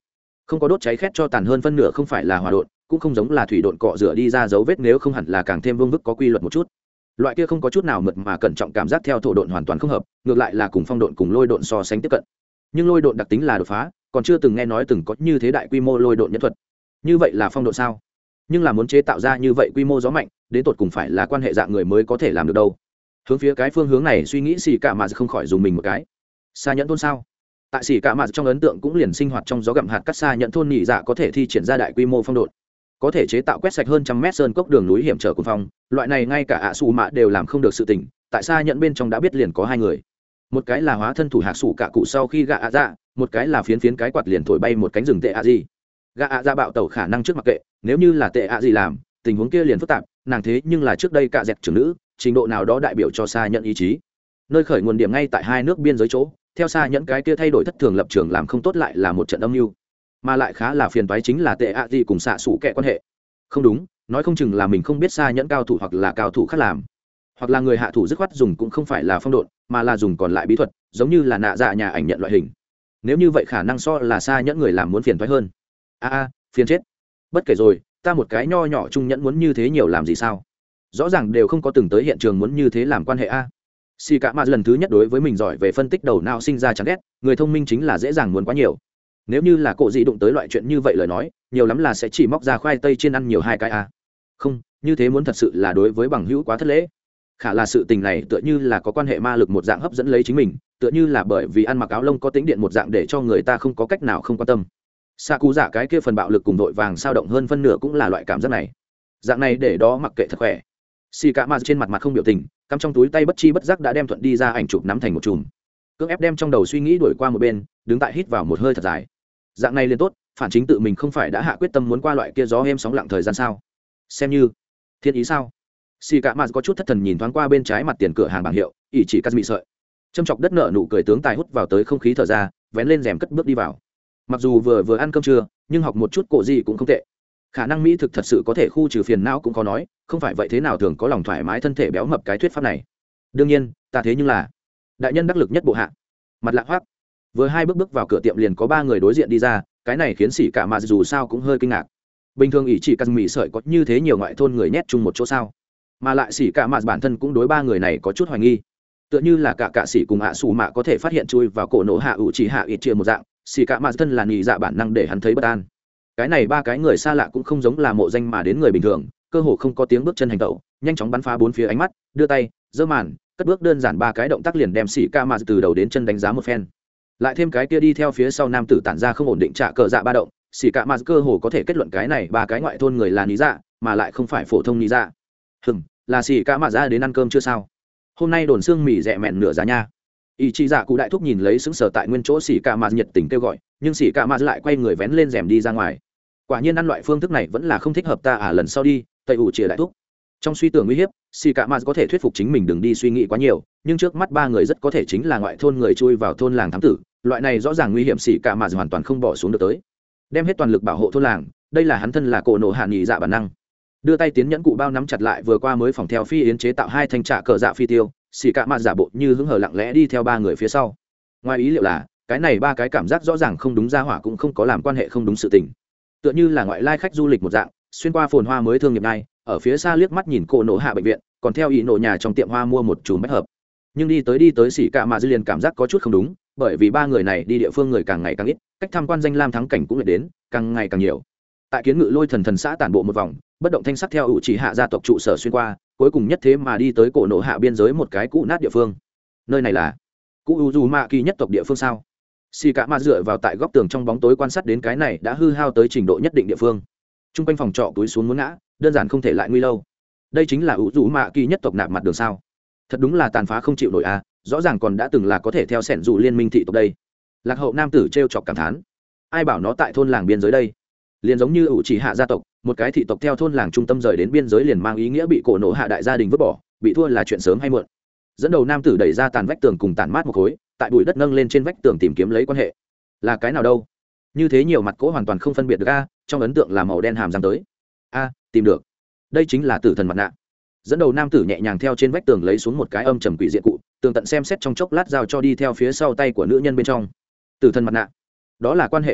không có đốt cháy khét cho tàn hơn phân nửa không phải là hỏa độn, cũng không giống là thủy độn cọ rửa đi ra dấu vết, nếu không hẳn là càng thêm vương vức có quy luật một chút. Loại kia không có chút nào mượt mà cẩn trọng cảm giác theo thổ độn hoàn toàn không hợp, ngược lại là cùng phong độn cùng lôi độn so sánh tiếp cận. Nhưng lôi độn đặc tính là đột phá, còn chưa từng nghe nói từng có như thế đại quy mô lôi độn nhân thuật. Như vậy là phong độn sao? Nhưng là muốn chế tạo ra như vậy quy mô gió mạnh, đến tột cùng phải là quan hệ dạng người mới có thể làm được đâu. Hướng phía cái phương hướng này suy nghĩ, xì cả mà không khỏi dùng mình một cái. Xa nhẫn thôn sao? Tại xì cả mà trong ấn tượng cũng liền sinh hoạt trong gió gặm hạt cắt, xa nhẫn thôn nhị dạ có thể thi triển ra đại quy mô phong độn, có thể chế tạo quét sạch hơn trăm mét sơn cốc đường núi hiểm trở cuồng phong, loại này ngay cả ạ xù mạ đều làm không được sự tình. Tại xa nhẫn bên trong đã biết liền có hai người, một cái là hóa thân thủ hạc sủ cả cụ sau khi gạ ạ dạ, một cái là phiến phiến cái quạt liền thổi bay một cánh rừng tệ ạ gì. Gạ ạ dạ bạo tẩu khả năng trước mặc kệ, nếu như là tệ ạ gì làm, tình huống kia liền phức tạp. Nàng thế nhưng là trước đây cả dẹp trưởng nữ, trình độ nào đó đại biểu cho xa nhận ý chí. Nơi khởi nguồn điểm ngay tại hai nước biên giới chỗ, theo xa nhẫn cái kia thay đổi thất thường lập trường làm không tốt lại là một trận âm mưu, mà lại khá là phiền toái chính là tệ ạ gì cùng xạ xủ kẹ quan hệ. Không đúng, nói không chừng là mình không biết xa nhẫn cao thủ hoặc là cao thủ khác làm, hoặc là người hạ thủ dứt khoát dùng cũng không phải là phong độn, mà là dùng còn lại bí thuật, giống như là nạ dạ nhà ảnh nhận loại hình. Nếu như vậy khả năng so là xa nhẫn người làm muốn phiền toái hơn. A a, phiền chết. Bất kể rồi, ta một cái nho nhỏ trung nhẫn muốn như thế nhiều làm gì sao? Rõ ràng đều không có từng tới hiện trường muốn như thế làm quan hệ a. Xì cả mà lần thứ nhất đối với mình giỏi về phân tích đầu não sinh ra chán ghét, người thông minh chính là dễ dàng muốn quá nhiều. Nếu như là cổ dị đụng tới loại chuyện như vậy lời nói, nhiều lắm là sẽ chỉ móc ra khoai tây trên ăn nhiều hai cái a. Không, như thế muốn thật sự là đối với bằng hữu quá thất lễ. Khả là sự tình này tựa như là có quan hệ ma lực một dạng hấp dẫn lấy chính mình, tựa như là bởi vì ăn mặc áo lông có tính điện một dạng để cho người ta không có cách nào không quan tâm. Sa cú giả cái kia phần bạo lực cùng vội vàng sao động hơn phân nửa cũng là loại cảm giác này. Dạng này để đó mặc kệ thật khỏe. Xì cả mà trên mặt mặt không biểu tình, cắm trong túi tay bất chi bất giác đã đem thuận đi ra ảnh chụp nắm thành một chùm. Cưỡng ép đem trong đầu suy nghĩ đuổi qua một bên, đứng tại hít vào một hơi thật dài. Dạng này liền tốt, phản chính tự mình không phải đã hạ quyết tâm muốn qua loại kia gió êm sóng lặng thời gian sao? Xem như thiên ý sao? Xì cả mà có chút thất thần nhìn thoáng qua bên trái mặt tiền cửa hàng bảng hiệu, ỷ chỉ cắt bị sợi. Châm chọc đất nợ nụ cười tướng tài hút vào tới không khí thở ra, vén lên rèm cất bước đi vào. Mặc dù vừa vừa ăn cơm trưa, nhưng học một chút cổ gì cũng không tệ. Khả năng mỹ thực thật sự có thể khu trừ phiền não cũng có nói, không phải vậy thế nào thường có lòng thoải mái thân thể béo mập cái thuyết pháp này. Đương nhiên, ta thế nhưng là đại nhân đắc lực nhất bộ hạ. Mặt lạ hoắc, vừa hai bước bước vào cửa tiệm liền có ba người đối diện đi ra, cái này khiến Sĩ Cả Mà dù sao cũng hơi kinh ngạc. Bình thường ỷ chỉ cắt mì sợi có như thế nhiều ngoại thôn người nhét chung một chỗ sao? Mà lại Sĩ Cả Mà bản thân cũng đối ba người này có chút hoài nghi. Tựa như là cả cả sĩ cùng ạ sủ mạ có thể phát hiện chui vào cổ nổ hạ ủ chỉ hạ ít chia một dạng, Sĩ Cả Mà thân là nhị dạ bản năng để hắn thấy bất an. Cái này ba cái người xa lạ cũng không giống là mộ danh mà đến người bình thường, cơ hồ không có tiếng bước chân hành tẩu, nhanh chóng bắn phá bốn phía ánh mắt, đưa tay giơ màn cất bước đơn giản ba cái động tác liền đem Sĩ Cả Mà từ đầu đến chân đánh giá một phen. Lại thêm cái kia đi theo phía sau nam tử tản ra không ổn định trả cờ dạ ba động, Sĩ Cả Mà cơ hồ có thể kết luận cái này ba cái ngoại thôn người là lý dạ, mà lại không phải phổ thông lý dạ. Hừm, là Sĩ Cả Mà ra đến ăn cơm chưa sao? Hôm nay đồn xương mì rẻ mẹn nửa giá nha. Ý chí dạ cụ đại thúc nhìn lấy sững sờ tại nguyên chỗ Sĩ Cả Mà nhiệt tình kêu gọi, nhưng Sĩ Cả Mà lại quay người vén lên rèm đi ra ngoài. Quả nhiên ăn loại phương thức này vẫn là không thích hợp ta à, lần sau đi tây ủ chìa đại thúc. Trong suy tưởng nguy hiếp, Sĩ Cả Mà có thể thuyết phục chính mình đừng đi suy nghĩ quá nhiều, nhưng trước mắt ba người rất có thể chính là ngoại thôn người chui vào thôn làng thám tử, loại này rõ ràng nguy hiểm Sĩ Cả Mà hoàn toàn không bỏ xuống được tới, đem hết toàn lực bảo hộ thôn làng, đây là hắn thân là cổ nổ hạ nhị dạ bản năng. Đưa tay tiến nhẫn cụ bao nắm chặt lại vừa qua mới phòng theo phi yến chế tạo hai thanh trạ cờ dạ phi tiêu, Sĩ Cả Mà giả bộ như hứng hờ lặng lẽ đi theo ba người phía sau. Ngoài ý liệu là cái này ba cái cảm giác rõ ràng không đúng ra hỏa cũng không có làm quan hệ không đúng sự tình, tựa như là ngoại lai khách du lịch một dạng, xuyên qua phồn hoa mới thương nghiệp này, ở phía xa liếc mắt nhìn cổ nổ hạ bệnh viện, còn theo ý nổ nhà trong tiệm hoa mua một chùm bách hợp. Nhưng đi tới đi tới Sĩ Cả Mà liền cảm giác có chút không đúng, bởi vì ba người này đi địa phương người càng ngày càng ít, cách tham quan danh lam thắng cảnh cũng lại đến càng ngày càng nhiều. Tại kiến ngự lôi thần thần xã tản bộ một vòng, bất động thanh sắc theo ủ chỉ hạ gia tộc trụ sở xuyên qua, cuối cùng nhất thế mà đi tới cổ nổ hạ biên giới một cái cũ nát địa phương. Nơi này là cũ Uzumaki nhất tộc địa phương sao? Sĩ Cả Mà dựa vào tại góc tường trong bóng tối quan sát đến cái này đã hư hao tới trình độ nhất định địa phương. Trung quanh phòng trọ túi xuống muốn ngã, đơn giản không thể lại nguy lâu. Đây chính là Uzumaki nhất tộc nạp mặt đường sao? Thật đúng là tàn phá không chịu nổi a, à, rõ ràng còn đã từng là có thể theo sẻn dụ liên minh thị tộc đây. Lạc hậu nam tử trêu chọc cảm thán, ai bảo nó tại thôn làng biên giới đây? Liền giống như ủ chỉ hạ gia tộc, một cái thị tộc theo thôn làng trung tâm rời đến biên giới liền mang ý nghĩa bị cổ nổ hạ đại gia đình vứt bỏ, bị thua là chuyện sớm hay muộn. Dẫn đầu nam tử đẩy ra tàn vách tường cùng tàn mát một khối, tại bụi đất nâng lên trên vách tường tìm kiếm lấy quan hệ. Là cái nào đâu? Như thế nhiều mặt cỗ hoàn toàn không phân biệt được a, trong ấn tượng là màu đen hàm răng tới. A, tìm được. Đây chính là tử thần mặt nạ. Dẫn đầu nam tử nhẹ nhàng theo trên vách tường lấy xuống một cái âm trầm quỷ diện cụ, tường tận xem xét trong chốc lát giao cho đi theo phía sau tay của nữ nhân bên trong. Tử thần mặt nạ, đó là quan hệ đồ vật,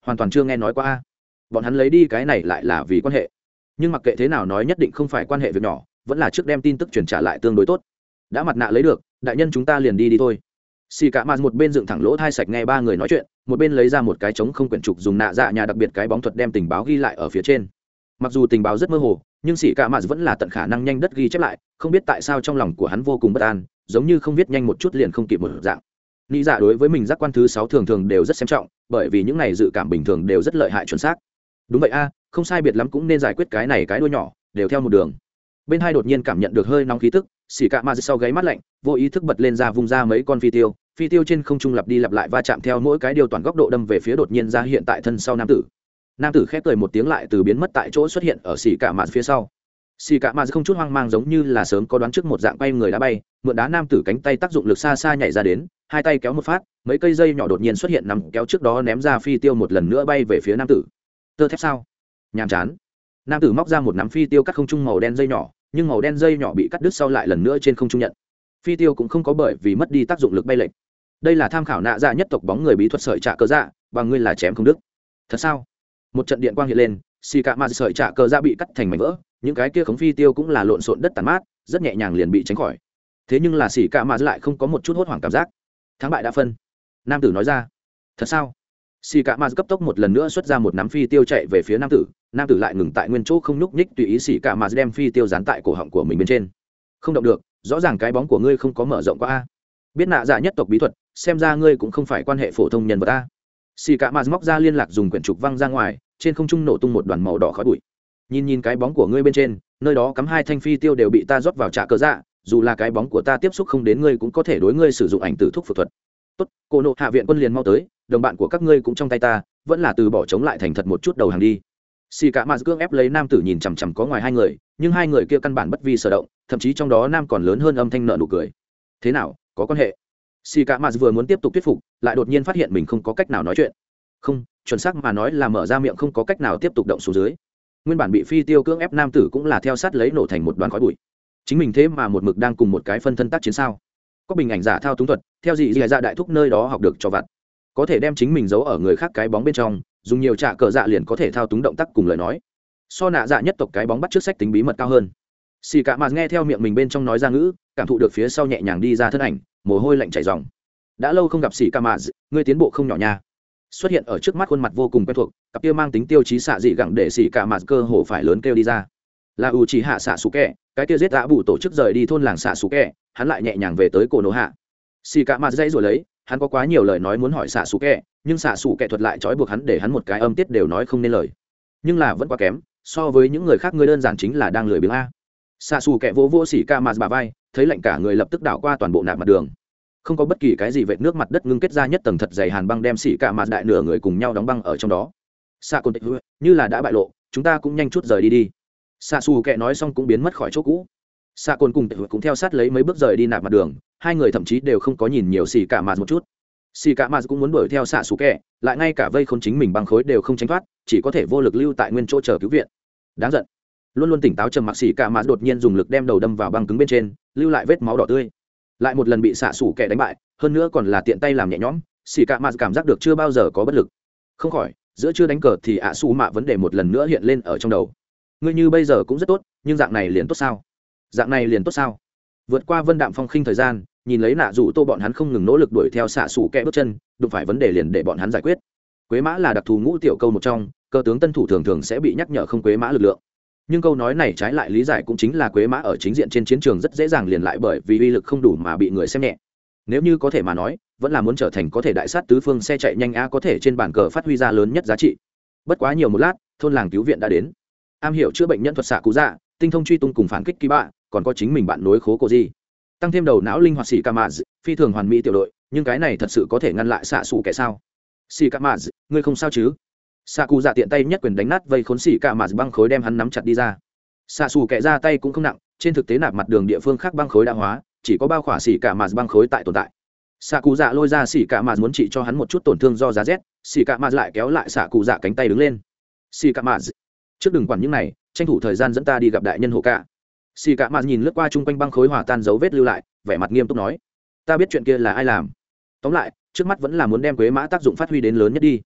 hoàn toàn chưa nghe nói qua a. Bọn hắn lấy đi cái này lại là vì quan hệ, nhưng mặc kệ thế nào nói nhất định không phải quan hệ việc nhỏ, vẫn là trước đem tin tức truyền trả lại tương đối tốt. Đã mặt nạ lấy được, đại nhân chúng ta liền đi đi thôi. Xì cả mà một bên dựng thẳng lỗ thai sạch nghe ba người nói chuyện, một bên lấy ra một cái trống không quyển trục dùng nạ dạ nhà đặc biệt cái bóng thuật đem tình báo ghi lại ở phía trên. Mặc dù tình báo rất mơ hồ, nhưng xì cả mà vẫn là tận khả năng nhanh đất ghi chép lại, không biết tại sao trong lòng của hắn vô cùng bất an, giống như không viết nhanh một chút liền không kịp một dạng. Nghĩ dạ đối với mình giác quan thứ sáu thường thường đều rất xem trọng, bởi vì những này dự cảm bình thường đều rất lợi hại chuẩn xác. Đúng vậy a, không sai biệt lắm cũng nên giải quyết cái này cái đuôi nhỏ, đều theo một đường. Bên hai đột nhiên cảm nhận được hơi nóng khí tức, xì cạ ma sau gáy mắt lạnh, vô ý thức bật lên ra vung ra mấy con phi tiêu, phi tiêu trên không trung lặp đi lặp lại va chạm theo mỗi cái điều toàn góc độ đâm về phía đột nhiên ra hiện tại thân sau nam tử. Nam tử khép cười một tiếng lại từ biến mất tại chỗ xuất hiện ở xì cạ ma phía sau. Xì cạ ma không chút hoang mang giống như là sớm có đoán trước một dạng bay người đá bay, mượn đá nam tử cánh tay tác dụng lực xa xa nhảy ra đến, hai tay kéo một phát, mấy cây dây nhỏ đột nhiên xuất hiện nằm kéo trước đó ném ra phi tiêu một lần nữa bay về phía nam tử. Tơ thép sao? Nhàm chán. Nam tử móc ra một nắm phi tiêu cắt không trung màu đen dây nhỏ, nhưng màu đen dây nhỏ bị cắt đứt sau lại lần nữa trên không trung nhận. Phi tiêu cũng không có bởi vì mất đi tác dụng lực bay lệch. Đây là tham khảo nạ dạ nhất tộc bóng người bí thuật sợi trạ cơ dạ, bằng ngươi là chém không đứt. Thật sao? Một trận điện quang hiện lên, xì cạ ma sợi trạ cơ dạ bị cắt thành mảnh vỡ, những cái kia khống phi tiêu cũng là lộn xộn đất tàn mát, rất nhẹ nhàng liền bị tránh khỏi. Thế nhưng là xì cạ ma lại không có một chút hốt hoảng cảm giác. Thắng bại đã phân. Nam tử nói ra. Thật sao? Xì cạ ma cấp tốc một lần nữa xuất ra một nắm phi tiêu chạy về phía nam tử, nam tử lại ngừng tại nguyên chỗ không nhúc nhích tùy ý xì cạ ma đem phi tiêu dán tại cổ họng của mình bên trên. Không động được, rõ ràng cái bóng của ngươi không có mở rộng qua a. Biết nạ dạ nhất tộc bí thuật, xem ra ngươi cũng không phải quan hệ phổ thông nhân vật a. Xì cạ ma móc ra liên lạc dùng quyển trục văng ra ngoài, trên không trung nổ tung một đoàn màu đỏ khói bụi. Nhìn nhìn cái bóng của ngươi bên trên, nơi đó cắm hai thanh phi tiêu đều bị ta rót vào trạ cơ dạ, dù là cái bóng của ta tiếp xúc không đến ngươi cũng có thể đối ngươi sử dụng ảnh tử thuốc phẫu thuật. Tốt, cô nộ hạ viện quân liền mau tới, đồng bạn của các ngươi cũng trong tay ta, vẫn là từ bỏ chống lại thành thật một chút đầu hàng đi. Xì cả mà cưỡng ép lấy nam tử nhìn chằm chằm có ngoài hai người, nhưng hai người kia căn bản bất vi sở động, thậm chí trong đó nam còn lớn hơn âm thanh nợ nụ cười. Thế nào, có quan hệ? Xì cả mà vừa muốn tiếp tục thuyết phục, lại đột nhiên phát hiện mình không có cách nào nói chuyện. Không, chuẩn xác mà nói là mở ra miệng không có cách nào tiếp tục động xuống dưới. Nguyên bản bị phi tiêu cưỡng ép nam tử cũng là theo sát lấy nổ thành một đoàn khói bụi. Chính mình thế mà một mực đang cùng một cái phân thân tác chiến sao? Có bình ảnh giả thao túng thuật, theo dị dị dạ đại thúc nơi đó học được cho vặt, có thể đem chính mình giấu ở người khác cái bóng bên trong, dùng nhiều trạ cờ dạ liền có thể thao túng động tác cùng lời nói. So nạ dạ nhất tộc cái bóng bắt trước sách tính bí mật cao hơn. Xì cả mà nghe theo miệng mình bên trong nói ra ngữ, cảm thụ được phía sau nhẹ nhàng đi ra thân ảnh, mồ hôi lạnh chảy ròng. Đã lâu không gặp xì cả mà, ngươi tiến bộ không nhỏ nha. Xuất hiện ở trước mắt khuôn mặt vô cùng quen thuộc, cặp kia mang tính tiêu chí xạ dị gẳng để xì cả mà cơ hồ phải lớn kêu đi ra. Là u chỉ hạ xạ sủ kẹ, cái kia giết đã bụ tổ chức rời đi thôn làng xạ sủ kẹ, hắn lại nhẹ nhàng về tới cổ nổ hạ. Xì cả mà dây rồi lấy, hắn có quá nhiều lời nói muốn hỏi xạ xù kẹ, nhưng xạ xù kẹ thuật lại trói buộc hắn để hắn một cái âm tiết đều nói không nên lời, nhưng là vẫn quá kém so với những người khác. Ngươi đơn giản chính là đang lười biếng a. Xạ xù kẹ vỗ vỗ xỉ ca mà bà vai, thấy lạnh cả người lập tức đảo qua toàn bộ nạp mặt đường, không có bất kỳ cái gì vệt nước mặt đất ngưng kết ra nhất tầng thật dày hàn băng đem xỉ ca mà đại nửa người cùng nhau đóng băng ở trong đó. Xạ cồn tịch như là đã bại lộ, chúng ta cũng nhanh chút rời đi đi. Xạ xù kẹ nói xong cũng biến mất khỏi chỗ cũ. Xạ cồn cùng tịch cũng theo sát lấy mấy bước rời đi nạp mặt đường, hai người thậm chí đều không có nhìn nhiều xì cả mà một chút. Xì cả mà cũng muốn đuổi theo xạ xù kẹ, lại ngay cả vây khốn chính mình băng khối đều không tránh thoát, chỉ có thể vô lực lưu tại nguyên chỗ chờ cứu viện. Đáng giận. Luôn luôn tỉnh táo trầm mặc xì cả mà đột nhiên dùng lực đem đầu đâm vào băng cứng bên trên, lưu lại vết máu đỏ tươi. Lại một lần bị xạ xù kẹ đánh bại, hơn nữa còn là tiện tay làm nhẹ nhõm, xì cả mà cảm giác được chưa bao giờ có bất lực. Không khỏi, giữa chưa đánh cờ thì ạ xù mạ vấn đề một lần nữa hiện lên ở trong đầu. Ngươi như bây giờ cũng rất tốt, nhưng dạng này liền tốt sao? Dạng này liền tốt sao? Vượt qua vân đạm phong khinh thời gian, nhìn lấy nạ rủ tô bọn hắn không ngừng nỗ lực đuổi theo xạ xủ kẹ bước chân, đụng phải vấn đề liền để bọn hắn giải quyết. Quế mã là đặc thù ngũ tiểu câu một trong, cơ tướng tân thủ thường thường sẽ bị nhắc nhở không quế mã lực lượng, nhưng câu nói này trái lại lý giải cũng chính là quế mã ở chính diện trên chiến trường rất dễ dàng liền lại bởi vì uy lực không đủ mà bị người xem nhẹ. Nếu như có thể mà nói, vẫn là muốn trở thành có thể đại sát tứ phương xe chạy nhanh a, có thể trên bàn cờ phát huy ra lớn nhất giá trị. Bất quá nhiều một lát, thôn làng cứu viện đã đến. Am hiểu chữa bệnh nhân thuật xạ cú dạ, tinh thông truy tung cùng phản kích kỳ bạ, còn có chính mình bạn nối khố cô gì, tăng thêm đầu não linh hoạt xì ca mã, phi thường hoàn mỹ tiểu đội, nhưng cái này thật sự có thể ngăn lại xạ xù kẻ sao? Xì ca mã, ngươi không sao chứ? Xạ cụ dạ tiện tay nhất quyền đánh nát vây khốn xì ca mã băng khối đem hắn nắm chặt đi ra. Xạ xù kẻ ra tay cũng không nặng, trên thực tế nạp mặt đường địa phương khác băng khối đã hóa, chỉ có bao khỏa xì ca mã băng khối tại tồn tại. Xạ cụ dạ lôi ra xì ca mã muốn trị cho hắn một chút tổn thương do giá rét, xì ca mã lại kéo lại xạ cụ dạ cánh tay đứng lên. Xì ca mã, trước đừng quản những này, tranh thủ thời gian dẫn ta đi gặp đại nhân hộ cả. Xì cả mà nhìn lướt qua chung quanh băng khối hòa tan dấu vết lưu lại, vẻ mặt nghiêm túc nói, ta biết chuyện kia là ai làm, tóm lại trước mắt vẫn là muốn đem quế mã tác dụng phát huy đến lớn nhất đi.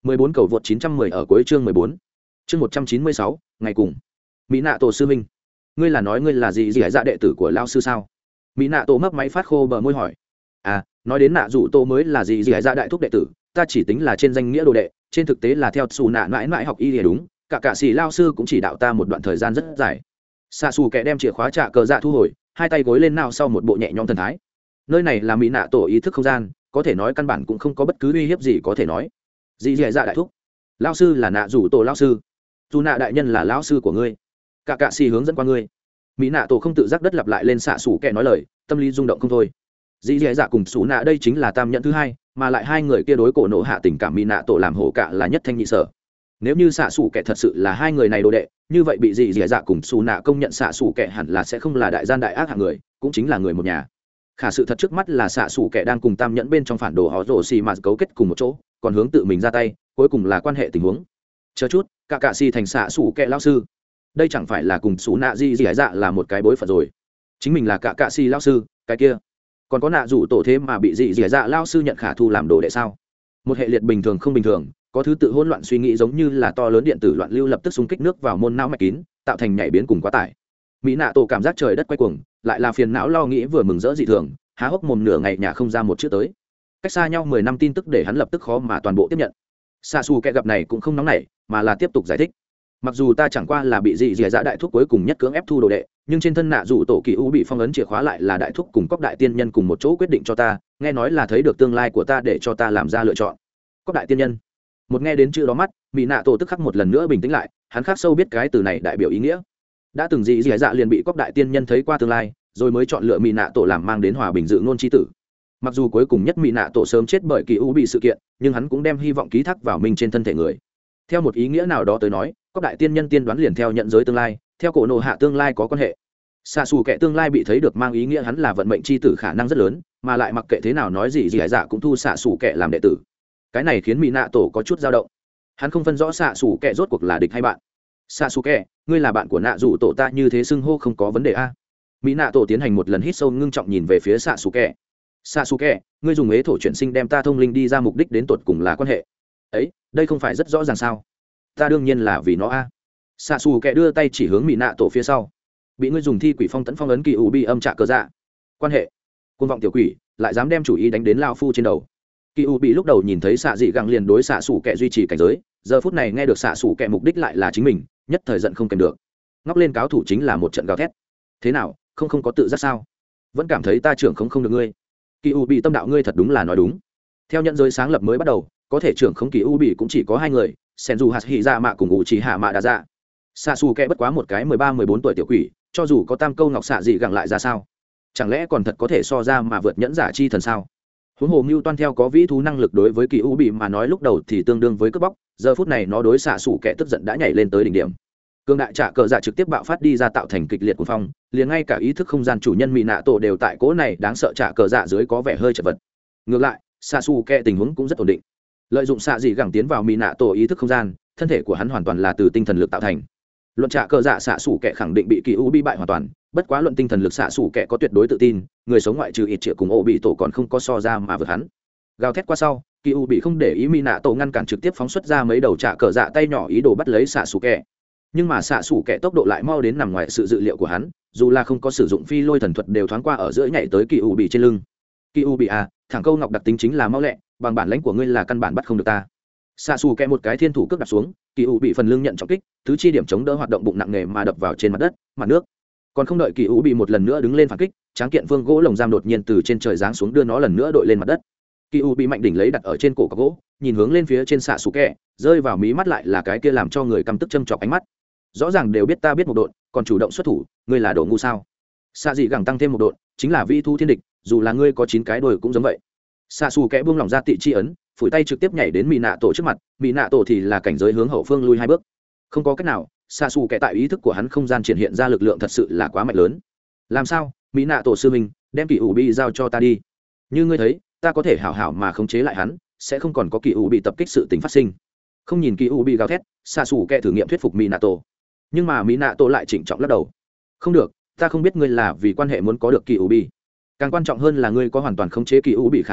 mười bốn cầu vượt chín trăm mười ở cuối chương mười bốn. Chương một trăm chín mươi sáu, ngày cùng. Mỹ nạ tổ sư minh, ngươi là nói ngươi là gì gì dạ đệ tử của lao sư sao? Mỹ nạ tổ mấp máy phát khô bờ môi hỏi. À, nói đến nạ rủ tô mới là gì gì dạ đại thúc đệ tử, ta chỉ tính là trên danh nghĩa đồ đệ, trên thực tế là theo xù nạ mãi mãi học y thì đúng, cả cả sĩ lao sư cũng chỉ đạo ta một đoạn thời gian rất dài. Xạ xù kẻ đem chìa khóa trả cờ dạ thu hồi, hai tay gối lên nào sau một bộ nhẹ nhõm thần thái. Nơi này là Mỹ nạ tổ ý thức không gian, có thể nói căn bản cũng không có bất cứ uy hiếp gì có thể nói. Dì dì dạ đại thúc, lao sư là nạ rủ tổ lao sư, dù nạ đại nhân là lao sư của ngươi, cả cạ xì hướng dẫn qua ngươi. Mỹ nạ tổ không tự giác đất lặp lại lên xạ xủ kẻ nói lời, tâm lý rung động không thôi. Dì dì dạ cùng xù nạ đây chính là tam nhận thứ hai, mà lại hai người kia đối cổ nộ hạ tình cảm Mỹ nạ tổ làm hổ cả là nhất thanh nhị sở. Nếu như xạ xủ kẻ thật sự là hai người này đồ đệ, như vậy bị dì dì dạ cùng xù nạ công nhận xạ xủ kẻ hẳn là sẽ không là đại gian đại ác hạng người, cũng chính là người một nhà. Khả sự thật trước mắt là xạ xủ kẻ đang cùng tam nhẫn bên trong phản đồ họ rổ xì mà cấu kết cùng một chỗ, còn hướng tự mình ra tay, cuối cùng là quan hệ tình huống. Chờ chút, cả cạ xì thành xạ xủ kẻ lao sư, đây chẳng phải là cùng xù nạ dì dì dạ là một cái bối phận rồi? Chính mình là cả cạ xì lao sư, cái kia còn có nạ rủ tổ thế mà bị dì dì dạ lao sư nhận khả thu làm đồ đệ sao? Một hệ liệt bình thường không bình thường, có thứ tự hỗn loạn suy nghĩ giống như là to lớn điện tử loạn lưu lập tức xung kích nước vào môn não mạch kín, tạo thành nhảy biến cùng quá tải. Mỹ nạ tổ cảm giác trời đất quay cuồng, lại là phiền não lo nghĩ vừa mừng rỡ dị thường, há hốc mồm nửa ngày nhà không ra một chữ tới. Cách xa nhau mười năm tin tức để hắn lập tức khó mà toàn bộ tiếp nhận. Sa Su kẻ gặp này cũng không nóng nảy, mà là tiếp tục giải thích. Mặc dù ta chẳng qua là bị dị dì dạ đại thúc cuối cùng nhất cưỡng ép thu đồ đệ, nhưng trên thân nạ dù tổ kỳ u bị phong ấn chìa khóa lại là đại thúc cùng cóc đại tiên nhân cùng một chỗ quyết định cho ta, nghe nói là thấy được tương lai của ta để cho ta làm ra lựa chọn. Cóc đại tiên nhân. Một nghe đến chữ đó mắt, Mỹ nạ tổ tức khắc một lần nữa bình tĩnh lại, hắn khắc sâu biết cái từ này đại biểu ý nghĩa. Đã từng dị dì dạ liền bị cóc đại tiên nhân thấy qua tương lai, rồi mới chọn lựa Mỹ nạ tổ làm mang đến hòa bình dự ngôn chi tử. Mặc dù cuối cùng nhất Mỹ nạ tổ sớm chết bởi kỳ u bị sự kiện, nhưng hắn cũng đem hy vọng ký thác vào mình trên thân thể người. Theo một ý nghĩa nào đó tới nói, cóc đại tiên nhân tiên đoán liền theo nhận giới tương lai, theo cổ nộ hạ tương lai có quan hệ. Xạ xù kẻ tương lai bị thấy được mang ý nghĩa hắn là vận mệnh chi tử khả năng rất lớn, mà lại mặc kệ thế nào nói gì gì hải dạ cũng thu xạ xù kẻ làm đệ tử. Cái này khiến Mỹ nạ tổ có chút dao động. Hắn không phân rõ xạ xù kẻ rốt cuộc là địch hay bạn. Xạ xù kẻ, ngươi là bạn của nạ dù tổ ta như thế xưng hô không có vấn đề a? Mỹ nạ tổ tiến hành một lần hít sâu ngưng trọng nhìn về phía xạ xù kẻ. Xạ xù kẻ, ngươi dùng ế thổ chuyển sinh đem ta thông linh đi ra mục đích đến tột cùng là quan hệ ấy, đây không phải rất rõ ràng sao? Ta đương nhiên là vì nó a. Xạ xù kẻ đưa tay chỉ hướng Mỹ nạ tổ phía sau. Bị ngươi dùng thi quỷ phong tấn phong ấn kỳ ủ bi âm trạ cờ dạ. Quan hệ? Côn vọng tiểu quỷ, lại dám đem chủ ý đánh đến lao phu trên đầu. Kỳ ủ bị lúc đầu nhìn thấy xạ dị găng liền đối xạ xù kẻ duy trì cảnh giới, giờ phút này nghe được xạ xù kẻ mục đích lại là chính mình, nhất thời giận không kèm được, ngóc lên cáo thủ chính là một trận gào thét. Thế nào, không không có tự giác sao? Vẫn cảm thấy ta trưởng không không được ngươi? Kỳ u bị tâm đạo ngươi thật đúng là nói đúng. Theo nhận giới sáng lập mới bắt đầu, có thể trưởng không kỳ u bị cũng chỉ có hai người, sen dù hạt hỉ dạ mạ cùng ủ chỉ hạ mạ đa dạ. Xạ xù kẻ bất quá một cái mười ba mười bốn tuổi tiểu quỷ, cho dù có tam câu ngọc xạ dị gặng lại ra sao? Chẳng lẽ còn thật có thể so ra mà vượt nhẫn giả chi thần sao? Huống hồ mưu toan theo có vĩ thú năng lực đối với kỳ u bị mà nói lúc đầu thì tương đương với cướp bóc, giờ phút này nó đối xạ xù kẻ tức giận đã nhảy lên tới đỉnh điểm. Cương đại trả cờ dạ trực tiếp bạo phát đi ra tạo thành kịch liệt cuồng phong, liền ngay cả ý thức không gian chủ nhân Mỹ nạ tổ đều tại cố này đáng sợ trả cờ dạ dưới có vẻ hơi chật vật. Ngược lại, xạ xù kẻ tình huống cũng rất ổn định. Lợi dụng xạ dị gẳng tiến vào Mỹ nạ tổ ý thức không gian, thân thể của hắn hoàn toàn là từ tinh thần lực tạo thành. Luận trả cờ dạ xạ xù kẻ khẳng định bị kỳ u bị bại hoàn toàn, bất quá luận tinh thần lực xạ xù kẻ có tuyệt đối tự tin, người sống ngoại trừ ít triệu cùng ổ bị tổ còn không có so ra mà vượt hắn. Gào thét qua sau, kỳ u bị không để ý Mỹ nạ tổ ngăn cản trực tiếp phóng xuất ra mấy đầu trả cờ dạ tay nhỏ ý đồ bắt lấy xạ xù kẻ. Nhưng mà xạ xủ kẻ tốc độ lại mau đến nằm ngoài sự dự liệu của hắn, dù là không có sử dụng phi lôi thần thuật đều thoáng qua ở giữa nhảy tới kỳ u bị trên lưng. Kỳ u bị à, thẳng câu ngọc đặc tính chính là mau lẹ, bằng bản lãnh của ngươi là căn bản bắt không được ta. Xạ xù kẻ một cái thiên thủ cước đạp xuống, kỳ u bị phần lưng nhận trọng kích, tứ chi điểm chống đỡ hoạt động bụng nặng nề mà đập vào trên mặt đất mặt nước. Còn không đợi kỳ u bị một lần nữa đứng lên phản kích, tráng kiện vương gỗ lồng giam đột nhiên từ trên trời giáng xuống đưa nó lần nữa đội lên mặt đất. Kỳ u bị mạnh đỉnh lấy đặt ở trên cổ cọc gỗ, nhìn hướng lên phía trên xạ xù kẻ, rơi vào mí mắt lại là cái kia làm cho người căm tức châm chọc ánh mắt. Rõ ràng đều biết ta biết một độn, còn chủ động xuất thủ, ngươi là đồ ngu sao? Xạ dị gẳng tăng thêm một độn, chính là vi thu thiên địch, dù là ngươi có chín cái đồi cũng giống vậy. Xạ xù kẽ buông lỏng ra tị chi ấn, phủi tay trực tiếp nhảy đến Mỹ nạ tổ trước mặt, Mỹ nạ tổ thì là cảnh giới hướng hậu phương lui hai bước. Không có cách nào, xạ xù kẽ tại ý thức của hắn không gian triển hiện ra lực lượng thật sự là quá mạnh lớn. Làm sao? Mỹ nạ tổ sư mình, đem kỳ ủ bị giao cho ta đi. Như ngươi thấy, ta có thể hảo hảo mà khống chế lại hắn, sẽ không còn có kỳ ủ bị tập kích sự tình phát sinh. Không nhìn kỳ ủ bị gào thét, xạ xù kẽ thử nghiệm thuyết phục Mỹ nạ tổ. Nhưng mà mỹ nạ tổ lại trịnh trọng lắc đầu. Không được, ta không biết ngươi là vì quan hệ muốn có được kỳ u bi, càng quan trọng hơn là ngươi có hoàn toàn khống chế kỳ u bị khả năng,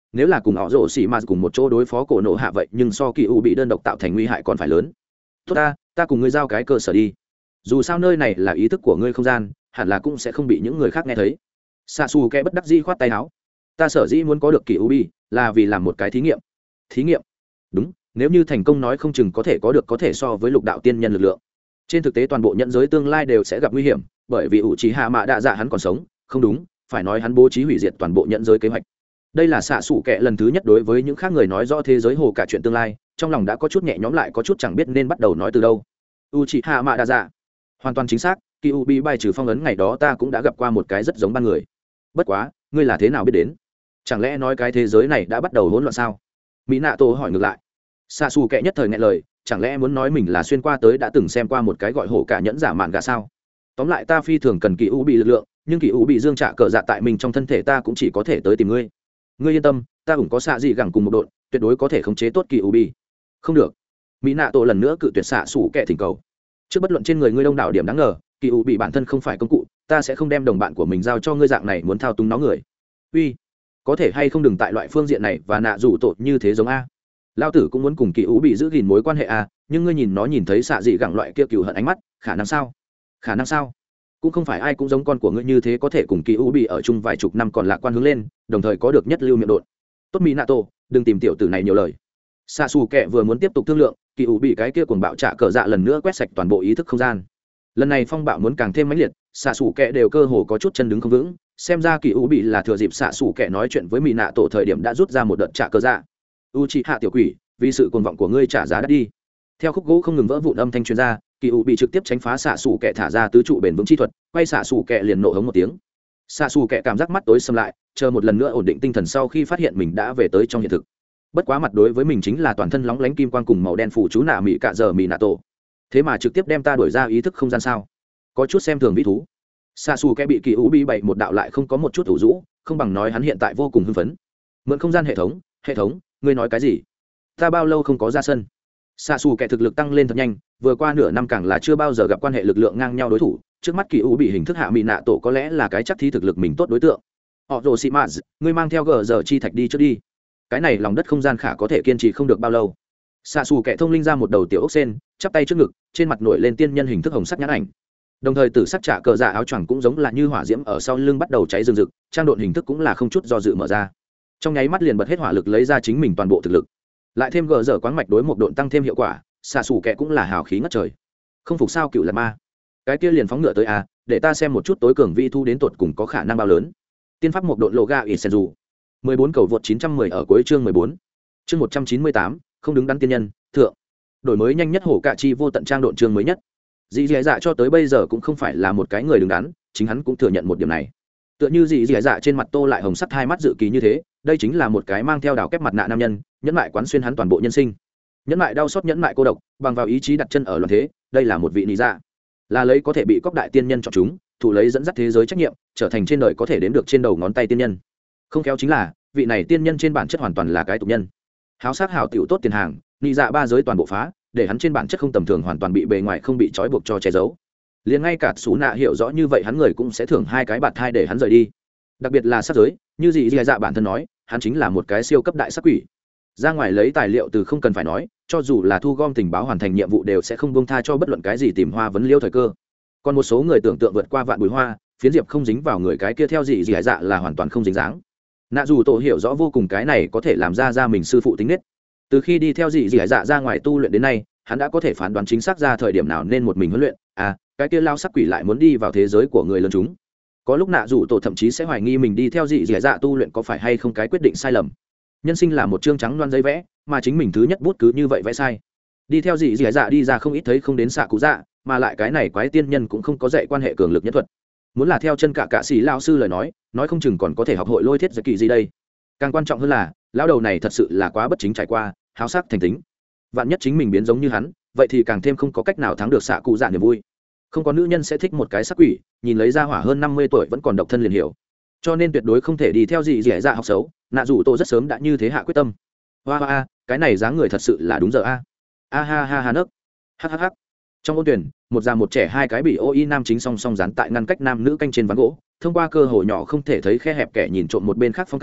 nếu là cùng họ rổ xì mà cùng một chỗ đối phó cổ nộ hạ vậy nhưng so kỳ u bị đơn độc tạo thành nguy hại còn phải lớn. Tốt ta ta cùng ngươi giao cái cơ sở đi, dù sao nơi này là ý thức của ngươi không gian, hẳn là cũng sẽ không bị những người khác nghe thấy. Xạ xù kẽ bất đắc dĩ khoát tay áo. Ta sở dĩ muốn có được kỳ u bị là vì làm một cái thí nghiệm. Thí nghiệm? Đúng, nếu như thành công nói không chừng có thể có được có thể so với lục đạo tiên nhân lực lượng. Trên thực tế toàn bộ nhận giới tương lai đều sẽ gặp nguy hiểm, bởi vì ủ trí hạ mạ đa dạ hắn còn sống, không đúng, phải nói hắn bố trí hủy diệt toàn bộ nhận giới kế hoạch. Đây là xạ xủ kệ lần thứ nhất đối với những khác người nói rõ thế giới hồ cả chuyện tương lai, trong lòng đã có chút nhẹ nhõm lại có chút chẳng biết nên bắt đầu nói từ đâu. U trí hạ mạ đa dạ, hoàn toàn chính xác, kỳ u bị bài trừ phong ấn ngày đó ta cũng đã gặp qua một cái rất giống ban người. Bất quá, ngươi là thế nào biết đến? Chẳng lẽ nói cái thế giới này đã bắt đầu hỗn loạn sao? Mỹ nạ tổ hỏi ngược lại. Xạ xù kệ nhất thời nghẹn lời, chẳng lẽ muốn nói mình là xuyên qua tới đã từng xem qua một cái gọi hổ cả nhẫn giả mạn gà sao? Tóm lại ta phi thường cần kỳ u bị lực lượng, nhưng kỳ u bị dương trả cờ dạ tại mình trong thân thể ta cũng chỉ có thể tới tìm ngươi. Ngươi yên tâm, ta cũng có xạ gì gẳng cùng một đội, tuyệt đối có thể khống chế tốt kỳ u bị. Không được. Mỹ nạ tổ lần nữa cự tuyệt xạ xù kệ thỉnh cầu. Trước bất luận trên người ngươi đông đảo điểm đáng ngờ, kỳ u bị bản thân không phải công cụ, ta sẽ không đem đồng bạn của mình giao cho ngươi dạng này muốn thao túng nó người. Uy, có thể hay không đừng tại loại phương diện này và nạ rủ tội như thế giống a. Lao tử cũng muốn cùng kỳ u bị giữ gìn mối quan hệ a, nhưng ngươi nhìn nó nhìn thấy xạ dị gẳng loại kia cừu hận ánh mắt, khả năng sao? Khả năng sao? Cũng không phải ai cũng giống con của ngươi như thế có thể cùng kỳ u bị ở chung vài chục năm còn lạc quan hướng lên, đồng thời có được nhất lưu miệng đột. Tốt mỹ nato, đừng tìm tiểu tử này nhiều lời. Xạ xù kệ vừa muốn tiếp tục thương lượng, kỳ u bị cái kia cuồng bạo trả cờ dạ lần nữa quét sạch toàn bộ ý thức không gian. Lần này phong bạo muốn càng thêm mãnh liệt, xạ xù kệ đều cơ hồ có chút chân đứng không vững, xem ra kỳ u bị là thừa dịp xạ xù kệ nói chuyện với mỹ nạ tổ thời điểm đã rút ra một đợt trả cờ dạ. U trị hạ tiểu quỷ, vì sự cuồng vọng của ngươi trả giá đắt đi. Theo khúc gỗ không ngừng vỡ vụn âm thanh truyền ra, kỳ u bị trực tiếp tránh phá xạ xù kệ thả ra tứ trụ bền vững chi thuật, quay xạ xù kệ liền nổ hống một tiếng. Xạ xù kệ cảm giác mắt tối sầm lại, chờ một lần nữa ổn định tinh thần sau khi phát hiện mình đã về tới trong hiện thực. Bất quá mặt đối với mình chính là toàn thân lóng lánh kim quang cùng màu đen phủ chú nạ mỹ cạ giờ mỹ nạ tổ, thế mà trực tiếp đem ta đuổi ra ý thức không gian sao? Có chút xem thường vĩ thú. Xạ xù kệ bị kỳ u bị bậy một đạo lại không có một chút ủ rũ, không bằng nói hắn hiện tại vô cùng hưng phấn. Mượn không gian hệ thống, hệ thống, ngươi nói cái gì? Ta bao lâu không có ra sân? Xạ xù kệ thực lực tăng lên thật nhanh, vừa qua nửa năm càng là chưa bao giờ gặp quan hệ lực lượng ngang nhau đối thủ, trước mắt kỳ u bị hình thức hạ mỹ nạ tổ có lẽ là cái chắc thí thực lực mình tốt đối tượng. Họ rồ xị mạt, ngươi mang theo gờ giờ chi thạch đi trước đi, cái này lòng đất không gian khả có thể kiên trì không được bao lâu. Xạ xù kệ thông linh ra một đầu tiểu ốc sen, chắp tay trước ngực, trên mặt nổi lên tiên nhân hình thức hồng sắc nhãn ảnh, đồng thời tử sắc trả cờ dạ áo choàng cũng giống là như hỏa diễm ở sau lưng bắt đầu cháy rừng rực, trang độn hình thức cũng là không chút do dự mở ra, trong nháy mắt liền bật hết hỏa lực lấy ra chính mình toàn bộ thực lực, lại thêm gờ dở quáng mạch đối một độn tăng thêm hiệu quả, xạ xù kệ cũng là hào khí ngất trời. Không phục sao cựu lạt ma, cái kia liền phóng ngựa tới à, để ta xem một chút tối cường vi thu đến tột cùng có khả năng bao lớn. Tiên pháp một độn lộ ga ỉ sen dù mười bốn cầu vượt chín trăm mười ở cuối chương mười bốn. Chương một trăm chín mươi tám, không đứng đắn tiên nhân, thượng. Đổi mới nhanh nhất hổ cạ chi vô tận trang độn chương mới nhất. Dì dì dạ cho tới bây giờ cũng không phải là một cái người đứng đắn, chính hắn cũng thừa nhận một điểm này. Tựa như dì dì dạ trên mặt tô lại hồng sắt hai mắt dự kỳ như thế, đây chính là một cái mang theo đào kép mặt nạ nam nhân, nhẫn mại quán xuyên hắn toàn bộ nhân sinh. Nhẫn mại đau xót, nhẫn mại cô độc, bằng vào ý chí đặt chân ở loạn thế, đây là một vị nị dạ. Là lấy có thể bị cóc đại tiên nhân chọn chúng, thủ lấy dẫn dắt thế giới trách nhiệm, trở thành trên đời có thể đếm được trên đầu ngón tay tiên nhân. Không khéo chính là, vị này tiên nhân trên bản chất hoàn toàn là cái tục nhân. Háo sát hảo tiểu tốt tiền hàng, nị dạ ba giới toàn bộ phá, để hắn trên bản chất không tầm thường hoàn toàn bị bề ngoài không bị trói buộc cho che giấu. Liền ngay cả Sú Nạ hiểu rõ như vậy hắn người cũng sẽ thưởng hai cái bạt thai để hắn rời đi. Đặc biệt là sát giới, như gì dì dạ bản thân nói, hắn chính là một cái siêu cấp đại sát quỷ. Ra ngoài lấy tài liệu từ không cần phải nói, cho dù là thu gom tình báo hoàn thành nhiệm vụ đều sẽ không buông tha cho bất luận cái gì tìm hoa vấn liêu thời cơ. Còn một số người tưởng tượng vượt qua vạn bụi hoa, phiến diệp không dính vào người cái kia theo gì dì dạ là hoàn toàn không dính dáng. Nạ dù tổ hiểu rõ vô cùng cái này có thể làm ra ra mình sư phụ tính nết. Từ khi đi theo dị dị dạ ra ngoài tu luyện đến nay, hắn đã có thể phán đoán chính xác ra thời điểm nào nên một mình huấn luyện. À, cái kia lao sắc quỷ lại muốn đi vào thế giới của người lớn chúng. Có lúc nạ dù tổ thậm chí sẽ hoài nghi mình đi theo dị dị dạ tu luyện có phải hay không cái quyết định sai lầm. Nhân sinh là một chương trắng loan giấy vẽ, mà chính mình thứ nhất bút cứ như vậy vẽ sai. Đi theo dị dị dạ đi ra không ít thấy không đến xạ cụ dạ, mà lại cái này quái tiên nhân cũng không có dạy quan hệ cường lực nhất thuật. Muốn là theo chân cả cạ sĩ lao sư lời nói, nói không chừng còn có thể học hội lôi thiết giật kỳ gì đây. Càng quan trọng hơn là, lão đầu này thật sự là quá bất chính trải qua, háo sắc thành tính. Vạn nhất chính mình biến giống như hắn, vậy thì càng thêm không có cách nào thắng được xạ cụ dạ niềm vui. Không có nữ nhân sẽ thích một cái sắc quỷ, nhìn lấy ra hỏa hơn năm mươi tuổi vẫn còn độc thân liền hiểu. Cho nên tuyệt đối không thể đi theo gì dẻ dạ học xấu, nạ dù tổ rất sớm đã như thế hạ quyết tâm. Hoa hoa, cái này dáng người thật sự là đúng giờ a. A ha ha ha nấc. Ha ha ha. Trong ôn tuyển, một già một trẻ hai cái bị ô y nam chính song song dán tại ngăn cách nam nữ canh trên ván gỗ, thông qua cơ hội nhỏ không thể thấy khe hẹp kẻ nhìn trộm một bên khác phong cảnh,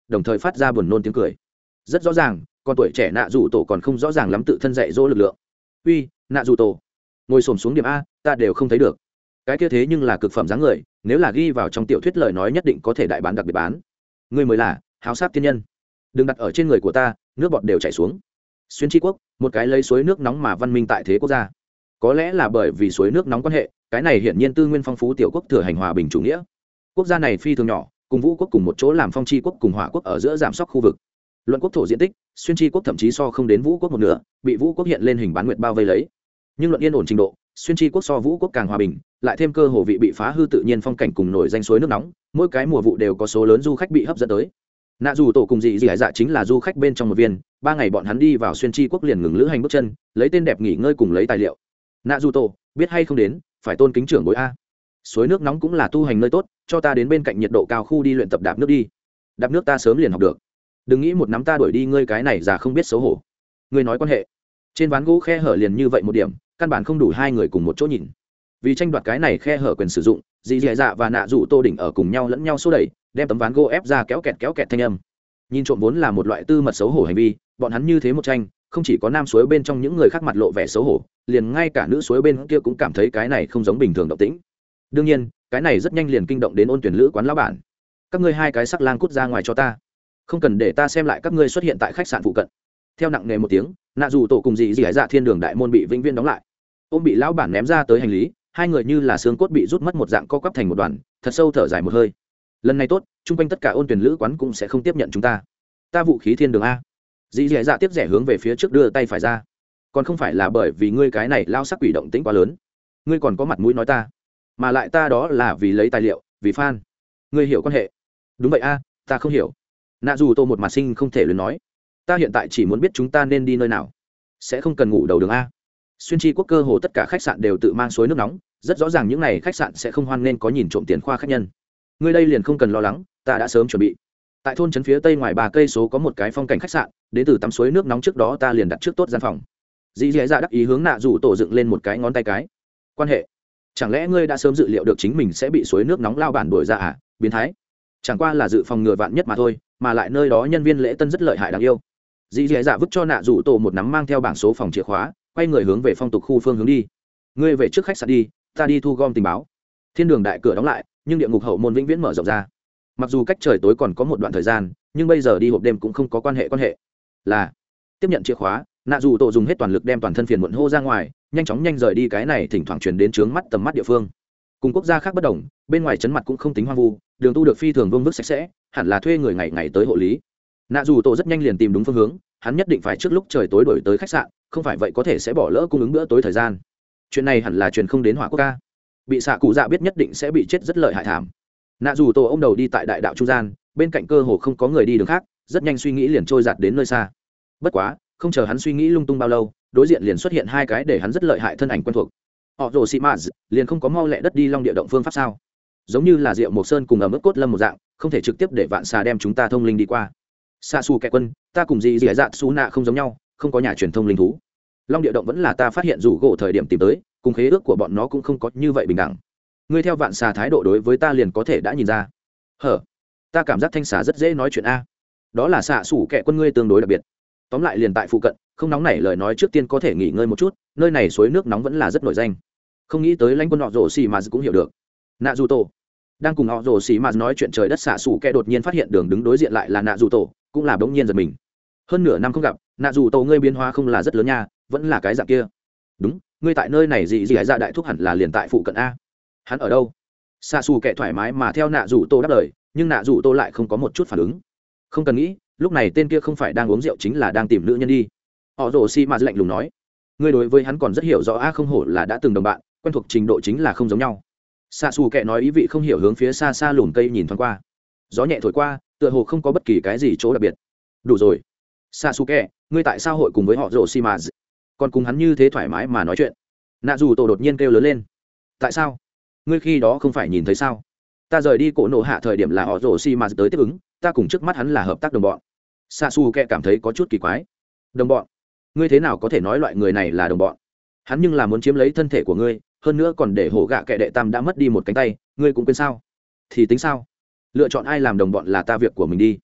đồng thời phát ra buồn nôn tiếng cười. Rất rõ ràng con tuổi trẻ nạ dù tổ còn không rõ ràng lắm tự thân dạy dỗ lực lượng. Uy, nạ dù tổ, ngồi xổm xuống điểm a, ta đều không thấy được. Cái kia thế nhưng là cực phẩm dáng người, nếu là ghi vào trong tiểu thuyết lời nói nhất định có thể đại bán đặc biệt bán. Ngươi mới là háo sát tiên nhân, đừng đặt ở trên người của ta, nước bọt đều chảy xuống. Xuyên tri quốc, một cái lấy suối nước nóng mà văn minh tại thế quốc gia. Có lẽ là bởi vì suối nước nóng quan hệ, cái này hiển nhiên tư nguyên phong phú tiểu quốc thừa hành hòa bình chủ nghĩa. Quốc gia này phi thường nhỏ, cùng vũ quốc cùng một chỗ làm phong tri quốc cùng hỏa quốc ở giữa giảm sóc khu vực. Luận quốc thổ diện tích, xuyên tri quốc thậm chí so không đến vũ quốc một nửa, bị vũ quốc hiện lên hình bán nguyệt bao vây lấy. Nhưng luận yên ổn trình độ, xuyên tri quốc so vũ quốc càng hòa bình, lại thêm cơ hồ vị bị phá hư tự nhiên phong cảnh cùng nổi danh suối nước nóng, mỗi cái mùa vụ đều có số lớn du khách bị hấp dẫn tới. Nạ dù tổ cùng dị dị dạ chính là du khách bên trong một viên, ba ngày bọn hắn đi vào xuyên tri quốc liền ngừng lữ hành bước chân, lấy tên đẹp nghỉ ngơi cùng lấy tài liệu. Nạ dù tổ biết hay không đến, phải tôn kính trưởng bối a. Suối nước nóng cũng là tu hành nơi tốt, cho ta đến bên cạnh nhiệt độ cao khu đi luyện tập đạp nước đi. Đạp nước ta sớm liền học được, đừng nghĩ một nắm ta đuổi đi ngươi cái này già không biết xấu hổ. Ngươi nói quan hệ trên ván gỗ khe hở liền như vậy một điểm, căn bản không đủ hai người cùng một chỗ nhìn. Vì tranh đoạt cái này khe hở quyền sử dụng, dị dị dạ và nạ dù tô đỉnh ở cùng nhau lẫn nhau xô đẩy, đem tấm ván gỗ ép ra kéo kẹt kéo kẹt thanh âm. Nhìn trộm vốn là một loại tư mật xấu hổ hành vi, bọn hắn như thế một tranh, không chỉ có nam suối bên trong những người khác mặt lộ vẻ xấu hổ, liền ngay cả nữ suối bên kia cũng cảm thấy cái này không giống bình thường động tĩnh. Đương nhiên, cái này rất nhanh liền kinh động đến ôn tuyển lữ quán lão bản. Các ngươi hai cái sắc lang cút ra ngoài cho ta, không cần để ta xem lại các ngươi xuất hiện tại khách sạn phụ cận. Theo nặng nề một tiếng, nạ dù tổ cùng dị dị dạ thiên đường đại môn bị vĩnh viễn đóng lại. Ôm bị lão bản ném ra tới hành lý, hai người như là xương cốt bị rút mất một dạng co quắp thành một đoàn, thật sâu thở dài một hơi. Lần này tốt, chung quanh tất cả ôn tuyển lữ quán cũng sẽ không tiếp nhận chúng ta. Ta vũ khí thiên đường a. Dị dị dạ tiếp rẻ hướng về phía trước đưa tay phải ra. Còn không phải là bởi vì ngươi cái này lao sắc quỷ động tĩnh quá lớn, ngươi còn có mặt mũi nói ta, mà lại ta đó là vì lấy tài liệu, vì fan. Ngươi hiểu quan hệ? Đúng vậy a, ta không hiểu. Nạ dù tô một mặt sinh không thể luyến nói, ta hiện tại chỉ muốn biết chúng ta nên đi nơi nào, sẽ không cần ngủ đầu đường a. Xuyên tri quốc cơ hồ tất cả khách sạn đều tự mang suối nước nóng, rất rõ ràng những này khách sạn sẽ không hoan nên có nhìn trộm tiền khoa khách nhân. Ngươi đây liền không cần lo lắng, ta đã sớm chuẩn bị. Tại thôn trấn phía tây ngoài ba cây số có một cái phong cảnh khách sạn, đến từ tắm suối nước nóng trước đó ta liền đặt trước tốt gian phòng. Dĩ dẻ dạ đắc ý hướng nạ rủ tổ dựng lên một cái ngón tay cái. Quan hệ? Chẳng lẽ ngươi đã sớm dự liệu được chính mình sẽ bị suối nước nóng lao bản đuổi ra à? Biến thái. Chẳng qua là dự phòng ngừa vạn nhất mà thôi, mà lại nơi đó nhân viên lễ tân rất lợi hại đáng yêu. Dĩ dẻ dạ vứt cho nạ rủ tổ một nắm mang theo bảng số phòng chìa khóa, quay người hướng về phong tục khu phương hướng đi. Ngươi về trước khách sạn đi, ta đi thu gom tình báo. Thiên đường đại cửa đóng lại, nhưng địa ngục hậu môn vĩnh viễn mở rộng ra. Mặc dù cách trời tối còn có một đoạn thời gian, nhưng bây giờ đi hộp đêm cũng không có quan hệ quan hệ. Là tiếp nhận chìa khóa, nạ dù tổ dùng hết toàn lực đem toàn thân phiền muộn hô ra ngoài, nhanh chóng nhanh rời đi cái này thỉnh thoảng truyền đến trướng mắt tầm mắt địa phương. Cùng quốc gia khác bất đồng, bên ngoài trấn mặt cũng không tính hoang vu, đường tu được phi thường vương vức sạch sẽ, hẳn là thuê người ngày ngày tới hộ lý. Nạ dù tổ rất nhanh liền tìm đúng phương hướng, hắn nhất định phải trước lúc trời tối đổi tới khách sạn, không phải vậy có thể sẽ bỏ lỡ cung ứng bữa tối thời gian. Chuyện này hẳn là truyền không đến hỏa quốc ca, bị xạ cụ dạ biết nhất định sẽ bị chết rất lợi hại thảm. Nạ dù tổ ông đầu đi tại đại đạo trung gian, bên cạnh cơ hồ không có người đi đường khác, rất nhanh suy nghĩ liền trôi giạt đến nơi xa. Bất quá không chờ hắn suy nghĩ lung tung bao lâu, đối diện liền xuất hiện hai cái để hắn rất lợi hại thân ảnh quen thuộc. Họ rồ xị maz liền không có mau lẹ đất đi long địa động phương pháp sao? Giống như là Diệu Mộc Sơn cùng ở mức cốt lâm một dạng, không thể trực tiếp để vạn xà đem chúng ta thông linh đi qua. Sa su kẻ quân, ta cùng gì dẻ dạn su nạ không giống nhau, không có nhà truyền thông linh thú. Long địa động vẫn là ta phát hiện rủ gỗ thời điểm tìm tới, cùng khế ước của bọn nó cũng không có như vậy bình đẳng. Ngươi theo vạn xà thái độ đối với ta liền có thể đã nhìn ra. Hở, ta cảm giác thanh xà rất dễ nói chuyện a. Đó là xạ sủ kẻ quân ngươi tương đối đặc biệt. Tóm lại liền tại phụ cận, không nóng nảy lời nói trước tiên có thể nghỉ ngơi một chút, nơi này suối nước nóng vẫn là rất nổi danh. Không nghĩ tới lãnh quân họ rồ xì mà cũng hiểu được. Nạ dù tổ đang cùng họ rồ xì mà nói chuyện trời đất, xạ sủ kẻ đột nhiên phát hiện đường đứng đối diện lại là nạ dù tổ, cũng là bỗng nhiên giật mình. Hơn nửa năm không gặp, nạ dù tổ ngươi biến hóa không là rất lớn nha, vẫn là cái dạng kia. Đúng, ngươi tại nơi này gì gì hải dạ đại thúc hẳn là liền tại phụ cận a. Hắn ở đâu? Xạ xù kẻ thoải mái mà theo nạ dù tô đáp lời, nhưng nạ dù tô lại không có một chút phản ứng. Không cần nghĩ, lúc này tên kia không phải đang uống rượu chính là đang tìm nữ nhân đi. Họ rồ xi mà lạnh lùng nói, ngươi đối với hắn còn rất hiểu rõ a, không hổ là đã từng đồng bạn, quen thuộc trình độ chính là không giống nhau. Xạ xù kẻ nói ý vị không hiểu hướng phía xa xa lùm cây nhìn thoáng qua. Gió nhẹ thổi qua, tựa hồ không có bất kỳ cái gì chỗ đặc biệt. Đủ rồi, xạ xù kẻ, ngươi tại sao hội cùng với họ rồ xi mà còn cùng hắn như thế thoải mái mà nói chuyện? Nạ dù tổ đột nhiên kêu lớn lên, tại sao? Ngươi khi đó không phải nhìn thấy sao? Ta rời đi cổ nổ hạ thời điểm là họ rồ xi mà tới tiếp ứng, ta cùng trước mắt hắn là hợp tác đồng bọn. Sa su kẹ cảm thấy có chút kỳ quái. Đồng bọn? Ngươi thế nào có thể nói loại người này là đồng bọn? Hắn nhưng là muốn chiếm lấy thân thể của ngươi, hơn nữa còn để hổ gạ kẹ đệ tam đã mất đi một cánh tay, ngươi cũng quên sao? Thì tính sao? Lựa chọn ai làm đồng bọn là ta việc của mình đi.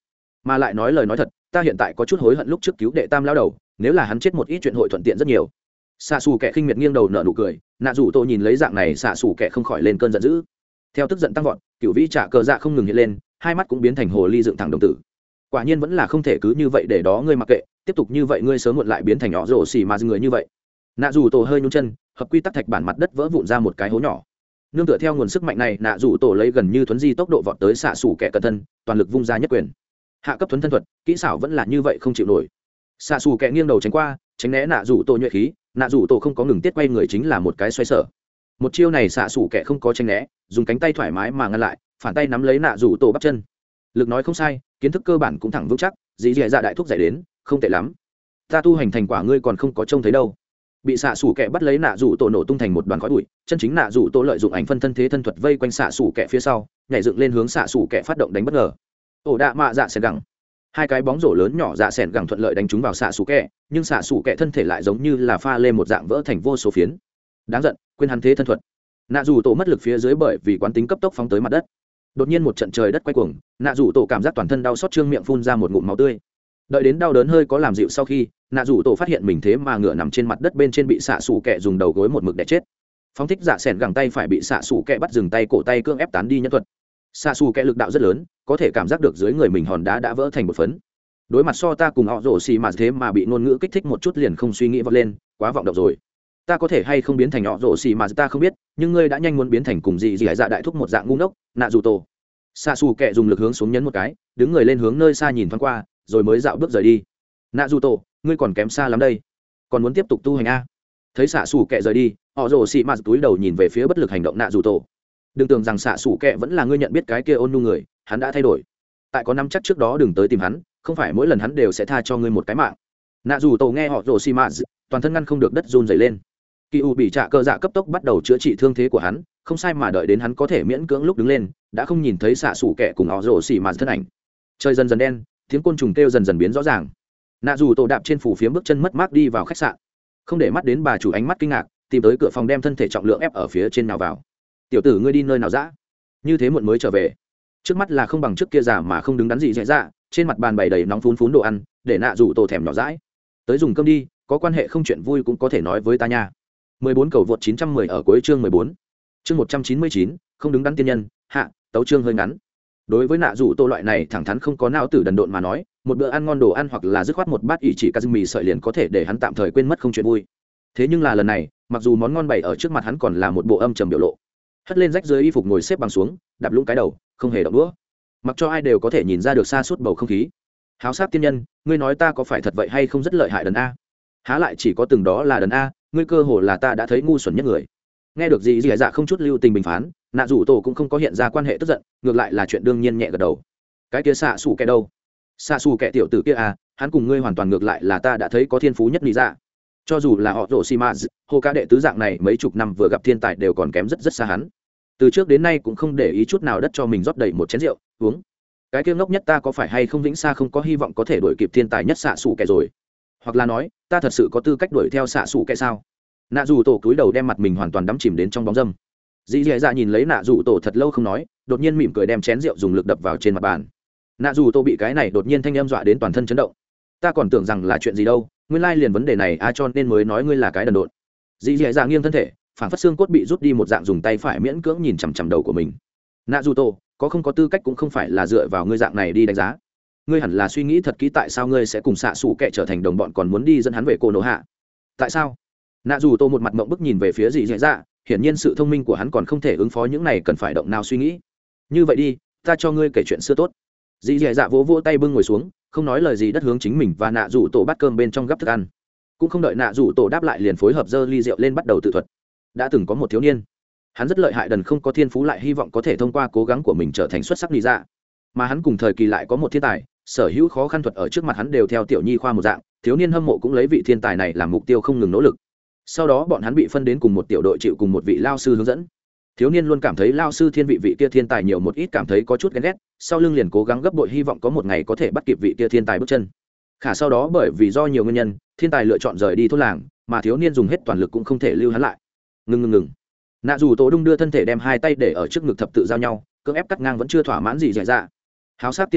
mà lại nói lời nói thật, ta hiện tại có chút hối hận lúc trước cứu đệ tam lao đầu, nếu là hắn chết một ít chuyện hội thuận tiện rất nhiều. Xạ xù kẻ khinh miệt nghiêng đầu nở nụ cười, nạ rủ tổ nhìn lấy dạng này xạ xù kẻ không khỏi lên cơn giận dữ. Theo tức giận tăng vọt, cựu vĩ trả cờ dạ không ngừng hiện lên, hai mắt cũng biến thành hồ ly dựng thẳng đồng tử. Quả nhiên vẫn là không thể cứ như vậy để đó ngươi mặc kệ, tiếp tục như vậy ngươi sớm muộn lại biến thành nhỏ rổ xì mà người như vậy. Nạ rủ tổ hơi nhún chân, hợp quy tắc thạch bản mặt đất vỡ vụn ra một cái hố nhỏ. Nương tựa theo nguồn sức mạnh này, nạ rủ tổ lấy gần như thuấn di tốc độ vọt tới xạ xù kẻ cận thân, toàn lực vung ra nhất quyền. Hạ cấp thuấn thân thuật, kỹ xảo vẫn là như vậy không chịu nổi. Xạ xù kẻ nghiêng đầu tránh qua, tránh né nạ rủ tổ nhuệ khí, nạ rủ tổ không có ngừng tiết quay người chính là một cái xoay sở. Một chiêu này xạ xù kẻ không có tránh né, dùng cánh tay thoải mái mà ngăn lại, phản tay nắm lấy nạ rủ tổ bắp chân. Lực nói không sai, kiến thức cơ bản cũng thẳng vững chắc, dĩ dẻ dạ đại thúc giải đến, không tệ lắm. Ta tu hành thành quả ngươi còn không có trông thấy đâu. Bị xạ xù kẻ bắt lấy nạ rủ tổ nổ tung thành một đoàn khói bụi, chân chính nạ rủ tổ lợi dụng ảnh phân thân thế thân thuật vây quanh xạ xù kẻ phía sau, nhảy dựng lên hướng xạ xù kẻ phát động đánh bất ngờ. Ổ đạ mạ dạ sẻn gẳng, hai cái bóng rổ lớn nhỏ dạ sẻn gẳng thuận lợi đánh trúng vào xạ xù kẻ, nhưng xạ xù kẻ thân thể lại giống như là pha lê một dạng vỡ thành vô số phiến. Đáng giận, quên hắn thế thân thuật. Nạ rủ tổ mất lực phía dưới bởi vì quán tính cấp tốc phóng tới mặt đất. Đột nhiên một trận trời đất quay cuồng, nạ rủ tổ cảm giác toàn thân đau xót, trương miệng phun ra một ngụm máu tươi. Đợi đến đau đớn hơi có làm dịu sau khi, nạ rủ tổ phát hiện mình thế mà ngựa nằm trên mặt đất bên trên bị xạ xù kẹ dùng đầu gối một mực để chết. Phóng thích dạ sẻn gẳng tay phải bị xạ xù kẹ bắt dừng tay cổ tay cưỡng ép tán đi nhân thuật. Xạ xù kẹ lực đạo rất lớn, có thể cảm giác được dưới người mình hòn đá đã vỡ thành một phấn. Đối mặt so ta cùng họ rổ xì mà thế mà bị ngôn ngữ kích thích một chút liền không suy nghĩ vọt lên, quá vọng động rồi. Ta có thể hay không biến thành họ rổ xì mà ta không biết, nhưng ngươi đã nhanh muốn biến thành cùng gì gì dạ đại thúc một dạng ngu ngốc, nạ rủ tổ. Xạ xù kẹ dùng lực hướng xuống nhấn một cái, đứng người lên hướng nơi xa nhìn thoáng qua, rồi mới dạo bước rời đi. Nạ dù tổ, ngươi còn kém xa lắm đây, còn muốn tiếp tục tu hành a? Thấy xạ xù kẹ rời đi, họ rồ xị mạt túi đầu nhìn về phía bất lực hành động nạ dù tổ. Đừng tưởng rằng xạ xù kẹ vẫn là ngươi nhận biết cái kia ôn nhu người, hắn đã thay đổi. Tại có năm chắc trước đó đừng tới tìm hắn, không phải mỗi lần hắn đều sẽ tha cho ngươi một cái mạng. Nạ dù tổ nghe họ rồ xị mạt, toàn thân ngăn không được đất run rẩy lên. Kỳ u bị trạ cơ dạ cấp tốc bắt đầu chữa trị thương thế của hắn, không sai mà đợi đến hắn có thể miễn cưỡng lúc đứng lên, đã không nhìn thấy xạ xù kẹ cùng họ rồ xị mạt thân ảnh. Trời dần dần đen, tiếng côn trùng kêu dần dần biến rõ ràng. Nạ dù tổ đạp trên phủ phiếm bước chân mất mát đi vào khách sạn, không để mắt đến bà chủ ánh mắt kinh ngạc, tìm tới cửa phòng đem thân thể trọng lượng ép ở phía trên nào vào. Tiểu tử ngươi đi nơi nào dã? Như thế muộn mới trở về. Trước mắt là không bằng trước kia già mà không đứng đắn gì dễ dạ, trên mặt bàn bày đầy nóng phún phún đồ ăn, để nạ dù tổ thèm nhỏ dãi. Tới dùng cơm đi, có quan hệ không chuyện vui cũng có thể nói với ta nha. mười bốn cầu vượt chín trăm mười ở cuối chương mười bốn. Chương một trăm chín mươi chín, không đứng đắn tiên nhân, hạ, tấu chương hơi ngắn. Đối với nạ dù tô loại này thẳng thắn không có não tử đần độn mà nói, một bữa ăn ngon đồ ăn hoặc là dứt khoát một bát ỷ chỉ cà mì sợi liền có thể để hắn tạm thời quên mất không chuyện vui. Thế nhưng là lần này, mặc dù món ngon bày ở trước mặt hắn còn là một bộ âm trầm biểu lộ. Hất lên rách dưới y phục ngồi xếp bằng xuống, đạp lũng cái đầu, không hề động đũa. Mặc cho ai đều có thể nhìn ra được xa suốt bầu không khí. Háo sát tiên nhân, ngươi nói ta có phải thật vậy hay không rất lợi hại đần a? Há lại chỉ có từng đó là đần a, ngươi cơ hồ là ta đã thấy ngu xuẩn nhất người. Nghe được gì gì dạ không chút lưu tình bình phán, nạ dù tổ cũng không có hiện ra quan hệ tức giận, ngược lại là chuyện đương nhiên nhẹ gật đầu. Cái kia xạ xù kẻ đâu? Xạ xù kẻ tiểu tử kia à, hắn cùng ngươi hoàn toàn ngược lại là ta đã thấy có thiên phú nhất lý dạ. Cho dù là họ rổ xi ma hồ ca đệ tứ dạng này mấy chục năm vừa gặp thiên tài đều còn kém rất rất xa hắn. Từ trước đến nay cũng không để ý chút nào đất cho mình rót đầy một chén rượu uống. Cái kia ngốc nhất ta có phải hay không vĩnh xa không có hy vọng có thể đuổi kịp thiên tài nhất xạ xù kẻ rồi? Hoặc là nói, ta thật sự có tư cách đuổi theo xạ xù kẻ sao? Nạ dù tổ cúi đầu đem mặt mình hoàn toàn đắm chìm đến trong bóng dâm. Dĩ dì dạ nhìn lấy nạ dù tổ thật lâu không nói, đột nhiên mỉm cười đem chén rượu dùng lực đập vào trên mặt bàn. Nạ dù tổ bị cái này đột nhiên thanh em dọa đến toàn thân chấn động. Ta còn tưởng rằng là chuyện gì đâu, nguyên lai liền vấn đề này a, cho nên mới nói ngươi là cái đần độn. Dĩ dì dạ nghiêng thân thể, phản phất xương cốt bị rút đi một dạng, dùng tay phải miễn cưỡng nhìn chằm chằm đầu của mình. Nạ dù tổ, có không có tư cách cũng không phải là dựa vào ngươi dạng này đi đánh giá. Ngươi hẳn là suy nghĩ thật kỹ tại sao ngươi sẽ cùng xạ xù kẻ trở thành đồng bọn còn muốn đi dẫn hắn về cô nổ hạ. Tại sao? Nạ dù tô một mặt mộng bức nhìn về phía dì dì dạ, hiển nhiên sự thông minh của hắn còn không thể ứng phó những này cần phải động nào suy nghĩ. Như vậy đi, ta cho ngươi kể chuyện xưa tốt. Dì dì dạ vỗ vỗ tay bưng ngồi xuống, không nói lời gì đất hướng chính mình và nạ dù tổ bát cơm bên trong gắp thức ăn. Cũng không đợi nạ dù tổ đáp lại liền phối hợp dơ ly rượu lên bắt đầu tự thuật. Đã từng có một thiếu niên, hắn rất lợi hại đần không có thiên phú lại hy vọng có thể thông qua cố gắng của mình trở thành xuất sắc lý dạ. Mà hắn cùng thời kỳ lại có một thiên tài, sở hữu khó khăn thuật ở trước mặt hắn đều theo tiểu nhi khoa một dạng, thiếu niên hâm mộ cũng lấy vị thiên tài này làm mục tiêu không ngừng nỗ lực. Sau đó bọn hắn bị phân đến cùng một tiểu đội chịu cùng một vị lao sư hướng dẫn. Thiếu niên luôn cảm thấy lao sư thiên vị vị kia thiên tài nhiều một ít, cảm thấy có chút ghen ghét, sau lưng liền cố gắng gấp bội hy vọng có một ngày có thể bắt kịp vị kia thiên tài bước chân. Khả sau đó bởi vì do nhiều nguyên nhân, thiên tài lựa chọn rời đi thôn làng, mà thiếu niên dùng hết toàn lực cũng không thể lưu hắn lại. Ngừng ngừng ngừng. Nạ dù tổ đung đưa thân thể đem hai tay để ở trước ngực thập tự giao nhau, cưỡng ép cắt ngang vẫn chưa thỏa mãn gì dạy dạ. Háo sát tiên nhân,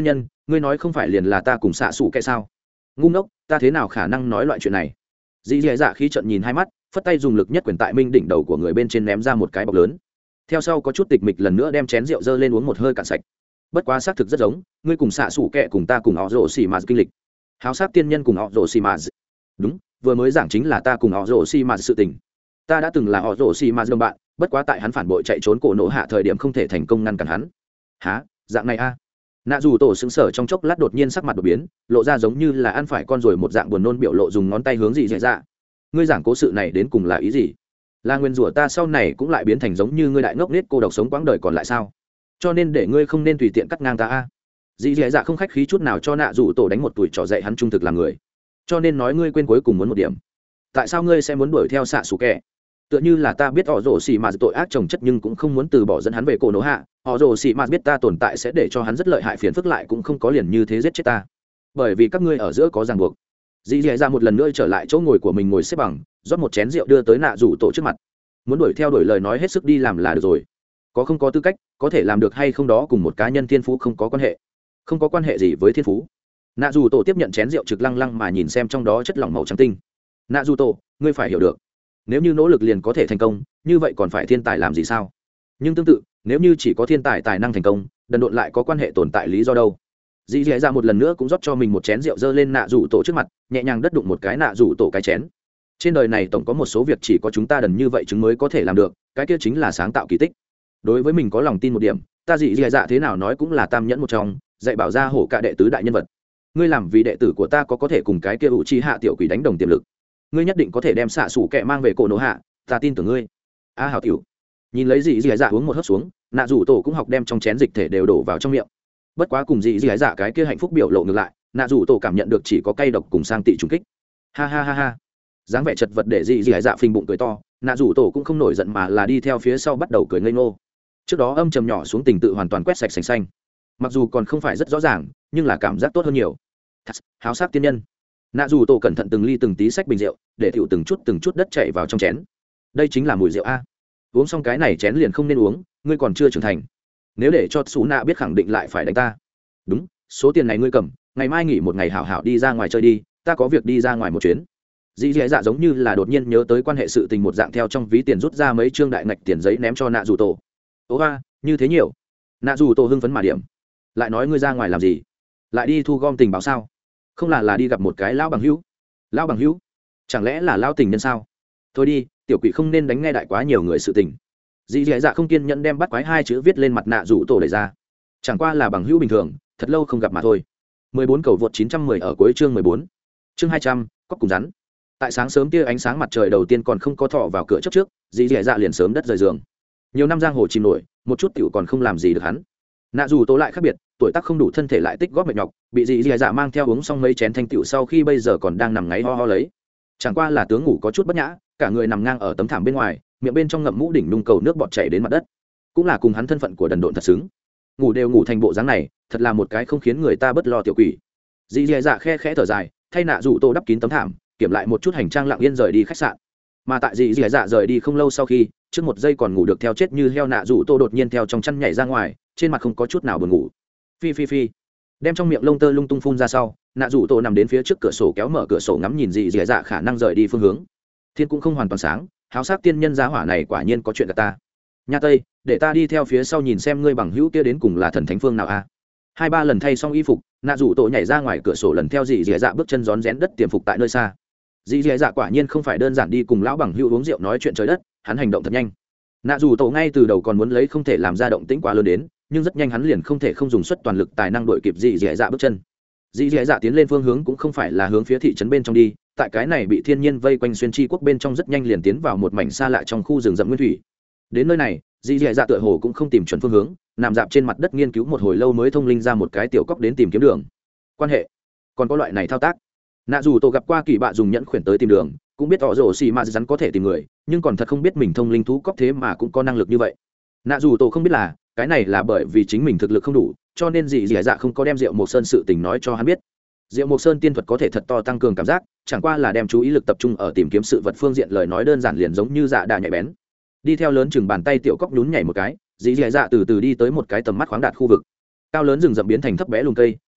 ngươi nói không phải liền là ta cùng xạ xù kệ sao? Ngu ngốc, ta thế nào khả năng nói loại chuyện này? Dĩ dẻ dạ khí trận nhìn hai mắt, phất tay dùng lực nhất quyền tại minh đỉnh đầu của người bên trên ném ra một cái bọc lớn. Theo sau có chút tịch mịch lần nữa đem chén rượu dơ lên uống một hơi cạn sạch. Bất quá xác thực rất giống, ngươi cùng xạ xù kệ cùng ta cùng họ rồ xì mà kinh lịch. Háo sát tiên nhân cùng họ rồ xì mà. Đúng, vừa mới giảng chính là ta cùng họ rồ xì mà sự tình. Ta đã từng là họ rồ xì mà đồng bạn, bất quá tại hắn phản bội chạy trốn cổ nổ hạ thời điểm không thể thành công ngăn cản hắn. Hả, dạng này a? Nạ dù tổ sững sờ trong chốc lát đột nhiên sắc mặt đột biến, lộ ra giống như là ăn phải con rồi một dạng buồn nôn biểu lộ, dùng ngón tay hướng gì dễ dạ. Ngươi giảng cố sự này đến cùng là ý gì? Là nguyên rủa ta sau này cũng lại biến thành giống như ngươi đại ngốc nết cô độc sống quãng đời còn lại sao? Cho nên để ngươi không nên tùy tiện cắt ngang ta a. Dĩ dẻ dạ không khách khí chút nào cho nạ dù tổ đánh một tuổi trò dạy hắn trung thực làm người. Cho nên nói ngươi quên cuối cùng muốn một điểm. Tại sao ngươi sẽ muốn đuổi theo xạ xù kẻ? Tựa như là ta biết họ rồ xì mà tội ác chồng chất nhưng cũng không muốn từ bỏ dẫn hắn về cổ nổ hạ. Họ rồ xì mà biết ta tồn tại sẽ để cho hắn rất lợi hại, phiền phức lại cũng không có liền như thế giết chết ta. Bởi vì các ngươi ở giữa có ràng buộc. Dĩ dẻ dạ một lần nữa trở lại chỗ ngồi của mình, ngồi xếp bằng, rót một chén rượu đưa tới nạ rủ tổ trước mặt. Muốn đuổi theo đuổi lời nói hết sức đi làm là được rồi. Có không có tư cách, có thể làm được hay không đó cùng một cá nhân thiên phú không có quan hệ. Không có quan hệ gì với thiên phú. Nạ rủ tổ tiếp nhận chén rượu trực lăng lăng mà nhìn xem trong đó chất lỏng màu trắng tinh. Nạ rủ tổ, ngươi phải hiểu được, nếu như nỗ lực liền có thể thành công, như vậy còn phải thiên tài làm gì sao? Nhưng tương tự, nếu như chỉ có thiên tài tài năng thành công, đần độn lại có quan hệ tồn tại lý do đâu? Dĩ dẻ ra một lần nữa cũng rót cho mình một chén rượu dơ lên nạ rủ tổ trước mặt, nhẹ nhàng đất đụng một cái nạ rủ tổ cái chén. Trên đời này tổng có một số việc chỉ có chúng ta đần như vậy chứng mới có thể làm được, cái kia chính là sáng tạo kỳ tích. Đối với mình có lòng tin một điểm, ta dị dẻ dạ thế nào nói cũng là tam nhẫn một trong, dạy bảo ra hổ cả đệ tứ đại nhân vật. Ngươi làm vì đệ tử của ta có có thể cùng cái kia ủ chi hạ tiểu quỷ đánh đồng tiềm lực. Ngươi nhất định có thể đem xạ xủ kẹ mang về cổ nổ hạ, ta tin tưởng ngươi. A hảo tiểu. Nhìn lấy dị dẻ dạ uống một hớp xuống, nạ rủ tổ cũng học đem trong chén dịch thể đều đổ vào trong miệng. Bất quá cùng dị dẻ dạ cái kia hạnh phúc biểu lộ ngược lại, nạ rủ tổ cảm nhận được chỉ có cay độc cùng sang tị trùng kích. Ha ha ha ha. Dáng vẻ chật vật để dị dẻ dạ phình bụng cười to, nạ rủ tổ cũng không nổi giận mà là đi theo phía sau bắt đầu cười ngây ngô. Trước đó âm trầm nhỏ xuống tình tự hoàn toàn quét sạch sành xanh. Mặc dù còn không phải rất rõ ràng, nhưng là cảm giác tốt hơn nhiều. Háo sắc tiên nhân. Nạ rủ tổ cẩn thận từng ly từng tí xách bình rượu, để tiểu từng chút từng chút đất chảy vào trong chén. Đây chính là mùi rượu a. Uống xong cái này chén liền không nên uống, ngươi còn chưa trưởng thành. Nếu để cho Sú Nạ biết khẳng định lại phải đánh ta. Đúng, số tiền này ngươi cầm, ngày mai nghỉ một ngày hảo hảo đi ra ngoài chơi đi, ta có việc đi ra ngoài một chuyến. Dĩ dẻ dạ giống như là đột nhiên nhớ tới quan hệ sự tình một dạng, theo trong ví tiền rút ra mấy trương đại ngạch tiền giấy ném cho nạ rủ tổ. Ố ba, như thế nhiều. Nạ rủ tổ hưng phấn mà điểm. Lại nói ngươi ra ngoài làm gì? Lại đi thu gom tình báo sao? Không là là đi gặp một cái lão bằng hữu? Lão bằng hữu? Chẳng lẽ là lão tình nhân sao? Thôi đi, tiểu quỷ không nên đánh nghe đại quá nhiều người sự tình. Dĩ dẻ dạ không kiên nhẫn đem bắt quái hai chữ viết lên mặt nạ rủ tổ đẩy ra. Chẳng qua là bằng hữu bình thường, thật lâu không gặp mà thôi. mười bốn cầu vượt chín trăm mười ở cuối chương mười bốn. Chương hai trăm, cóc cùng rắn. Tại sáng sớm tia ánh sáng mặt trời đầu tiên còn không có thọ vào cửa trước trước, dĩ dẻ dạ liền sớm đất rời giường. Nhiều năm giang hồ chìm nổi, một chút tiểu còn không làm gì được hắn. Nạ dù tố lại khác biệt, tuổi tác không đủ, thân thể lại tích góp mệt nhọc, bị dì dì dạ mang theo uống xong mấy chén thanh tiểu sau khi bây giờ còn đang nằm ngáy ho ho lấy. Chẳng qua là tướng ngủ có chút bất nhã, cả người nằm ngang ở tấm thảm bên ngoài, miệng bên trong ngậm mũ đỉnh nung cầu nước bọt chảy đến mặt đất. Cũng là cùng hắn thân phận của đần độn thật xứng. Ngủ đều ngủ thành bộ dáng này, thật là một cái không khiến người ta bất lo tiểu quỷ. Dì dì dạ khe khẽ thở dài, thay nạ dù tô đắp kín tấm thảm, kiểm lại một chút hành trang lặng yên rời đi khách sạn. Mà tại dì dì dạ rời đi không lâu sau khi, trước một giây còn ngủ được theo chết như heo nạ dù tô đột nhiên theo trong chăn nhảy ra ngoài, trên mặt không có chút nào buồn ngủ. Phi phi phi, đem trong miệng lông tơ lung tung phun ra sau, nạ dù tô nằm đến phía trước cửa sổ, kéo mở cửa sổ ngắm nhìn dì dì dạ khả năng rời đi phương hướng. Thiên cũng không hoàn toàn sáng, háo sắc tiên nhân giá hỏa này quả nhiên có chuyện gạt ta. Nha tây, để ta đi theo phía sau nhìn xem ngươi bằng hữu kia đến cùng là thần thánh phương nào a. Hai ba lần thay xong y phục, nạ dù tô nhảy ra ngoài cửa sổ, lần theo dì dì dạ bước chân rón rén đất tiềm phục tại nơi xa. Dì dì dạ quả nhiên không phải đơn giản đi cùng lão bằng hữu uống rượu nói chuyện trời đất, hắn hành động thật nhanh. Nạ dù tổ ngay từ đầu còn muốn lấy không thể làm ra động tĩnh quá lớn đến, nhưng rất nhanh hắn liền không thể không dùng suất toàn lực tài năng đội kịp dì dì dạ bước chân. Dì dì dạ tiến lên phương hướng cũng không phải là hướng phía thị trấn bên trong đi, tại cái này bị thiên nhiên vây quanh xuyên chi quốc bên trong rất nhanh liền tiến vào một mảnh xa lạ trong khu rừng rậm nguyên thủy. Đến nơi này, dì dì dạ tựa hồ cũng không tìm chuẩn phương hướng, nằm dạp trên mặt đất nghiên cứu một hồi lâu mới thông linh ra một cái tiểu cóc đến tìm kiếm đường. Quan hệ, còn có loại này thao tác. Nạ dù tổ gặp qua kỳ bạ dùng nhẫn khuyển tới tìm đường, cũng biết họ rồ xì mà rắn có thể tìm người, nhưng còn thật không biết mình thông linh thú cóc thế mà cũng có năng lực như vậy. Nạ dù tổ không biết là cái này là bởi vì chính mình thực lực không đủ, cho nên dì dì dạ không có đem Diệu Mộc Sơn sự tình nói cho hắn biết. Diệu Mộc Sơn tiên thuật có thể thật to tăng cường cảm giác, chẳng qua là đem chú ý lực tập trung ở tìm kiếm sự vật phương diện, lời nói đơn giản liền giống như dạ đà nhạy bén. Đi theo lớn chừng bàn tay tiểu cóc nhún nhảy một cái, dì dì dạ từ từ đi tới một cái tầm mắt khoáng đạt khu vực. Cao lớn rừng rậm biến thành thấp bé lùm cây,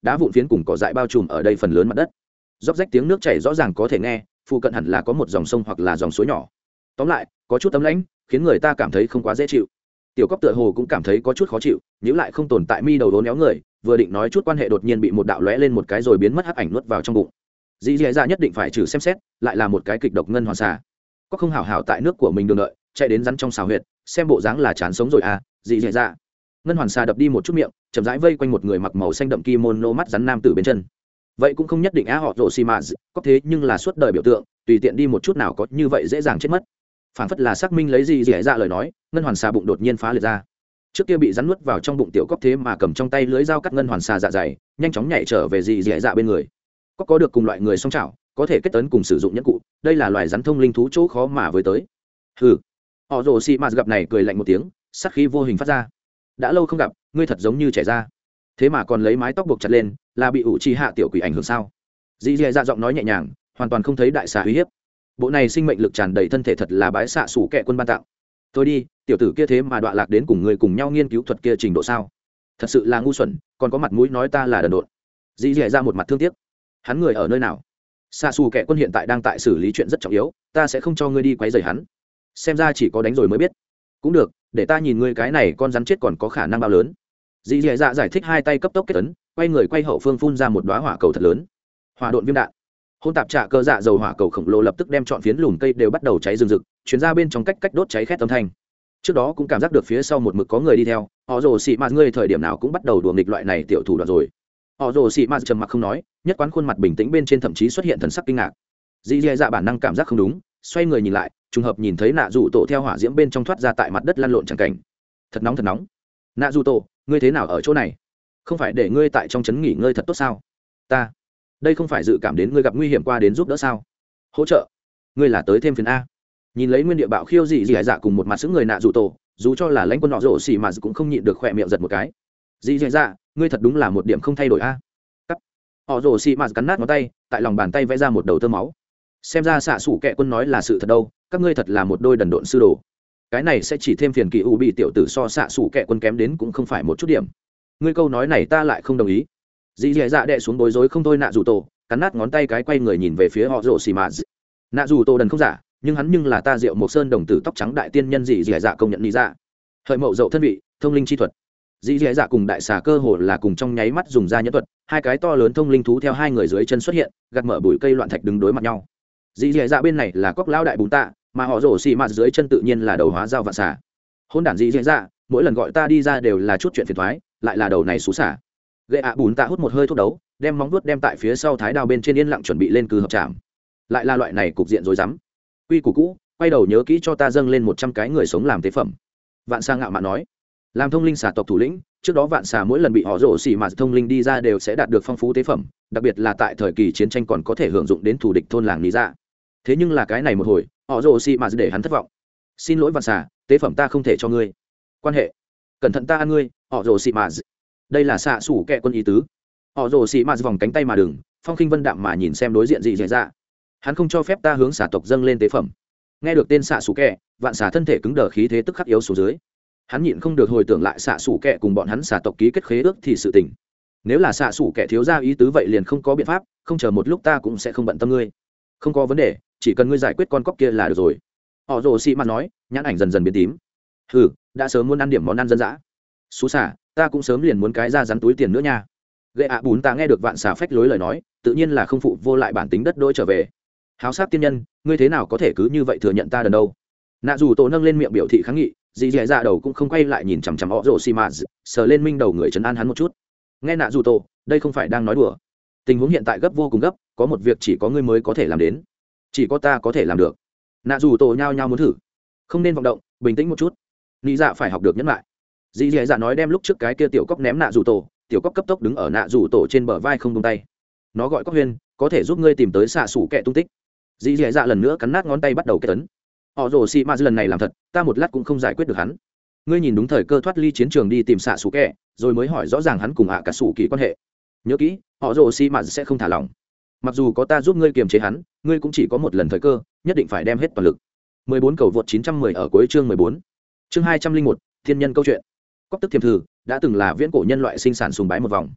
đá vụn phiến cùng cỏ dại bao trùm ở đây phần lớn mặt đất. Róc rách tiếng nước chảy rõ ràng có thể nghe, phụ cận hẳn là có một dòng sông hoặc là dòng suối nhỏ. Tóm lại, có chút tấm lãnh, khiến người ta cảm thấy không quá dễ chịu. Tiểu Cóc tựa hồ cũng cảm thấy có chút khó chịu, nhíu lại không tồn tại mi đầu đốn éo người, vừa định nói chút quan hệ đột nhiên bị một đạo lóe lên một cái rồi biến mất hắc ảnh nuốt vào trong bụng. Dĩ Dĩ Dạ nhất định phải trừ xem xét, lại là một cái kịch độc ngân hoàn xà. Có không hảo hảo tại nước của mình đường đợi, chạy đến rắn trong xào huyệt, xem bộ dáng là chán sống rồi à, Dĩ Dĩ Dạ. Ngân hoàn xà đập đi một chút miệng, chậm rãi vây quanh một người mặc màu xanh đậm kimono mắt rắn nam tử bên chân. Vậy cũng không nhất định á họ rồ xì mà có thế nhưng là suốt đời biểu tượng, tùy tiện đi một chút nào có như vậy dễ dàng chết mất. Phản phất là xác minh lấy Dĩ Dĩ Dạ lời nói, ngân hoàn xà bụng đột nhiên phá liệt ra. Trước kia bị rắn nuốt vào trong bụng tiểu Cóc thế mà cầm trong tay lưới dao cắt ngân hoàn xà dạ dày, nhanh chóng nhảy trở về Dĩ Dĩ Dạ bên người. Cóc có được cùng loại người song chảo, có thể kết tấn cùng sử dụng nhẫn cụ, đây là loài rắn thông linh thú chỗ khó mà với tới. Hừ. Họ rồ xì mà gặp này cười lạnh một tiếng, sát khí vô hình phát ra. Đã lâu không gặp, ngươi thật giống như trẻ ra, thế mà còn lấy mái tóc buộc chặt lên, là bị ủ trì hạ tiểu quỷ ảnh hưởng sao? Dĩ Dĩ Dạ giọng nói nhẹ nhàng, hoàn toàn không thấy đại xà uy hiếp. Bộ này sinh mệnh lực tràn đầy thân thể thật là bái xạ sủ kẹ quân ban tặng. Thôi đi, tiểu tử kia thế mà đọa lạc đến cùng người cùng nhau nghiên cứu thuật kia trình độ sao? Thật sự là ngu xuẩn, còn có mặt mũi nói ta là đần độn. Dĩ Dĩ Dạ một mặt thương tiếc. Hắn người ở nơi nào? Xạ xù kẹ quân hiện tại đang tại xử lý chuyện rất trọng yếu, ta sẽ không cho ngươi đi quấy rầy hắn. Xem ra chỉ có đánh rồi mới biết. Cũng được, để ta nhìn ngươi cái này con rắn chết còn có khả năng bao lớn. Dĩ Dĩ Dạ giải thích, hai tay cấp tốc kết ấn, quay người quay hậu phương phun ra một đóa hỏa cầu thật lớn. Hỏa độn viêm đạn. Hôn tạp trạ cơ dạ dầu hỏa cầu khổng lồ lập tức đem trọn phiến lùm cây đều bắt đầu cháy rừng rực, chuyển ra bên trong cách cách đốt cháy khét âm thanh. Trước đó cũng cảm giác được phía sau một mực có người đi theo, họ rồ xị mạt ngươi thời điểm nào cũng bắt đầu đùa nghịch loại này tiểu thủ đoạn rồi. Họ rồ xị mạt trầm mặc không nói, nhất quán khuôn mặt bình tĩnh bên trên thậm chí xuất hiện thần sắc kinh ngạc. Dĩ Dĩ Dạ bản năng cảm giác không đúng, xoay người nhìn lại, trùng hợp nhìn thấy nạ dù tổ theo hỏa diễm bên trong thoát ra tại mặt đất lăn lộn chẳng cảnh. Thật nóng thật nóng. Nạ dù tổ, ngươi thế nào ở chỗ này? Không phải để ngươi tại trong trấn nghỉ ngơi thật tốt sao? Ta, đây không phải dự cảm đến ngươi gặp nguy hiểm qua đến giúp đỡ sao? Hỗ trợ? Ngươi là tới thêm phiền a? Nhìn lấy nguyên địa bạo khiêu Dĩ Dĩ Dạ cùng một mặt sững người nạ dù tổ, dù cho là lãnh quân nọ rổ xỉ mà cũng không nhịn được khỏe miệng giật một cái. Dĩ Dĩ Dạ, ngươi thật đúng là một điểm không thay đổi a. Cắt. Họ rổ xỉ mà cắn nát ngón tay, tại lòng bàn tay vẽ ra một đầu tơ máu. Xem ra xạ sủ kẹ quân nói là sự thật đâu, các ngươi thật là một đôi đần độn sư đồ. Cái này sẽ chỉ thêm phiền kỳ u bị tiểu tử so xạ sủ kẹ quân kém đến cũng không phải một chút điểm. Ngươi câu nói này ta lại không đồng ý. Dĩ Dĩ Dạ đệ xuống bối rối không thôi nạ dù tổ, cắn nát ngón tay cái quay người nhìn về phía họ rổ xì mà. Nạ dù tổ đần không giả, nhưng hắn nhưng là ta Diệu Mộc Sơn đồng tử tóc trắng đại tiên nhân Dĩ Dĩ Dạ công nhận lý dạ. Hợi mậu dậu thân vị, thông linh chi thuật. Dĩ Dĩ Dạ cùng đại xà cơ hồ là cùng trong nháy mắt dùng ra nhẫn thuật, hai cái to lớn thông linh thú theo hai người dưới chân xuất hiện, gạt mở bụi cây loạn thạch đứng đối mặt nhau. Dĩ Dĩ Dạ bên này là cóc lão đại bùn tạ, mà họ rổ xì mà dưới chân tự nhiên là đầu hóa dao vạn xà. Hôn đản Dĩ Dĩ Dạ, mỗi lần gọi ta đi ra đều là chút chuyện phiền toái, lại là đầu này xú xả. Gậy ạ bùn tạ hút một hơi thuốc đấu, đem móng vuốt đem tại phía sau thái đao bên trên yên lặng chuẩn bị lên cừ hợp trảm. Lại là loại này cục diện rối rắm. Quy củ cũ, quay đầu nhớ kỹ cho ta dâng lên một trăm cái người sống làm tế phẩm. Vạn xà ngạo mạn nói. Làm thông linh xà tộc thủ lĩnh, trước đó vạn xà mỗi lần bị họ rổ xỉ mà thông linh đi ra đều sẽ đạt được phong phú tế phẩm, đặc biệt là tại thời kỳ chiến tranh còn có thể hưởng dụng đến thủ địch thôn làng lý dạ. Thế nhưng là cái này một hồi, họ rổ xỉ mà để hắn thất vọng. Xin lỗi vạn xà, tế phẩm ta không thể cho ngươi. Quan hệ, cẩn thận ta ăn ngươi, họ rổ xỉ mà. Đây là xạ sủ kẹ quân ý tứ. Họ rổ xỉ mà vòng cánh tay mà đừng, phong khinh vân đạm mà nhìn xem đối diện gì xảy ra. Hắn không cho phép ta hướng xà tộc dâng lên tế phẩm. Nghe được tên xạ sủ kẹ, vạn xà thân thể cứng đờ, khí thế tức khắc yếu xuống dưới. Hắn nhịn không được hồi tưởng lại xạ sủ kẹ cùng bọn hắn xà tộc ký kết khế ước thì sự tình. Nếu là xạ sủ kẹ thiếu ra ý tứ vậy liền không có biện pháp, không chờ một lúc ta cũng sẽ không bận tâm ngươi. Không có vấn đề, chỉ cần ngươi giải quyết con cóc kia là được rồi. Họ rồ xì mà nói, nhãn ảnh dần dần biến tím. Hừ, đã sớm muốn ăn điểm món ăn dân dã. Xú xả, ta cũng sớm liền muốn cái ra rắn túi tiền nữa nha. Gậy ạ bún ta nghe được vạn xà phách lối lời nói, tự nhiên là không phụ vô lại bản tính đất đôi trở về. Háo sát tiên nhân, ngươi thế nào có thể cứ như vậy thừa nhận ta đần đâu? Nạ dù tổ nâng lên miệng biểu thị kháng nghị, dì dì dạ đầu cũng không quay lại nhìn chằm chằm họ rồ xì mà, sờ lên minh đầu người trấn an hắn một chút. Nghe nạ dù tổ, đây không phải đang nói đùa. Tình huống hiện tại gấp vô cùng gấp, có một việc chỉ có ngươi mới có thể làm đến, chỉ có ta có thể làm được. Nạ dù tổ nhao nhao muốn thử, không nên vọng động, bình tĩnh một chút. Lý dạ phải học được nhẫn lại. Dì dì dạ nói đem lúc trước cái kia tiểu cóc ném nạ dù tổ, tiểu cóc cấp tốc đứng ở nạ dù tổ trên bờ vai không buông tay. Nó gọi cóc huyên, có thể giúp ngươi tìm tới xạ sủ kẹ tung tích. Dì dì dạ lần nữa cắn nát ngón tay bắt đầu kết tấn. Họ rồ xì ma lần này làm thật, ta một lát cũng không giải quyết được hắn. Ngươi nhìn đúng thời cơ thoát ly chiến trường đi tìm xạ sủ kẹ, rồi mới hỏi rõ ràng hắn cùng ạ cả sủ kỳ quan hệ. Nhớ kỹ, họ rồ xì ma sẽ không thả lỏng. Mặc dù có ta giúp ngươi kiềm chế hắn, ngươi cũng chỉ có một lần thời cơ, nhất định phải đem hết toàn lực. mười bốn cầu vượt chín trăm mười ở cuối chương mười bốn. Chương hai trăm linh một, thiên nhân câu chuyện. Cóc tức thiềm thử, đã từng là viễn cổ nhân loại sinh sản sùng bái một vòng.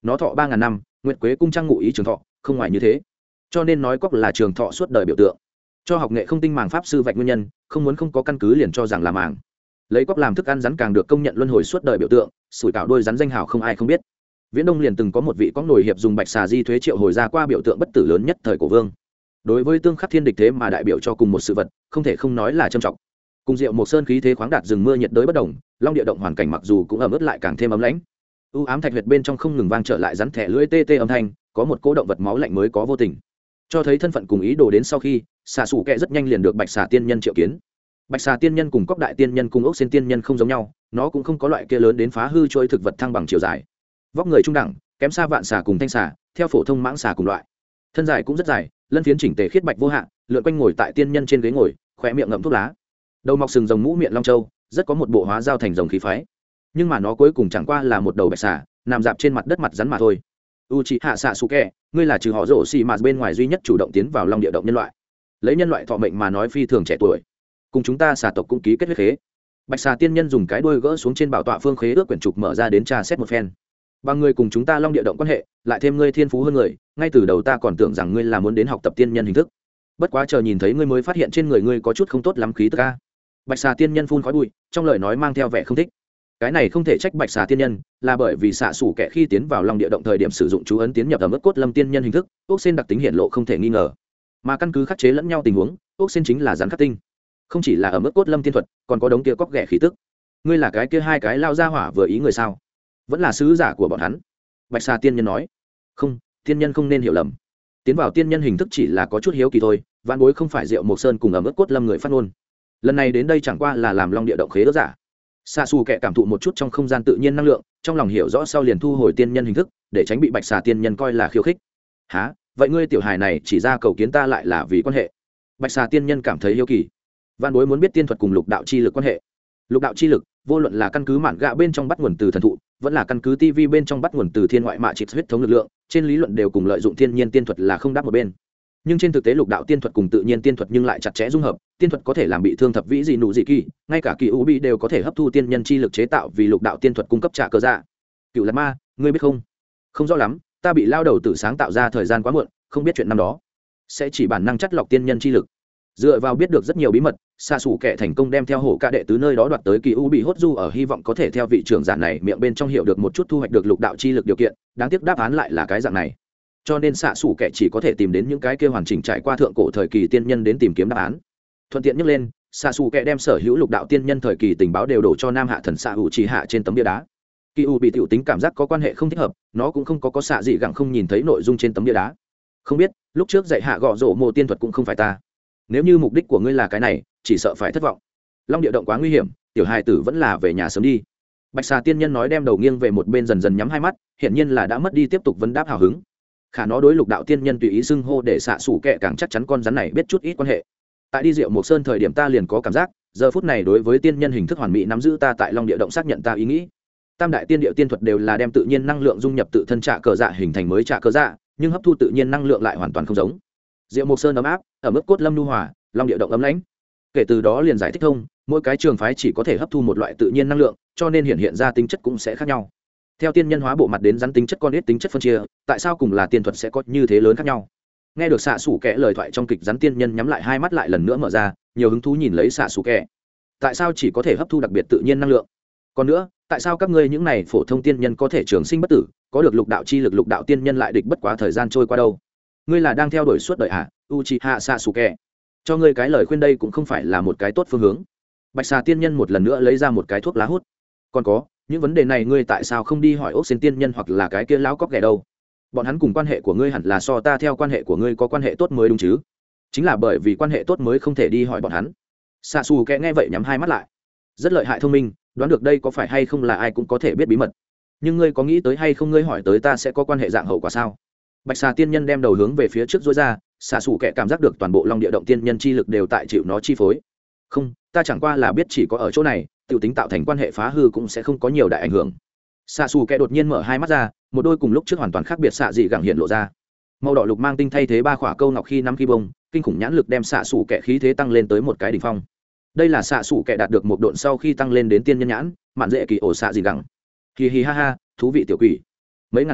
nó thọ ba ngàn năm, nguyệt quế cung trang ngụ ý trường thọ, không ngoài như thế. Cho nên nói cóc là trường thọ suốt đời biểu tượng. Cho học nghệ không tinh màng pháp sư vạch nguyên nhân, không muốn không có căn cứ liền cho rằng là màng. Lấy cóc làm thức ăn rắn càng được công nhận luân hồi suốt đời biểu tượng, sủi cảo đôi rắn danh hào không ai không biết. Viễn Đông liền từng có một vị có nổi hiệp dùng bạch xà di thuế triệu hồi ra qua biểu tượng bất tử lớn nhất thời cổ vương. Đối với tương khắc thiên địch thế mà đại biểu cho cùng một sự vật, không thể không nói là trầm trọng. Cùng Diệu Mộc Sơn khí thế khoáng đạt rừng mưa nhiệt đới bất động, Long Địa động hoàn cảnh mặc dù cũng ẩm ướt lại càng thêm ấm lãnh. U ám thạch huyệt bên trong không ngừng vang trở lại rắn thẻ lưỡi tê tê âm thanh, có một cỗ động vật máu lạnh mới có vô tình. Cho thấy thân phận cùng ý đồ đến sau khi, xà sủ kẹ rất nhanh liền được bạch xà tiên nhân triệu kiến. Bạch xà tiên nhân cùng cóc đại tiên nhân cùng ốc sen tiên nhân không giống nhau, nó cũng không có loại kia lớn đến phá hư trôi thực vật thăng bằng chiều dài. Vóc người trung đẳng, kém xa vạn xà cùng thanh xà, theo phổ thông mãng xà cùng loại. Thân dài cũng rất dài, lân phiến chỉnh tề khiết bạch vô hạn, lượn quanh ngồi tại tiên nhân trên ghế ngồi, khóe miệng ngậm thuốc lá. Đầu mọc sừng rồng mũ miệng long châu, rất có một bộ hóa giao thành rồng khí phái. Nhưng mà nó cuối cùng chẳng qua là một đầu bạch xà, nằm dạp trên mặt đất mặt rắn mà thôi. Uchiha Sasuke, ngươi là trừ họ rổ xì mà bên ngoài duy nhất chủ động tiến vào Long Địa động nhân loại. Lấy nhân loại thọ mệnh mà nói phi thường trẻ tuổi, cùng chúng ta xà tộc cũng ký kết huyết khế. Bạch xà tiên nhân dùng cái đuôi gỡ xuống trên bảo tọa phương khế ước quyển trục mở ra đến tra xét một phen. Bằng ngươi cùng chúng ta Long Địa động quan hệ, lại thêm ngươi thiên phú hơn người, ngay từ đầu ta còn tưởng rằng ngươi là muốn đến học tập tiên nhân hình thức. Bất quá chờ nhìn thấy ngươi mới phát hiện trên người ngươi có chút không tốt lắm khí tức a. Bạch xà tiên nhân phun khói bụi, trong lời nói mang theo vẻ không thích. Cái này không thể trách bạch xà tiên nhân, là bởi vì xạ sủ kẻ khi tiến vào Long Địa động thời điểm sử dụng chú ấn tiến nhập ở mức cốt lâm tiên nhân hình thức, ốc sen đặc tính hiện lộ không thể nghi ngờ. Mà căn cứ khắc chế lẫn nhau tình huống, ốc sen chính là rắn khắc tinh. Không chỉ là ở mức cốt lâm tiên thuật, còn có đống kia cóc ghẻ khí tức. Ngươi là cái kia hai cái lao ra hỏa vừa ý người sao? Vẫn là sứ giả của bọn hắn. Bạch xà tiên nhân nói. Không, tiên nhân không nên hiểu lầm. Tiến vào tiên nhân hình thức chỉ là có chút hiếu kỳ thôi, vạn bối không phải Diệu Mộc Sơn cùng ở mức cốt lâm người phát ngôn. Lần này đến đây chẳng qua là làm Long Địa động khế ước giả. Xạ xù kệ cảm thụ một chút trong không gian tự nhiên năng lượng, trong lòng hiểu rõ sau liền thu hồi tiên nhân hình thức, để tránh bị bạch xà tiên nhân coi là khiêu khích. Hả? Vậy ngươi tiểu hài này chỉ ra cầu kiến ta lại là vì quan hệ? Bạch xà tiên nhân cảm thấy hiếu kỳ. Vạn bối muốn biết tiên thuật cùng lục đạo chi lực quan hệ. Lục đạo chi lực, vô luận là căn cứ mạn gạ bên trong bắt nguồn từ thần thụ, vẫn là căn cứ tivi bên trong bắt nguồn từ thiên ngoại mạ trịch huyết thống lực lượng, trên lý luận đều cùng lợi dụng thiên nhiên tiên thuật là không đáp một bên. Nhưng trên thực tế lục đạo tiên thuật cùng tự nhiên tiên thuật nhưng lại chặt chẽ dung hợp, tiên thuật có thể làm bị thương thập vĩ gì nụ gì kỳ, ngay cả kỳ u bị đều có thể hấp thu tiên nhân chi lực chế tạo vì lục đạo tiên thuật cung cấp trả cơ dạ. Cựu Lạt Ma, ngươi biết không? Không rõ lắm, ta bị lao đầu tử sáng tạo ra thời gian quá muộn, không biết chuyện năm đó. Sẽ chỉ bản năng chất lọc tiên nhân chi lực. Dựa vào biết được rất nhiều bí mật, xa xù kẻ thành công đem theo hổ ca đệ tứ nơi đó đoạt tới kỳ u bị hốt du ở hy vọng có thể theo vị trưởng giả này miệng bên trong hiểu được một chút thu hoạch được lục đạo chi lực điều kiện, đáng tiếc đáp án lại là cái dạng này. Cho nên xạ xủ kẻ chỉ có thể tìm đến những cái kia hoàn chỉnh trải qua thượng cổ thời kỳ tiên nhân đến tìm kiếm đáp án. Thuận tiện nhắc lên, xạ xủ kẻ đem sở hữu lục đạo tiên nhân thời kỳ tình báo đều đổ cho nam hạ thần xạ hữu chỉ hạ trên tấm bia đá. Kỳ u bị tiểu tính cảm giác có quan hệ không thích hợp, nó cũng không có có xạ gì gặng không nhìn thấy nội dung trên tấm bia đá. Không biết, lúc trước dạy hạ gõ rổ mồ tiên thuật cũng không phải ta. Nếu như mục đích của ngươi là cái này, chỉ sợ phải thất vọng. Long Địa động quá nguy hiểm, tiểu hài tử vẫn là về nhà sớm đi. Bạch xà tiên nhân nói đem đầu nghiêng về một bên dần dần nhắm hai mắt, hiển nhiên là đã mất đi tiếp tục vấn đáp hào hứng. Khả nó đối lục đạo tiên nhân tùy ý xưng hô để xạ xủ kệ càng chắc chắn con rắn này biết chút ít quan hệ. Tại đi Diệu Mộc Sơn thời điểm ta liền có cảm giác, giờ phút này đối với tiên nhân hình thức hoàn mỹ nắm giữ ta tại Long Địa động xác nhận ta ý nghĩ. Tam đại tiên địa tiên thuật đều là đem tự nhiên năng lượng dung nhập tự thân trạ cờ dạ hình thành mới trạ cờ dạ, nhưng hấp thu tự nhiên năng lượng lại hoàn toàn không giống. Diệu Mộc Sơn ấm áp, ở mức cốt lâm nhu hòa, Long Địa động ấm lãnh. Kể từ đó liền giải thích thông, mỗi cái trường phái chỉ có thể hấp thu một loại tự nhiên năng lượng, cho nên hiện hiện ra tính chất cũng sẽ khác nhau. Theo tiên nhân hóa bộ mặt đến rắn tính chất con ít tính chất phân chia, tại sao cùng là tiên thuật sẽ có như thế lớn khác nhau? Nghe được xạ xủ kẻ lời thoại trong kịch rắn tiên nhân nhắm lại hai mắt lại lần nữa mở ra, nhiều hứng thú nhìn lấy xạ xủ kẻ. Tại sao chỉ có thể hấp thu đặc biệt tự nhiên năng lượng? Còn nữa, tại sao các ngươi những này phổ thông tiên nhân có thể trường sinh bất tử, có được lục đạo chi lực lục đạo tiên nhân lại địch bất quá thời gian trôi qua đâu? Ngươi là đang theo đuổi suốt đời à? Uchiha Sasuke. Cho ngươi cái lời khuyên đây cũng không phải là một cái tốt phương hướng. Bạch xà tiên nhân một lần nữa lấy ra một cái thuốc lá hút. Còn có, những vấn đề này ngươi tại sao không đi hỏi ốc sen tiên nhân hoặc là cái kia lão cóc ghẻ đâu? Bọn hắn cùng quan hệ của ngươi hẳn là so ta theo quan hệ của ngươi có quan hệ tốt mới đúng chứ? Chính là bởi vì quan hệ tốt mới không thể đi hỏi bọn hắn. Xạ xù kẽ nghe vậy nhắm hai mắt lại. Rất lợi hại thông minh, đoán được đây có phải hay không là ai cũng có thể biết bí mật. Nhưng ngươi có nghĩ tới hay không ngươi hỏi tới ta sẽ có quan hệ dạng hậu quả sao? Bạch xà tiên nhân đem đầu hướng về phía trước dối ra, xạ xù kẽ cảm giác được toàn bộ Long Địa động tiên nhân chi lực đều tại chịu nó chi phối. Không, ta chẳng qua là biết chỉ có ở chỗ này tiểu tính tạo thành quan hệ phá hư cũng sẽ không có nhiều đại ảnh hưởng. Xạ xù kẽ đột nhiên mở hai mắt ra, một đôi cùng lúc trước hoàn toàn khác biệt xạ dị gẳng hiện lộ ra. Màu đỏ lục mang tinh thay thế ba khỏa câu ngọc khi năm khi bông, kinh khủng nhãn lực đem xạ xù kẽ khí thế tăng lên tới một cái đỉnh phong. Đây là xạ xù kẽ đạt được một độn sau khi tăng lên đến tiên nhân nhãn, mạn dễ kỳ ổ xạ dị gẳng. Hì hì ha ha, thú vị tiểu quỷ. Mấy ngàn năm,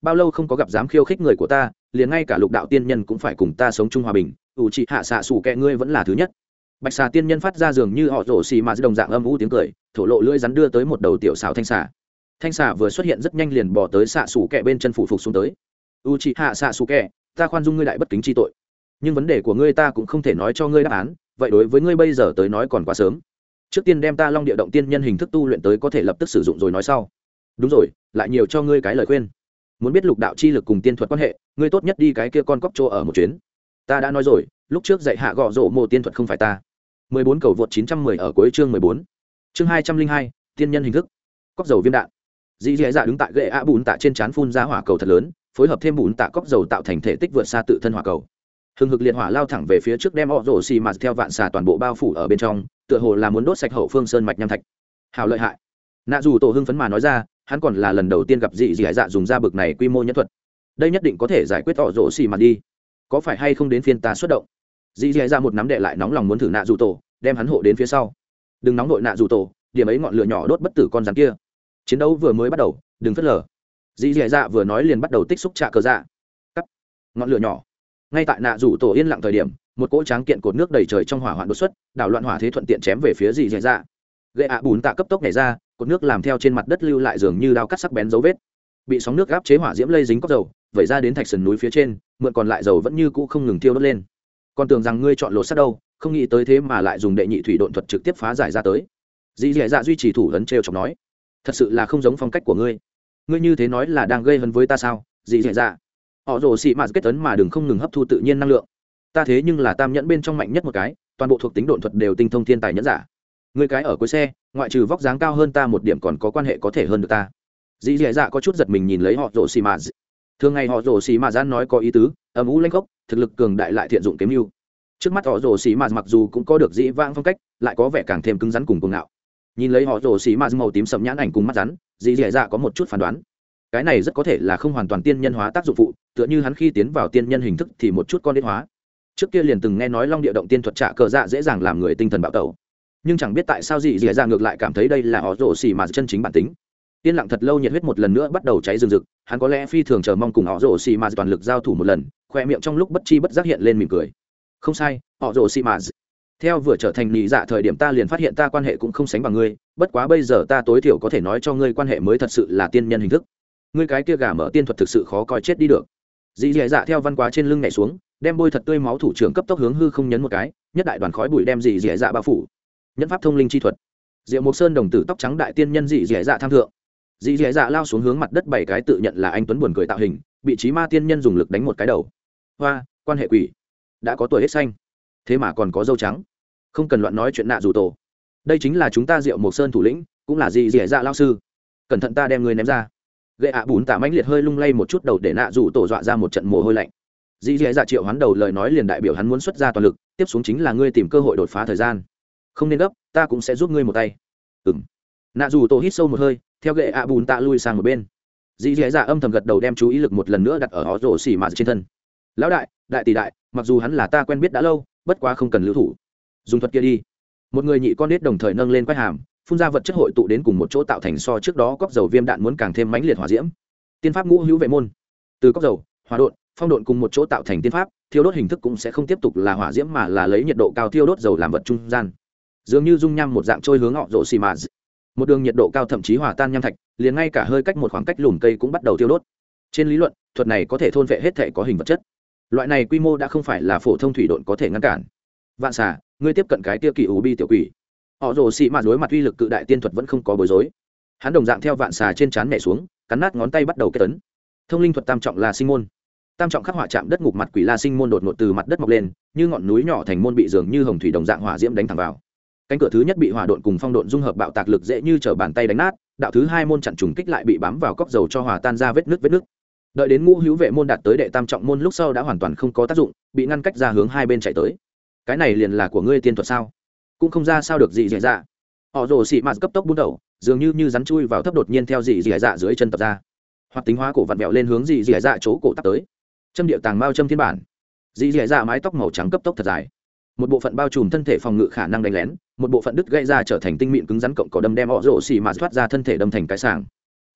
bao lâu không có gặp dám khiêu khích người của ta, liền ngay cả lục đạo tiên nhân cũng phải cùng ta sống chung hòa bình, ủ trị hạ xạ xù kẹ ngươi vẫn là thứ nhất. Bạch xà tiên nhân phát ra dường như họ rổ xì mà đồng dạng âm u tiếng cười, thổ lộ lưỡi rắn đưa tới một đầu tiểu xào thanh xà. Thanh xà vừa xuất hiện rất nhanh liền bỏ tới xạ xù kẹ bên chân phủ phục xuống tới. U trị hạ xạ xù kẹ, ta khoan dung ngươi đại bất kính chi tội, nhưng vấn đề của ngươi ta cũng không thể nói cho ngươi đáp án, vậy đối với ngươi bây giờ tới nói còn quá sớm. Trước tiên đem ta long địa động tiên nhân hình thức tu luyện tới có thể lập tức sử dụng rồi nói sau. Đúng rồi, lại nhiều cho ngươi cái lời khuyên. Muốn biết lục đạo chi lực cùng tiên thuật quan hệ, ngươi tốt nhất đi cái kia con cóc trô ở một chuyến. Ta đã nói rồi, lúc trước dạy hạ gọ rổ mồ tiên thuật không phải ta. mười bốn cầu vượt chín trăm mười ở cuối chương mười bốn. Chương hai trăm linh hai, tiên nhân hình thức. Cóc dầu viêm đạn. Dĩ Dĩ Dạ đứng tại gậy ạ bùn tạ trên trán phun ra hỏa cầu thật lớn, phối hợp thêm bùn tạ cóc dầu tạo thành thể tích vượt xa tự thân hỏa cầu. Hừng hực liệt hỏa lao thẳng về phía trước đem họ rổ xì mà theo vạn xà toàn bộ bao phủ ở bên trong, tựa hồ là muốn đốt sạch hậu phương sơn mạch nham thạch. Hảo lợi hại. Nạ dù tổ hưng phấn mà nói ra, hắn còn là lần đầu tiên gặp Dĩ Dĩ Dạ dùng ra bực này quy mô nhân thuật. Đây nhất định có thể giải quyết họ rổ xì mà đi. Có phải hay không đến phiên ta xuất động? Dĩ Dĩ Dạ một nắm đệ lại nóng lòng muốn thử nạ dù tổ, đem hắn hộ đến phía sau. Đừng nóng nội nạ dù tổ, điểm ấy ngọn lửa nhỏ đốt bất tử con rắn kia. Chiến đấu vừa mới bắt đầu, đừng phớt lờ. Dĩ Dĩ Dạ vừa nói liền bắt đầu tích xúc trạ cờ dạ. Cắt. Ngọn lửa nhỏ. Ngay tại nạ rủ tổ yên lặng thời điểm, một cỗ tráng kiện cột nước đầy trời trong hỏa hoạn đột xuất, đảo loạn hỏa thế thuận tiện chém về phía Dĩ Dĩ Dạ. Gậy ạ bùn tạ cấp tốc nhảy ra, cột nước làm theo trên mặt đất lưu lại dường như dao cắt sắc bén dấu vết. Bị sóng nước áp chế hỏa diễm lây dính cốc dầu, vẩy ra đến thạch sườn núi phía trên, mượn còn lại dầu vẫn như cũ không ngừng thiêu đốt lên. Còn tưởng rằng ngươi chọn lột sắt đâu, không nghĩ tới thế mà lại dùng đệ nhị thủy độn thuật trực tiếp phá giải ra tới. Dĩ Dĩ Dạ duy trì thủ ấn trêu chọc nói, thật sự là không giống phong cách của ngươi. Ngươi như thế nói là đang gây hấn với ta sao? Dĩ Dĩ Dạ, họ rồ xị mạt kết ấn mà đừng không ngừng hấp thu tự nhiên năng lượng. Ta thế nhưng là tam nhẫn bên trong mạnh nhất một cái, toàn bộ thuộc tính độn thuật đều tinh thông thiên tài nhẫn giả. Ngươi cái ở cuối xe, ngoại trừ vóc dáng cao hơn ta một điểm còn có quan hệ có thể hơn được ta. Dĩ Dĩ Dạ có chút giật mình nhìn lấy họ rồ xị mạt. Thường ngày họ rồ xị mạt gian nói có ý tứ, âm u lãnh gốc, thực lực cường đại lại thiện dụng kiếm mưu. Trước mắt họ rồ xị mạt mặc dù cũng có được dĩ vãng phong cách, lại có vẻ càng thêm cứng rắn cùng cuồng ngạo. Nhìn lấy họ rồ xị mạt màu tím sẫm nhãn ảnh cùng mắt rắn, Dĩ Dĩ Dạ có một chút phán đoán. Cái này rất có thể là không hoàn toàn tiên nhân hóa tác dụng phụ, tựa như hắn khi tiến vào tiên nhân hình thức thì một chút con đế hóa. Trước kia liền từng nghe nói long địa động tiên thuật trạ cờ dạ dễ dàng làm người tinh thần bạo tẩu, nhưng chẳng biết tại sao Dĩ Dĩ Dạ ngược lại cảm thấy đây là họ rồ xị mạt chân chính bản tính. Tiên lặng thật lâu nhiệt huyết một lần nữa bắt đầu cháy rừng rực, hắn có lẽ phi thường chờ mong cùng họ rồ xị mạt toàn lực giao thủ một lần, khoe miệng trong lúc bất chi bất giác hiện lên mỉm cười. Không sai, họ rồ xị mạt. Theo vừa trở thành nhị dạ thời điểm ta liền phát hiện ta quan hệ cũng không sánh bằng ngươi, bất quá bây giờ ta tối thiểu có thể nói cho ngươi quan hệ mới thật sự là tiên nhân hình thức. Ngươi cái kia gà mở tiên thuật thực sự khó coi chết đi được. Dĩ Dĩ Dạ theo văn quá trên lưng nhảy xuống, đem bôi thật tươi máu thủ trưởng cấp tốc hướng hư không nhấn một cái, nhất đại đoàn khói bụi đem Dĩ Dĩ Dạ bao phủ. Nhẫn pháp thông linh chi thuật. Diệu Mộc Sơn đồng tử tóc trắng đại tiên nhân Dĩ Dĩ Dạ tham thượng. Dĩ Dĩ Dạ lao xuống hướng mặt đất bảy cái tự nhận là anh tuấn buồn cười tạo hình, bị trí ma tiên nhân dùng lực đánh một cái đầu. Hoa, quan hệ quỷ. Đã có tuổi hết xanh, thế mà còn có dâu trắng. Không cần loạn nói chuyện nạ dù tổ. Đây chính là chúng ta Diệu Mộc Sơn thủ lĩnh, cũng là Dĩ Dĩ Dạ lao sư. Cẩn thận ta đem ngươi ném ra. Gậy ạ bùn tạ mãnh liệt hơi lung lay một chút đầu để nạ dù tổ dọa ra một trận mồ hôi lạnh. Dĩ Dĩ Dạ triệu hoán đầu lời nói liền đại biểu hắn muốn xuất ra toàn lực, tiếp xuống chính là ngươi tìm cơ hội đột phá thời gian. Không nên gấp, ta cũng sẽ giúp ngươi một tay. Ừm. Nạ dù tổ hít sâu một hơi, theo gậy ạ bùn tạ lui sang một bên. Dĩ Dĩ Dạ âm thầm gật đầu đem chú ý lực một lần nữa đặt ở họ rồ xỉ mạt trên thân. Lão đại, đại tỷ đại, mặc dù hắn là ta quen biết đã lâu, bất quá không cần lưu thủ. Dùng thuật kia đi. Một người nhị con nết đồng thời nâng lên quai hàm, phun ra vật chất hội tụ đến cùng một chỗ tạo thành so trước đó cốc dầu viêm đạn muốn càng thêm mãnh liệt hỏa diễm. Tiên pháp ngũ hữu vệ môn. Từ cốc dầu, hỏa độn, phong độn cùng một chỗ tạo thành tiên pháp, thiêu đốt hình thức cũng sẽ không tiếp tục là hỏa diễm mà là lấy nhiệt độ cao thiêu đốt dầu làm vật trung gian. Dường như dung nham một dạng trôi hướng họ rồ xì mạt. Một đường nhiệt độ cao thậm chí hòa tan nham thạch, liền ngay cả hơi cách một khoảng cách lùm cây cũng bắt đầu thiêu đốt. Trên lý luận, thuật này có thể thôn vệ hết thể có hình vật chất. Loại này quy mô đã không phải là phổ thông thủy độn có thể ngăn cản. Vạn xà, ngươi tiếp cận cái tia kỳ ủ bi tiểu quỷ. Họ rồ xì mạt đối mặt uy lực cự đại tiên thuật vẫn không có bối rối. Hắn đồng dạng theo vạn xà trên trán nhảy xuống, cắn nát ngón tay bắt đầu kết tấn. Thông linh thuật tam trọng là sinh môn. Tam trọng khắc họa chạm đất ngục mặt quỷ la sinh môn đột ngột từ mặt đất mọc lên, như ngọn núi nhỏ thành môn bị dường như hồng thủy đồng dạng hỏa diễm đánh thẳng vào. Cánh cửa thứ nhất bị hỏa độn cùng phong độn dung hợp bạo tạc lực dễ như trở bàn tay đánh nát, đạo thứ hai môn chặn trùng kích lại bị bám vào cốc dầu cho hòa tan ra vết nứt vết nứt. Đợi đến ngũ hữu vệ môn đạt tới đệ tam trọng môn lúc sau đã hoàn toàn không có tác dụng, bị ngăn cách ra hướng hai bên chạy tới. Cái này liền là của ngươi tiên thuật sao? Cũng không ra sao được gì dễ dạ. Họ rồ xị mạt cấp tốc buôn đầu, dường như như rắn chui vào thấp đột nhiên theo dị dị dạ dưới chân tập ra. Hoặc tính hóa cổ vặn vẹo lên hướng dị dị dạ chỗ cổ tắc tới. Châm điệu tàng mao châm thiên bản. Dị dị dạ mái tóc màu trắng cấp tốc thật dài. Một bộ phận bao trùm thân thể phòng ngự khả năng đánh lén, một bộ phận đứt gãy ra trở thành tinh mịn cứng rắn cộng cỏ đâm đem họ rồ xị mạt thoát ra thân thể đâm thành cái sàng.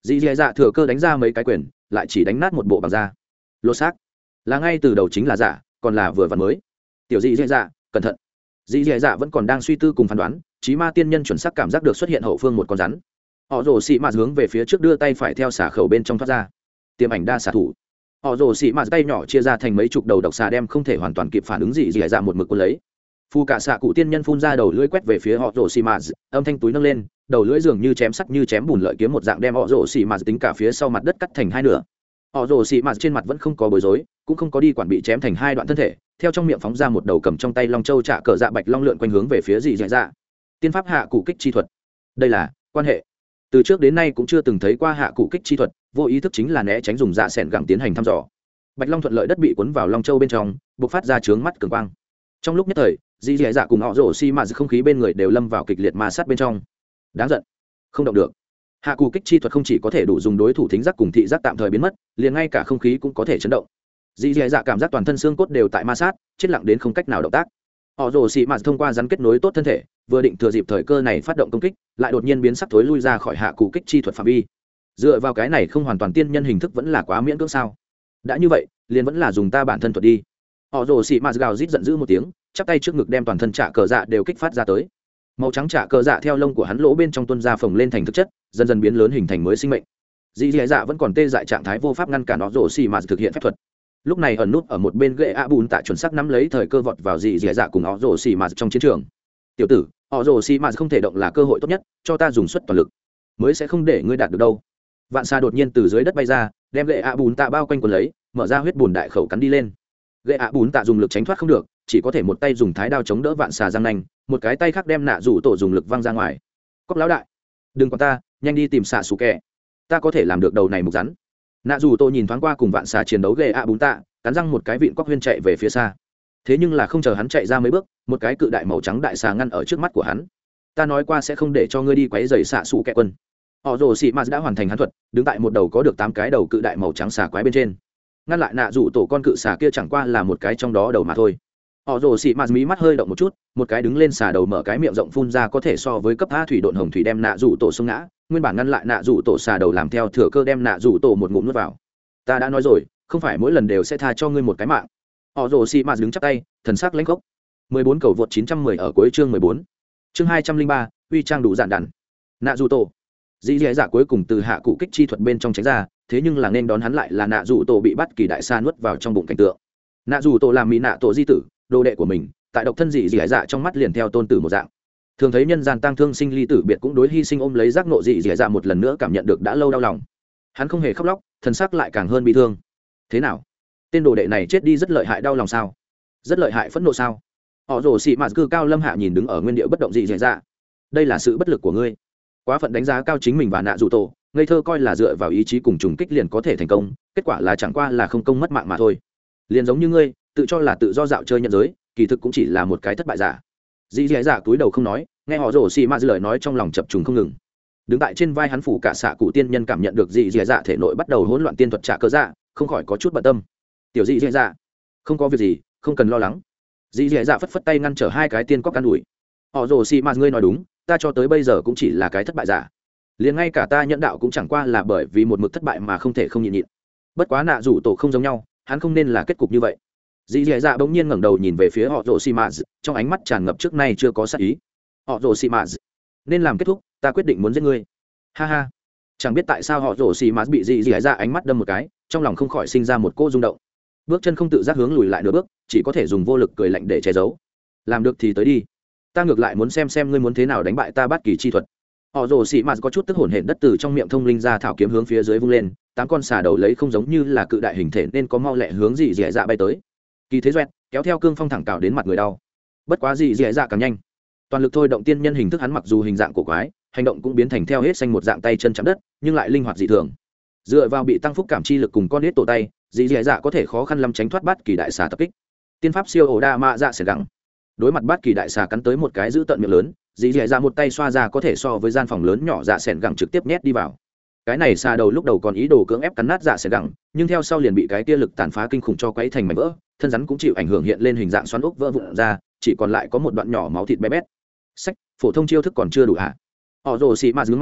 dì dì dạ thừa cơ đánh ra mấy cái quyền, lại chỉ đánh nát một bộ bằng da lột xác, là ngay từ đầu chính là giả, còn là vừa vặn mới. Tiểu dì dì dạ cẩn thận. Dì dì dạ vẫn còn đang suy tư cùng phán đoán, chí ma tiên nhân chuẩn xác cảm giác được xuất hiện hậu phương một con rắn. Họ rồ xì mạt hướng về phía trước đưa tay phải theo xả khẩu bên trong thoát ra, tiềm ảnh đa xạ thủ. Họ rồ xì mạt tay nhỏ chia ra thành mấy chục đầu độc xà đem không thể hoàn toàn kịp phản ứng gì dì dạ một mực cuốn lấy. Phu cả xạ cụ tiên nhân phun ra đầu lưỡi quét về phía họ rồ xì mạt, âm thanh túi nâng lên, đầu lưỡi dường như chém sắt như chém bùn lợi kiếm một dạng đem họ rồ xì mạt tính cả phía sau mặt đất cắt thành hai nửa. Họ rồ xì mạt trên mặt vẫn không có bối rối, cũng không có đi quản bị chém thành hai đoạn thân thể, theo trong miệng phóng ra một đầu cầm trong tay long châu trả cờ dạ bạch long lượn quanh hướng về phía dì dì dạ. Tiên pháp hạ cụ kích chi thuật, đây là quan hệ. Từ trước đến nay cũng chưa từng thấy qua hạ cụ kích chi thuật, vô ý thức chính là né tránh dùng dạ sẻn gẳng tiến hành thăm dò. Bạch long thuận lợi đất bị cuốn vào long châu bên trong, bộc phát ra chướng mắt cường quang. Trong lúc nhất thời, dì dì dạ cùng họ rồ xi mạt không khí bên người đều lâm vào kịch liệt ma sát bên trong. Đáng giận, không động được. Hạ cụ kích chi thuật không chỉ có thể đủ dùng đối thủ thính giác cùng thị giác tạm thời biến mất, liền ngay cả không khí cũng có thể chấn động. Dì dì dạ cảm giác toàn thân xương cốt đều tại ma sát, chết lặng đến không cách nào động tác. Họ rồ xi mạt thông qua rắn kết nối tốt thân thể, vừa định thừa dịp thời cơ này phát động công kích, lại đột nhiên biến sắc thối lui ra khỏi hạ cụ kích chi thuật phạm vi. Dựa vào cái này không hoàn toàn tiên nhân hình thức vẫn là quá miễn cưỡng sao? Đã như vậy, liền vẫn là dùng ta bản thân thuật đi. Họ rồ xì mạt gào rít giận dữ một tiếng, chắp tay trước ngực đem toàn thân trả cờ dạ đều kích phát ra tới. Màu trắng trả cờ dạ theo lông của hắn lỗ bên trong tuôn ra phồng lên thành thực chất, dần dần biến lớn hình thành mới sinh mệnh. Dì dì dạ vẫn còn tê dại trạng thái vô pháp ngăn cản họ rồ xì mạt thực hiện phép thuật. Lúc này ẩn nút ở một bên ghệ ạ bùn tạ chuẩn xác nắm lấy thời cơ vọt vào dì dì dạ cùng họ rồ xì mạt trong chiến trường. Tiểu tử, họ rồ xì mạt không thể động là cơ hội tốt nhất, cho ta dùng suất toàn lực, mới sẽ không để ngươi đạt được đâu. Vạn xa đột nhiên từ dưới đất bay ra, đem ghệ ạ bùn tạ bao quanh quần lấy, mở ra huyết bùn đại khẩu cắn đi lên. Ghệ ạ bùn tạ dùng lực tránh thoát không được, chỉ có thể một tay dùng thái đao chống đỡ vạn xà răng nanh, một cái tay khác đem nạ rủ tổ dùng lực văng ra ngoài. Cóc lão đại, đừng quản ta, nhanh đi tìm xạ xù kẹ, ta có thể làm được đầu này mục rắn. Nạ rủ tổ nhìn thoáng qua cùng vạn xà chiến đấu ghệ ạ bùn tạ, cắn răng một cái vịn cóc huyên chạy về phía xa. Thế nhưng là không chờ hắn chạy ra mấy bước, một cái cự đại màu trắng đại xà ngăn ở trước mắt của hắn. Ta nói qua sẽ không để cho ngươi đi quấy rầy xạ xù kẹ quân. Họ rồ xì mạt đã hoàn thành hắn thuật, đứng tại một đầu có được tám cái đầu cự đại màu trắng xà quái bên trên, ngăn lại nạ rủ tổ con cự xà kia chẳng qua là một cái trong đó đầu mà thôi. Họ rồ xì mạt mí mắt hơi động một chút, một cái đứng lên xà đầu mở cái miệng rộng phun ra có thể so với cấp a thủy độn hồng thủy đem nạ rủ tổ xông ngã, nguyên bản ngăn lại nạ rủ tổ xà đầu làm theo thừa cơ đem nạ rủ tổ một ngụm nuốt vào. Ta đã nói rồi, không phải mỗi lần đều sẽ tha cho ngươi một cái mạng. Họ rồ xì mạt đứng chắp tay, thần sắc lãnh khốc. mười bốn cầu vượt chín trăm mười ở cuối chương mười bốn. Chương hai trăm linh ba, uy trang đủ dạn đàn. Nạ rủ tổ. Dĩ dĩ dạ cuối cùng từ hạ cụ kích chi thuật bên trong tránh ra, thế nhưng là nên đón hắn lại là nạ rủ tổ bị bắt kỳ đại sa nuốt vào trong bụng cảnh tượng. Nạ rủ tổ làm mỹ nạ tổ di tử, đồ đệ của mình, tại độc thân dị dĩ dạ trong mắt liền theo tôn tử một dạng. Thường thấy nhân gian tang thương sinh ly tử biệt cũng đối hy sinh ôm lấy giác nộ dị dĩ dạ một lần nữa cảm nhận được đã lâu đau lòng. Hắn không hề khóc lóc, thần sắc lại càng hơn bị thương. Thế nào? Tên đồ đệ này chết đi rất lợi hại đau lòng sao? Rất lợi hại phẫn nộ sao? Họ rồ xị mạt cư cao lâm hạ nhìn đứng ở nguyên địa bất động dị dĩ dạ. Đây là sự bất lực của ngươi. Quá phận đánh giá cao chính mình và nạ rủ tổ, ngây thơ coi là dựa vào ý chí cùng trùng kích liền có thể thành công, kết quả là chẳng qua là không công mất mạng mà thôi. Liền giống như ngươi, tự cho là tự do dạo chơi nhận giới, kỳ thực cũng chỉ là một cái thất bại giả. Dĩ dĩ dạ túi đầu không nói, nghe họ rồ xì ma lời nói trong lòng chập trùng không ngừng. Đứng tại trên vai hắn phủ cả xạ cụ tiên nhân cảm nhận được dĩ dĩ dạ thể nội bắt đầu hỗn loạn tiên thuật trả cơ dạ, không khỏi có chút bận tâm. Tiểu dĩ dĩ dạ, không có việc gì, không cần lo lắng. Dĩ dĩ dạ phất phất tay ngăn trở hai cái tiên cóc can đuổi. Họ rồ xì ma ngươi nói đúng, ta cho tới bây giờ cũng chỉ là cái thất bại giả, liền ngay cả ta nhận đạo cũng chẳng qua là bởi vì một mực thất bại mà không thể không nhịn nhịn. Bất quá nạ rủ tổ không giống nhau, hắn không nên là kết cục như vậy. Dĩ dì dạ bỗng nhiên ngẩng đầu nhìn về phía họ rồ xì mạt, trong ánh mắt tràn ngập trước nay chưa có sát ý. Họ rồ xì mạt, nên làm kết thúc, ta quyết định muốn giết ngươi. Ha ha. Chẳng biết tại sao họ rồ xì mạt bị dĩ dì dạ ánh mắt đâm một cái, trong lòng không khỏi sinh ra một cô rung động, bước chân không tự giác hướng lùi lại nửa bước, chỉ có thể dùng vô lực cười lạnh để che giấu. Làm được thì tới đi, ta ngược lại muốn xem xem ngươi muốn thế nào đánh bại ta bắt kỳ chi thuật. Họ rồ xì mạt có chút tức hổn hển đất từ trong miệng thông linh ra thảo kiếm hướng phía dưới vung lên, tám con xà đầu lấy không giống như là cự đại hình thể nên có mau lẹ hướng dì dì dạ bay tới. Kỳ thế doẹt kéo theo cương phong thẳng cào đến mặt người đau. Bất quá dì dì dạ càng nhanh, toàn lực thôi động tiên nhân hình thức hắn mặc dù hình dạng cổ quái, hành động cũng biến thành theo hết xanh một dạng tay chân chạm đất, nhưng lại linh hoạt dị thường. Dựa vào bị tăng phúc cảm chi lực cùng con nết tổ tay, dì dì dạ có thể khó khăn lắm tránh thoát bắt kỳ đại xà tập kích. Tiên pháp siêu ổ đa mạ dạ sẽ gắng. Đối mặt bắt kỳ đại xà cắn tới một cái giữ tận miệng lớn, dì dì dạ một tay xoa ra có thể so với gian phòng lớn nhỏ dạ sẻn gẳng trực tiếp nhét đi vào. Cái này xà đầu lúc đầu còn ý đồ cưỡng ép cắn nát dạ sẻn gẳng, nhưng theo sau liền bị cái tia lực tàn phá kinh khủng cho quấy thành mảnh vỡ, thân rắn cũng chịu ảnh hưởng hiện lên hình dạng xoắn ốc vỡ vụn ra, chỉ còn lại có một đoạn nhỏ máu thịt bé bét. Sách, phổ thông chiêu thức còn chưa đủ hả? Họ rồ xì mạt nhướng mày,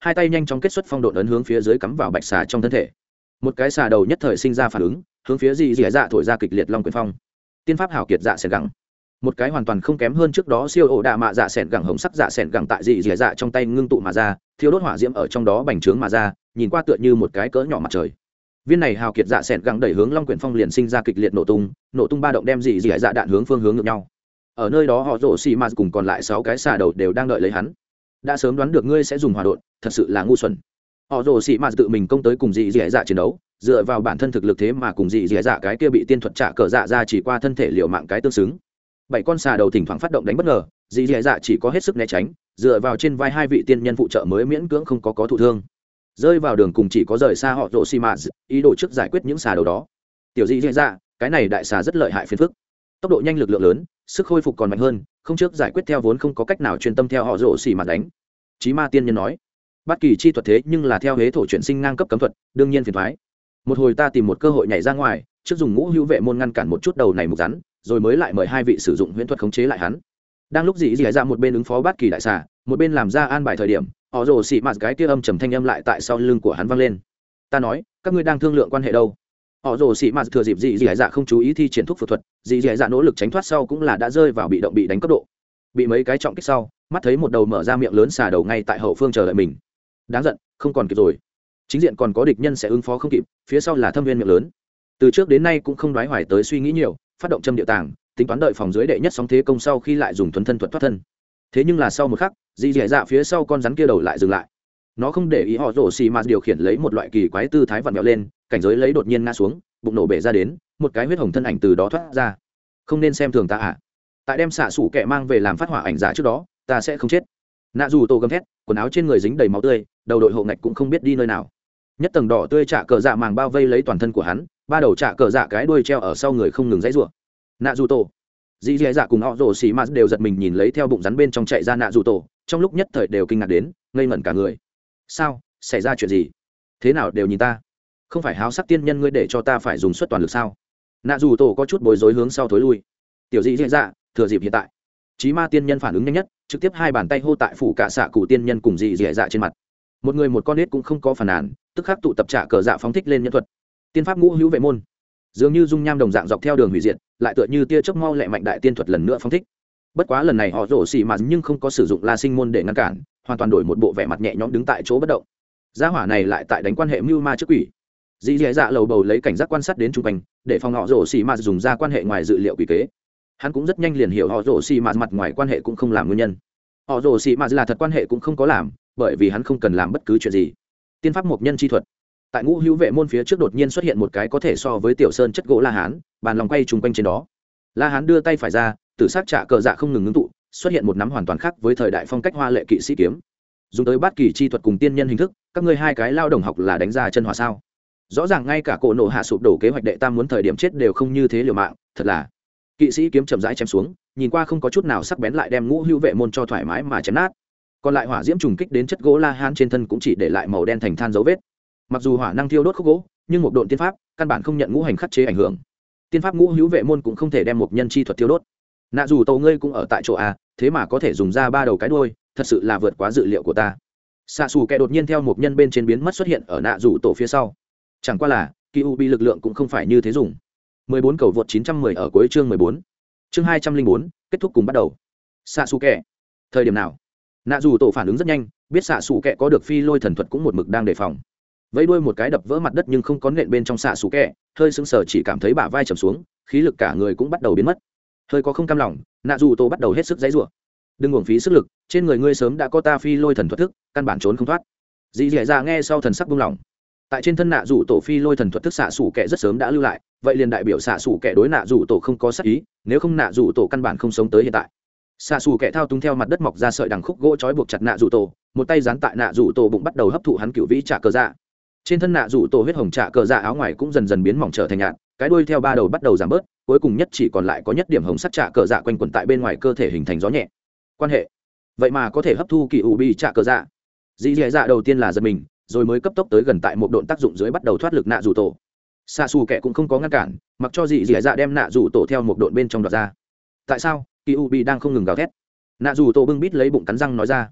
hai tay nhanh chóng kết xuất phong độn ấn hướng phía dưới cắm vào bạch xà trong thân thể. Một cái xà đầu nhất thời sinh ra phản ứng, hướng phía dị dị dạ thổi ra kịch liệt long quyền phong. Tiên pháp hảo kiệt dạ sẻn gẳng, một cái hoàn toàn không kém hơn trước đó siêu ổ đạ mạ dạ sẻn gẳng hồng sắc dạ sẻn gẳng tại dị dị dạ trong tay ngưng tụ mà ra, thiêu đốt hỏa diễm ở trong đó bành trướng mà ra, nhìn qua tựa như một cái cỡ nhỏ mặt trời. Viên này hào kiệt dạ sẻn gẳng đẩy hướng long quyền phong liền sinh ra kịch liệt nổ tung, nổ tung ba động đem dị dị dạ đạn hướng phương hướng ngược nhau. Ở nơi đó họ rồ xì mà cùng còn lại sáu cái xà đầu đều đang đợi lấy hắn. Đã sớm đoán được ngươi sẽ dùng hỏa độn, thật sự là ngu xuẩn. Họ rồ xì mà tự mình công tới cùng dị dị dạ chiến đấu, dựa vào bản thân thực lực thế mà cùng dị dị dạ cái kia bị tiên thuật trả cờ dạ ra chỉ qua thân thể liều mạng cái tương xứng. Bảy con xà đầu thỉnh thoảng phát động đánh bất ngờ, dị dị dạ chỉ có hết sức né tránh, dựa vào trên vai hai vị tiên nhân phụ trợ mới miễn cưỡng không có có thụ thương. Rơi vào đường cùng chỉ có rời xa họ rồ xì mà, ý đồ trước giải quyết những xà đầu đó. Tiểu dị dị dạ, cái này đại xà rất lợi hại phiền phức, tốc độ nhanh lực lượng lớn, sức khôi phục còn mạnh hơn, không trước giải quyết theo vốn không có cách nào chuyên tâm theo họ rồ xì mà đánh. Chí ma tiên nhân nói, bất kỳ chi thuật thế nhưng là theo hế thổ chuyển sinh ngang cấp cấm thuật, đương nhiên phiền toái. Một hồi ta tìm một cơ hội nhảy ra ngoài, trước dùng ngũ hữu vệ môn ngăn cản một chút đầu này mục rắn, rồi mới lại mời hai vị sử dụng huyễn thuật khống chế lại hắn. Đang lúc dị dị dạ một bên ứng phó bất kỳ đại xà, một bên làm ra an bài thời điểm, họ rồ xì mà cái kia âm trầm thanh âm lại tại sau lưng của hắn vang lên. Ta nói, các ngươi đang thương lượng quan hệ đâu? Họ rồ xì mà thừa dịp dị dị dạ không chú ý thi triển thuốc phược thuật, dị dị dạ nỗ lực tránh thoát sau cũng là đã rơi vào bị động bị đánh cấp độ, bị mấy cái trọng kích sau, mắt thấy một đầu mở ra miệng lớn xà đầu ngay tại hậu phương chờ đợi mình. Đáng giận, không còn kịp rồi. Chính diện còn có địch nhân sẽ ứng phó không kịp, phía sau là thâm viên miệng lớn. Từ trước đến nay cũng không đoái hoài tới suy nghĩ nhiều, phát động châm địa tàng, tính toán đợi phòng dưới đệ nhất sóng thế công sau khi lại dùng thuần thân thuật thoát thân. Thế nhưng là sau một khắc, dị dị dạ phía sau con rắn kia đầu lại dừng lại. Nó không để ý họ rồ xì mà điều khiển lấy một loại kỳ quái tư thái vặn vẹo lên, cảnh giới lấy đột nhiên ngã xuống, bụng nổ bể ra đến, một cái huyết hồng thân ảnh từ đó thoát ra. Không nên xem thường ta à? Tại đem xạ sủ kẹ mang về làm phát hỏa ảnh giả trước đó, ta sẽ không chết. Nạ dù tổ gầm thét, quần áo trên người dính đầy máu tươi, đầu đội hộ ngạch cũng không biết đi nơi nào. Nhất tầng đỏ tươi trả cờ dạ màng bao vây lấy toàn thân của hắn, ba đầu trả cờ dạ cái đuôi treo ở sau người không ngừng dãy rủa. Nạ dù tổ, dì dì dạ cùng họ rồ xì mà đều giật mình nhìn lấy theo bụng rắn bên trong chạy ra nạ dù tổ, trong lúc nhất thời đều kinh ngạc đến, ngây ngẩn cả người. Sao, xảy ra chuyện gì? Thế nào đều nhìn ta? Không phải háo sắc tiên nhân ngươi để cho ta phải dùng suất toàn lực sao? Nạ dù tổ có chút bối rối hướng sau thối lui. Tiểu dì dì dạ, thừa dịp hiện tại, chí ma tiên nhân phản ứng nhanh nhất, trực tiếp hai bàn tay hô tại phủ cả xạ cụ tiên nhân cùng dì dì dạ trên mặt. Một người một con nết cũng không có phản nàn, tức khắc tụ tập trả cờ dạ phóng thích lên nhân thuật. Tiên pháp ngũ hữu vệ môn, dường như dung nham đồng dạng dọc theo đường hủy diệt, lại tựa như tia chớp mau lẹ mạnh đại tiên thuật lần nữa phóng thích. Bất quá lần này họ rổ xì mà nhưng không có sử dụng la sinh môn để ngăn cản, hoàn toàn đổi một bộ vẻ mặt nhẹ nhõm đứng tại chỗ bất động. Gia hỏa này lại tại đánh quan hệ mưu ma trước quỷ. Dì dì dạ lầu bầu lấy cảnh giác quan sát đến trung quanh, để phòng họ rổ xì mà dùng ra quan hệ ngoài dự liệu quỷ kế. Hắn cũng rất nhanh liền hiểu họ rổ xì mà mặt ngoài quan hệ cũng không làm nguyên nhân. Họ rổ xì mà là thật quan hệ cũng không có làm, bởi vì hắn không cần làm bất cứ chuyện gì. Tiên pháp mộc nhân chi thuật. Tại ngũ hữu vệ môn phía trước đột nhiên xuất hiện một cái có thể so với tiểu sơn chất gỗ la hán, bàn lòng quay trùng quanh trên đó. La hán đưa tay phải ra, tử sắc trả cờ dạ không ngừng ngưng tụ, xuất hiện một nắm hoàn toàn khác với thời đại phong cách hoa lệ kỵ sĩ kiếm. Dùng tới bát kỳ chi thuật cùng tiên nhân hình thức, các ngươi hai cái lao đồng học là đánh ra chân hỏa sao? Rõ ràng ngay cả cổ nổ hạ sụp đổ kế hoạch đệ tam muốn thời điểm chết đều không như thế liều mạng, thật là. Kỵ sĩ kiếm chậm rãi chém xuống, nhìn qua không có chút nào sắc bén lại đem ngũ hữu vệ môn cho thoải mái mà chém nát. Còn lại hỏa diễm trùng kích đến chất gỗ la hán trên thân cũng chỉ để lại màu đen thành than dấu vết. Mặc dù hỏa năng thiêu đốt khúc gỗ, nhưng một độn tiên pháp căn bản không nhận ngũ hành khắc chế ảnh hưởng. Tiên pháp ngũ hữu vệ môn cũng không thể đem một nhân chi thuật thiêu đốt. Nạ dù tổ ngươi cũng ở tại chỗ a, thế mà có thể dùng ra ba đầu cái đuôi, thật sự là vượt quá dự liệu của ta. Xạ xù kẻ đột nhiên theo một nhân bên trên biến mất xuất hiện ở nạ dù tổ phía sau. Chẳng qua là Kyuubi lực lượng cũng không phải như thế dùng. mười bốn cầu vượt chín trăm mười ở cuối chương mười bốn. Chương hai trăm linh bốn, kết thúc cùng bắt đầu. Xạ xù kẻ. Thời điểm nào? Nạ dù tổ phản ứng rất nhanh, biết xạ xù kẻ có được phi lôi thần thuật cũng một mực đang đề phòng. Vẫy đuôi một cái đập vỡ mặt đất nhưng không có nện bên trong xạ xù kẻ, hơi sững sờ chỉ cảm thấy bả vai trầm xuống, khí lực cả người cũng bắt đầu biến mất. Hơi có không cam lòng, nạ dù tổ bắt đầu hết sức giãy giụa. Đừng uổng phí sức lực, trên người ngươi sớm đã có ta phi lôi thần thuật thức, căn bản trốn không thoát. Dì dì dạ nghe sau thần sắc buông lỏng. Tại trên thân nạ dù tổ phi lôi thần thuật thức xạ xù kẻ rất sớm đã lưu lại, vậy liền đại biểu xạ xù kẻ đối nạ dù tổ không có sát ý, nếu không nạ dù tổ căn bản không sống tới hiện tại. Xạ xù kẻ thao túng theo mặt đất mọc ra sợi đằng khúc gỗ trói buộc chặt nạ dù tổ, một tay dán tại nạ dù tổ bụng bắt đầu hấp thụ hắn cựu vĩ trả cờ dạ. Trên thân nạ dù tổ huyết hồng trả cờ dạ áo ngoài cũng dần dần biến mỏng trở thành nhạt, cái đuôi theo ba đầu bắt đầu giảm bớt, cuối cùng nhất chỉ còn lại có nhất điểm hồng sắc trả cờ dạ quanh quẩn tại bên ngoài cơ thể hình thành gió nhẹ. Quan hệ vậy mà có thể hấp thu kỳ u bi trả cờ dạ. Dì dì dạ đầu tiên là giật mình, rồi mới cấp tốc tới gần tại một độn tác dụng dưới bắt đầu thoát lực nạ dù tổ. Xạ xù kẻ cũng không có ngăn cản, mặc cho dì dì dạ đem nạ dù tổ theo một độn bên trong đoạt ra. Tại sao kỳ u bi đang không ngừng gào thét? Nạ dù tổ bưng bít lấy bụng cắn răng nói ra.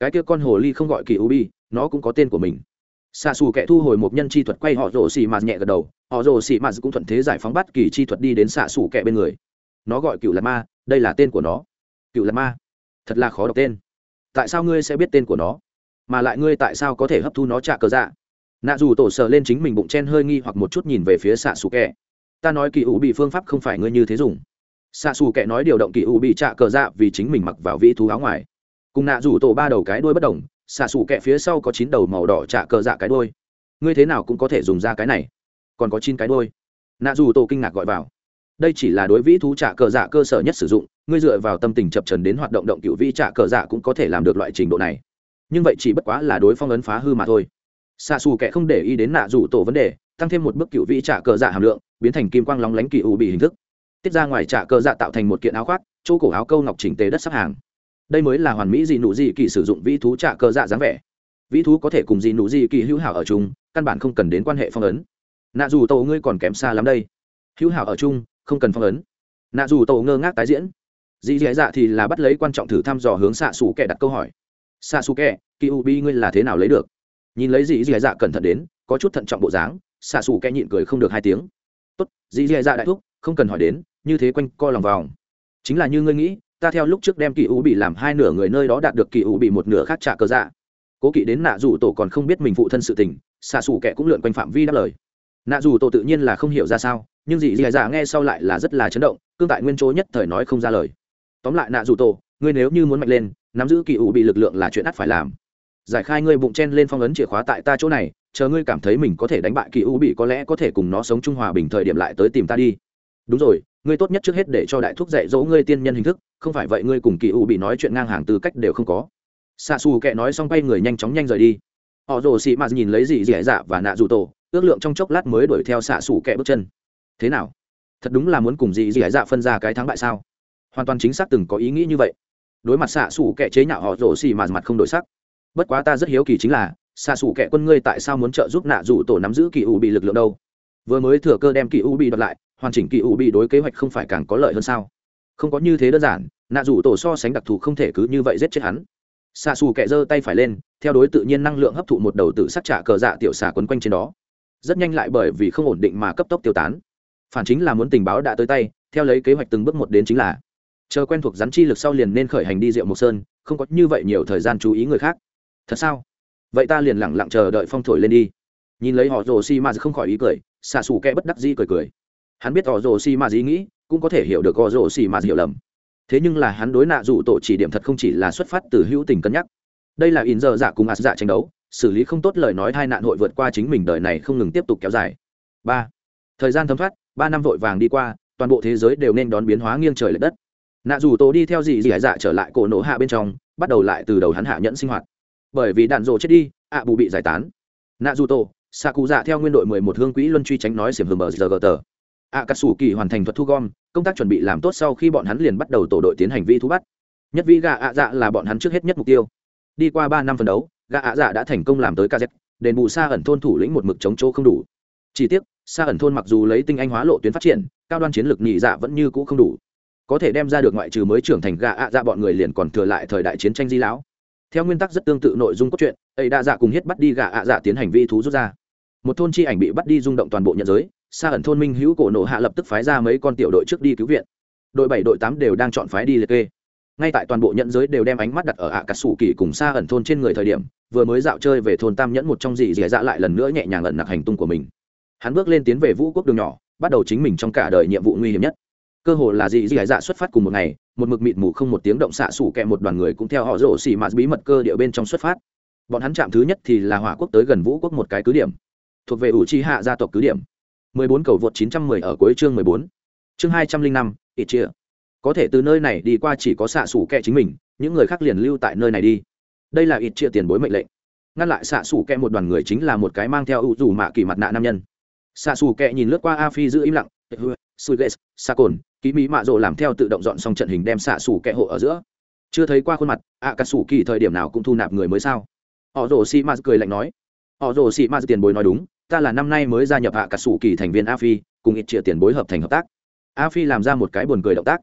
cái kia con hồ ly không gọi kỳ u bi, nó cũng có tên của mình. Xạ xù kẻ thu hồi một nhân chi thuật quay họ rồ xì mạt nhẹ gật đầu, họ rồ xì mạt cũng thuận thế giải phóng bắt kỳ chi thuật đi đến xạ xù kẻ bên người. Nó gọi cựu lạt ma, đây là tên của nó. Cựu lạt ma, thật là khó đọc tên. Tại sao ngươi sẽ biết tên của nó, mà lại ngươi tại sao có thể hấp thu nó trả cờ dạ? Nạ dù tổ sờ lên chính mình bụng chen hơi nghi hoặc một chút nhìn về phía xạ xù kẻ. Ta nói kỳ ủ bị phương pháp không phải ngươi như thế dùng. Xạ xù kẻ nói điều động kỳ ủ bị trả cờ dạ vì chính mình mặc vào vĩ thú áo ngoài. Cùng nạ dù tổ ba đầu cái đuôi bất đồng, xạ xù kẹ phía sau có chín đầu màu đỏ trả cờ dạ cái đuôi. Ngươi thế nào cũng có thể dùng ra cái này, còn có chín cái đuôi. Nạ dù tổ kinh ngạc gọi vào. Đây chỉ là đối vĩ thú trả cờ dạ cơ sở nhất sử dụng, ngươi dựa vào tâm tình chập trần đến hoạt động động cựu vĩ trả cờ dạ cũng có thể làm được loại trình độ này. Nhưng vậy chỉ bất quá là đối phong ấn phá hư mà thôi. Xạ xù kẹ không để ý đến nạ dù tổ vấn đề, tăng thêm một bước cựu vĩ trả cờ dạ hàm lượng, biến thành kim quang lóng lánh kỳ ủ bị hình thức. Tiết ra ngoài trả cờ dạ tạo thành một kiện áo khoác, chỗ cổ áo câu ngọc chỉnh tề đất sắp hàng. Đây mới là hoàn mỹ gì nụ gì kỳ sử dụng vĩ thú trả cờ dạ dáng vẻ. Vĩ thú có thể cùng gì nụ gì kỳ hữu hảo ở chung, căn bản không cần đến quan hệ phong ấn. Nạ dù tổ ngươi còn kém xa lắm đây. Hữu hảo ở chung, không cần phong ấn. Nạ dù tổ ngơ ngác tái diễn. Dì dì dạ thì là bắt lấy quan trọng thử thăm dò hướng xạ xù kẹ đặt câu hỏi. Xạ xù kẹ, kỳ u bi ngươi là thế nào lấy được? Nhìn lấy dì dì dạ cẩn thận đến, có chút thận trọng bộ dáng, xạ xù kẹ nhịn cười không được hai tiếng. Tốt, dì dì dạ đại thúc, không cần hỏi đến, như thế quanh co lòng vòng. Chính là như ngươi nghĩ, ta theo lúc trước đem kỳ u bị làm hai nửa người nơi đó đạt được kỳ u bị một nửa khác trả cờ dạ. Cố kỵ đến nạ dù tổ còn không biết mình phụ thân sự tình, xạ xù kẹ cũng lượn quanh phạm vi đáp lời. Nạ dù tổ tự nhiên là không hiểu ra sao, nhưng dì dì dạ nghe sau lại là rất là chấn động, cương tại nguyên chỗ nhất thời nói không ra lời. Tóm lại nạ dù tổ, ngươi nếu như muốn mạnh lên, nắm giữ kỳ u bị lực lượng là chuyện ắt phải làm. Giải khai ngươi bụng chen lên phong ấn chìa khóa tại ta chỗ này, chờ ngươi cảm thấy mình có thể đánh bại kỳ u bị, có lẽ có thể cùng nó sống chung hòa bình thời điểm lại tới tìm ta đi. Đúng rồi, ngươi tốt nhất trước hết để cho đại thúc dạy dỗ ngươi tiên nhân hình thức, không phải vậy ngươi cùng kỳ u bị nói chuyện ngang hàng tư cách đều không có. Xạ xù kệ nói xong quay người nhanh chóng nhanh rời đi. Họ rồ xì mà nhìn lấy dì dì dạ và nạ dù tổ, ước lượng trong chốc lát mới đuổi theo xạ xù kệ bước chân. Thế nào, thật đúng là muốn cùng dì dì dạ phân ra cái thắng bại sao? Hoàn toàn chính xác từng có ý nghĩ như vậy. Đối mặt xạ xù kệ chế nhạo họ rồ xì mà mặt không đổi sắc. Bất quá ta rất hiếu kỳ chính là xạ xù kệ quân ngươi tại sao muốn trợ giúp nạ dù tổ nắm giữ kỳ u bị lực lượng đâu? Vừa mới thừa cơ đem kỳ u bị đoạt lại, hoàn chỉnh kỳ u bị đối kế hoạch không phải càng có lợi hơn sao? Không có như thế đơn giản, nạ dù tổ so sánh đặc thù không thể cứ như vậy giết chết hắn. Xạ xù kệ giơ tay phải lên, theo đối tự nhiên năng lượng hấp thụ một đầu tử sắc trả cờ dạ tiểu xà quấn quanh trên đó. Rất nhanh lại bởi vì không ổn định mà cấp tốc tiêu tán. Phản chính là muốn tình báo đã tới tay, theo lấy kế hoạch từng bước một đến chính là chờ quen thuộc rắn chi lực sau liền nên khởi hành đi Diệu Mộc Sơn, không có như vậy nhiều thời gian chú ý người khác. Thật sao? Vậy ta liền lẳng lặng chờ đợi phong thổi lên đi. Nhìn lấy họ rồ xi ma không khỏi ý cười, xạ xù kệ bất đắc dĩ cười cười. Hắn biết họ rồ xi ma ý nghĩ, cũng có thể hiểu được họ rồ xi ma hiểu lầm. Thế nhưng là hắn đối nạ dù tổ chỉ điểm thật không chỉ là xuất phát từ hữu tình cân nhắc. Đây là in giờ dạ cùng ạt dạ tranh đấu, xử lý không tốt lời nói hai nạn hội vượt qua chính mình đời này không ngừng tiếp tục kéo dài. Ba, thời gian thấm thoát, ba năm vội vàng đi qua, toàn bộ thế giới đều nên đón biến hóa nghiêng trời lệch đất. Nạ dù tổ đi theo dì dì dạ trở lại cổ nổ hạ bên trong, bắt đầu lại từ đầu hắn hạ nhẫn sinh hoạt. Bởi vì đạn rồ chết đi, ạ bù bị giải tán. Nạ dù tổ xạ cụ dạ theo nguyên đội mười một hương quỹ luân truy tránh nói xiểm hưởng bờ giờ gờ tờ. ạ cà sủ kỳ hoàn thành thuật thu gom, công tác chuẩn bị làm tốt sau khi bọn hắn liền bắt đầu tổ đội tiến hành vi thú bắt. Nhất vi gà ạ dạ là bọn hắn trước hết nhất mục tiêu. Đi qua ba năm phân đấu, gà ạ dạ đã thành công làm tới kz, đền bù xa ẩn thôn thủ lĩnh một mực chống chỗ không đủ. Chỉ tiếc xa ẩn thôn mặc dù lấy tinh anh hóa lộ tuyến phát triển, cao đoan chiến lược nhị dạ vẫn như cũ không đủ, có thể đem ra được ngoại trừ mới trưởng thành gà ạ dạ bọn người liền còn thừa lại thời đại chiến tranh di lão. Theo nguyên tắc rất tương tự nội dung cốt truyện, ấy đa dạ cùng hiết bắt đi gà ạ dạ tiến hành vi thú rút ra. Một thôn chi ảnh bị bắt đi rung động toàn bộ nhận giới, xa ẩn thôn minh hữu cổ nổ hạ lập tức phái ra mấy con tiểu đội trước đi cứu viện. Đội bảy đội tám đều đang chọn phái đi liệt kê. Ngay tại toàn bộ nhận giới đều đem ánh mắt đặt ở ạ cà sủ kỳ cùng xa ẩn thôn trên người thời điểm, vừa mới dạo chơi về thôn Tam Nhẫn một trong dị dẻ dạ lại lần nữa nhẹ nhàng ẩn nặc hành tung của mình. Hắn bước lên tiến về Vũ Quốc đường nhỏ, bắt đầu chính mình trong cả đời nhiệm vụ nguy hiểm nhất. Cơ hồ là dị dẻ dạ xuất phát cùng một ngày, một mực mịt mù không một tiếng động xạ sủ kẹ một đoàn người cũng theo họ rổ xỉ mạt bí mật cơ địa bên trong xuất phát. Bọn hắn chạm thứ nhất thì là Hỏa Quốc tới gần Vũ Quốc một cái cứ điểm, thuộc về ủ chi hạ gia tộc cứ điểm. mười bốn cầu vượt chín trăm mười ở cuối chương mười bốn. Chương hai trăm linh năm, ít chia. Có thể từ nơi này đi qua chỉ có xạ sủ kẹ chính mình, những người khác liền lưu tại nơi này đi. Đây là ít chia tiền bối mệnh lệnh. Ngăn lại xạ sủ kẹ một đoàn người chính là một cái mang theo ủ dù mạ kỳ mặt nạ nam nhân. Xạ sủ kẹ nhìn lướt qua A Phi giữ im lặng, Suiges, Sa Cồn, Ký Mỹ Mạ Rồ làm theo tự động dọn xong trận hình đem xạ sủ kẹ hộ ở giữa. Chưa thấy qua khuôn mặt, ạ cà sủ kỳ thời điểm nào cũng thu nạp người mới sao? Họ rồ xì ma cười lạnh nói. Họ rồ xì ma tiền bối nói đúng, ta là năm nay mới gia nhập ạ cà sủ kỳ thành viên A Phi, cùng ít chia tiền bối hợp thành hợp tác. A Phi làm ra một cái buồn cười động tác.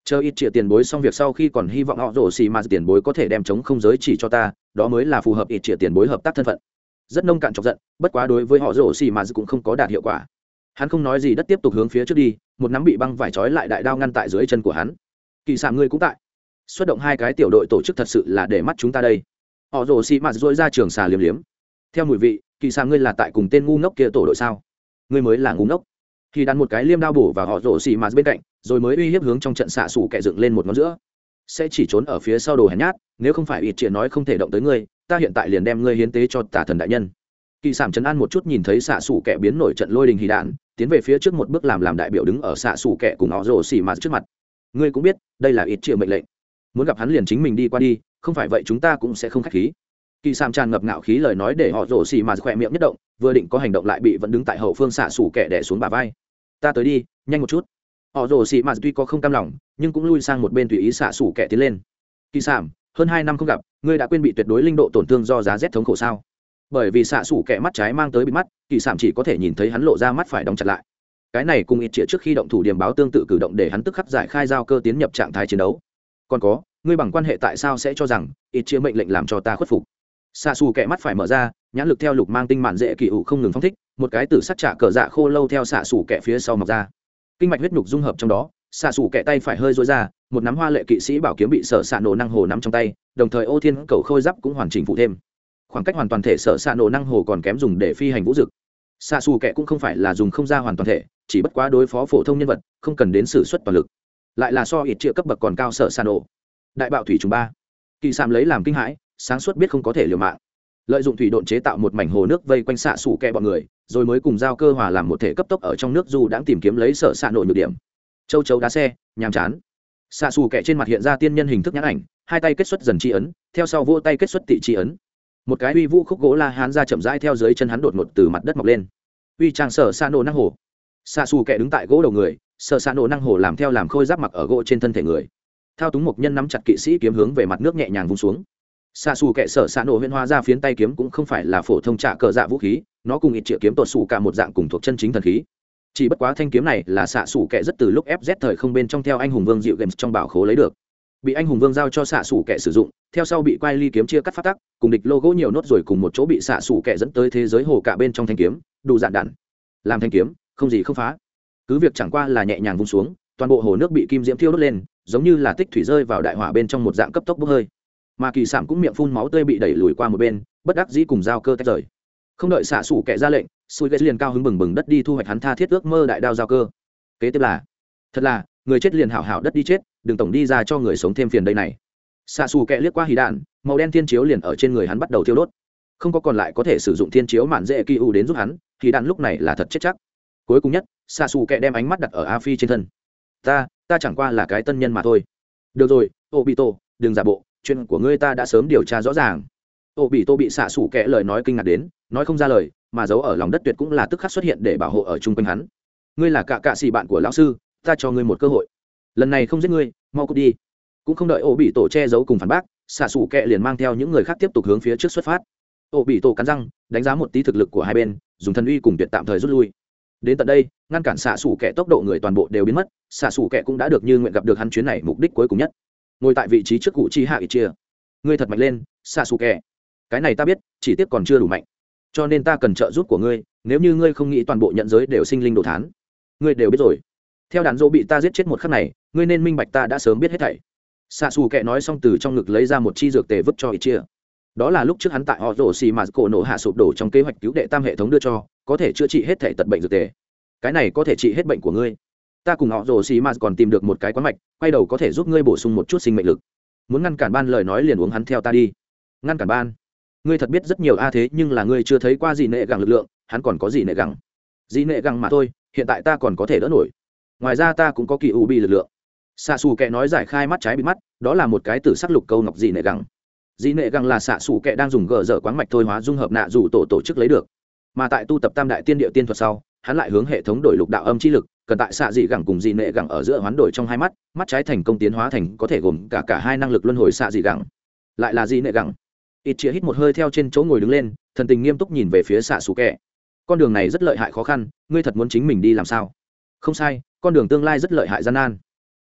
chờ ít triệu tiền bối xong việc sau khi còn hy vọng họ rổ xì mà tiền bối có thể đem chống không giới chỉ cho ta, đó mới là phù hợp ít triệu tiền bối hợp tác thân phận. Rất nông cạn chọc giận, bất quá đối với họ rổ xì mà cũng không có đạt hiệu quả. Hắn không nói gì đất tiếp tục hướng phía trước đi, một nắm bị băng vải trói lại đại đao ngăn tại dưới chân của hắn. Kỳ Sạm ngươi cũng tại. Xuất động hai cái tiểu đội tổ chức thật sự là để mắt chúng ta đây. Họ rổ xì mà dội ra trường xà liếm liếm. Theo mùi vị, Kỳ Sạm ngươi là tại cùng tên ngu ngốc kia tổ đội sao? Ngươi mới là ngu ngốc. Khi đặt một cái liêm đao bổ vào họ rổ xì mà bên cạnh, rồi mới uy hiếp hướng trong trận xạ sủ kẻ dựng lên một ngón giữa. Sẽ chỉ trốn ở phía sau đồ hèn nhát, nếu không phải ít chuyện nói không thể động tới ngươi, ta hiện tại liền đem ngươi hiến tế cho tà thần đại nhân. Kỳ Sạm trấn an một chút nhìn thấy xạ sủ kẻ biến nổi trận lôi đình hỉ đạn, tiến về phía trước một bước làm làm đại biểu đứng ở xạ sủ kẻ cùng họ rổ xì mà trước mặt. Ngươi cũng biết, đây là ít triệu mệnh lệnh. Muốn gặp hắn liền chính mình đi qua đi, không phải vậy chúng ta cũng sẽ không khách khí. Kỳ Sạm tràn ngập ngạo khí lời nói để họ rổ xì mà khỏe miệng nhất động, vừa định có hành động lại bị vẫn đứng tại hậu phương xạ sủ kẻ đè xuống bả vai. Ta tới đi, nhanh một chút. Họ rổ xì mà tuy có không cam lòng, nhưng cũng lui sang một bên tùy ý xạ sủ kẻ tiến lên. Kỳ Sạm, hơn hai năm không gặp, ngươi đã quên bị tuyệt đối linh độ tổn thương do giá rét thống khổ sao? Bởi vì xạ sủ kẻ mắt trái mang tới bị mắt, Kỳ Sạm chỉ có thể nhìn thấy hắn lộ ra mắt phải đóng chặt lại. Cái này cùng ít triệu trước khi động thủ điểm báo tương tự cử động để hắn tức khắc giải khai giao cơ tiến nhập trạng thái chiến đấu. Còn có, ngươi bằng quan hệ tại sao sẽ cho rằng ít triệu mệnh lệnh làm cho ta khuất phục? Xạ xù kẻ mắt phải mở ra, nhãn lực theo lục mang tinh mạn dễ kỳ ủ không ngừng phóng thích, một cái tử sắc trả cờ dạ khô lâu theo xạ xù kẻ phía sau mọc ra, kinh mạch huyết nhục dung hợp trong đó. Xạ xù kẻ tay phải hơi dối ra, một nắm hoa lệ kỵ sĩ bảo kiếm bị sở xạ nổ năng hồ nắm trong tay, đồng thời ô thiên cầu khôi giáp cũng hoàn chỉnh phụ thêm. Khoảng cách hoàn toàn thể sở xạ nổ năng hồ còn kém dùng để phi hành vũ dực. Xạ xù kẻ cũng không phải là dùng không ra hoàn toàn thể, chỉ bất quá đối phó phổ thông nhân vật, không cần đến sử xuất toàn lực. Lại là so ít triệu cấp bậc còn cao sở xạ nổ. Đại bạo thủy trùng ba. Kỳ Sạm lấy làm kinh hãi, sáng suốt biết không có thể liều mạng, lợi dụng thủy độn chế tạo một mảnh hồ nước vây quanh xạ xủ kẹ bọn người, rồi mới cùng giao cơ hòa làm một thể cấp tốc ở trong nước dù đang tìm kiếm lấy sở xạ nổ nhược điểm. Châu chấu đá xe, nhàm chán. Xạ xù kẹ trên mặt hiện ra tiên nhân hình thức nhãn ảnh, hai tay kết xuất dần tri ấn, theo sau vỗ tay kết xuất tị tri ấn. Một cái uy vũ khúc gỗ la hán ra chậm rãi theo dưới chân hắn đột ngột từ mặt đất mọc lên. Uy trang sở xạ nổ năng hồ. Xạ xù kẹ đứng tại gỗ đầu người, sở xạ nổ năng hồ làm theo làm khôi giáp mặc ở gỗ trên thân thể người. Thao túng một nhân nắm chặt kỵ sĩ kiếm hướng về mặt nước nhẹ nhàng vung xuống. Xạ xù kệ sở xạ nổ huyễn hóa ra phiến tay kiếm cũng không phải là phổ thông trả cờ dạ vũ khí, nó cùng ít triệu kiếm tuột xù cả một dạng cùng thuộc chân chính thần khí. Chỉ bất quá thanh kiếm này là xạ xù kệ rất từ lúc ép dét thời không bên trong theo anh hùng vương dịu games trong bảo khố lấy được, bị anh hùng vương giao cho xạ xù kệ sử dụng, theo sau bị quay ly kiếm chia cắt phát tắc, cùng địch logo nhiều nốt rồi cùng một chỗ bị xạ xù kệ dẫn tới thế giới hồ cả bên trong thanh kiếm, đủ dạn đạn. Làm thanh kiếm, không gì không phá. Cứ việc chẳng qua là nhẹ nhàng vung xuống, toàn bộ hồ nước bị kim diễm thiêu đốt lên, giống như là tích thủy rơi vào đại hỏa bên trong một dạng cấp tốc bốc hơi. Mà Kỳ Sạm cũng miệng phun máu tươi bị đẩy lùi qua một bên, bất đắc dĩ cùng giao cơ tách rời. Không đợi xạ sủ kẻ ra lệnh, Sùi Ghét liền cao hứng bừng bừng đất đi thu hoạch hắn tha thiết ước mơ đại đao giao cơ. Kế tiếp là, thật là, người chết liền hảo hảo đất đi chết, đừng tổng đi ra cho người sống thêm phiền đây này. Xạ sủ kẻ liếc qua hỉ đạn, màu đen thiên chiếu liền ở trên người hắn bắt đầu thiêu đốt. Không có còn lại có thể sử dụng thiên chiếu mạn dễ kỳ u đến giúp hắn, hỉ đạn lúc này là thật chết chắc. Cuối cùng nhất, xạ sủ kẻ đem ánh mắt đặt ở A Phi trên thân. Ta, ta chẳng qua là cái tân nhân mà thôi. Được rồi, Obito, đừng giả bộ, chuyện của ngươi ta đã sớm điều tra rõ ràng. Obito bị xạ sủ kẻ lời nói kinh ngạc đến, nói không ra lời, mà giấu ở lòng đất tuyệt cũng là tức khắc xuất hiện để bảo hộ ở chung quanh hắn. Ngươi là cạ cạ xì bạn của lão sư, ta cho ngươi một cơ hội. Lần này không giết ngươi, mau cút đi. Cũng không đợi Obito che giấu cùng phản bác, xạ sủ kẻ liền mang theo những người khác tiếp tục hướng phía trước xuất phát. Obito cắn răng, đánh giá một tí thực lực của hai bên, dùng thần uy cùng tuyệt tạm thời rút lui. Đến tận đây, ngăn cản xạ sủ kẻ tốc độ người toàn bộ đều biến mất, xạ sủ kẻ cũng đã được như nguyện gặp được hắn chuyến này mục đích cuối cùng nhất. Ngồi tại vị trí trước cụ chi hạ ít chia, ngươi thật mạnh lên, xạ sủ kẻ. Cái này ta biết, chỉ tiếc còn chưa đủ mạnh, cho nên ta cần trợ giúp của ngươi. Nếu như ngươi không nghĩ toàn bộ nhận giới đều sinh linh đồ thán, ngươi đều biết rồi. Theo đàn dỗ bị ta giết chết một khắc này, ngươi nên minh bạch ta đã sớm biết hết thảy. Xạ sủ kẻ nói xong từ trong ngực lấy ra một chi dược tề vứt cho ít chia. Đó là lúc trước hắn tại họ rổ xì mà cổ nổ hạ sụp đổ trong kế hoạch cứu đệ tam hệ thống đưa cho, có thể chữa trị hết thể tật bệnh dược tề. Cái này có thể trị hết bệnh của ngươi. Ta cùng họ rổ xì mà còn tìm được một cái quán mạch, quay đầu có thể giúp ngươi bổ sung một chút sinh mệnh lực. Muốn ngăn cản ban lời nói liền uống hắn theo ta đi. Ngăn cản ban? Ngươi thật biết rất nhiều a thế nhưng là ngươi chưa thấy qua gì nệ gẳng lực lượng, hắn còn có gì nệ gẳng? Gì nệ gẳng mà thôi, hiện tại ta còn có thể đỡ nổi. Ngoài ra ta cũng có kỳ u bi lực lượng. Xạ xù kẹ nói giải khai mắt trái bị mắt, đó là một cái tử sắc lục câu ngọc gì nệ gẳng. Dĩ nệ găng là xạ xủ kệ đang dùng gờ dở quáng mạch thôi hóa dung hợp nạ dù tổ tổ chức lấy được, mà tại tu tập tam đại tiên địa tiên thuật sau, hắn lại hướng hệ thống đổi lục đạo âm chi lực, cần tại xạ dị gẳng cùng dị nệ gẳng ở giữa hoán đổi trong hai mắt, mắt trái thành công tiến hóa thành có thể gồm cả cả hai năng lực luân hồi xạ dị gẳng, lại là dị nệ gẳng. Ít chia hít một hơi theo trên chỗ ngồi đứng lên, thần tình nghiêm túc nhìn về phía xạ xủ kệ. Con đường này rất lợi hại khó khăn, ngươi thật muốn chính mình đi làm sao? Không sai, con đường tương lai rất lợi hại gian nan.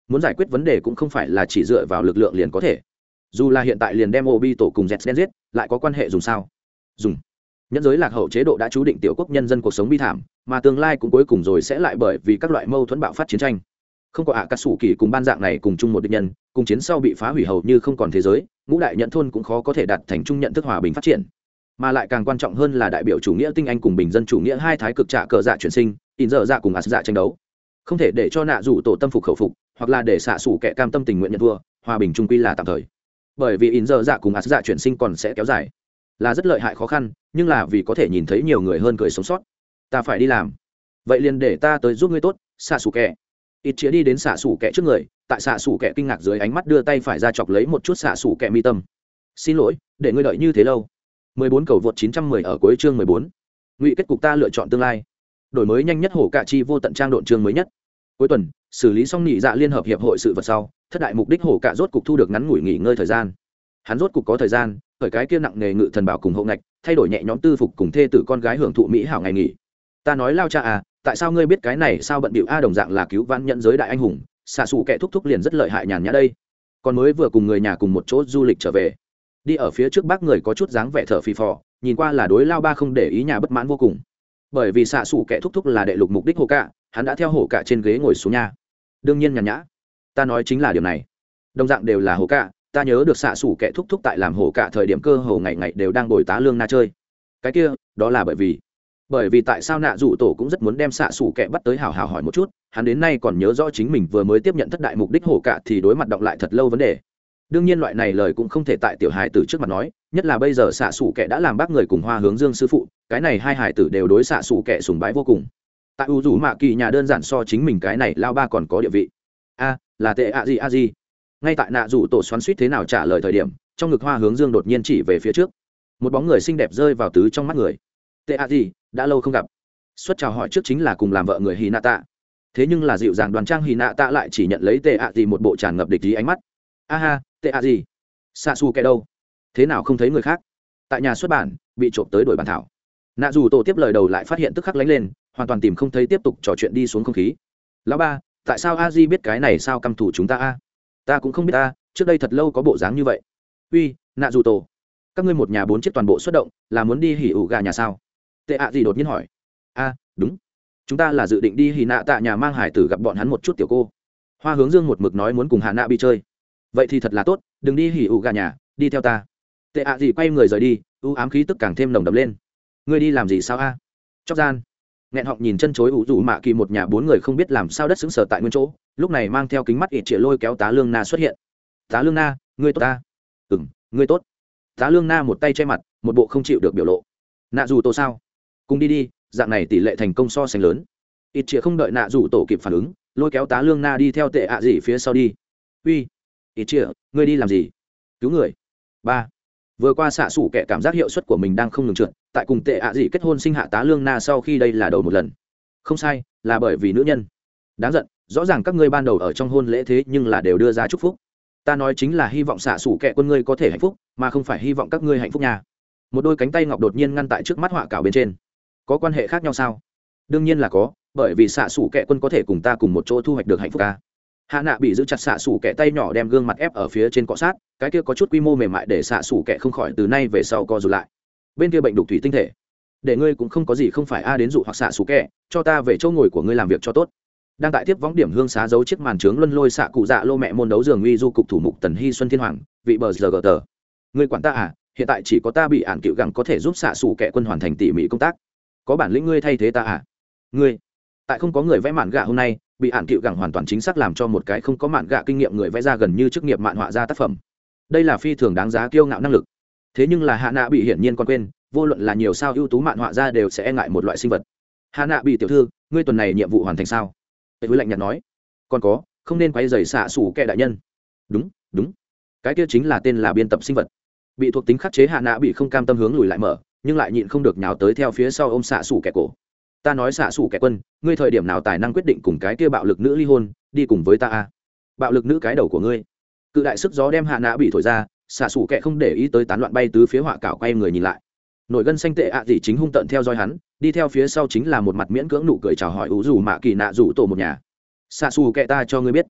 muốn giải quyết vấn đề cũng không phải là chỉ dựa vào lực lượng liền có thể. Dù là hiện tại liền đem Obi tổ cùng Zetsu giết, lại có quan hệ dùng sao? Dùng. Nhẫn giới lạc hậu chế độ đã chú định tiểu quốc nhân dân cuộc sống bi thảm, mà tương lai cũng cuối cùng rồi sẽ lại bởi vì các loại mâu thuẫn bạo phát chiến tranh. Không có ạ cà sủ kỳ cùng ban dạng này cùng chung một địch nhân, cùng chiến sau bị phá hủy hầu như không còn thế giới, ngũ đại nhận thôn cũng khó có thể đạt thành chung nhận thức hòa bình phát triển. Mà lại càng quan trọng hơn là đại biểu chủ nghĩa tinh anh cùng bình dân chủ nghĩa hai thái cực trả cờ dạ chuyển sinh, in giờ dạ cùng ạt dạ tranh đấu. Không thể để cho nạ rủ tổ tâm phục khẩu phục, hoặc là để xạ sủ kẻ cam tâm tình nguyện nhận thua, hòa bình trung quy là tạm thời. Bởi vì in giờ dạ cùng ạt dạ chuyển sinh còn sẽ kéo dài, là rất lợi hại khó khăn, nhưng là vì có thể nhìn thấy nhiều người hơn cười sống sót, ta phải đi làm. Vậy liền để ta tới giúp ngươi tốt, xạ sủ kẻ. Ít chĩa đi đến xạ sủ kẻ trước người, tại xạ sủ kẻ kinh ngạc dưới ánh mắt đưa tay phải ra chọc lấy một chút xạ sủ kẻ mi tâm. Xin lỗi, để ngươi đợi như thế lâu. mười bốn cầu vượt chín trăm mười ở cuối chương mười bốn. Ngụy kết cục ta lựa chọn tương lai. Đổi mới nhanh nhất hổ cạ chi vô tận trang độn chương mới nhất. Cuối tuần, xử lý xong nhị dạ liên hợp hiệp hội sự vật sau, thất đại mục đích hổ cạ rốt cục thu được ngắn ngủi nghỉ ngơi thời gian. Hắn rốt cục có thời gian, khởi cái kia nặng nghề ngự thần bảo cùng hộ ngạch, thay đổi nhẹ nhõm tư phục cùng thê tử con gái hưởng thụ mỹ hảo ngày nghỉ. Ta nói lao cha à, tại sao ngươi biết cái này sao bận bịu a đồng dạng là cứu vãn nhận giới đại anh hùng, xạ xù kẻ thúc thúc liền rất lợi hại nhàn nhã đây. Còn mới vừa cùng người nhà cùng một chỗ du lịch trở về. Đi ở phía trước bác người có chút dáng vẻ thở phì phò, nhìn qua là đối lao ba không để ý nhà bất mãn vô cùng. Bởi vì xạ xù kẻ thúc thúc là đệ lục mục đích hổ cạ, hắn đã theo hổ cạ trên ghế ngồi xuống nhà. Đương nhiên nhàn nhã. Ta nói chính là điều này. Đồng dạng đều là hổ cạ, ta nhớ được xạ xù kẻ thúc thúc tại làm hổ cạ thời điểm cơ hồ ngày ngày đều đang bồi tá lương na chơi. Cái kia, đó là bởi vì bởi vì tại sao nạ dụ tổ cũng rất muốn đem xạ xù kẻ bắt tới hào hào hỏi một chút, hắn đến nay còn nhớ rõ chính mình vừa mới tiếp nhận thất đại mục đích hổ cạ thì đối mặt đọc lại thật lâu vấn đề. Đương nhiên loại này lời cũng không thể tại tiểu hài tử trước mặt nói, nhất là bây giờ xạ xù kẻ đã làm bác người cùng hoa hướng dương sư phụ, cái này hai hài tử đều đối xạ xù kẻ sùng bái vô cùng. Tại u rủ mạ kỳ nhà đơn giản so chính mình cái này lao ba còn có địa vị. A là tệ ạ gì a gì. Ngay tại nạ dụ tổ xoắn suýt thế nào trả lời thời điểm, trong ngực hoa hướng dương đột nhiên chỉ về phía trước, một bóng người xinh đẹp rơi vào tứ trong mắt người. Tệ ạ gì, đã lâu không gặp. Xuất chào hỏi trước chính là cùng làm vợ người Hy Nạ Tạ, thế nhưng là dịu dàng đoàn trang Hy Nạ Tạ lại chỉ nhận lấy tệ ạ gì một bộ tràn ngập địch ý ánh mắt. A ha, tệ ạ gì, xạ xù kẻ đâu, thế nào không thấy người khác? Tại nhà xuất bản bị trộm tới đổi bản thảo. Nạ dù tổ tiếp lời đầu lại phát hiện tức khắc lánh lên, hoàn toàn tìm không thấy, tiếp tục trò chuyện đi xuống không khí. Lão ba, tại sao a di biết cái này, sao căm thủ chúng ta a? Ta cũng không biết ta, trước đây thật lâu có bộ dáng như vậy. Uy, nạ dù tổ, các ngươi một nhà bốn chiếc toàn bộ xuất động, là muốn đi hỉ ủ gà nhà sao? Tệ ạ gì đột nhiên hỏi. A, đúng, chúng ta là dự định đi hỉ nạ tạ nhà mang hải tử gặp bọn hắn một chút tiểu cô. Hoa hướng dương một mực nói muốn cùng hạ nạ bị chơi. Vậy thì thật là tốt, đừng đi hỉ ủ gà nhà, đi theo ta. Tệ ạ gì quay người rời đi, u ám khí tức càng thêm nồng đậm lên. Ngươi đi làm gì sao a? Chóc gian. Nghẹn họng nhìn chân chối ủ rủ mạ kỳ một nhà bốn người không biết làm sao đất xứng sở tại nguyên chỗ, lúc này mang theo kính mắt ít chĩa lôi kéo tá lương na xuất hiện. Tá lương na, ngươi tốt ta? Ừm, ngươi tốt. Tá lương na một tay che mặt, một bộ không chịu được biểu lộ. Nạ dù tổ sao? Cùng đi đi, dạng này tỷ lệ thành công so sánh lớn. Ít chĩa không đợi nạ dù tổ kịp phản ứng, lôi kéo tá lương na đi theo tệ ạ gì phía sau đi. Uy, ít chĩa, ngươi đi làm gì? Cứu người. Ba. Vừa qua xạ sủ kẻ cảm giác hiệu suất của mình đang không ngừng trượt, tại cùng tệ ạ gì kết hôn sinh hạ tá lương na sau khi đây là đầu một lần. Không sai, là bởi vì nữ nhân. Đáng giận, rõ ràng các ngươi ban đầu ở trong hôn lễ thế nhưng là đều đưa ra chúc phúc. Ta nói chính là hy vọng xạ sủ kẻ quân ngươi có thể hạnh phúc, mà không phải hy vọng các ngươi hạnh phúc nhà. Một đôi cánh tay ngọc đột nhiên ngăn tại trước mắt họa cảo bên trên. Có quan hệ khác nhau sao? Đương nhiên là có, bởi vì xạ sủ kẻ quân có thể cùng ta cùng một chỗ thu hoạch được hạnh phúc ca. Hạ nạ bị giữ chặt xạ sủ kẻ tay nhỏ, đem gương mặt ép ở phía trên cọ sát, cái kia có chút quy mô mềm mại để xạ sủ kẻ không khỏi từ nay về sau co rụt lại. Bên kia bệnh đục thủy tinh thể, để ngươi cũng không có gì không phải a đến dụ hoặc xạ sủ kẻ, cho ta về chỗ ngồi của ngươi làm việc cho tốt. Đang tại tiếp võng điểm hương xá giấu chiếc màn trướng luân lôi xạ cụ dạ lô mẹ môn đấu giường uy du cục thủ mục tần hy xuân thiên hoàng vị bờ giờ gờ tờ. Ngươi quản ta à? Hiện tại chỉ có ta bị ản cựu gẳng có thể giúp xạ sủ kẻ quân hoàn thành tỉ mỉ công tác. Có bản lĩnh ngươi thay thế ta à? Ngươi tại không có người vẽ mạn gạ hôm nay, bị ản cựu gẳng hoàn toàn chính xác làm cho một cái không có mạn gạ kinh nghiệm người vẽ ra gần như chức nghiệp mạn họa ra tác phẩm. Đây là phi thường đáng giá kiêu ngạo năng lực. Thế nhưng là hạ nạ bị hiển nhiên còn quên, vô luận là nhiều sao ưu tú mạn họa ra đều sẽ e ngại một loại sinh vật. Hạ nạ bị tiểu thư, ngươi tuần này nhiệm vụ hoàn thành sao? Tệ với lạnh nhạt nói. Còn có, không nên quấy rầy xạ sủ kẻ đại nhân. Đúng, đúng. Cái kia chính là tên là biên tập sinh vật. Bị thuộc tính khắc chế hạ nạ bị không cam tâm hướng lùi lại mở, nhưng lại nhịn không được nhào tới theo phía sau ôm xạ sủ kẻ cổ. Ta nói xạ sủ kẻ quân, ngươi thời điểm nào tài năng quyết định cùng cái kia bạo lực nữ ly hôn, đi cùng với ta a? Bạo lực nữ cái đầu của ngươi. Cự đại sức gió đem hạ nạ bị thổi ra, xạ sủ kẻ không để ý tới tán loạn bay tứ phía họa cảo, quay người nhìn lại. Nổi gân xanh tệ ạ gì chính hung tận theo dõi hắn, đi theo phía sau chính là một mặt miễn cưỡng nụ cười chào hỏi ủ rủ mạ kỳ nạ rủ tổ một nhà. Xạ xù kệ ta cho ngươi biết,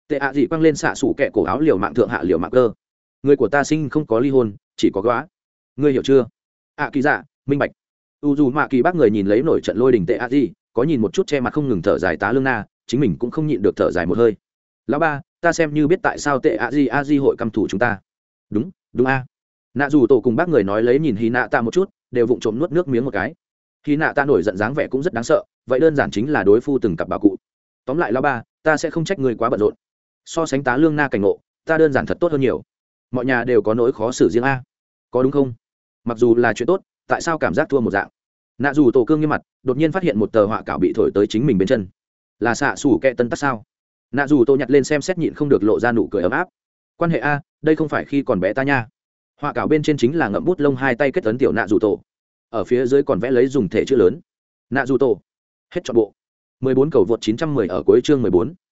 tệ ạ gì quăng lên xạ xủ kẹ cổ áo liều mạng thượng hạ liều mạng cơ. Người của ta sinh không có ly hôn, chỉ có góa. Ngươi hiểu chưa? ạ kỳ dạ, minh bạch. U dù mạ kỳ bác người nhìn lấy nổi trận lôi đình tệ ạ gì, có nhìn một chút che mặt không ngừng thở dài tá lương na, chính mình cũng không nhịn được thở dài một hơi. Lão ba, ta xem như biết tại sao tệ ạ gì a di hội căm thủ chúng ta. Đúng, đúng a. Nạ dù tổ cùng bác người nói lấy nhìn hy nạ ta một chút, đều vụng trộm nuốt nước miếng một cái. Hy nạ ta nổi giận dáng vẻ cũng rất đáng sợ, vậy đơn giản chính là đối phu từng cặp bà cụ. Tóm lại lão ba, ta sẽ không trách người quá bận rộn. So sánh tá lương na cảnh ngộ, ta đơn giản thật tốt hơn nhiều. Mọi nhà đều có nỗi khó xử riêng a, có đúng không? Mặc dù là chuyện tốt, tại sao cảm giác thua một dạng? Nạ dù tổ cương như mặt, đột nhiên phát hiện một tờ họa cảo bị thổi tới chính mình bên chân. Là xạ xủ kẹ tân tắc sao? Nạ dù tổ nhặt lên xem xét nhịn không được lộ ra nụ cười ấm áp. Quan hệ a, đây không phải khi còn bé ta nha. Họa cảo bên trên chính là ngậm bút lông hai tay kết ấn tiểu nạ dù tổ, ở phía dưới còn vẽ lấy dùng thể chữ lớn nạ dù tổ. Hết trọn bộ. mười bốn cầu vượt chín trăm mười ở cuối chương mười bốn.